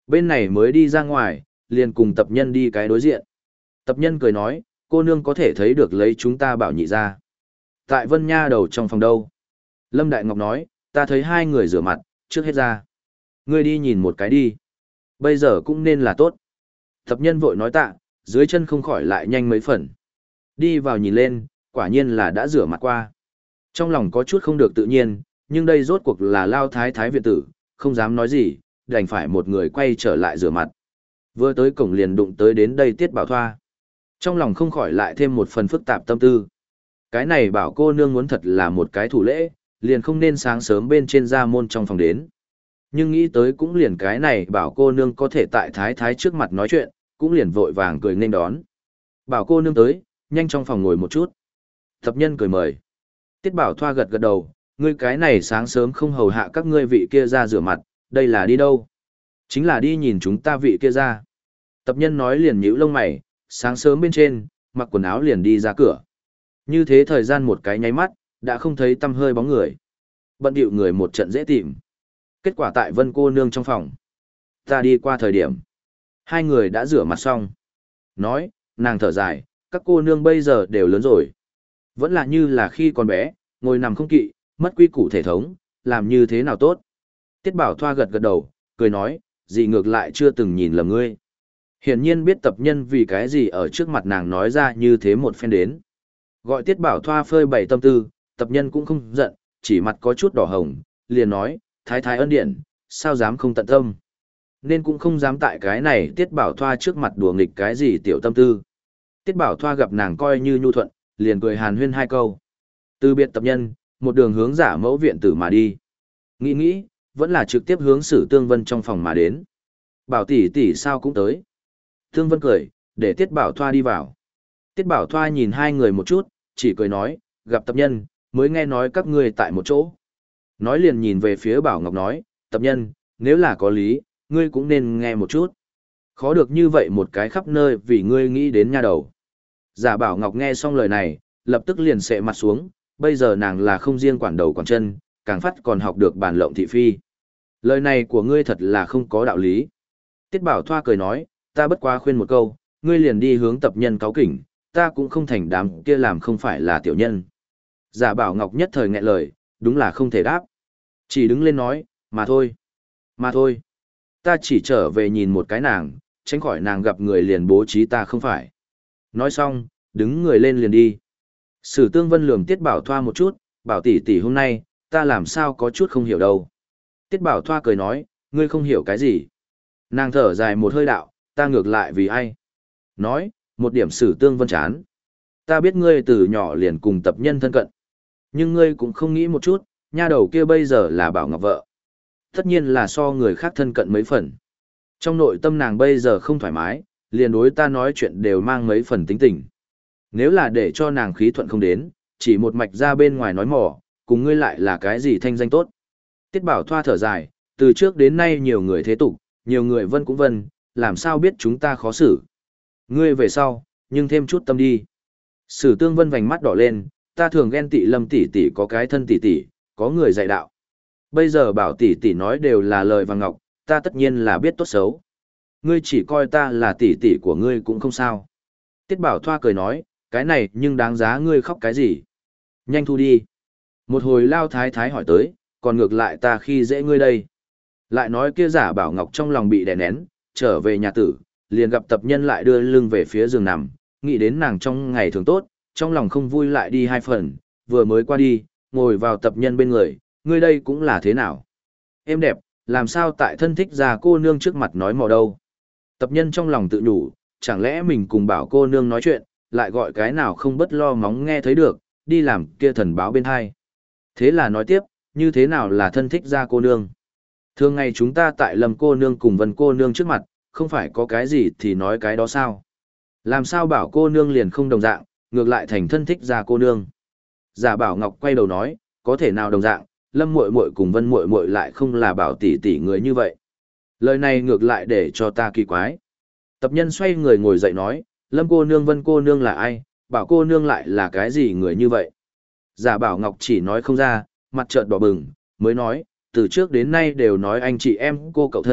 Bên này mới đi ra ngoài, liền cùng tập nhân đi cái đối diện. Tập nhân cười nói, cô nương có thể thấy được lấy chúng ta bảo nhị ra. Tại Vân Nha đầu trong phòng đâu? Lâm Đại Ngọc nói, ta thấy hai người rửa mặt, trước hết ra. Ngươi đi nhìn một cái đi. Bây giờ cũng nên là tốt. Tập nhân vội nói tạ, dưới chân không khỏi lại nhanh mấy phần. Đi vào nhìn lên, quả nhiên là đã rửa mặt qua. Trong lòng có chút không được tự nhiên, nhưng đây rốt cuộc là lao thái thái viện tử, không dám nói gì, đành phải một người quay trở lại rửa mặt. Vừa tới cổng liền đụng tới đến đây Tiết Bảo Thoa. Trong lòng không khỏi lại thêm một phần phức tạp tâm tư. Cái này bảo cô nương muốn thật là một cái thủ lễ, liền không nên sáng sớm bên trên ra môn trong phòng đến. Nhưng nghĩ tới cũng liền cái này bảo cô nương có thể tại thái thái trước mặt nói chuyện, cũng liền vội vàng cười nên đón. Bảo cô nương tới, nhanh trong phòng ngồi một chút. Tập nhân cười mời. Tiết Bảo Thoa gật gật đầu, ngươi cái này sáng sớm không hầu hạ các ngươi vị kia ra rửa mặt, đây là đi đâu? Chính là đi nhìn chúng ta vị kia ra. Tập nhân nói liền nhíu lông mày, sáng sớm bên trên, mặc quần áo liền đi ra cửa. Như thế thời gian một cái nháy mắt, đã không thấy tăm hơi bóng người. Bận điệu người một trận dễ tìm. Kết quả tại Vân cô nương trong phòng. Ta đi qua thời điểm. Hai người đã rửa mặt xong. Nói, nàng thở dài, các cô nương bây giờ đều lớn rồi. Vẫn là như là khi còn bé, ngồi nằm không kỵ, mất quy củ thể thống, làm như thế nào tốt. Tiết Bảo Thoa gật gật đầu, cười nói, gì ngược lại chưa từng nhìn lầm ngươi. Hiển nhiên biết tập nhân vì cái gì ở trước mặt nàng nói ra như thế một phen đến. Gọi Tiết Bảo Thoa phơi bày tâm tư, tập nhân cũng không giận, chỉ mặt có chút đỏ hồng, liền nói, thái thái ân điển, sao dám không tận tâm. Nên cũng không dám tại cái này Tiết Bảo Thoa trước mặt đùa nghịch cái gì tiểu tâm tư. Tiết Bảo Thoa gặp nàng coi như nhu thuận, liền cười hàn huyên hai câu. Từ biệt tập nhân, một đường hướng giả mẫu viện tử mà đi. Nghĩ nghĩ, vẫn là trực tiếp hướng Sử Tương Vân trong phòng mà đến. Bảo tỷ tỷ sao cũng tới. Tương Vân cười, để Tiết Bảo Thoa đi vào. Tiết Bảo Thoa nhìn hai người một chút, chỉ cười nói, gặp tập nhân, mới nghe nói các ngươi tại một chỗ. Nói liền nhìn về phía Bảo Ngọc nói, tập nhân, nếu là có lý, ngươi cũng nên nghe một chút. Khó được như vậy một cái khắp nơi vì ngươi nghĩ đến nha đầu. Giả Bảo Ngọc nghe xong lời này, lập tức liền sệ mặt xuống, bây giờ nàng là không riêng quản đầu quản chân, càng phát còn học được bàn lộng thị phi. Lời này của ngươi thật là không có đạo lý. Tiết Bảo Thoa cười nói, ta bất quá khuyên một câu, ngươi liền đi hướng tập nhân cáo kỉnh, ta cũng không thành đám kia làm không phải là tiểu nhân. Giả Bảo Ngọc nhất thời nghẹn lời, đúng là không thể đáp. Chỉ đứng lên nói, mà thôi, mà thôi. Ta chỉ trở về nhìn một cái nàng, tránh khỏi nàng gặp người liền bố trí ta không phải. Nói xong, đứng người lên liền đi. Sử Tương Vân lườm Tiết Bảo Thoa một chút, bảo tỷ tỷ hôm nay, ta làm sao có chút không hiểu đâu. Tiết Bảo Thoa cười nói, ngươi không hiểu cái gì. Nàng thở dài một hơi đạo, ta ngược lại vì ai. Nói, một điểm Sử Tương Vân chán. Ta biết ngươi từ nhỏ liền cùng tập nhân thân cận. Nhưng ngươi cũng không nghĩ một chút, nha đầu kia bây giờ là Bảo Ngọc vợ. Tất nhiên là so người khác thân cận mấy phần. Trong nội tâm nàng bây giờ không thoải mái, liền đối ta nói chuyện đều mang mấy phần tính tình. Nếu là để cho nàng khí thuận không đến, chỉ một mạch ra bên ngoài nói mỏ, cùng ngươi lại là cái gì thanh danh tốt. Tiết Bảo Thoa thở dài, từ trước đến nay nhiều người thế tục, nhiều người vân cũng vân, làm sao biết chúng ta khó xử. Ngươi về sau, nhưng thêm chút tâm đi. Sử Tương Vân vành mắt đỏ lên, ta thường ghen tị Lâm tỷ tỷ có cái thân tỷ tỷ, có người dạy đạo. Bây giờ bảo tỷ tỷ nói đều là lời vàng ngọc, ta tất nhiên là biết tốt xấu. Ngươi chỉ coi ta là tỷ tỷ của ngươi cũng không sao. Tiết Bảo Thoa cười nói, cái này nhưng đáng giá ngươi khóc cái gì. Nhanh thu đi. Một hồi lao thái thái hỏi tới, còn ngược lại ta khi dễ ngươi đây. Lại nói kia giả Bảo Ngọc trong lòng bị đè nén, trở về nhà tử, liền gặp tập nhân lại đưa lưng về phía giường nằm, nghĩ đến nàng trong ngày thường tốt, trong lòng không vui lại đi hai phần, vừa mới qua đi, ngồi vào tập nhân bên người, ngươi đây cũng là thế nào. Em đẹp, làm sao tại thân thích già cô nương trước mặt nói mò đâu. Tập nhân trong lòng tự nhủ, chẳng lẽ mình cùng bảo cô nương nói chuyện, lại gọi cái nào không bất lo móng nghe thấy được, đi làm kia thần báo bên hai. Thế là nói tiếp, như thế nào là thân thích gia cô nương. Thường ngày chúng ta tại Lâm cô nương cùng Vân cô nương trước mặt, không phải có cái gì thì nói cái đó sao. Làm sao bảo cô nương liền không đồng dạng, ngược lại thành thân thích gia cô nương. Giả Bảo Ngọc quay đầu nói, có thể nào đồng dạng, Lâm muội muội cùng Vân muội muội lại không là bảo tỷ tỷ người như vậy. Lời này ngược lại để cho ta kỳ quái. Tập nhân xoay người ngồi dậy nói, Lâm cô nương Vân cô nương là ai, bảo cô nương lại là cái gì người như vậy. Giả Bảo Ngọc chỉ nói không ra, mặt trợn đỏ bừng, mới nói, từ trước đến nay đều nói anh chị em cô cậu thân,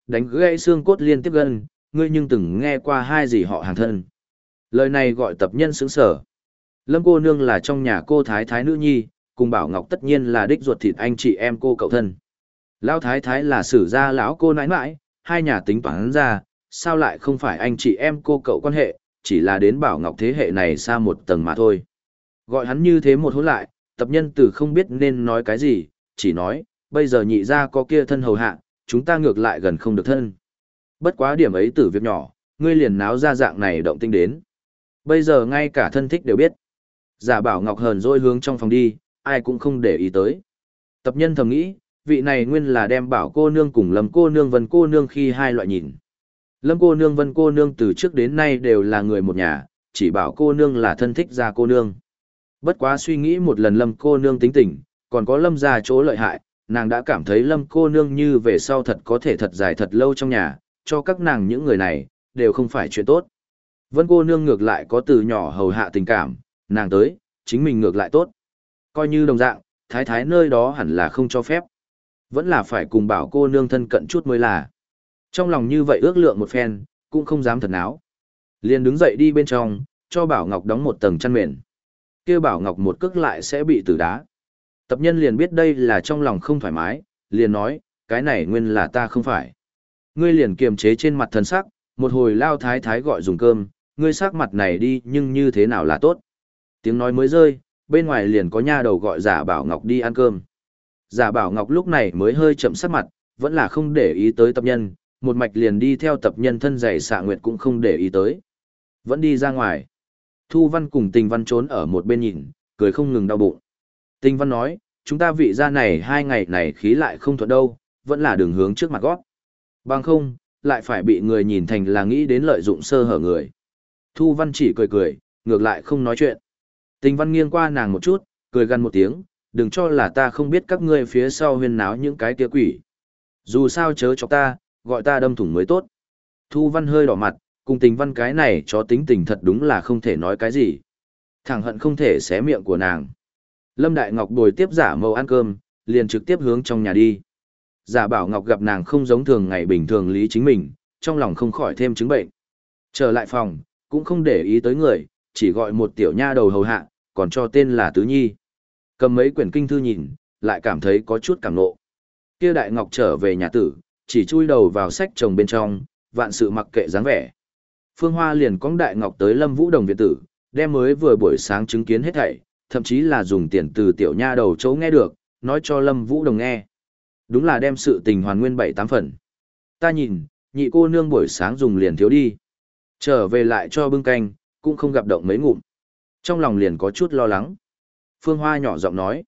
đánh gãy xương cốt liên tiếp gân, ngươi nhưng từng nghe qua hai gì họ hàng thân. Lời này gọi tập nhân sững sở. Lâm cô nương là trong nhà cô thái thái nữ nhi, cùng Bảo Ngọc tất nhiên là đích ruột thịt anh chị em cô cậu thân. Lão thái thái là sử gia lão cô nãi nãi, hai nhà tính toán ra, sao lại không phải anh chị em cô cậu quan hệ, chỉ là đến Bảo Ngọc thế hệ này xa một tầng mà thôi. Gọi hắn như thế một hôn lại, tập nhân từ không biết nên nói cái gì, chỉ nói, bây giờ nhị gia có kia thân hầu hạ, chúng ta ngược lại gần không được thân. Bất quá điểm ấy từ việc nhỏ, ngươi liền náo ra dạng này động tinh đến. Bây giờ ngay cả thân thích đều biết. Giả Bảo Ngọc hờn dỗi hướng trong phòng đi, ai cũng không để ý tới. Tập nhân thầm nghĩ, vị này nguyên là đem Bảo cô nương cùng Lâm cô nương Vân cô nương khi hai loại nhìn. Lâm cô nương Vân cô nương từ trước đến nay đều là người một nhà, chỉ Bảo cô nương là thân thích gia cô nương. Bất quá suy nghĩ một lần Lâm cô nương tính tình, còn có Lâm gia chỗ lợi hại, nàng đã cảm thấy Lâm cô nương như về sau thật có thể thật dài thật lâu trong nhà, cho các nàng những người này, đều không phải chuyện tốt. Vân cô nương ngược lại có từ nhỏ hầu hạ tình cảm, nàng tới, chính mình ngược lại tốt. Coi như đồng dạng, thái thái nơi đó hẳn là không cho phép. Vẫn là phải cùng Bảo cô nương thân cận chút mới là. Trong lòng như vậy ước lượng một phen, cũng không dám thật náo. Liền đứng dậy đi bên trong, cho Bảo Ngọc đóng một tầng chăn mền. Kêu Bảo Ngọc một cước lại sẽ bị tử đá. Tập nhân liền biết đây là trong lòng không thoải mái, liền nói, cái này nguyên là ta không phải. Ngươi liền kiềm chế trên mặt thần sắc, một hồi lao thái thái gọi dùng cơm, ngươi sắc mặt này đi nhưng như thế nào là tốt. Tiếng nói mới rơi, bên ngoài liền có nha đầu gọi Giả Bảo Ngọc đi ăn cơm. Giả Bảo Ngọc lúc này mới hơi chậm sắc mặt, vẫn là không để ý tới tập nhân, một mạch liền đi theo tập nhân thân dày xạ nguyệt cũng không để ý tới. Vẫn đi ra ngoài. Thu Văn cùng Tình Văn trốn ở một bên nhìn, cười không ngừng đau bụng. Tình Văn nói, chúng ta vị gia này hai ngày này khí lại không thuận đâu, vẫn là đường hướng trước mặt gót. Bằng không, lại phải bị người nhìn thành là nghĩ đến lợi dụng sơ hở người. Thu Văn chỉ cười cười, ngược lại không nói chuyện. Tình Văn nghiêng qua nàng một chút, cười gằn một tiếng, đừng cho là ta không biết các ngươi phía sau huyên náo những cái kia quỷ. Dù sao chớ cho ta, gọi ta đâm thủng mới tốt. Thu Văn hơi đỏ mặt, cùng Tình Văn cái này cho tính tình thật đúng là không thể nói cái gì. Thẳng hận không thể xé miệng của nàng. Lâm Đại Ngọc bồi tiếp Giả Mâu ăn cơm, liền trực tiếp hướng trong nhà đi. Giả Bảo Ngọc gặp nàng không giống thường ngày bình thường lý chính mình, trong lòng không khỏi thêm chứng bệnh. Trở lại phòng, cũng không để ý tới người, chỉ gọi một tiểu nha đầu hầu hạ, còn cho tên là Tứ Nhi. Cầm mấy quyển kinh thư nhìn, lại cảm thấy có chút cảm nộ. Kia Đại Ngọc trở về nhà tử, chỉ chui đầu vào sách chồng bên trong, vạn sự mặc kệ dáng vẻ. Phương Hoa liền cõng Đại Ngọc tới Lâm Vũ Đồng viện tử, đem mới vừa buổi sáng chứng kiến hết thảy, thậm chí là dùng tiền từ tiểu nha đầu chỗ nghe được, nói cho Lâm Vũ Đồng nghe. Đúng là đem sự tình hoàn nguyên bảy tám phần. Ta nhìn, nhị cô nương buổi sáng dùng liền thiếu đi. Trở về lại cho bưng canh, cũng không gặp động mấy ngụm. Trong lòng liền có chút lo lắng. Phương Hoa nhỏ giọng nói.